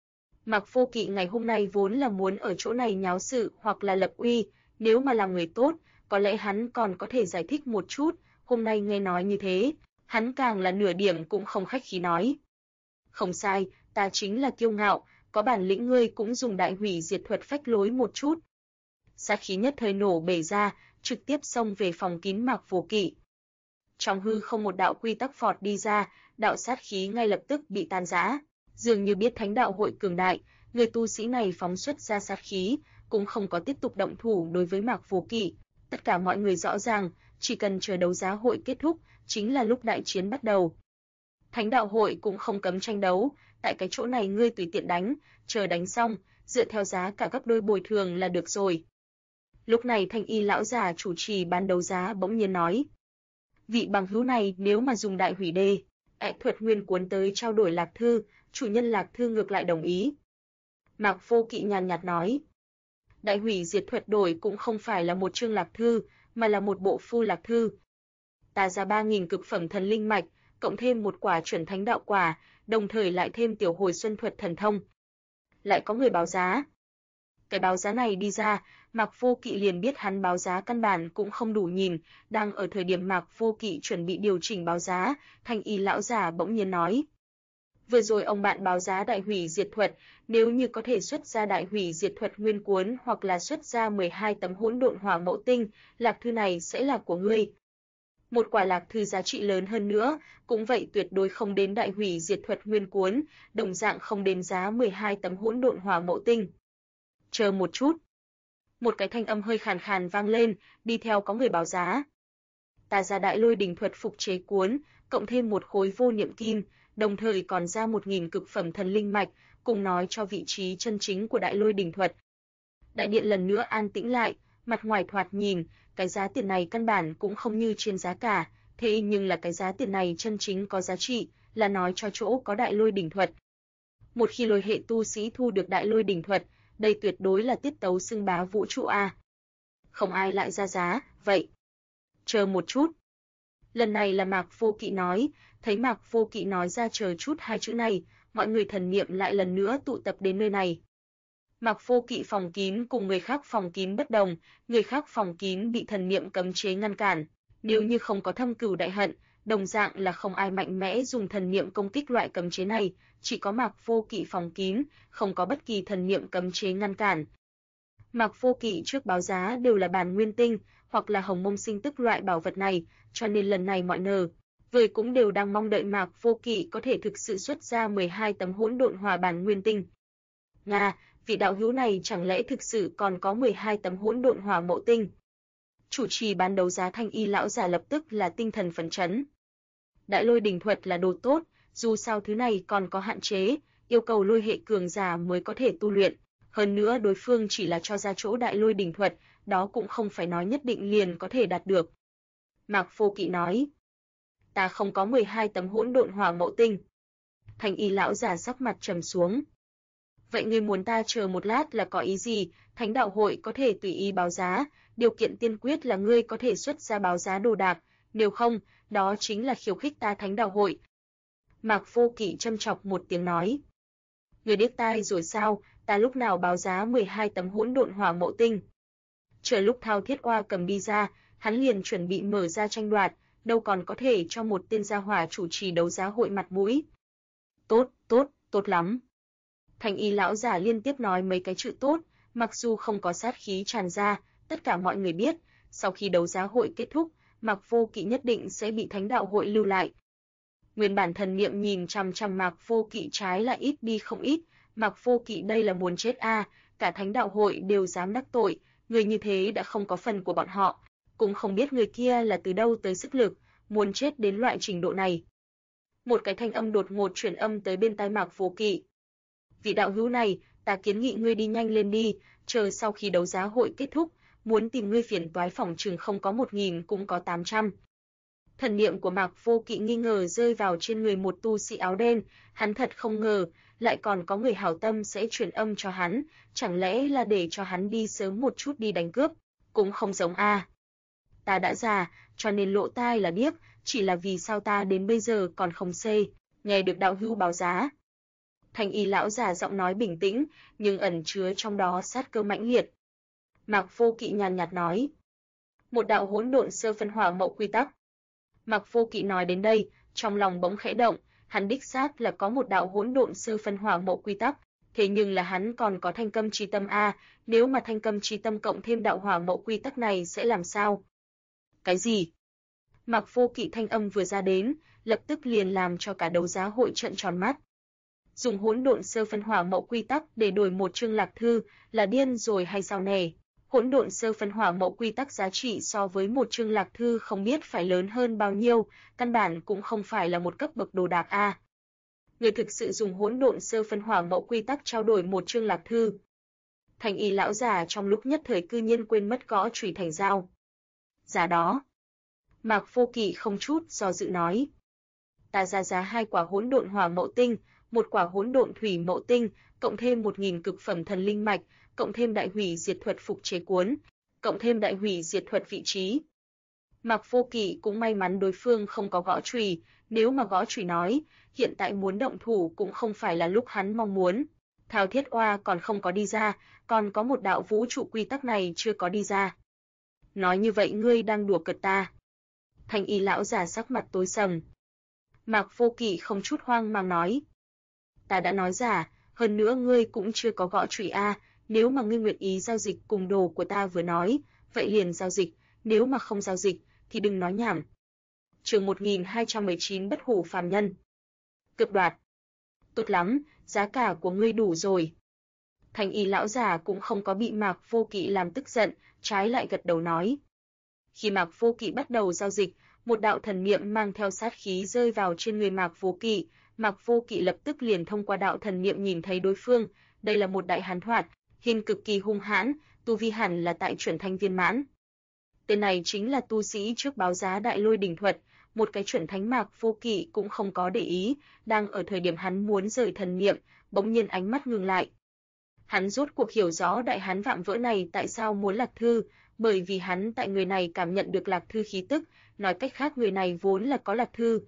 Mạc Vô Kỵ ngày hôm nay vốn là muốn ở chỗ này nháo sự hoặc là lập uy, nếu mà là người tốt, có lẽ hắn còn có thể giải thích một chút, hôm nay nghe nói như thế, hắn càng là nửa điểm cũng không khách khí nói. Không sai, ta chính là kiêu ngạo, có bản lĩnh ngươi cũng dùng đại hủy diệt thuật phách lối một chút. Sát khí nhất thời nổ bể ra, trực tiếp xông về phòng kín Mạc Vô Kỵ. Trong hư không một đạo quy tắc phọt đi ra, đạo sát khí ngay lập tức bị tan rã. Dường như biết Thánh Đạo hội cường đại, người tu sĩ này phóng xuất ra sát khí, cũng không có tiếp tục động thủ đối với Mạc Vô Kỵ. Tất cả mọi người rõ ràng, chỉ cần chờ đấu giá hội kết thúc, chính là lúc đại chiến bắt đầu. Thánh Đạo hội cũng không cấm tranh đấu, tại cái chỗ này ngươi tùy tiện đánh, chờ đánh xong, dựa theo giá cả gấp đôi bồi thường là được rồi. Lúc này Thanh Y lão già chủ trì bán đấu giá bỗng nhiên nói: "Vị bằng hữu này nếu mà dùng đại hủy đề, thuật nguyên cuốn tới trao đổi lạc thư, chủ nhân lạc thư ngược lại đồng ý." Mạc Vô Kỵ nhàn nhạt nói: "Đại hủy diệt thuật đổi cũng không phải là một chương lạc thư, mà là một bộ phu lạc thư. Ta ra 3.000 cực phẩm thần linh mạch, cộng thêm một quả chuẩn thánh đạo quả, đồng thời lại thêm tiểu hồi xuân thuật thần thông." Lại có người báo giá. Cái báo giá này đi ra, Mạc Vô Kỵ liền biết hắn báo giá căn bản cũng không đủ nhìn. Đang ở thời điểm Mạc Vô Kỵ chuẩn bị điều chỉnh báo giá, Thanh Y lão già bỗng nhiên nói: "Vừa rồi ông bạn báo giá đại hủy diệt thuật, nếu như có thể xuất ra đại hủy diệt thuật nguyên cuốn hoặc là xuất ra 12 tấm hỗn độn hỏa mẫu tinh, lạc thư này sẽ là của ngươi. Một quả lạc thư giá trị lớn hơn nữa, cũng vậy tuyệt đối không đến đại hủy diệt thuật nguyên cuốn, đồng dạng không đến giá 12 tấm hỗn độn hỏa mẫu tinh." Chờ một chút. Một cái thanh âm hơi khàn khàn vang lên, đi theo có người báo giá. "Ta ra đại lôi đỉnh thuật phục chế cuốn, cộng thêm một khối vô niệm kim, đồng thời còn ra 1.000 cực phẩm thần linh mạch, cùng nói cho vị trí chân chính của đại lôi đỉnh thuật." Đại điện lần nữa an tĩnh lại, mặt ngoài thoạt nhìn, cái giá tiền này căn bản cũng không như trên giá cả, thế nhưng là cái giá tiền này chân chính có giá trị, là nói cho chỗ có đại lôi đỉnh thuật. Một khi lôi hệ tu sĩ thu được đại lôi đỉnh thuật, đây tuyệt đối là tiết tấu xưng bá vũ trụ a. Không ai lại ra giá, vậy. Chờ một chút. Lần này là Mạc Vô Kỵ nói, thấy Mạc Vô Kỵ nói ra chờ chút hai chữ này, mọi người thần niệm lại lần nữa tụ tập đến nơi này. Mạc Vô Kỵ phòng kín cùng người khác phòng kín bất đồng, người khác phòng kín bị thần niệm cấm chế ngăn cản, nếu như không có thâm cửu đại hận, đồng dạng là không ai mạnh mẽ dùng thần niệm công kích loại cấm chế này, chỉ có Mạc Vô Kỵ phòng kín, không có bất kỳ thần niệm cấm chế ngăn cản. Mạc Vô Kỵ trước báo giá đều là bản nguyên tinh hoặc là hồng mông sinh tức loại bảo vật này, cho nên lần này mọi người cũng đều đang mong đợi Mạc Vô Kỵ có thể thực sự xuất ra 12 tấm hỗn độn hỏa bản nguyên tinh. Nga, vị đạo hữu này chẳng lẽ thực sự còn có 12 tấm hỗn độn hỏa mẫu tinh? Chủ trì bán đấu giá Thanh Y lão già lập tức là tinh thần phấn chấn. Đại lôi đỉnh thuật là đồ tốt, dù sao thứ này còn có hạn chế, yêu cầu lôi hệ cường giả mới có thể tu luyện. Hơn nữa đối phương chỉ là cho ra chỗ đại lôi đỉnh thuật, đó cũng không phải nói nhất định liền có thể đạt được. Mạc Vô Kỵ nói: "Ta không có 12 tấm hỗn độn hỏa mẫu tinh." Thanh Y lão già sắc mặt trầm xuống. "Vậy ngươi muốn ta chờ một lát là có ý gì? Thánh đạo hội có thể tùy ý báo giá, điều kiện tiên quyết là ngươi có thể xuất ra báo giá đồ đạc, nếu không, đó chính là khiêu khích ta Thánh đạo hội." Mạc Vô Kỵ châm chọc một tiếng nói: "Ngươi điếc tai rồi sao, ta lúc nào báo giá 12 tấm hỗn độn hỏa mẫu tinh?" Chờ lúc Thao Thiết Oa cầm đi ra, hắn liền chuẩn bị mở ra tranh đoạt, đâu còn có thể cho một tên gia hỏa chủ trì đấu giá hội mặt mũi. "Tốt, tốt, tốt lắm." Thanh Y lão già liên tiếp nói mấy cái chữ tốt, mặc dù không có sát khí tràn ra, tất cả mọi người biết, sau khi đấu giá hội kết thúc, Mạc Vô Kỵ nhất định sẽ bị Thánh đạo hội lưu lại. Nguyên bản thần niệm nhìn chằm chằm Mạc Vô Kỵ trái lại ít đi không ít, Mạc Vô Kỵ đây là muốn chết a, cả Thánh đạo hội đều dám đắc tội, người như thế đã không có phần của bọn họ, cũng không biết người kia là từ đâu tới sức lực, muốn chết đến loại trình độ này. Một cái thanh âm đột ngột truyền âm tới bên tai Mạc Vô Kỵ. "Vị đạo hữu này, ta kiến nghị ngươi đi nhanh lên đi, chờ sau khi đấu giá hội kết thúc, muốn tìm ngươi phiền toái phỏng chừng không có 1.000 cũng có 800. Thần niệm của Mạc Vô Kỵ nghi ngờ rơi vào trên người một tu sĩ áo đen, hắn thật không ngờ, lại còn có người hảo tâm sẽ truyền âm cho hắn, chẳng lẽ là để cho hắn đi sớm một chút đi đánh cướp, cũng không giống a. Ta đã già, cho nên lỗ tai là điếc, chỉ là vì sao ta đến bây giờ còn không nghe được đạo hữu báo giá." Thanh Y lão già giọng nói bình tĩnh, nhưng ẩn chứa trong đó sát cơ mãnh liệt. Mạc Vô Kỵ nhàn nhạt nói: "Một đạo hỗn độn sơ phân hỏa mậu quy tắc." Mạc Vô Kỵ nói đến đây, trong lòng bỗng khẽ động, hắn đích xác là có một đạo hỗn độn sơ phân hỏa mậu quy tắc, thế nhưng là hắn còn có thanh câm chi tâm a, nếu mà thanh câm chi tâm cộng thêm đạo hỏa mậu quy tắc này sẽ làm sao? Cái gì? Mạc Vô Kỵ thanh âm vừa ra đến, lập tức liền làm cho cả đấu giá hội trợn tròn mắt. Dùng hỗn độn sơ phân hỏa mậu quy tắc để đổi một chương lạc thư, là điên rồi hay sao nè? Hỗn độn sơ phân hỏa mậu quy tắc giá trị so với một chương lạc thư không biết phải lớn hơn bao nhiêu, căn bản cũng không phải là một cấp bậc đồ đạc a. Người thực sự dùng hỗn độn sơ phân hỏa mậu quy tắc trao đổi một chương lạc thư. Thanh y lão già trong lúc nhất thời cư nhiên quên mất gõ chùy thành dao. Giá đó. Mạc Vô Kỵ không chút do dự nói. Ta ra giá 2 quả hỗn độn hỏa mậu tinh, 1 quả hỗn độn thủy mậu tinh, cộng thêm 1000 cực phẩm thần linh mạch, cộng thêm đại hủy diệt thuật phục chế cuốn, cộng thêm đại hủy diệt thuật vị trí. Mạc Vô Kỵ cũng may mắn đối phương không có gõ chùy, nếu mà gõ chùy nói, hiện tại muốn động thủ cũng không phải là lúc hắn mong muốn. Thao Thiết Oa còn không có đi ra, còn có một đạo vũ trụ quy tắc này chưa có đi ra. Nói như vậy ngươi đang đùa cợt ta. Thanh y lão già sắc mặt tối sầm. Mạc Vô Kỵ không chút hoang mang nói. Ta đã nói giả, hơn nữa ngươi cũng chưa có gõ chùy a, nếu mà ngươi nguyện ý giao dịch cùng đồ của ta vừa nói, vậy liền giao dịch, nếu mà không giao dịch thì đừng nói nhảm. Chương 1219 Bất hủ phàm nhân. Cướp đoạt. Tốt lắm, giá cả của ngươi đủ rồi. Thanh y lão già cũng không có bị Mạc Vô Kỵ làm tức giận, trái lại gật đầu nói. Khi Mạc Vô Kỵ bắt đầu giao dịch, một đạo thần niệm mang theo sát khí rơi vào trên người Mạc Vô Kỵ. Mạc Vô Kỵ lập tức liền thông qua đạo thần niệm nhìn thấy đối phương, đây là một đại hán thoạt, hình cực kỳ hung hãn, tu vi hẳn là tại chuẩn thánh viên mãn. Tên này chính là tu sĩ trước báo giá Đại Lôi Đỉnh Thuật, một cái chuẩn thánh. Mạc Vô Kỵ cũng không có để ý, đang ở thời điểm hắn muốn rời thần niệm, bỗng nhiên ánh mắt ngừng lại. Hắn rốt cuộc hiểu rõ đại hán vạm vỡ này tại sao muốn lạc thư, bởi vì hắn tại người này cảm nhận được lạc thư khí tức, nói cách khác người này vốn là có lạc thư.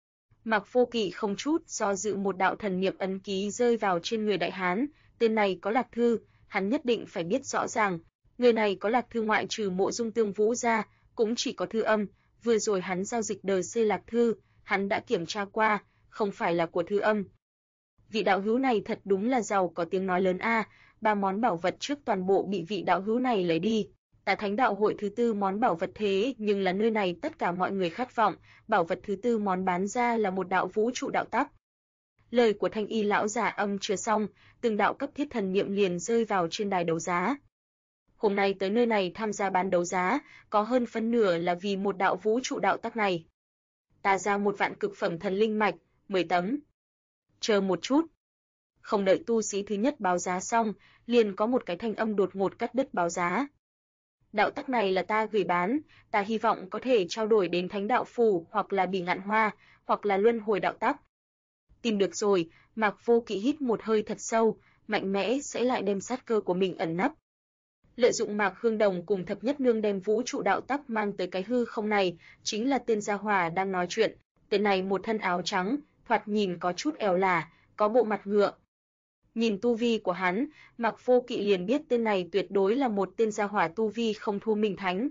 Mạc Vô Kỵ không chút do dự một đạo thần niệm ấn ký rơi vào trên người đại hán, tên này có lạc thư, hắn nhất định phải biết rõ ràng, người này có lạc thư ngoại trừ Mộ Dung Tương Vũ ra, cũng chỉ có thư âm, vừa rồi hắn giao dịch đời C lạc thư, hắn đã kiểm tra qua, không phải là của thư âm. Vị đạo hữu này thật đúng là giàu có tiếng nói lớn a, 3 món bảo vật trước toàn bộ bị vị đạo hữu này lấy đi. Tà Thánh Đạo Hội thứ 4 món bảo vật thế nhưng là nơi này tất cả mọi người khát vọng, bảo vật thứ 4 món bán ra là một đạo vũ trụ đạo tắc. Lời của Thanh y lão giả âm chưa xong, từng đạo cấp thiết thần niệm liền rơi vào trên đài đấu giá. Hôm nay tới nơi này tham gia bán đấu giá, có hơn phân nửa là vì một đạo vũ trụ đạo tắc này. Ta ra 1 vạn cực phẩm thần linh mạch, 10 tấm. Chờ một chút. Không đợi tu sĩ thứ nhất báo giá xong, liền có một cái thanh âm đột ngột cắt đứt báo giá. Đạo tắc này là ta gửi bán, ta hy vọng có thể trao đổi đến Thánh Đạo Phủ hoặc là Bỉ Ngạn Hoa, hoặc là Luân Hồi đạo tắc. Tìm được rồi, Mạc Vô Kỵ hít một hơi thật sâu, mạnh mẽ sẽ lại đem sát cơ của mình ẩn nấp. Lợi dụng Mạc Hương Đồng cùng Thập Nhất Nương đem vũ trụ đạo tắc mang tới cái hư không này, chính là tên gia hỏa đang nói chuyện, tên này một thân áo trắng, thoạt nhìn có chút ẻo lả, có bộ mặt ngựa. Nhìn tu vi của hắn, Mạc Vô Kỵ liền biết tên này tuyệt đối là một tên gia hỏa tu vi không thua Minh Thánh.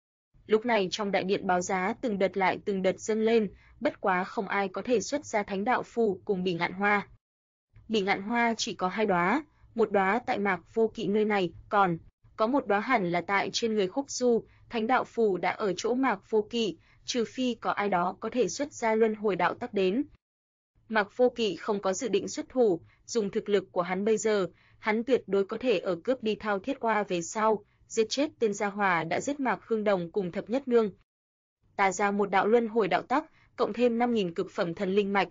Lúc này trong đại điện báo giá từng đợt lại từng đợt dâng lên, bất quá không ai có thể xuất ra Thánh Đạo Phù cùng Bỉ Ngạn Hoa. Bỉ Ngạn Hoa chỉ có 2 đóa, một đóa tại Mạc Vô Kỵ nơi này, còn có một đóa hẳn là tại trên người Khúc Du. Thánh Đạo Phù đã ở chỗ Mạc Vô Kỵ, trừ phi có ai đó có thể xuất ra Luân Hồi đạo tắc đến. Mạc Vô Kỵ không có dự định xuất thủ, dùng thực lực của hắn bây giờ, hắn tuyệt đối có thể ở cướp đi Thao Thiết Oa về sau, giết chết tên gia hỏa đã giết Mạc Hương Đồng cùng Thập Nhất Nương. Ta ra một đạo Luân Hồi đạo tắc, cộng thêm 5000 cực phẩm thần linh mạch.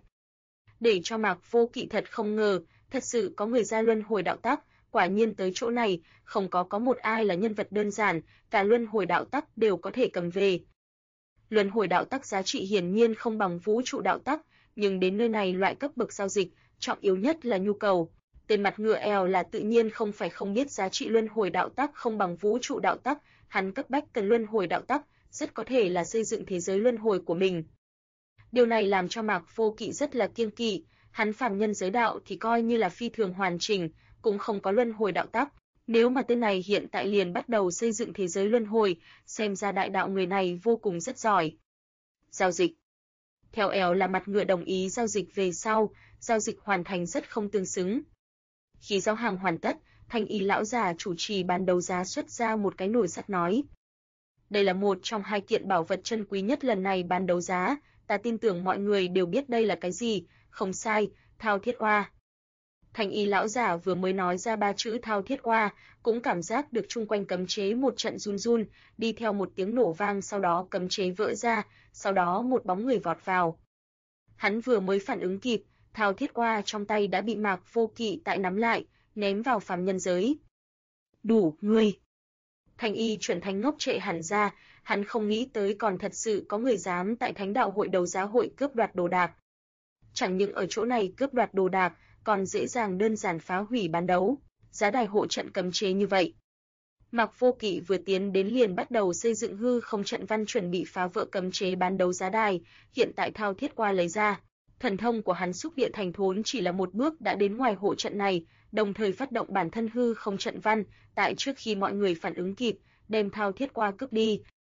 Để cho Mạc Vô Kỵ thật không ngờ, thật sự có người ra Luân Hồi đạo tắc, quả nhiên tới chỗ này, không có một ai là nhân vật đơn giản, cả Luân Hồi đạo tắc đều có thể cầm về. Luân Hồi đạo tắc giá trị hiển nhiên không bằng vũ trụ đạo tắc, nhưng đến nơi này loại cấp bậc giao dịch, trọng yếu nhất là nhu cầu. Tên mặt ngựa eo là tự nhiên không phải không biết giá trị Luân Hồi đạo tắc không bằng vũ trụ đạo tắc, hắn cấp bách cần Luân Hồi đạo tắc, rất có thể là xây dựng thế giới luân hồi của mình. Điều này làm cho Mạc Vô Kỵ rất là kiêng kỵ, hắn phàm nhân giới đạo thì coi như là phi thường hoàn chỉnh, cũng không có Luân Hồi đạo tắc. Nếu mà tên này hiện tại liền bắt đầu xây dựng thế giới luân hồi, xem ra đại đạo người này vô cùng rất giỏi. Giao dịch. Theo eo là mặt ngựa đồng ý giao dịch về sau, giao dịch hoàn thành rất không tương xứng. Khi giao hàng hoàn tất, Thanh y lão già chủ trì bán đấu giá xuất ra một cái nồi sắt nói. Đây là một trong 2 kiện bảo vật chân quý nhất lần này bán đấu giá, ta tin tưởng mọi người đều biết đây là cái gì, không sai, Thao Thiết Oa. Thanh y lão giả vừa mới nói ra 3 chữ Thao Thiết Oa, cũng cảm giác được chung quanh cấm chế một trận run run, đi theo một tiếng nổ vang, sau đó cấm chế vỡ ra, sau đó một bóng người vọt vào. Hắn vừa mới phản ứng kịp, Thao Thiết Oa trong tay đã bị Mạc Vô Kỵ tại nắm lại, ném vào phàm nhân giới. Đủ, ngươi. Thanh y chuẩn thánh ngốc trệ hẳn ra, hắn không nghĩ tới còn thật sự có người dám tại Thánh đạo hội đấu giá hội cướp đoạt đồ đạc. Chẳng những ở chỗ này cướp đoạt đồ đạc, còn dễ dàng đơn giản phá hủy bán đấu, giá đài hộ trận cấm chế như vậy. Mạc Vô Kỵ vừa tiến đến liền bắt đầu xây dựng hư không trận văn chuẩn bị phá vỡ cấm chế bán đấu giá đài, hiện tại thao thiết qua lấy ra. Thần thông của hắn xúc địa thành thốn chỉ là một bước đã đến ngoài hộ trận này, đồng thời phát động bản thân hư không trận văn, tại trước khi mọi người phản ứng kịp, đem thao thiết qua cướp đi.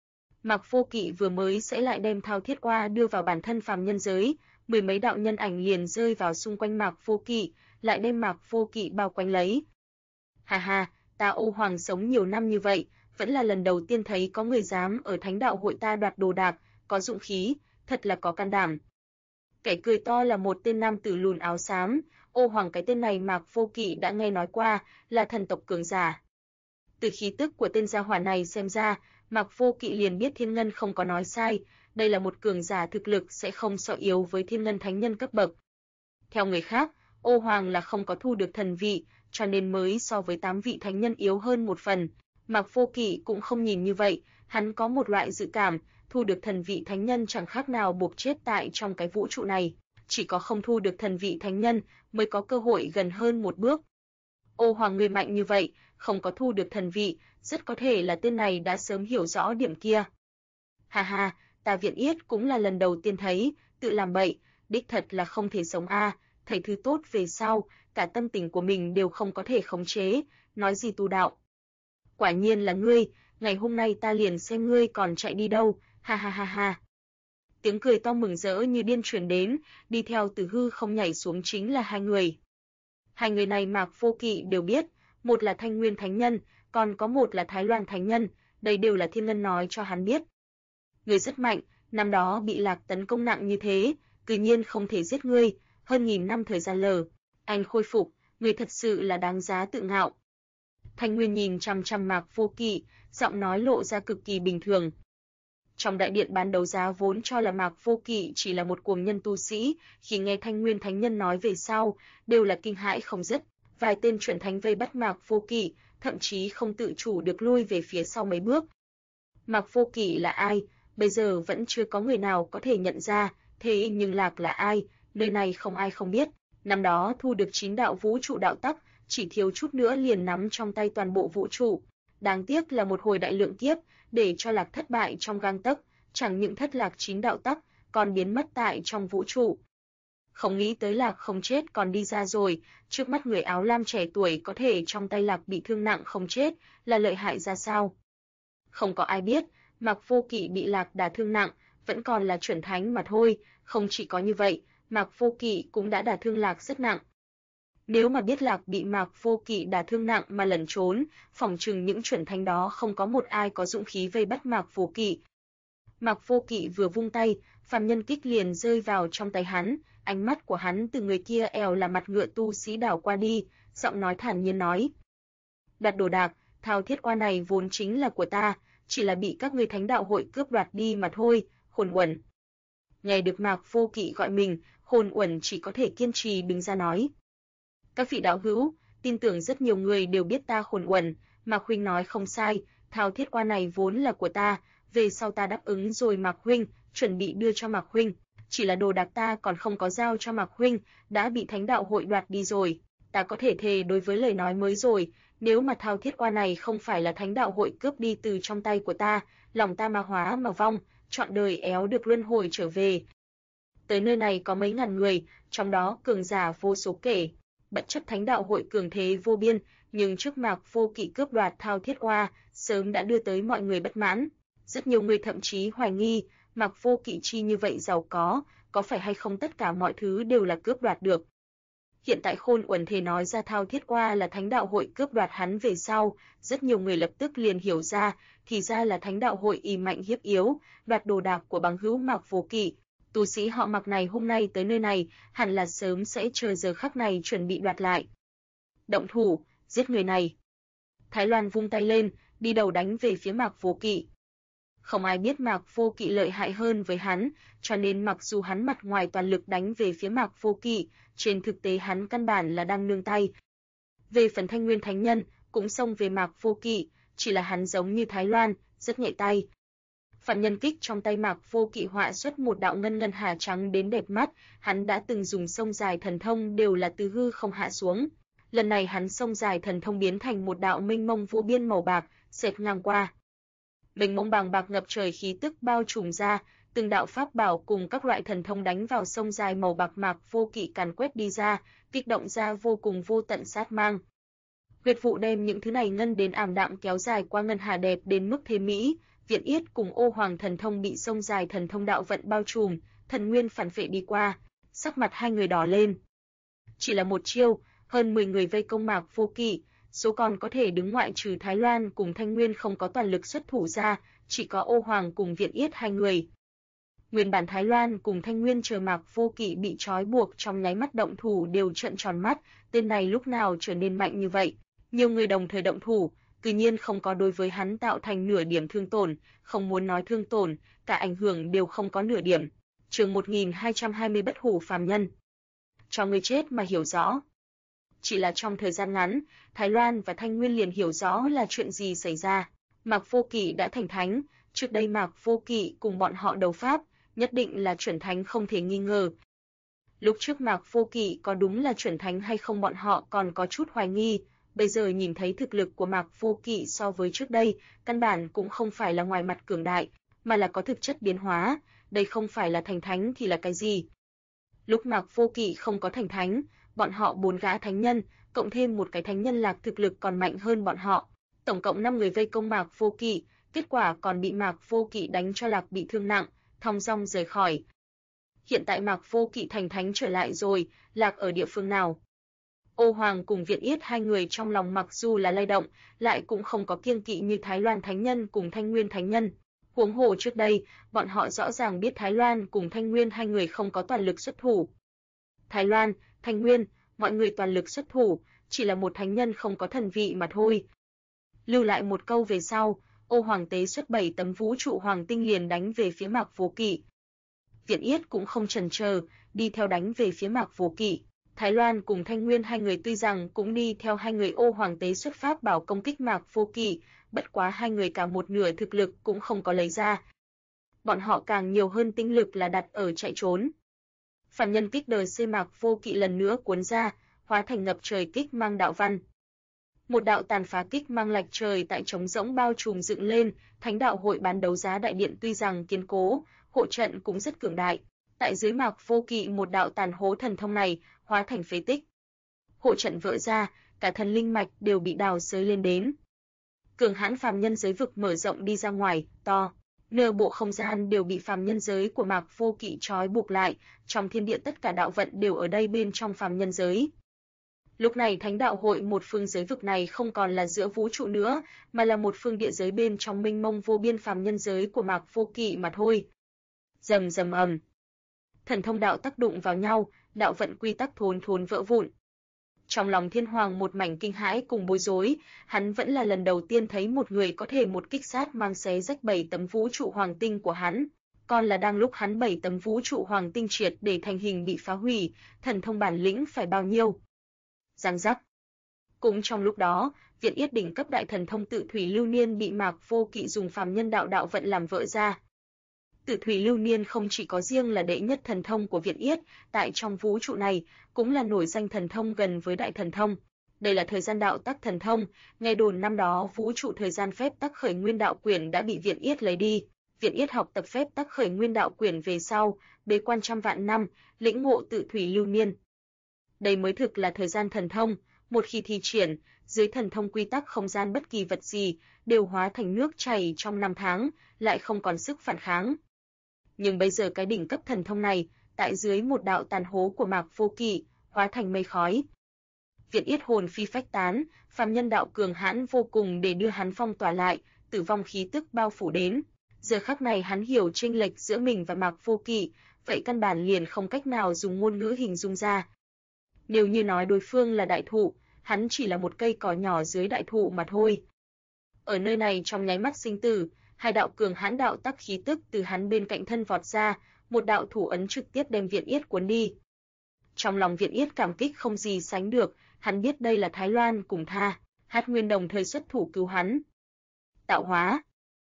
Mạc Vô Kỵ vừa mới sẽ lại đem thao thiết qua đưa vào bản thân phàm nhân giới, mười mấy đạo nhân ảnh liền rơi vào xung quanh Mạc Vô Kỵ, lại đem Mạc Vô Kỵ bao quanh lấy. Ha ha, ta Ô Hoàng sống nhiều năm như vậy, vẫn là lần đầu tiên thấy có người dám ở Thánh đạo hội ta đoạt đồ đạc, có dũng khí, thật là có can đảm. Kẻ cười to là một tên nam tử lùn áo xám, Ô Hoàng cái tên này Mạc Vô Kỵ đã nghe nói qua, là thần tộc cường giả. Từ khí tức của tên gia hỏa này xem ra, Mạc Vô Kỵ liền biết Thiên Ngân không có nói sai, đây là một cường giả thực lực sẽ không sợ yếu với Thiên Ngân thánh nhân cấp bậc. Theo người khác, Ô Hoàng là không có thu được thần vị, cho nên mới so với 8 vị thánh nhân yếu hơn một phần. Mạc Vô Kỵ cũng không nhìn như vậy, hắn có một loại dự cảm, thu được thần vị thánh nhân chẳng khác nào buộc chết tại trong cái vũ trụ này, chỉ có không thu được thần vị thánh nhân mới có cơ hội gần hơn một bước. Ô Hoàng người mạnh như vậy, không có thu được thần vị, rất có thể là tên này đã sớm hiểu rõ điểm kia. Ha ha, ta Viện Yết cũng là lần đầu tiên thấy, tự làm bậy, đích thật là không thể sống a, thầy thứ tốt về sau, cả tâm tình của mình đều không có thể khống chế, nói gì tu đạo. Quả nhiên là ngươi, ngày hôm nay ta liền xem ngươi còn chạy đi đâu, ha ha ha ha. Tiếng cười to mừng rỡ như điên truyền đến, đi theo từ hư không nhảy xuống chính là hai người. Hai người này Mạc Vô Kỵ đều biết, một là Thanh Nguyên Thánh Nhân, còn có một là Thái Loan Thánh Nhân, đây đều là Thiên Ngân nói cho hắn biết. Ngươi rất mạnh, năm đó bị Lạc tấn công nặng như thế, tự nhiên không thể giết ngươi, hơn 1000 năm thời gian lờ, anh khôi phục, ngươi thật sự là đáng giá tự ngạo. Thanh Nguyên nhìn chằm chằm Mạc Vô Kỵ, giọng nói lộ ra cực kỳ bình thường. Trong đại điện bán đấu giá vốn cho là Mạc Vô Kỵ chỉ là một cuồng nhân tu sĩ, khi nghe Thanh Nguyên Thánh Nhân nói về sau, đều là kinh hãi không dứt. Vài tên chuẩn thánh vây bắt Mạc Vô Kỵ, thậm chí không tự chủ được lui về phía sau mấy bước. Mạc Vô Kỵ là ai? Bây giờ vẫn chưa có người nào có thể nhận ra, thế nhưng Lạc là ai? Nơi này không ai không biết. Năm đó thu được 9 đạo vũ trụ đạo tắc, chỉ thiếu chút nữa liền nắm trong tay toàn bộ vũ trụ. Đáng tiếc là một hồi đại lượng kiếp, để cho Lạc thất bại trong gang tấc, chẳng những thất lạc 9 đạo tắc, còn biến mất tại trong vũ trụ. Không nghĩ tới Lạc không chết còn đi ra rồi, trước mắt người áo lam trẻ tuổi có thể trong tay Lạc bị thương nặng không chết, là lợi hại ra sao? Không có ai biết, Mạc Vô Kỵ bị Lạc đả thương nặng, vẫn còn là chuẩn thánh mà thôi, không chỉ có như vậy, Mạc Vô Kỵ cũng đã đả thương Lạc rất nặng. Nếu mà biết Lạc bị Mạc Vô Kỵ đả thương nặng mà lẩn trốn, phỏng chừng những chuẩn thánh đó không có một ai có dũng khí vây bắt Mạc Vô Kỵ. Mạc Vô Kỵ vừa vung tay, phàm nhân kích liền rơi vào trong tay hắn, ánh mắt của hắn từ người kia ẻo là mặt ngựa tu sĩ đảo qua đi, giọng nói thản nhiên nói: "Đoạt đồ đạc, thao thiết oa này vốn chính là của ta, chỉ là bị các ngươi Thánh đạo hội cướp đoạt đi mà thôi." Hồn Uẩn. Nghe được Mạc Vô Kỵ gọi mình, Hồn Uẩn chỉ có thể kiên trì đứng ra nói: "Các vị đạo hữu, tin tưởng rất nhiều người đều biết ta Hồn Uẩn, Mạc huynh nói không sai, thao thiết oa này vốn là của ta, về sau ta đáp ứng rồi Mạc huynh, chuẩn bị đưa cho Mạc huynh, chỉ là đồ đạc ta còn không có giao cho Mạc huynh, đã bị Thánh đạo hội đoạt đi rồi. Ta có thể thề đối với lời nói mới rồi, nếu mà thao thiết oa này không phải là Thánh đạo hội cướp đi từ trong tay của ta, lòng ta ma hóa mà vong, trọn đời éo được luân hồi trở về." Tới nơi này có mấy ngàn người, trong đó cường giả vô số kể. Bất chấp Thánh đạo hội cường thế vô biên, nhưng trước Mạc Vô Kỵ cướp đoạt thao thiết oa, sớm đã đưa tới mọi người bất mãn. Rất nhiều người thậm chí hoài nghi, Mạc Vô Kỵ chi như vậy giàu có phải hay không tất cả mọi thứ đều là cướp đoạt được. Hiện tại Khôn Uẩn thề nói ra thao thiết oa là Thánh đạo hội cướp đoạt hắn về sau, rất nhiều người lập tức liền hiểu ra, thì ra là Thánh đạo hội ỷ mạnh hiếp yếu, đoạt đồ đạc của bằng hữu Mạc Vô Kỵ. Tu sĩ họ Mạc này hôm nay tới nơi này, hẳn là sớm sẽ chờ giờ khắc này chuẩn bị đoạt lại. Động thủ, giết người này. Thái Loan vung tay lên, đi đầu đánh về phía Mạc Vô Kỵ. Không ai biết Mạc Vô Kỵ lợi hại hơn với hắn, cho nên mặc dù hắn mặt ngoài toàn lực đánh về phía Mạc Vô Kỵ, trên thực tế hắn căn bản là đang nương tay. Về phần Thanh Nguyên Thánh Nhân, cũng xông về Mạc Vô Kỵ, chỉ là hắn giống như Thái Loan, rất nhẹ tay. Phạm Nhân Kích trong tay Mạc Vô Kỵ họa xuất một đạo ngân ngân hà trắng đến đẹp mắt, hắn đã từng dùng sông dài thần thông đều là từ hư không hạ xuống. Lần này hắn sông dài thần thông biến thành một đạo mênh mông vô biên màu bạc, xẹt ngang qua. Mênh mông bàng bạc ngập trời khí tức bao trùm ra, từng đạo pháp bảo cùng các loại thần thông đánh vào sông dài màu bạc Mạc Vô Kỵ càn quét đi ra, kích động ra vô cùng vô tận sát mang. Huyết vụ đem những thứ này ngân đến ảm đạm kéo dài qua ngân hà đẹp đến mức thế mỹ. Viện Yết cùng Ô Hoàng thần thông bị sông dài thần thông đạo vận bao trùm, thần nguyên phản phệ đi qua, sắc mặt hai người đỏ lên. Chỉ là một chiêu, hơn 10 người vây công Mạc Vô Kỵ, số còn có thể đứng ngoại trừ Thái Loan cùng Thanh Nguyên không có toàn lực xuất thủ ra, chỉ có Ô Hoàng cùng Viện Yết hai người. Nguyên bản Thái Loan cùng Thanh Nguyên chờ Mạc Vô Kỵ bị trói buộc trong nháy mắt động thủ đều trợn tròn mắt, tên này lúc nào trở nên mạnh như vậy, nhiều người đồng thời động thủ. Tuy nhiên không có đối với hắn tạo thành nửa điểm thương tổn, không muốn nói thương tổn, cả ảnh hưởng đều không có nửa điểm. Chương 1220 Bất Hủ phàm nhân. Cho người chết mà hiểu rõ. Chỉ là trong thời gian ngắn, Thái Loan và Thanh Nguyên liền hiểu rõ là chuyện gì xảy ra. Mạc Vô Kỵ đã thành thánh, trước đây Mạc Vô Kỵ cùng bọn họ đấu pháp, nhất định là chuẩn thánh không thể nghi ngờ. Lúc trước Mạc Vô Kỵ có đúng là chuẩn thánh hay không bọn họ còn có chút hoài nghi. Bây giờ nhìn thấy thực lực của Mạc Vô Kỵ so với trước đây, căn bản cũng không phải là ngoài mặt cường đại, mà là có thực chất biến hóa, đây không phải là thành thánh thì là cái gì. Lúc Mạc Vô Kỵ không có thành thánh, bọn họ 4 gã thánh nhân, cộng thêm một cái thánh nhân lạc thực lực còn mạnh hơn bọn họ, tổng cộng 5 người vây công Mạc Vô Kỵ, kết quả còn bị Mạc Vô Kỵ đánh cho lạc bị thương nặng, thong dong rời khỏi. Hiện tại Mạc Vô Kỵ thành thánh trở lại rồi, lạc ở địa phương nào? Ô Hoàng cùng Viện Yết hai người trong lòng mặc dù là lay động, lại cũng không có kiêng kỵ như Thái Loan Thánh Nhân cùng Thanh Nguyên Thánh Nhân. Huống hồ trước đây, bọn họ rõ ràng biết Thái Loan cùng Thanh Nguyên hai người không có toàn lực xuất thủ. Thái Loan, Thanh Nguyên, mọi người toàn lực xuất thủ, chỉ là một thánh nhân không có thần vị mà thôi. Lưu lại một câu về sau, Ô Hoàng tế xuất 7 tấm vũ trụ hoàng tinh liền đánh về phía Mạc Vô Kỵ. Viện Yết cũng không chần chờ, đi theo đánh về phía Mạc Vô Kỵ. Thái Loan cùng Thanh Nguyên hai người tuy rằng cũng đi theo hai người Ô Hoàng tế xuất pháp bảo công kích Mạc Vô Kỵ, bất quá hai người cả một nửa thực lực cũng không có lấy ra. Bọn họ càng nhiều hơn tinh lực là đặt ở chạy trốn. Phàm Nhân Kích đời C Mạc Vô Kỵ lần nữa cuốn ra, hóa thành ngập trời kích mang đạo văn. Một đạo tàn phá kích mang lạch trời tại trống rỗng bao trùm dựng lên, Thánh đạo hội bán đấu giá đại điện tuy rằng kiên cố, hộ trận cũng rất cường đại. Tại dưới Mạc Vô Kỵ một đạo tàn hố thần thông này, hóa thành phế tích. Hộ trận vỡ ra, cả thần linh mạch đều bị đào xới lên đến. Cường hãn phàm nhân giới vực mở rộng đi ra ngoài, to. Nửa bộ không gian đều bị phàm nhân giới của Mạc Vô Kỵ trói buộc lại, trong thiên địa tất cả đạo vận đều ở đây bên trong phàm nhân giới. Lúc này Thánh đạo hội một phương giới vực này không còn là giữa vũ trụ nữa, mà là một phương địa giới bên trong mênh mông vô biên phàm nhân giới của Mạc Vô Kỵ mà thôi. Rầm rầm ầm. Thần thông đạo tác đụng vào nhau, đạo vận quy tắc thốn thốn vỡ vụn. Trong lòng Thiên Hoàng một mảnh kinh hãi cùng bối rối, hắn vẫn là lần đầu tiên thấy một người có thể một kích sát mang xé rách 7 tấm vũ trụ hoàng tinh của hắn. Còn là đang lúc hắn 7 tấm vũ trụ hoàng tinh triệt để thành hình bị phá hủy, thần thông bản lĩnh phải bao nhiêu? Giang giác. Cũng trong lúc đó, Viện Yết đỉnh cấp đại thần thông Tự Thủy Lưu Niên bị Mạc Vô Kỵ dùng phàm nhân đạo vận làm vỡ ra. Tự Thủy Lưu Niên không chỉ có riêng là đệ nhất thần thông của Viện Yết, tại trong vũ trụ này cũng là nổi danh thần thông gần với đại thần thông. Đây là thời gian đạo tắc thần thông, nghe đồn năm đó vũ trụ thời gian phép tắc khởi nguyên đạo quyển đã bị Viện Yết lấy đi. Viện Yết học tập phép tắc khởi nguyên đạo quyển về sau, bế quan trăm vạn năm, lĩnh ngộ Tự Thủy Lưu Niên. Đây mới thực là thời gian thần thông, một khi thi triển, dưới thần thông quy tắc không gian bất kỳ vật gì đều hóa thành nước chảy trong năm tháng, lại không còn sức phản kháng. Nhưng bây giờ cái đỉnh cấp thần thông này, tại dưới một đạo tàn hố của Mạc Vô Kỵ, hóa thành mây khói. Viện Yết hồn phi phách tán, phàm nhân đạo cường hãn vô cùng để đưa hắn phong tỏa lại, tử vong khí tức bao phủ đến. Giờ khắc này hắn hiểu chênh lệch giữa mình và Mạc Vô Kỵ, vậy căn bản liền không cách nào dùng ngôn ngữ hình dung ra. Nếu như nói đối phương là đại thụ, hắn chỉ là một cây cỏ nhỏ dưới đại thụ mà thôi. Ở nơi này trong nháy mắt sinh tử, hai đạo cường hãn đạo tắc khí tức từ hắn bên cạnh thân vọt ra, một đạo thủ ấn trực tiếp đem Viện Yết cuốn đi. Trong lòng Viện Yết cảm kích không gì sánh được, hắn biết đây là Thái Loan cùng Tha, Hát Nguyên đồng thời xuất thủ cứu hắn. Tạo hóa.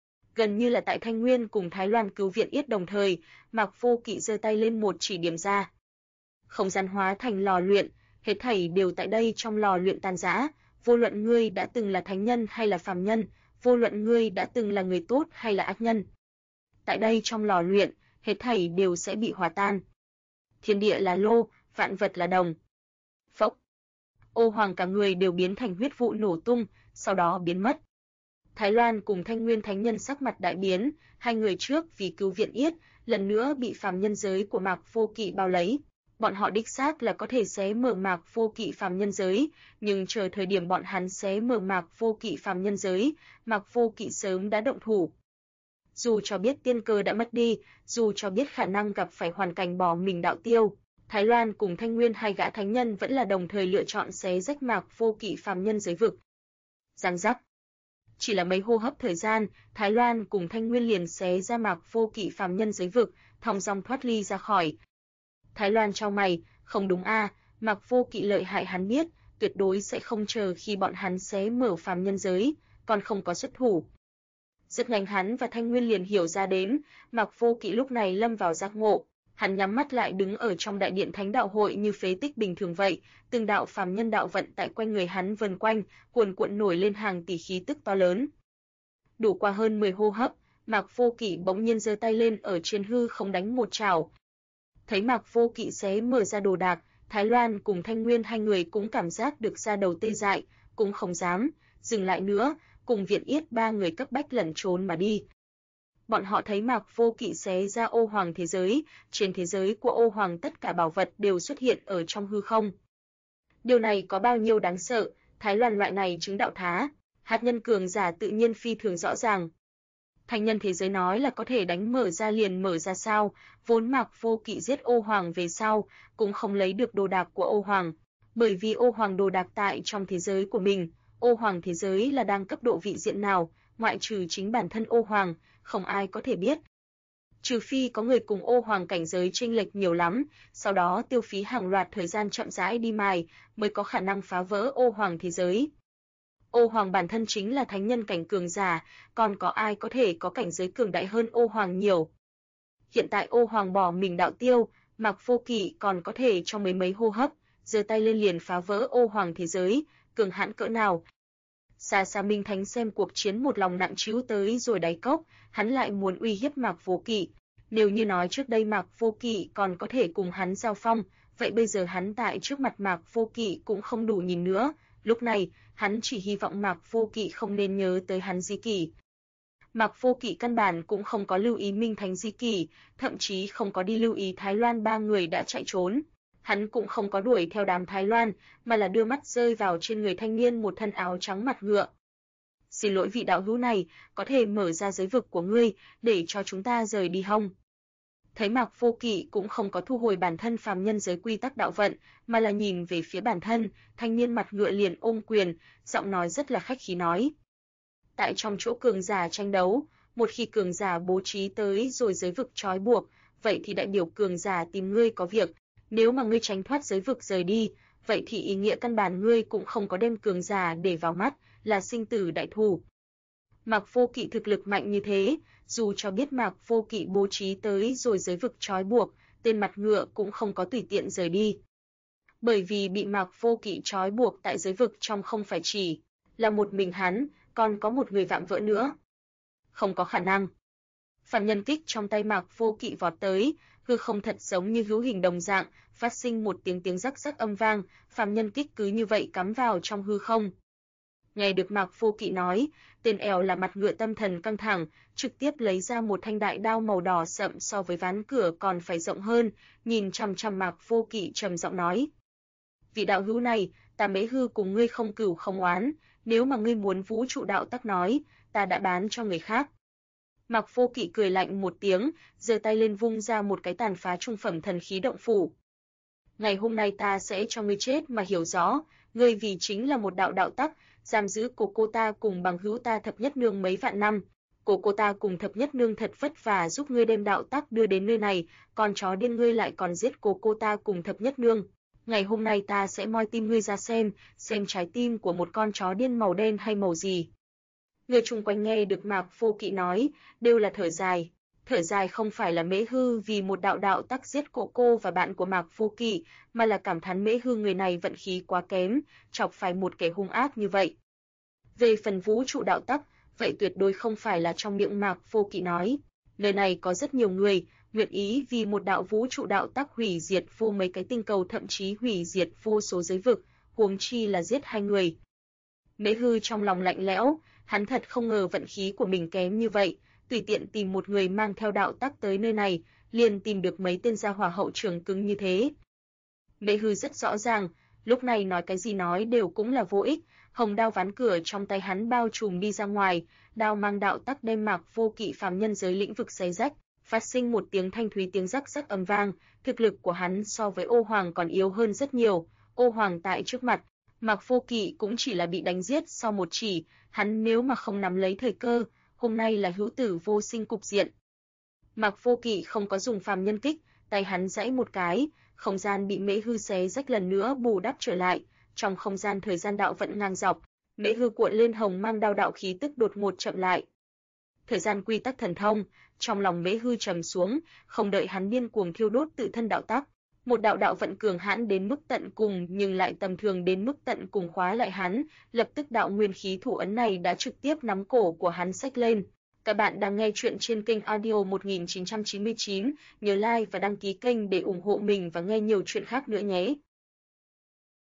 Gần như là tại Thanh Nguyên cùng Thái Loan cứu viện Yết đồng thời, Mạc Vô Kỵ giơ tay lên một chỉ điểm ra. Không gian hóa thành lò luyện, hết thảy đều tại đây trong lò luyện tan rã, vô luận ngươi đã từng là thánh nhân hay là phàm nhân, vô luận ngươi đã từng là người tốt hay là ác nhân. Tại đây trong lò luyện, hết thảy đều sẽ bị hòa tan. Thiên địa là lô, vạn vật là đồng. Phốc. Ô Hoàng cả người đều biến thành huyết vụ nổ tung, sau đó biến mất. Thái Loan cùng Thanh Nguyên thánh nhân sắc mặt đại biến, hai người trước vì cứu viện Yết, lần nữa bị phàm nhân giới của Mạc Vô Kỵ bao lấy. Bọn họ đích xác là có thể xé mở Mạc Vô Kỵ phàm nhân giới, nhưng chờ thời điểm bọn hắn xé mở Mạc Vô Kỵ phàm nhân giới, Mạc Vô Kỵ sớm đã động thủ. Dù cho biết tiên cơ đã mất đi, dù cho biết khả năng gặp phải hoàn cảnh bỏ mình đạo tiêu, Thái Loan cùng Thanh Nguyên hai gã thánh nhân vẫn là đồng thời lựa chọn xé rách Mạc Vô Kỵ phàm nhân giới vực. Giang giác. Chỉ là mấy hô hấp thời gian, Thái Loan cùng Thanh Nguyên liền xé ra Mạc Vô Kỵ phàm nhân giới vực, thong dong thoát ly ra khỏi. Thái Loan chau mày, không đúng a, Mạc Vô Kỵ lợi hại hắn biết, tuyệt đối sẽ không chờ khi bọn hắn xé mở phàm nhân giới, còn không có xuất thủ. Rất nhanh hắn và Thanh Nguyên liền hiểu ra đến, Mạc Vô Kỵ lúc này lâm vào giác ngộ, hắn nhắm mắt lại đứng ở trong đại điện Thánh Đạo Hội như phế tích bình thường vậy, từng đạo phàm nhân đạo vận tại quanh người hắn vần quanh, cuồn cuộn nổi lên hàng tỷ khí tức to lớn. Đủ qua hơn 10 hô hấp, Mạc Vô Kỵ bỗng nhiên giơ tay lên ở trên hư không đánh một chảo. Thấy Mạc Vô Kỵ xé mở ra đồ đạc, Thái Loan cùng Thanh Nguyên hai người cũng cảm giác được da đầu tê dại, cũng không dám dừng lại nữa, cùng viện Yết ba người cấp bách lẩn trốn mà đi. Bọn họ thấy Mạc Vô Kỵ xé ra Ô Hoàng thế giới, trên thế giới của Ô Hoàng tất cả bảo vật đều xuất hiện ở trong hư không. Điều này có bao nhiêu đáng sợ, Thái Loan loại này chứng đạo thá, hạt nhân cường giả tự nhiên phi thường rõ ràng. Thanh nhân thế giới nói là có thể đánh mở ra liền mở ra sao, vốn Mạc Vô Kỵ giết Ô Hoàng về sau, cũng không lấy được đồ đạc của Ô Hoàng, bởi vì Ô Hoàng đồ đạc tại trong thế giới của mình, Ô Hoàng thế giới là đang cấp độ vị diện nào, ngoại trừ chính bản thân Ô Hoàng, không ai có thể biết. Trừ phi có người cùng Ô Hoàng cảnh giới chênh lệch nhiều lắm, sau đó tiêu phí hàng loạt thời gian chậm rãi đi mài, mới có khả năng phá vỡ Ô Hoàng thế giới. Ô Hoàng bản thân chính là thánh nhân cảnh cường giả, còn có ai có thể có cảnh giới cường đại hơn Ô Hoàng nhiều. Hiện tại Ô Hoàng bỏ mình đạo tiêu, Mạc Vô Kỵ còn có thể trong mấy hô hấp, giơ tay lên liền phá vỡ Ô Hoàng thế giới, cường hãn cỡ nào. Xa xa Minh Thánh xem cuộc chiến một lòng nặng trĩu tới rồi đáy cốc, hắn lại muốn uy hiếp Mạc Vô Kỵ. Nếu như nói trước đây Mạc Vô Kỵ còn có thể cùng hắn giao phong, vậy bây giờ hắn tại trước mặt Mạc Vô Kỵ cũng không đủ nhìn nữa. Lúc này, hắn chỉ hy vọng Mạc Vô Kỵ không nên nhớ tới hắn di kỷ. Mạc Vô Kỵ căn bản cũng không có lưu ý Minh Thánh di kỷ, thậm chí không có đi lưu ý Thái Loan ba người đã chạy trốn. Hắn cũng không có đuổi theo đám Thái Loan, mà là đưa mắt rơi vào trên người thanh niên một thân áo trắng mặt ngựa. Xin lỗi vị đạo hữu này, có thể mở ra giới vực của ngươi, để cho chúng ta rời đi không? Thấy Mạc Vô Kỵ cũng không có thu hồi bản thân phàm nhân giới quy tắc đạo vận, mà là nhìn về phía bản thân, thanh niên mặt ngựa liền ôm quyền, giọng nói rất là khách khí nói. Tại trong chỗ cường giả tranh đấu, một khi cường giả bố trí tới rồi giới vực trói buộc, vậy thì đại biểu cường giả tìm ngươi có việc, nếu mà ngươi tránh thoát giới vực rời đi, vậy thì ý nghĩa căn bản ngươi cũng không có đem cường giả để vào mắt, là sinh tử đại thù. Mạc Vô Kỵ thực lực mạnh như thế, dù cho biết Mạc Vô Kỵ bố trí tới rồi giới vực trói buộc, tên mặt ngựa cũng không có tùy tiện rời đi. Bởi vì bị Mạc Vô Kỵ trói buộc tại giới vực trong không phải chỉ là một mình hắn, còn có một người vạm vỡ nữa. Không có khả năng. Phàm nhân kích trong tay Mạc Vô Kỵ vọt tới, hư không thật giống như hữu hình đồng dạng, phát sinh một tiếng rắc rắc âm vang, phàm nhân kích cứ như vậy cắm vào trong hư không. Nghe được Mạc Vô Kỵ nói, tên ẻo là mặt ngựa tâm thần căng thẳng, trực tiếp lấy ra một thanh đại đao màu đỏ sậm so với ván cửa còn phải rộng hơn, nhìn chằm chằm Mạc Vô Kỵ trầm giọng nói: "Vị đạo hữu này, ta Mễ Hư cùng ngươi không cừu không oán, nếu mà ngươi muốn vũ trụ đạo tắc nói, ta đã bán cho người khác." Mạc Vô Kỵ cười lạnh một tiếng, giơ tay lên vung ra một cái tàn phá trung phẩm thần khí động phủ. "Ngày hôm nay ta sẽ cho ngươi chết mà hiểu rõ, ngươi vì chính là một đạo tắc, giam giữ cô ta cùng bằng hữu ta Thập Nhất Nương mấy vạn năm. Cô ta cùng Thập Nhất Nương thật vất vả giúp ngươi đem đạo tắc đưa đến nơi này, còn chó điên ngươi lại còn giết cô ta cùng Thập Nhất Nương. Ngày hôm nay ta sẽ moi tim ngươi ra xem trái tim của một con chó điên màu đen hay màu gì. Người chung quanh nghe được Mạc Vô Kỵ nói, đều là thở dài. Thở dài không phải là Mễ Hư vì một đạo tắc giết cô và bạn của Mạc Vô Kỵ, mà là cảm thán Mễ Hư người này vận khí quá kém, chọc phải một kẻ hung ác như vậy. Về phần vũ trụ đạo tắc, vậy tuyệt đối không phải là trong miệng Mạc Vô Kỵ nói. Nơi này có rất nhiều người nguyện ý vì một đạo vũ trụ đạo tắc hủy diệt vô mấy cái tinh cầu, thậm chí hủy diệt vô số giới vực, huống chi là giết hai người. Mễ Hư trong lòng lạnh lẽo, hắn thật không ngờ vận khí của mình kém như vậy, tùy tiện tìm một người mang theo đạo tắc tới nơi này, liền tìm được mấy tên gia hỏa hậu trường cứng như thế. Mễ Hư rất rõ ràng, lúc này nói cái gì nói đều cũng là vô ích, hồng đao ván cửa trong tay hắn bao trùm đi ra ngoài, đao mang đạo tắc đem Mạc Vô Kỵ phàm nhân giới lĩnh vực xé rách, phát sinh một tiếng thanh thúy tiếng rắc rắc ầm vang, thực lực của hắn so với Ô Hoàng còn yếu hơn rất nhiều, Ô Hoàng tại trước mặt, Mạc Vô Kỵ cũng chỉ là bị đánh giết sau một chỉ, hắn nếu mà không nắm lấy thời cơ, hôm nay là hữu tử vô sinh cục diện. Mạc Vô Kỵ không có dùng phàm nhân kích, tay hắn giãy một cái, không gian bị Mễ Hư xé rách lần nữa bù đắp trở lại, trong không gian thời gian đạo vận ngang dọc, Mễ Hư cuộn lên hồng mang đao đạo khí tức đột ngột chậm lại. Thời gian quy tắc thần thông, trong lòng Mễ Hư trầm xuống, không đợi hắn điên cuồng thiêu đốt tự thân đạo tắc, một đạo vận cường hãn đến mức tận cùng nhưng lại tầm thường đến mức tận cùng khóa lại hắn, lập tức đạo nguyên khí thủ ấn này đã trực tiếp nắm cổ của hắn xách lên. Các bạn đang nghe chuyện trên kênh audio 1999, nhớ like và đăng ký kênh để ủng hộ mình và nghe nhiều chuyện khác nữa nhé.